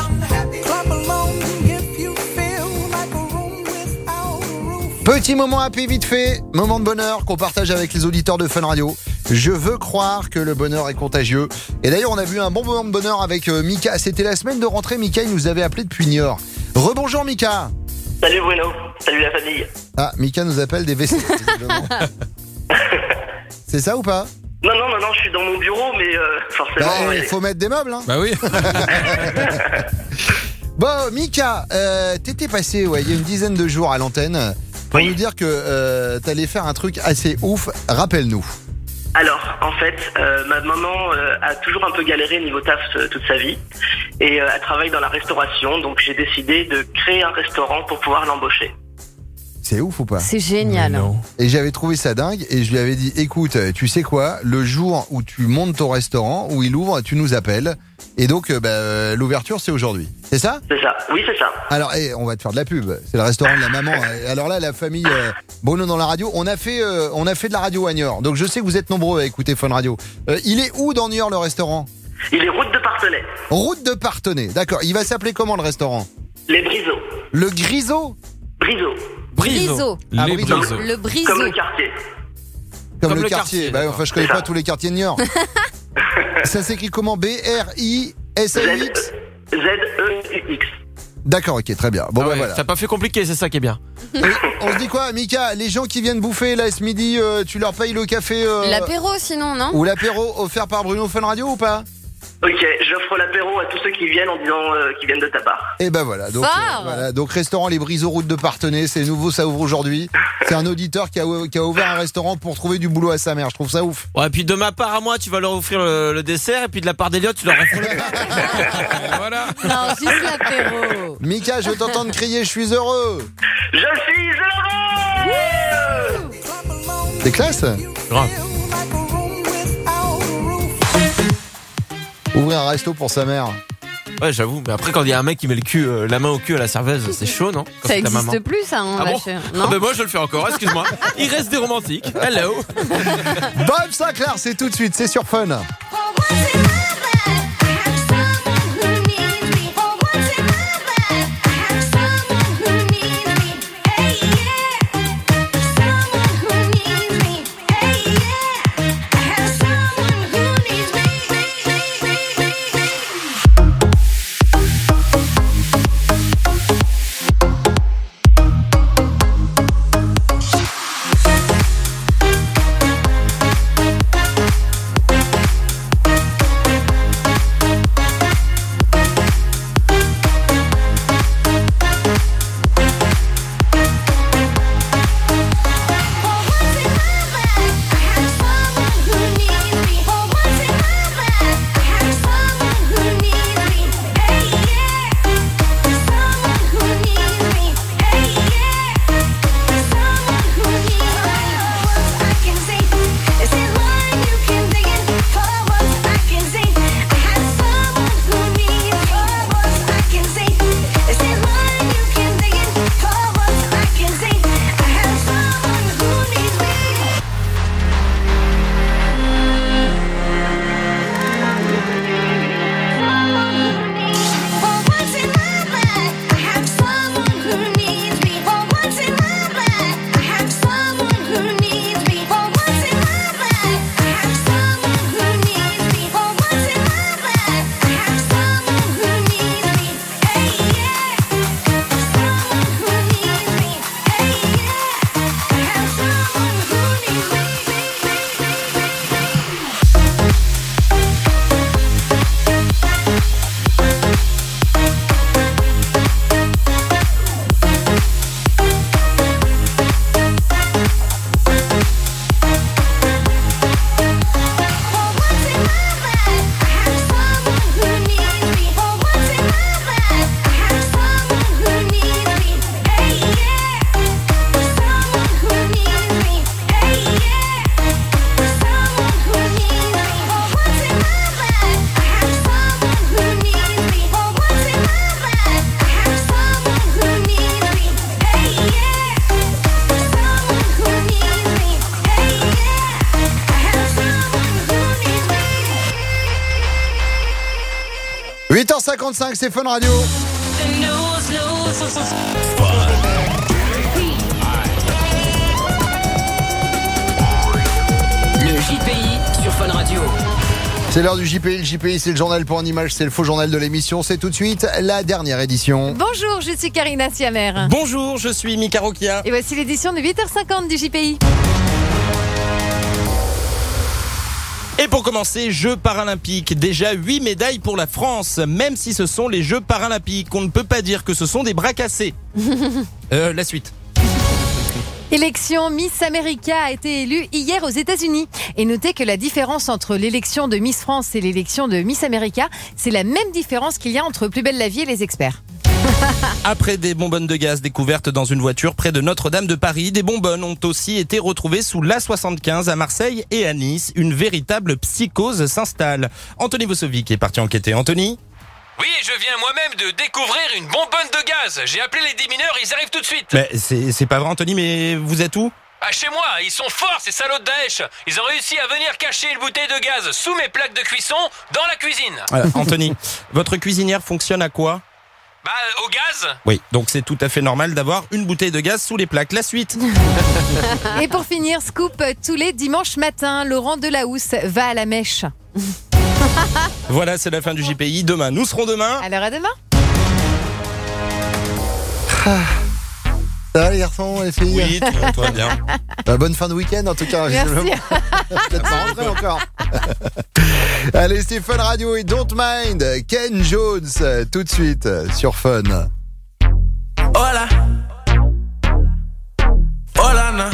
Petit moment happy vite fait, moment de bonheur qu'on partage avec les auditeurs de Fun Radio. Je veux croire que le bonheur est contagieux. Et d'ailleurs, on a vu un bon moment de bonheur avec euh, Mika. C'était la semaine de rentrée. Mika, il nous avait appelé depuis Niort. Rebonjour Mika. Salut Bruno, salut la famille. Ah, Mika nous appelle des W C, visiblement. C'est ça ou pas? Non, non, non, non, je suis dans mon bureau, mais euh, forcément... Bah, il ouais. faut mettre des meubles, hein. Bah oui. Bon, Mika, euh, t'étais passé ouais, il y a une dizaine de jours à l'antenne pour Oui. nous dire que euh, t'allais faire un truc assez ouf. Rappelle-nous. Alors, en fait, euh, ma maman euh, a toujours un peu galéré niveau taf euh, toute sa vie. Et euh, elle travaille dans la restauration, donc j'ai décidé de créer un restaurant pour pouvoir l'embaucher. C'est ouf ou pas? C'est génial. Et j'avais trouvé ça dingue et je lui avais dit, écoute, tu sais quoi, le jour où tu montes ton restaurant, où il ouvre, tu nous appelles. Et donc, euh, bah, euh, l'ouverture, c'est aujourd'hui. C'est ça? C'est ça, oui c'est ça. Alors, hey, on va te faire de la pub. C'est le restaurant de la maman. Alors là, la famille euh, Bruno dans la radio, on a fait, euh, on a fait de la radio à Niort. Donc je sais que vous êtes nombreux à écouter Fun Radio. Euh, il est où dans Niort le restaurant? Il est route de Partenay. Route de Partenay. D'accord. Il va s'appeler comment le restaurant? Les Briseaux. Le Grisot? Briseaux. Briseau. Ah, Les Briseau. Briseaux. Le briseau. Comme le quartier. Comme, Comme le, le quartier. quartier, Bah, enfin, je connais C'est pas ça. tous les quartiers de Niort. Ça s'écrit comment? B R I S A U X? Z E U X. D'accord, ok, très bien. Bon, Ah bah ouais, voilà. T'as pas fait compliqué, c'est ça qui est bien. Et on se dit quoi, Mika? Les gens qui viennent bouffer là ce midi, euh, tu leur payes le café euh, L'apéro sinon, non? ou l'apéro offert par Bruno Fun Radio ou pas? Ok, j'offre l'apéro à tous ceux qui viennent en disant euh, qu'ils viennent de ta part. Et ben voilà, donc, Fort. euh, voilà, donc restaurant Les Briseaux, route de Partenay, c'est nouveau, ça ouvre aujourd'hui. C'est un auditeur qui a, qui a ouvert un restaurant pour trouver du boulot à sa mère, je trouve ça ouf. Ouais, et puis de ma part à moi, tu vas leur offrir le, le dessert, et puis de la part d'Eliott, tu leur offres le Voilà. Non, juste l'apéro. Mika, je veux t'entendre crier, je suis heureux. Je suis heureux. C'est classe. Grave. Ouvrir un resto pour sa mère. Ouais, j'avoue, mais après quand il y a un mec qui met le cul, euh, la main au cul à la serveuse, c'est chaud, non? Quand Ça c'est ta maman. existe plus, ça, on Ah va bon? faire. Ah Non? ben moi je le fais encore, excuse-moi. Il reste des romantiques. Hello. Bob Sinclair, c'est tout de suite, c'est sur Fun. huit heures cinquante-cinq, c'est Fun Radio. Le J P I sur Fun Radio. C'est l'heure du J P I. Le J P I, c'est le journal pour en image, c'est le faux journal de l'émission. C'est tout de suite la dernière édition. Bonjour, je suis Karina Siamer. Bonjour, je suis Mika Rokia. Et voici l'édition de huit heures cinquante du J P I. Et pour commencer, Jeux paralympiques. Déjà huit médailles pour la France, même si ce sont les Jeux paralympiques. On ne peut pas dire que ce sont des bras cassés. euh, la suite. Élection Miss America a été élue hier aux États-Unis. Et notez que la différence entre l'élection de Miss France et l'élection de Miss America, c'est la même différence qu'il y a entre Plus belle la vie et les experts. Après des bonbonnes de gaz découvertes dans une voiture près de Notre-Dame de Paris, des bonbonnes ont aussi été retrouvées sous l'A soixante-quinze à Marseille et à Nice. Une véritable psychose s'installe. Anthony Vosovic est parti enquêter. Anthony ? Oui, je viens moi-même de découvrir une bonbonne de gaz. J'ai appelé les démineurs, ils arrivent tout de suite. Mais c'est, c'est pas vrai, Anthony, mais vous êtes où ? Ah, chez moi, ils sont forts, ces salauds de Daesh. Ils ont réussi à venir cacher une bouteille de gaz sous mes plaques de cuisson dans la cuisine. Euh, Anthony, votre cuisinière fonctionne à quoi ? Bah, au gaz ? Oui, donc c'est tout à fait normal d'avoir une bouteille de gaz sous les plaques. La suite. Et pour finir, scoop tous les dimanches matins, Laurent Delahousse va à la mèche. Voilà, c'est la fin du J P I. Demain, nous serons demain. Alors à demain. Ça va les garçons, les filles ? Oui, tout va, tout va bien. Bah, bonne fin de week-end en tout cas. Merci. Peut-être pas rentré encore. Allez, c'est Fun Radio et Don't Mind, Ken Jones, tout de suite sur Fun. Hola. Hola, na.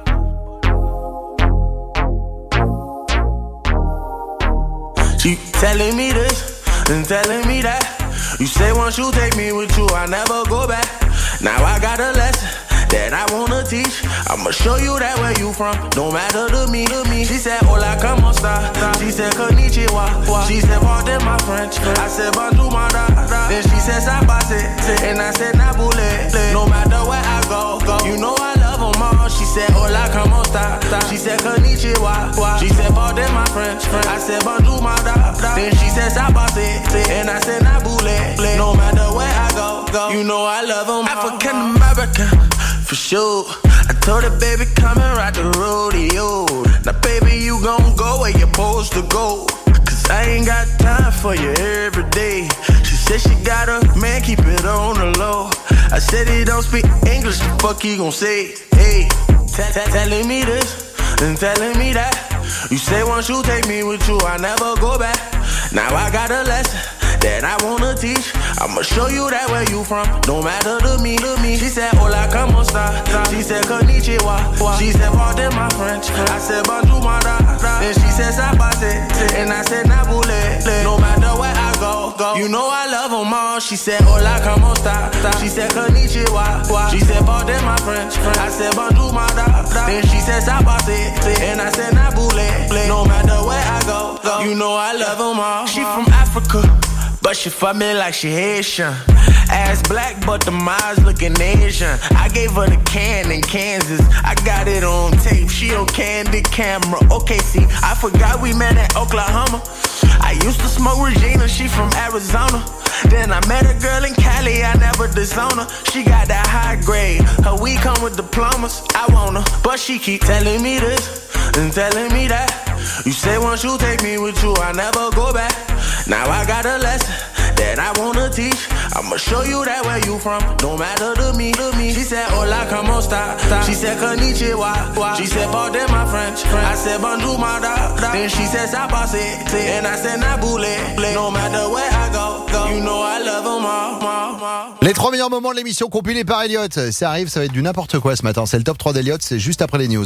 She telling me this and telling me that. You say once you take me with you, I never go back. Now I got a lesson that I wanna teach. I'ma show you that where you from, no matter to me, to me. She said, hola, como esta? She said, konnichiwa. She said, pardon my French. I said, bonjour, my da. Then she said, sabase. And I said, nabule. No matter where I go, go. You know I love them all. She said, hola, como esta? She said, konnichiwa. She said, pardon my French. I said, bonjour, my da. Then she said, sabase. And I said, nabule. No matter where I go, go. You know I love them all. African American. For sure, I told her, baby, come and ride the rodeo. Now, baby, you gon' go where you're supposed to go. Cause I ain't got time for you every day. She said she got a man, keep it on the low. I said he don't speak English, the fuck he gon' say? Hey, t- t- telling me this and telling me that. You say once you take me with you, I never go back. Now I got a lesson that I wanna teach. I'ma show you that where you from, no matter to me, to me. She said, hola, como esta? She said, konnichiwa. She said, pardon my French. I said, bonjour, my da. Then she said, sabase. And I said, nabule. No matter where I go, go. You know I love them all. She said, hola, como esta? She said, konnichiwa. She said, pardon my French. I said, bonjour, my da. Then she said, sabase. And I said, nabule. No matter where I go, go. You know I love them all. She from Africa, but she fuck me like she Haitian. Ass black, but the eyes looking Asian. I gave her the can in Kansas. I got it on tape. She on candid camera. Okay, see, I forgot we met at Oklahoma. I used to smoke Regina. She from Arizona. Then I met a girl in Cali. I never disown her. She got that high grade. Her weed come with diplomas. I want her, but she keep telling me this and telling me that. You say once you take me with you, I never go back. Now I got a lesson that I wanna teach. I'ma show you that where you from, no matter to me, to me. She said, hola, como esta? She said, konnichiwa. She said, pardon my French. I said, bonjour, my da. Then she said, sabase. And I said, nabule. No matter where I go, go. You know I love them all. Les trois meilleurs moments de l'émission compilés par Elliott. Ça arrive, ça va être du n'importe quoi ce matin. C'est le top trois d'Elliott, c'est juste après les news.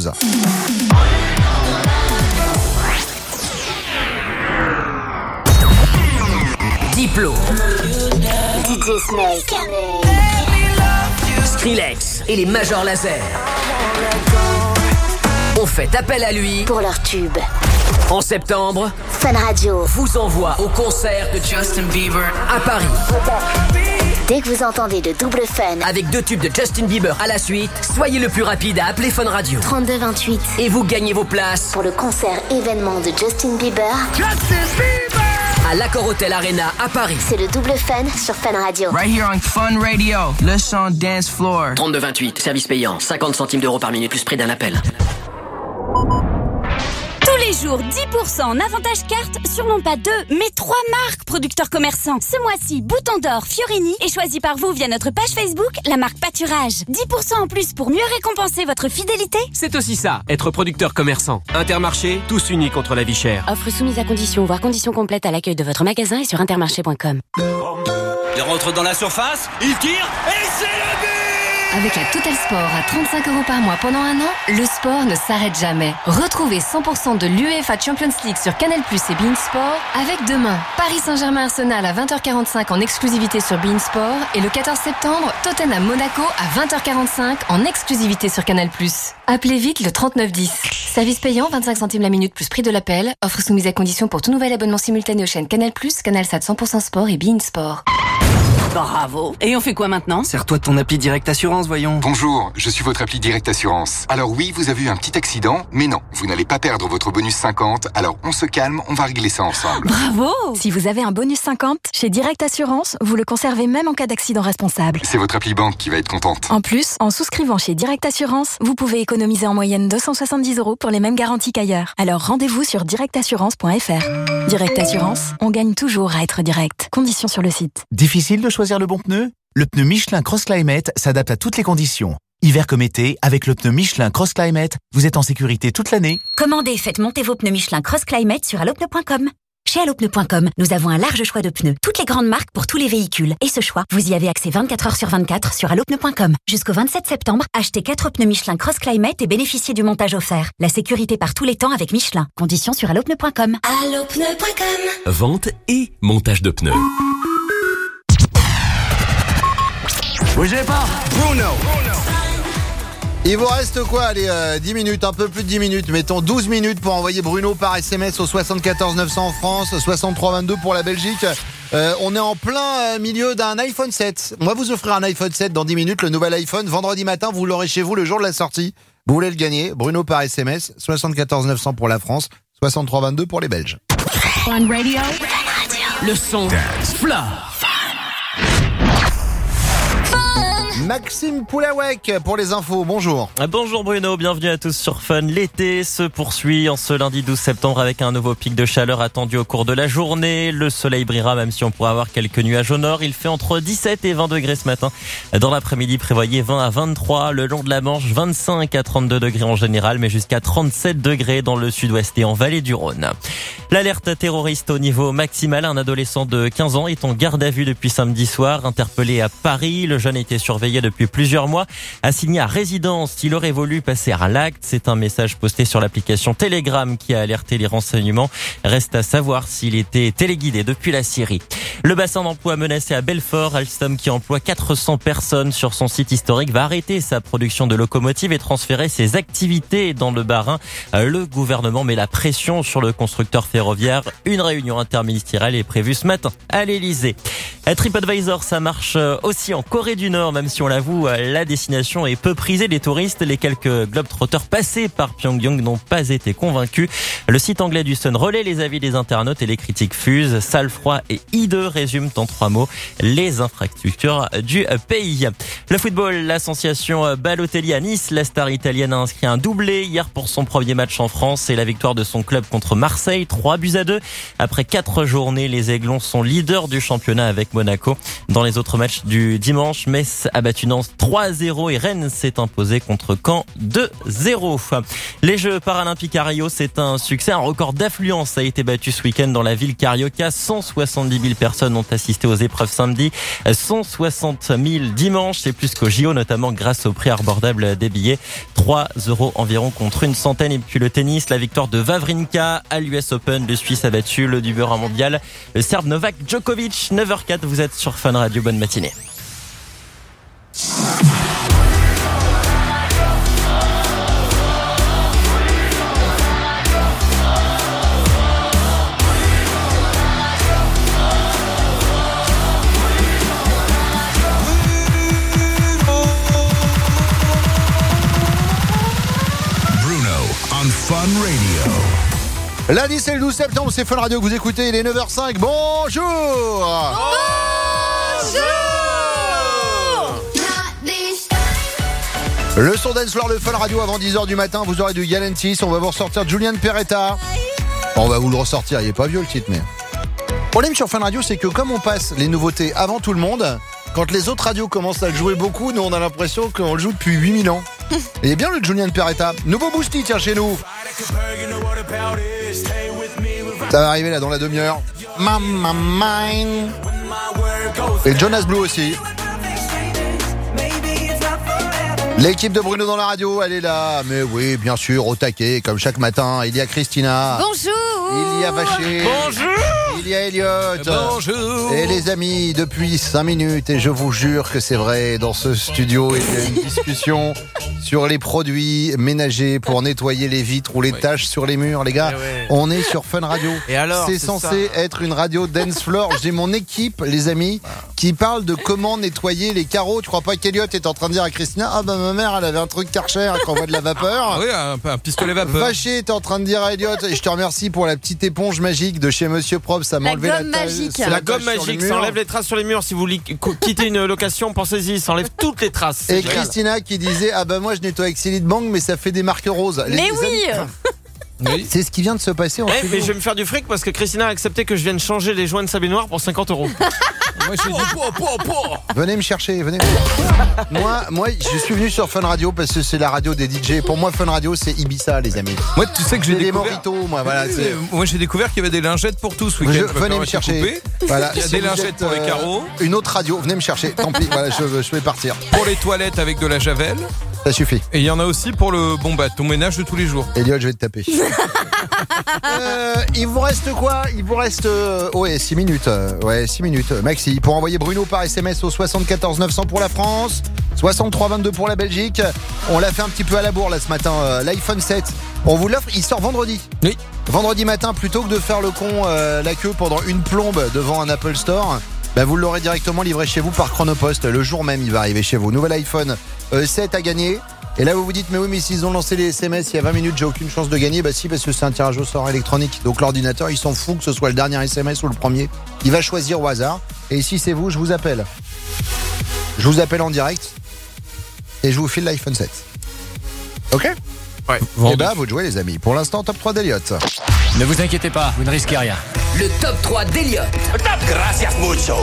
Diplo, D J Snake, Skrillex et les Major Laser ont fait appel à lui pour leur tube. En septembre, Fun Radio vous envoie au concert de Justin Bieber à Paris. Dès que vous entendez de double fun avec deux tubes de Justin Bieber à la suite, soyez le plus rapide à appeler Fun Radio. trente-deux vingt-huit et vous gagnez vos places pour le concert événement de Justin Bieber. Justin Bieber à à l'Accor Hotel Arena à Paris. C'est le double fun sur Fun Radio. Right here on Fun Radio, le son dance floor. trente-deux vingt-huit, service payant, cinquante centimes d'euros par minute plus prix d'un appel. Tous les jours, dix pour cent en avantage carte sur non pas deux, mais trois marques producteurs commerçants. Ce mois-ci, Bouton d'Or, Fiorini est choisi par vous via notre page Facebook, la marque Pâturage. dix pour cent en plus pour mieux récompenser votre fidélité. C'est aussi ça, être producteur commerçant. Intermarché, tous unis contre la vie chère. Offre soumise à conditions, voire conditions complètes à l'accueil de votre magasin et sur intermarché point com. Il rentre dans la surface, il tire et c'est le but! Avec la Total Sport à trente-cinq euros par mois pendant un an, le sport ne s'arrête jamais. Retrouvez cent pour cent de l'UEFA Champions League sur Canal plus et beIN Sport avec demain Paris Saint-Germain-Arsenal à vingt heures quarante-cinq en exclusivité sur beIN Sport et le quatorze septembre Tottenham-Monaco à vingt heures quarante-cinq en exclusivité sur Canal plus. Appelez vite le trente-neuf dix. Service payant, vingt-cinq centimes la minute plus prix de l'appel. Offre soumise à condition pour tout nouvel abonnement simultané aux chaînes Canal plus, CanalSat cent pour cent Sport et beIN Sport. Bravo. Et on fait quoi maintenant? Sers-toi de ton appli Direct Assurance, voyons. Bonjour, je suis votre appli Direct Assurance. Alors oui, vous avez eu un petit accident, mais non, vous n'allez pas perdre votre bonus cinquante, alors on se calme, on va régler ça ensemble. Bravo. Si vous avez un bonus cinquante, chez Direct Assurance, vous le conservez même en cas d'accident responsable. C'est votre appli banque qui va être contente. En plus, en souscrivant chez Direct Assurance, vous pouvez économiser en moyenne deux cent soixante-dix euros pour les mêmes garanties qu'ailleurs. Alors rendez-vous sur direct assurance point f r. Direct Assurance, on gagne toujours à être direct. Conditions sur le site. Difficile de choisir le bon pneu? Le pneu Michelin Cross Climate s'adapte à toutes les conditions. Hiver comme été, avec le pneu Michelin Cross Climate, vous êtes en sécurité toute l'année. Commandez, faites monter vos pneus Michelin Cross Climate sur allopneu point com. Chez allopneu point com, nous avons un large choix de pneus, toutes les grandes marques pour tous les véhicules. Et ce choix, vous y avez accès vingt-quatre heures sur vingt-quatre sur allopneu point com. Jusqu'au vingt-sept septembre, achetez quatre pneus Michelin Cross Climate et bénéficiez du montage offert. La sécurité par tous les temps avec Michelin. Conditions sur allopneu point com. allopneu point com. Vente et montage de pneus. Bougez pas, Bruno. Il vous reste quoi? Allez, euh, dix minutes, un peu plus de dix minutes. Mettons douze minutes pour envoyer Bruno par S M S au soixante-quatorze neuf cents en France, soixante-trois vingt-deux pour la Belgique. Euh, on est en plein milieu d'un iPhone sept. On va vous offrir un iPhone sept dans dix minutes, le nouvel iPhone. Vendredi matin, vous l'aurez chez vous le jour de la sortie. Vous voulez le gagner? Bruno par S M S, soixante-quatorze neuf cents pour la France, soixante-trois vingt-deux pour les Belges. Fun Radio. Le son. Fla. Maxime Poulawek pour les infos, bonjour. Bonjour Bruno, bienvenue à tous sur Fun. L'été se poursuit en ce lundi douze septembre avec un nouveau pic de chaleur attendu au cours de la journée. Le soleil brillera même si on pourra avoir quelques nuages au nord. Il fait entre dix-sept et vingt degrés ce matin. Dans l'après-midi, prévoyez vingt à vingt-trois. Le long de la Manche, vingt-cinq à trente-deux degrés en général, mais jusqu'à trente-sept degrés dans le sud-ouest et en vallée du Rhône. L'alerte terroriste au niveau maximal. Un adolescent de quinze ans est en garde à vue depuis samedi soir, interpellé à Paris. Le jeune a été surveillé depuis plusieurs mois, assigné à résidence. Il aurait voulu passer à l'acte. C'est un message posté sur l'application Telegram qui a alerté les renseignements. Reste à savoir s'il était téléguidé depuis la Syrie. Le bassin d'emploi menacé à Belfort. Alstom, qui emploie quatre cents personnes sur son site historique, va arrêter sa production de locomotives et transférer ses activités dans le Bas-Rhin. Le gouvernement met la pression sur le constructeur ferroviaire. Une réunion interministérielle est prévue ce matin à l'Elysée. TripAdvisor, ça marche aussi en Corée du Nord, même si on l'avoue, la destination est peu prisée des touristes. Les quelques globetrotters passés par Pyongyang n'ont pas été convaincus. Le site anglais du Sun relaie les avis des internautes et les critiques fusent. Sale, froid et hideux résument en trois mots les infrastructures du pays. Le football, l'association Balotelli à Nice. La star italienne a inscrit un doublé hier pour son premier match en France et la victoire de son club contre Marseille, trois buts à deux. Après quatre journées, les Aiglons sont leaders du championnat avec Monaco. Dans les autres matchs du dimanche, Metz a battu Nantes trois à zéro et Rennes s'est imposé contre Caen deux zéro. Les Jeux paralympiques à Rio, c'est un succès. Un record d'affluence a été battu ce week-end dans la ville Carioca. cent soixante-dix mille personnes ont assisté aux épreuves samedi, cent soixante mille dimanche. C'est plus qu'au J O, notamment grâce au prix abordable des billets. trois euros environ contre une centaine. Et puis le tennis, la victoire de Wawrinka à l'U S Open. Le Suisse a battu le numéro un mondial, le Serbe Novak Djokovic. neuf heures quatre, vous êtes sur Fun Radio. Bonne matinée. Bruno on Fun Radio. Lundi, c'est le douze septembre, c'est Fun Radio que vous écoutez, il est neuf heures cinq. Bonjour. Bonjour. Le son dance floor de Fun Radio avant dix heures du matin, vous aurez du Galantis, on va vous ressortir Julian Peretta. On va vous le ressortir, il est pas vieux le titre, mais... Le problème sur Fun Radio, c'est que comme on passe les nouveautés avant tout le monde, quand les autres radios commencent à le jouer beaucoup, nous on a l'impression qu'on le joue depuis huit mille ans. Et il est bien le Julian Peretta. Nouveau Boosty, tiens, chez nous. Ça va arriver là dans la demi-heure. Mama mine. Et le Jonas Blue aussi. L'équipe de Bruno dans la radio, elle est là. Mais oui, bien sûr, au taquet, comme chaque matin. Il y a Christina. Bonjour. Il y a Vaché. Bonjour. Il y a Elliot. Bonjour. Et les amis, depuis cinq minutes, et je vous jure que c'est vrai, dans ce studio, il y a une discussion sur les produits ménagers pour nettoyer les vitres ou les taches sur les murs. Les gars, Eh ouais. on est sur Fun Radio. Et alors, c'est c'est censé ça. être une radio dance floor. J'ai mon équipe, les amis, qui parle de comment nettoyer les carreaux. Tu crois pas qu'Elliot est en train de dire à Christina, ah bah ma mère, elle avait un truc Karcher qui envoie de la vapeur. Ah oui, un, un pistolet vapeur. Vacher était en train de dire à Elliot, et je te remercie pour la petite éponge magique de chez Monsieur Propre, ça m'a La enlevé la gomme tache- magique. c'est La tache gomme sur les magique, murs. ça enlève les traces sur les murs. Si vous li- co- quittez une location, pensez-y, ça enlève toutes les traces. C'est Et génial. Christina qui disait, ah bah moi je nettoie avec Silly Bang, mais ça fait des marques roses. Les Mais oui. amis, c'est ce qui vient de se passer en Eh, studio. mais je vais me faire du fric parce que Christina a accepté que je vienne changer les joints de sable noir pour cinquante euros. Moi, je dit... Venez me chercher, venez. moi, moi, je suis venu sur Fun Radio parce que c'est la radio des D J. Pour moi, Fun Radio, c'est Ibiza, les amis. Moi, tu sais que j'ai C'est des découvert... mojitos, moi, voilà. c'est- Euh, Moi, j'ai découvert qu'il y avait des lingettes pour tous. ce Je- week-end. Je peux venez me permettre de chercher. couper. Voilà, Il y a si des vous lingettes êtes, pour les euh, carreaux. Une autre radio, venez me chercher. Tant pis, voilà, je, je vais partir. Pour les toilettes avec de la javel. Ça suffit. Et il y en a aussi pour le bon bah, ton ménage de tous les jours. Elliot, je vais te taper. euh, il vous reste quoi? Il vous reste euh, ouais six minutes. euh, ouais six minutes. Maxi, pour envoyer Bruno par S M S au soixante-quatorze neuf cents pour la France, soixante-trois vingt-deux pour la Belgique. On l'a fait un petit peu à la bourre là ce matin. euh, L'iPhone sept, on vous l'offre. Il sort vendredi. Oui. Vendredi matin, plutôt que de faire le con euh, la queue pendant une plombe devant un Apple Store. Bah vous l'aurez directement livré chez vous par Chronopost. Le jour même, il va arriver chez vous. Nouvel iPhone euh, sept à gagner. Et là, vous vous dites, mais oui, mais s'ils ont lancé les S M S il y a vingt minutes, j'ai aucune chance de gagner. Bah si, parce que c'est un tirage au sort électronique. Donc l'ordinateur, il s'en fout que ce soit le dernier S M S ou le premier. Il va choisir au hasard. Et si c'est vous, je vous appelle. Je vous appelle en direct. Et je vous file l'iPhone sept. Ok? Ouais. Et bah, vous de jouer, les amis. Pour l'instant, top trois d'Eliott. Ne vous inquiétez pas, vous ne risquez rien. Le top trois d'Eliott. Gracias mucho.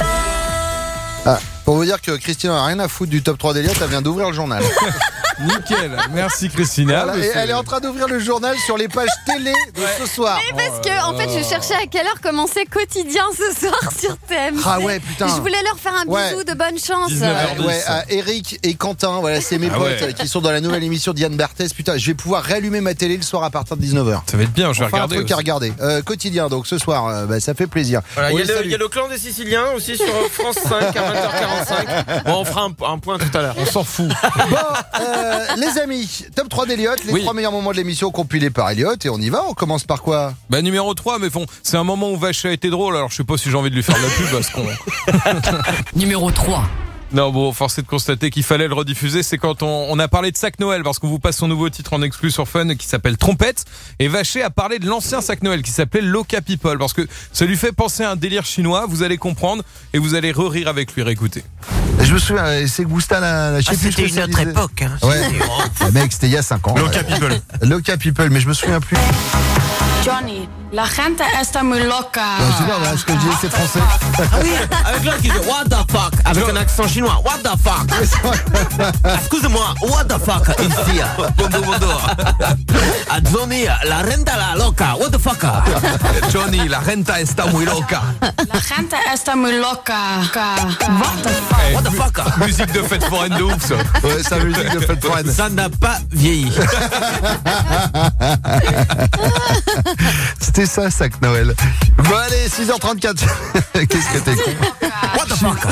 Ah, pour vous dire que Christine n'a rien à foutre du top trois d'Eliott, elle vient d'ouvrir le journal. Nickel. Merci Christina. Voilà, et elle est en train d'ouvrir le journal sur les pages télé de ce soir. Mais parce que, en fait, je cherchais à quelle heure commençait quotidien ce soir sur T M C. Ah ouais, putain. Je voulais leur faire un bisou Ouais. de bonne chance. Euh, ouais, à Eric et Quentin, voilà, c'est mes Ah potes ouais. euh, qui sont dans la nouvelle émission d'Yann Barthès. Putain, je vais pouvoir réallumer ma télé le soir à partir de dix-neuf heures. Ça va être bien, je vais Enfin, regarder. un truc à aussi. regarder. Euh, quotidien, donc ce soir, euh, bah, ça fait plaisir. Voilà, il y, Oui, a le- salut. il y a le clan des Siciliens aussi sur France cinq à vingt heures quarante-cinq. Bon, on fera un, un point tout à l'heure. On s'en fout. Bon, euh, les amis, top trois d'Eliott, les Oui. trois meilleurs moments de l'émission compilés par Eliott. Et on y va, on commence par quoi? Bah numéro trois, mais bon, c'est un moment où Vache a été drôle, alors je sais pas si j'ai envie de lui faire de la pub parce qu'on... Numéro trois. Non bon, force est de constater qu'il fallait le rediffuser, c'est quand on, on a parlé de Sac Noël, parce qu'on vous passe son nouveau titre en exclu sur Fun qui s'appelle Trompette, et Vaché a parlé de l'ancien Sac Noël qui s'appelait Loca People, parce que ça lui fait penser à un délire chinois, vous allez comprendre, et vous allez re-rire avec lui, réécouter. Je me souviens, euh, c'est Gustin, la, la, je sais Ah, plus c'était ce que une ça autre disait. époque, hein. Ouais. Ah, mec, c'était il y a cinq ans. Loca ouais. People. Loca People, mais je me souviens plus. Johnny, la gente está muy loca. Ouais, c'est bien, voilà, ce que je disais, c'est français. Ah oui, avec l'autre qui dit What the fuck, avec un accent chinois. What the fuck. Excusez-moi, what the fuck, ici. Bonjour, bonjour. Ah, Johnny, la renta la loca. What the fuck. Johnny, la renta está muy loca. La gente está muy loca. What the fuck? Hey, What the fuck. Musique de fête foraine de ouf, ça. Ouais, c'est la musique de fête foraine. Ça n'a pas vieilli. C'était ça, Sac Noël. Bon, allez, six heures trente-quatre. Qu'est-ce que t'es con? What the fuck.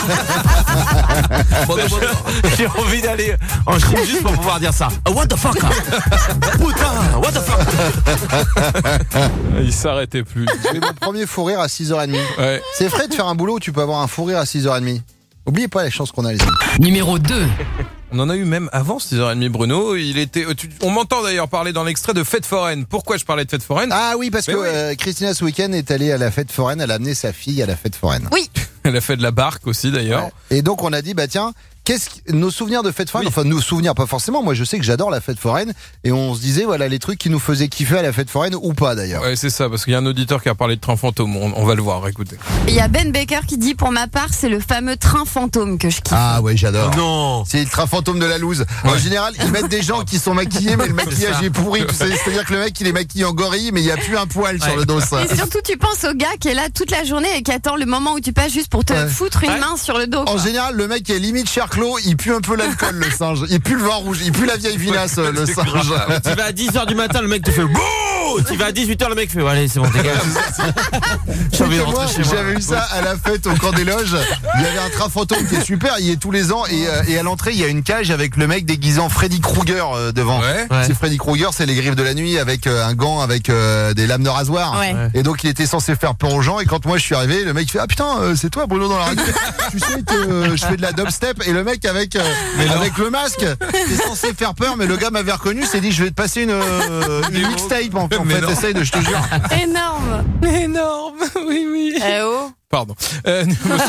J'ai envie d'aller en Chine juste pour pouvoir dire ça. What the fuck. Putain, what the fuck. Il s'arrêtait plus. J'ai mon premier fou rire à six heures trente. Ouais. C'est vrai de faire un boulot où tu peux avoir un fou rire à six heures trente. Oubliez pas les chances qu'on a, les amis. Numéro deux. On en a eu même avant six heures trente, Bruno. Il était, tu- on m'entend d'ailleurs parler dans l'extrait de fête foraine. Pourquoi je parlais de fête foraine? Ah oui, parce Mais que oui. euh, Christina ce week-end est allée à la fête foraine, elle a amené sa fille à la fête foraine. Oui. Elle a fait de la barque aussi d'ailleurs. Ouais. Et donc on a dit, bah tiens, qu'est-ce que- nos souvenirs de fête foraine, enfin nos souvenirs pas forcément, moi je sais que j'adore la fête foraine, et on se disait voilà les trucs qui nous faisaient kiffer à la fête foraine ou pas d'ailleurs. Ouais, c'est ça, parce qu'il y a un auditeur qui a parlé de train fantôme. On, on va le voir, écoutez. Il y a Ben Baker qui dit pour ma part, c'est le fameux train fantôme que je kiffe. Ah ouais, j'adore. Oh non. C'est le train fantôme de la loose. En Ouais. général, ils mettent des gens qui sont maquillés, mais le maquillage ça. est pourri. Tu sais, C'est-à-dire que le mec, il est maquillé en gorille, mais il n'y a plus un poil sur Ouais. le dos. Et surtout, tu penses au gars qui est là toute la journée et qui attend le moment où tu passes juste pour te Ouais. foutre une Ouais. main sur le dos. En quoi. général, le mec qui est limite Cherclos, il pue un peu l'alcool, le singe. Il pue le vin rouge, il pue la vieille vinasse, le C'est singe. grave. Tu vas à dix heures du matin, le mec te fait bouh. Tu vas à dix-huit heures, le mec fait ouais, allez, c'est bon, dégage. J'ai envie de Moi, rentrer chez moi. j'avais eu ça à la fête au camp des loges. Il y avait un train fantôme qui est super, il y est tous les ans et, euh, et à l'entrée il y a une cage avec le mec déguisé en Freddy Krueger euh, devant. Ouais. Ouais. C'est Freddy Krueger, c'est les griffes de la nuit avec euh, un gant avec euh, des lames de rasoir. Ouais. Et donc il était censé faire peur aux gens et quand moi je suis arrivé, le mec fait ah putain euh, c'est toi Bruno dans la radio. Tu sais que euh, je fais de la dubstep et le mec avec euh, avec le masque est censé faire peur mais le gars m'avait reconnu, s'est dit je vais te passer une, euh, une mixtape en, en Mais fait, non. essaye de je te jure. Énorme. Énorme, oui, oui. Eh oh. Pardon. Euh,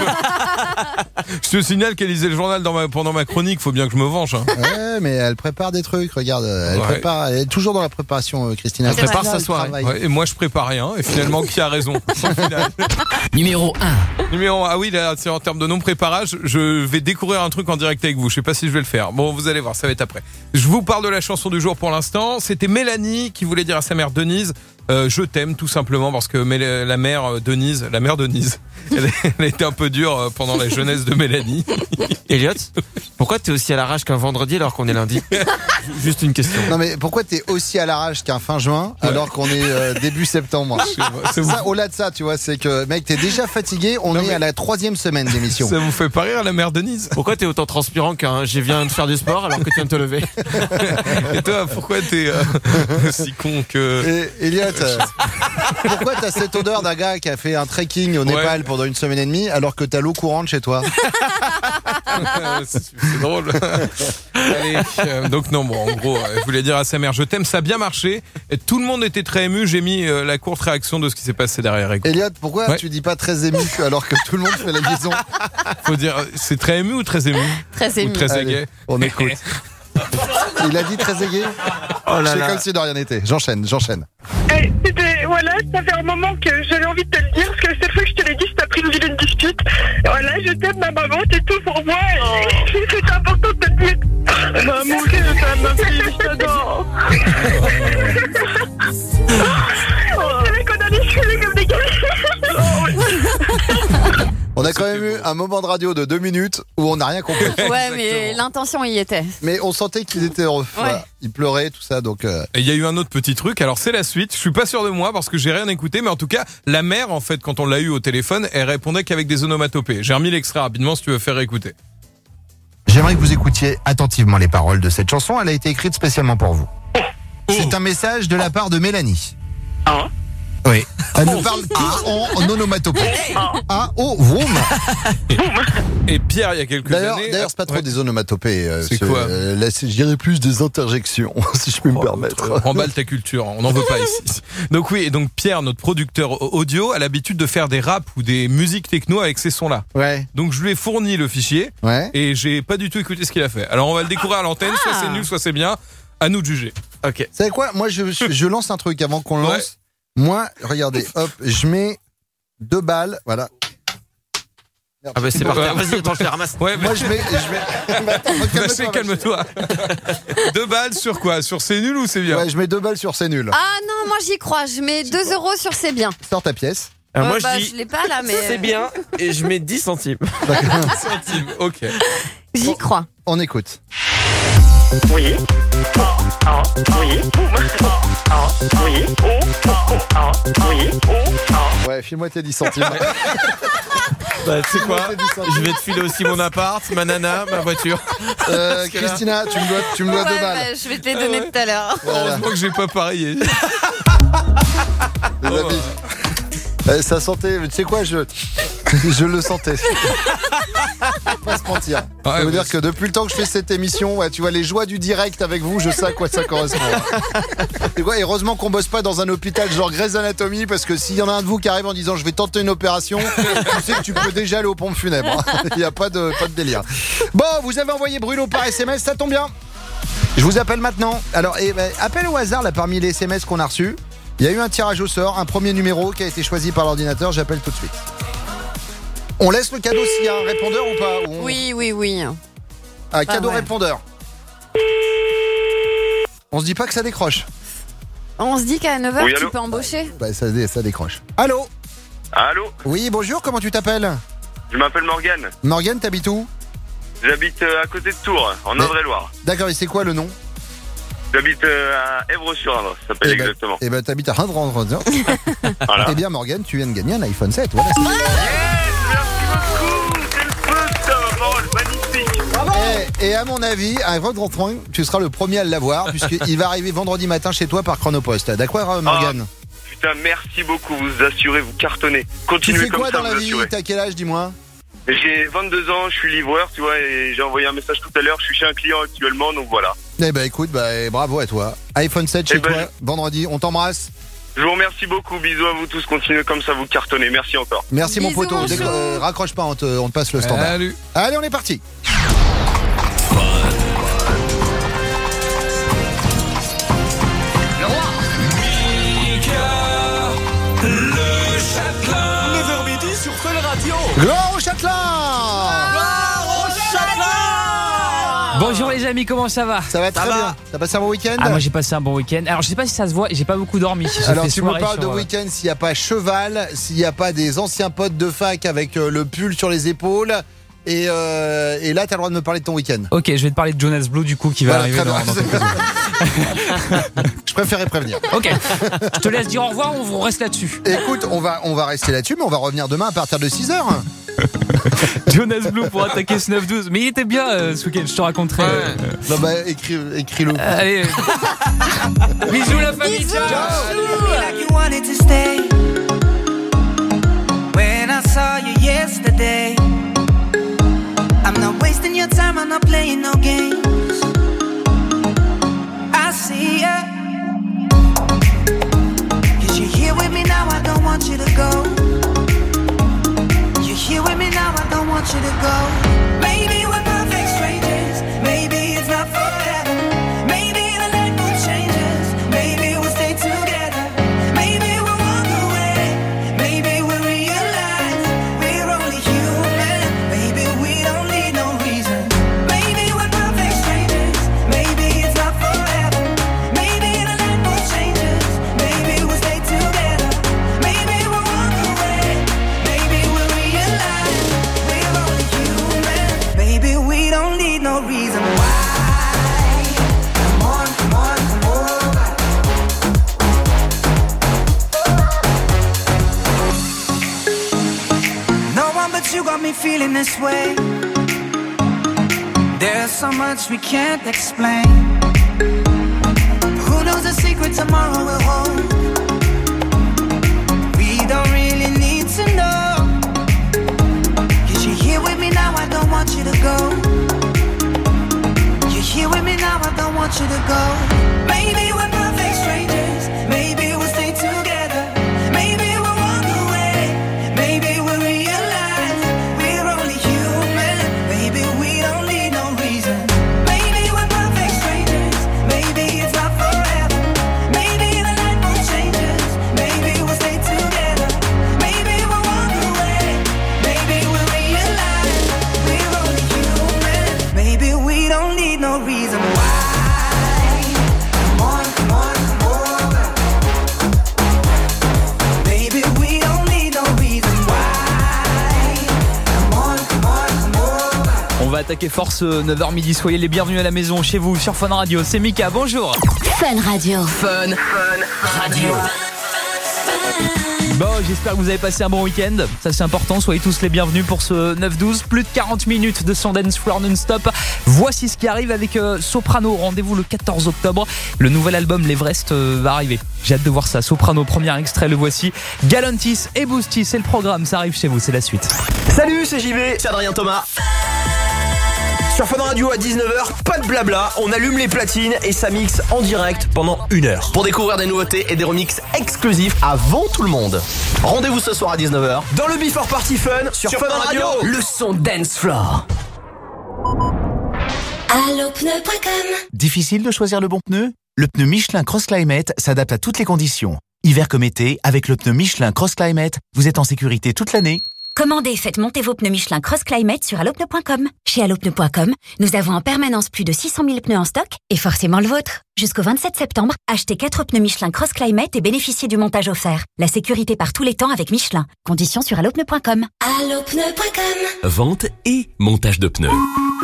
je te signale qu'elle lisait le journal dans ma, pendant ma chronique, faut bien que je me venge. Hein. Ouais, mais elle prépare des trucs, regarde, elle Ouais. prépare, elle est toujours dans la préparation, euh, Christina. Elle prépare Elle sa soirée. travaille. Ouais, et moi je prépare rien, et finalement qui a raison au final. Numéro un. Numéro un, ah oui, là, c'est en termes de non-préparage, je vais découvrir un truc en direct avec vous. Je sais pas si je vais le faire. Bon, vous allez voir, ça va être après. Je vous parle de la chanson du jour pour l'instant. C'était Mélanie qui voulait dire à sa mère Denise, euh, je t'aime tout simplement parce que Mél- la mère euh, Denise, la mère Denise, elle, elle a été un peu dure euh, pendant la jeunesse de Mélanie. Elliot, pourquoi t'es aussi à l'arrache qu'un vendredi alors qu'on est lundi? Juste une question. Non mais pourquoi t'es aussi à l'arrache qu'un fin juin alors qu'on est euh, début septembre? C'est Ça, au-delà de ça, tu vois, c'est que mec, t'es déjà fatigué. On Non, est mais- à la troisième semaine d'émission. Ça vous fait pas rire la mère Denise? Pourquoi t'es autant transpirant qu'un j'ai viens de faire du sport alors que tu viens de te lever? Et toi, pourquoi t'es euh, si con que... Et Elliot, euh, pourquoi t'as cette odeur d'un gars qui a fait un trekking au Népal pendant une semaine et demie alors que t'as l'eau courante chez toi? c'est c'est drôle. Allez, euh, donc non, bon, en gros, euh, je voulais dire à sa mère, je t'aime, ça a bien marché. Et tout le monde était très ému. J'ai mis euh, la courte réaction de ce qui s'est passé derrière. Écoute. Elliot, pourquoi Ouais. tu dis pas très ému alors que tout le monde fait la liaison? Faut dire, c'est très ému ou très ému? Très Ou ému. très Allez, aigué? on écoute. Il a dit très aigué. Oh là C'est là. comme si de rien n'était. J'enchaîne, j'enchaîne. Eh, c'était- voilà, ça fait un moment que j'avais envie de te le dire, parce que cette fois que je te l'ai dit, c'était après une vilaine dispute. Et voilà, je t'aime, ma maman, c'est tout pour moi, et c'est important de te le dire. Maman, je t'aime, ma fille, je t'adore. C'est vrai qu'on allait chialer comme des gars. On a quand même eu un moment de radio de deux minutes où on n'a rien compris. Ouais, mais l'intention y était. Mais on sentait qu'ils étaient heureux. Voilà. Ils pleuraient, tout ça, donc. euh, Et il y a eu un autre petit truc. Alors c'est la suite. Je suis pas sûr de moi parce que j'ai rien écouté, mais en tout cas, la mère, en fait, quand on l'a eu au téléphone, elle répondait qu'avec des onomatopées. J'ai remis l'extrait rapidement si tu veux faire écouter. J'aimerais que vous écoutiez attentivement les paroles de cette chanson. Elle a été écrite spécialement pour vous. C'est un message de la part de Mélanie. Ah. Oui. Elle nous parle tout en, en onomatopée. Ah, oh, vroom. Et Pierre, il y a quelques D'ailleurs, années. d'ailleurs, c'est pas trop Ouais. des onomatopées. euh, C'est ce- quoi euh, là, c'est- je dirais plus des interjections, si je peux me permettre. Remballe ta culture, on n'en veut pas ici. Donc oui, et donc Pierre, notre producteur audio, a l'habitude de faire des raps ou des musiques techno avec ces sons-là. Ouais. Donc je lui ai fourni le fichier Ouais. et j'ai pas du tout écouté ce qu'il a fait. Alors on va le découvrir à l'antenne, soit c'est nul, soit c'est bien. À nous de juger. Ok. Vous savez quoi? Moi, je, je, je lance un truc avant qu'on le Ouais. lance. Moi, regardez, hop, je mets deux balles, voilà. Merde. Ah bah c'est parti. Vas-y, attends, je les ramasse. Ouais, Moi, je mets, je mets. Attends, Vaché, calme-toi, calme-toi. Deux balles sur quoi? Sur c'est nul ou c'est bien? Ouais, je mets deux balles sur c'est nul. Ah non, moi j'y crois. Je mets deux euros sur c'est bien. Sors ta pièce. Alors Euh, moi bah, je je dis l'ai pas là, mais. c'est bien et je mets dix centimes. Centimes, ok. J'y crois. On écoute. Oui. Ah, ah, oui. Ah, oui. Oh, oh, oh, ah, oui. Oh, ah. Ouais, file-moi tes dix centimes. Bah tu sais quoi? Je vais te filer aussi mon appart, ma nana, ma voiture. Euh, Parce que là- Christina, tu me dois, tu me dois Ouais, deux balles. bah, je vais te les donner tout à l'heure. Heureusement que j'ai pas parié. Les amis. Euh, ça sentait, tu sais quoi, je, Je le sentais. Pas se mentir. Ouais, ça veut ouais, dire c'est- que depuis le temps que je fais cette émission, ouais, tu vois les joies du direct avec vous, je sais à quoi ça correspond. Et ouais, heureusement qu'on bosse pas dans un hôpital genre Grey's Anatomy, parce que s'il y en a un de vous qui arrive en disant je vais tenter une opération, tu sais que tu peux déjà aller aux pompes funèbres. Il n'y a pas de, pas de délire. Bon, vous avez envoyé Bruno par S M S, ça tombe bien. Je vous appelle maintenant. Alors, eh ben, appel au hasard là parmi les S M S qu'on a reçus. Il y a eu un tirage au sort, un premier numéro qui a été choisi par l'ordinateur. J'appelle tout de suite. On laisse le cadeau s'il y a un répondeur ou pas? Ou on- Oui, oui, oui. Un cadeau ouais. répondeur. On se dit pas que ça décroche. On se dit qu'à neuf heures, Oui, tu allô peux embaucher. Bah, ça, dé- ça décroche. Allô? Allô? Oui, bonjour, comment tu t'appelles? Je m'appelle Morgane. Morgane, t'habites où? J'habite euh, à côté de Tours, en Mais- Indre-et-Loire. D'accord, et c'est quoi le nom? J'habite euh, à Èvre-sur-Indre, ça s'appelle Eh ben, exactement. Eh ben, t'habites à Indre. Voilà. Eh bien, Morgane, tu viens de gagner un iPhone sept. Voilà, c'est- Et, et à mon avis, à votre train, tu seras le premier à l'avoir, puisqu'il va arriver vendredi matin chez toi par Chronopost. D'accord, Morgane? Putain, merci beaucoup, vous assurez, vous cartonnez. Tu Continuez fais comme quoi ça, dans la vous vie? assurez. T'as quel âge, dis-moi? J'ai vingt-deux ans, je suis livreur, tu vois, et j'ai envoyé un message tout à l'heure, je suis chez un client actuellement, donc voilà. Eh ben écoute, bah, eh, bravo à toi. iPhone sept chez Eh ben, toi, vendredi, on t'embrasse. Je vous remercie beaucoup, bisous à vous tous, continuez comme ça, vous cartonnez, merci encore. Merci mon Bisous, poteau. mon Décro- chou. euh, raccroche pas, on te, on te passe le standard. Salut. Allez, on est parti. Le roi. Le Châtelain. neuf heures midi sur Fun Radio. Gloire au Châtelain. Bonjour les amis, comment ça va? Ça va très bien. T'as passé un bon week-end? Ah, moi j'ai passé un bon week-end. Alors je sais pas si ça se voit, j'ai pas beaucoup dormi. J'ai Alors fait tu me soirée parles de sur, euh, week-end s'il n'y a pas cheval, s'il n'y a pas des anciens potes de fac avec euh, le pull sur les épaules. Et, euh, et là, t'as le droit de me parler de ton week-end. Ok, je vais te parler de Jonas Blue du coup qui va Voilà, arriver très dans, bien. dans quelques Je préférais prévenir. Ok, je te laisse dire au revoir, on reste là-dessus. Écoute, on va, on va rester là-dessus, mais on va revenir demain à partir de six heures. Jonas Blue pour attaquer ce neuf douze. Mais il était bien euh, ce week-end, je te raconterai. euh, Non, bah, écris, écris-le. euh, allez. Bisous la famille, ciao. Like you wanted to stay when I saw you yesterday. I'm not wasting your time, I'm not playing no games. I see ya. Cause you're here with me now, I don't want you to go. You're here with me now, I don't want you to go. Maybe we're perfect strangers, maybe it's not forever. Maybe the night will change us, maybe we'll stay together. Maybe we'll walk away, maybe we'll realize we're only human. Maybe we don't need no reason. Maybe we're perfect strangers, maybe it's not forever. Maybe the night will change us, maybe we'll stay together. Maybe we'll walk away, maybe we'll realize we're only human. Maybe we don't need no reason why. Come on, come on, come over. No one but you got me feeling this way. There's so much we can't explain. Who knows the secret tomorrow will hold? We don't really need to know. Cause you're here with me now, I don't want you to go. You're here with me now, I don't want you to go. Maybe we're perfect strangers, maybe we'll stay together. Maybe we'll walk away, maybe we'll realize we're only human. Maybe we don't need no reason. Maybe we're perfect strangers, maybe it's not forever. Maybe the night will change us, maybe we'll stay together. Maybe we'll walk away, maybe we'll realize we're only human. Maybe we don't need no reason why. Come on, come on, come over. Maybe we don't need no reason why. Come on, come on, come over. On va attaquer force euh, neuf heures midi. Soyez les bienvenus à la maison chez vous sur Fun Radio. C'est Mika, bonjour. Fun Radio. Fun. Fun Radio. Bon, j'espère que vous avez passé un bon week-end. Ça, c'est important. Soyez tous les bienvenus pour ce neuf douze. Plus de quarante minutes de son dance floor non-stop. Voici ce qui arrive avec euh, Soprano. Rendez-vous le quatorze octobre. Le nouvel album L'Everest euh, va arriver. J'ai hâte de voir ça. Soprano, premier extrait, le voici. Galantis et Boosty, c'est le programme. Ça arrive chez vous, c'est la suite. Salut, c'est J B, c'est Adrien Thomas. Sur Fun Radio à dix-neuf heures, pas de blabla, on allume les platines et ça mixe en direct pendant une heure. Pour découvrir des nouveautés et des remixes exclusifs avant tout le monde. Rendez-vous ce soir à dix-neuf heures dans le Before Party Fun sur, sur Fun, Fun Radio. Radio. Le son dance floor. allo pneu point com. Difficile de choisir le bon pneu ? Le pneu Michelin Cross Climate s'adapte à toutes les conditions. Hiver comme été, avec le pneu Michelin Cross Climate, vous êtes en sécurité toute l'année. Commandez et faites monter vos pneus Michelin Cross Climate sur allo pneu point com. Chez allo pneu point com, nous avons en permanence plus de six cent mille pneus en stock et forcément le vôtre. Jusqu'au vingt-sept septembre, achetez quatre pneus Michelin Cross Climate et bénéficiez du montage offert. La sécurité par tous les temps avec Michelin. Conditions sur allo pneu point com. allo pneu point com. Vente et montage de pneus.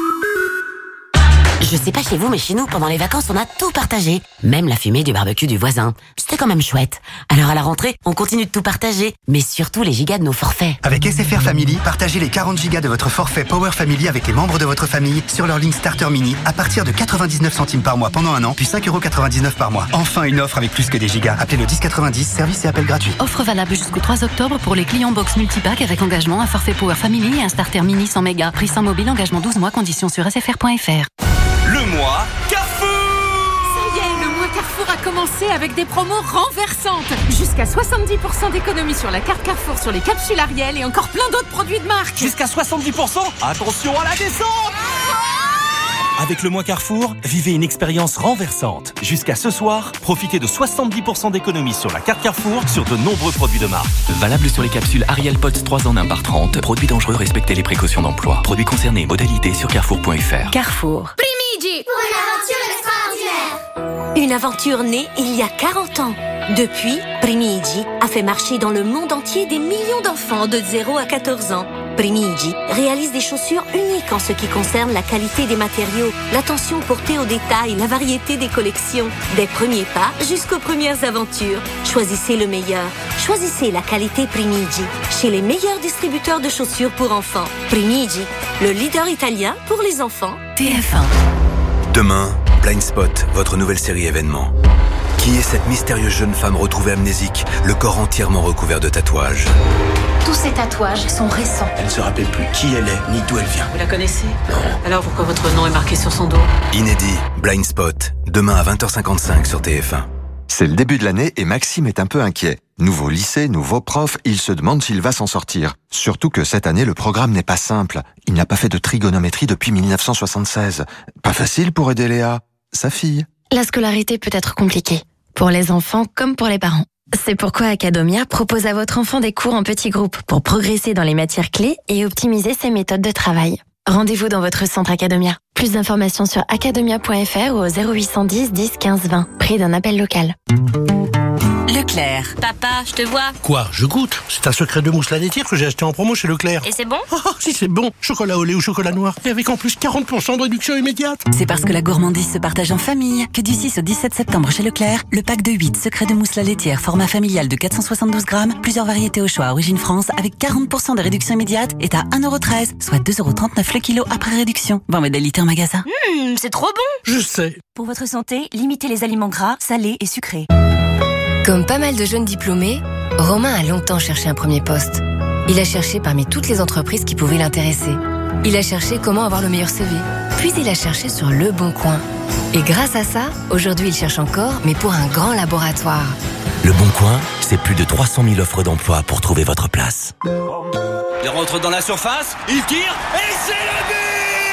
Je sais pas chez vous, mais chez nous, pendant les vacances, on a tout partagé. Même la fumée du barbecue du voisin. C'était quand même chouette. Alors à la rentrée, on continue de tout partager. Mais surtout les gigas de nos forfaits. Avec S F R Family, partagez les quarante gigas de votre forfait Power Family avec les membres de votre famille sur leur ligne Starter Mini à partir de quatre-vingt-dix-neuf centimes par mois pendant un an, puis cinq euros quatre-vingt-dix-neuf par mois. Enfin, une offre avec plus que des gigas. Appelez le dix quatre-vingt-dix, service et appel gratuit. Offre valable jusqu'au trois octobre pour les clients box multipack avec engagement, un forfait Power Family et un Starter Mini cent mégas. Prix sans mobile, engagement douze mois, conditions sur s f r point f r. Le mois Carrefour. Ça y est, le mois Carrefour a commencé avec des promos renversantes. Jusqu'à soixante-dix pour cent d'économie sur la carte Carrefour sur les capsules Ariel et encore plein d'autres produits de marque. Jusqu'à soixante-dix pour cent. Attention à la descente. Avec le mois Carrefour, vivez une expérience renversante. Jusqu'à ce soir, profitez de soixante-dix pour cent d'économie sur la carte Carrefour sur de nombreux produits de marque. Valable sur les capsules Ariel Pods trois en un par trente. Produits dangereux, respectez les précautions d'emploi. Produits concernés, modalités sur carrefour point f r. Carrefour. Primigi Pour une aventure extraordinaire. Une aventure née il y a quarante ans. Depuis, Primigi a fait marcher dans le monde entier des millions d'enfants de zéro à quatorze ans. Primigi réalise des chaussures uniques en ce qui concerne la qualité des matériaux, l'attention portée aux détails, la variété des collections. Des premiers pas jusqu'aux premières aventures. Choisissez le meilleur. Choisissez la qualité Primigi. Chez les meilleurs distributeurs de chaussures pour enfants. Primigi, le leader italien pour les enfants. T F un. Demain, Blind Spot, votre nouvelle série événement. Qui est cette mystérieuse jeune femme retrouvée amnésique, le corps entièrement recouvert de tatouages? Tous ces tatouages sont récents. Elle ne se rappelle plus qui elle est, ni d'où elle vient. Vous la connaissez? Non. Alors pourquoi votre nom est marqué sur son dos? Inédit, Blind Spot, demain à vingt heures cinquante-cinq sur T F un. C'est le début de l'année et Maxime est un peu inquiet. Nouveau lycée, nouveau prof, il se demande s'il va s'en sortir. Surtout que cette année, le programme n'est pas simple. Il n'a pas fait de trigonométrie depuis mille neuf cent soixante-seize. Pas facile pour aider Léa, sa fille. La scolarité peut être compliquée, pour les enfants comme pour les parents. C'est pourquoi Academia propose à votre enfant des cours en petits groupes pour progresser dans les matières clés et optimiser ses méthodes de travail. Rendez-vous dans votre centre Academia. Plus d'informations sur academia point f r ou au zéro huit cent dix dix quinze vingt, prix d'un appel local. Leclerc. Papa, je te vois. Quoi? Je goûte. C'est un secret de mousse laitière que j'ai acheté en promo chez Leclerc. Et c'est bon? Oh, si c'est bon. Chocolat au lait ou chocolat noir. Et avec en plus quarante pour cent de réduction immédiate. C'est parce que la gourmandise se partage en famille que du six au dix-sept septembre chez Leclerc, le pack de huit secrets de mousse laitière format familial de quatre cent soixante-douze grammes, plusieurs variétés au choix origine France avec quarante pour cent de réduction immédiate est à un euro treize, soit deux euros trente-neuf le kilo après réduction. Bon modalité en magasin. Mmh, c'est trop bon. Je sais. Pour votre santé, limitez les aliments gras, salés et sucrés. Comme pas mal de jeunes diplômés, Romain a longtemps cherché un premier poste. Il a cherché parmi toutes les entreprises qui pouvaient l'intéresser. Il a cherché comment avoir le meilleur C V. Puis il a cherché sur Le Bon Coin. Et grâce à ça, aujourd'hui il cherche encore, mais pour un grand laboratoire. Le Bon Coin, c'est plus de trois cent mille offres d'emploi pour trouver votre place. Il rentre dans la surface, il tire, et c'est le but!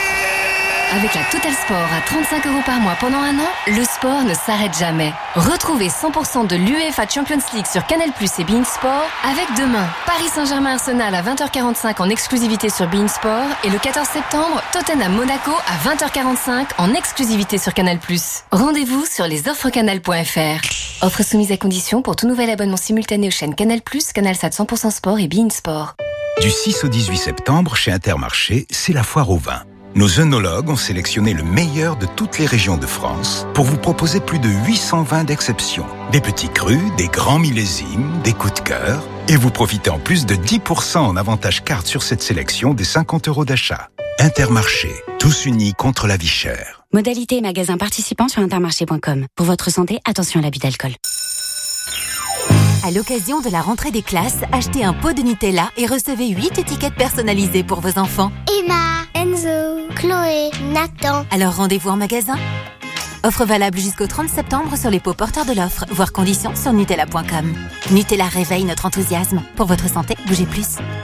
Avec la Total Sport à trente-cinq euros par mois pendant un an, le sport ne s'arrête jamais. Retrouvez cent pour cent de l'UEFA Champions League sur Canal plus, et beIN Sport avec demain Paris Saint-Germain-Arsenal à vingt heures quarante-cinq en exclusivité sur beIN Sport et le quatorze septembre Tottenham-Monaco à vingt heures quarante-cinq en exclusivité sur Canal plus. Rendez-vous sur les offres canal point f r. Offre soumise à condition pour tout nouvel abonnement simultané aux chaînes Canal plus, CanalSat cent pour cent Sport et beIN Sport. Du six au dix-huit septembre, chez Intermarché, c'est la foire au vin. Nos œnologues ont sélectionné le meilleur de toutes les régions de France pour vous proposer plus de huit cents vins d'exception. Des petits crus, des grands millésimes, des coups de cœur Et vous profitez en plus de dix pour cent en avantage carte sur cette sélection des cinquante euros d'achat. Intermarché, tous unis contre la vie chère. Modalité et magasin participants sur intermarché point com. Pour votre santé, attention à l'abus d'alcool. À l'occasion de la rentrée des classes, achetez un pot de Nutella et recevez huit étiquettes personnalisées pour vos enfants. Emma, Enzo, Chloé, Nathan. Alors rendez-vous en magasin. Offre valable jusqu'au trente septembre sur les pots porteurs de l'offre, voire conditions sur Nutella point com. Nutella réveille notre enthousiasme. Pour votre santé, bougez plus.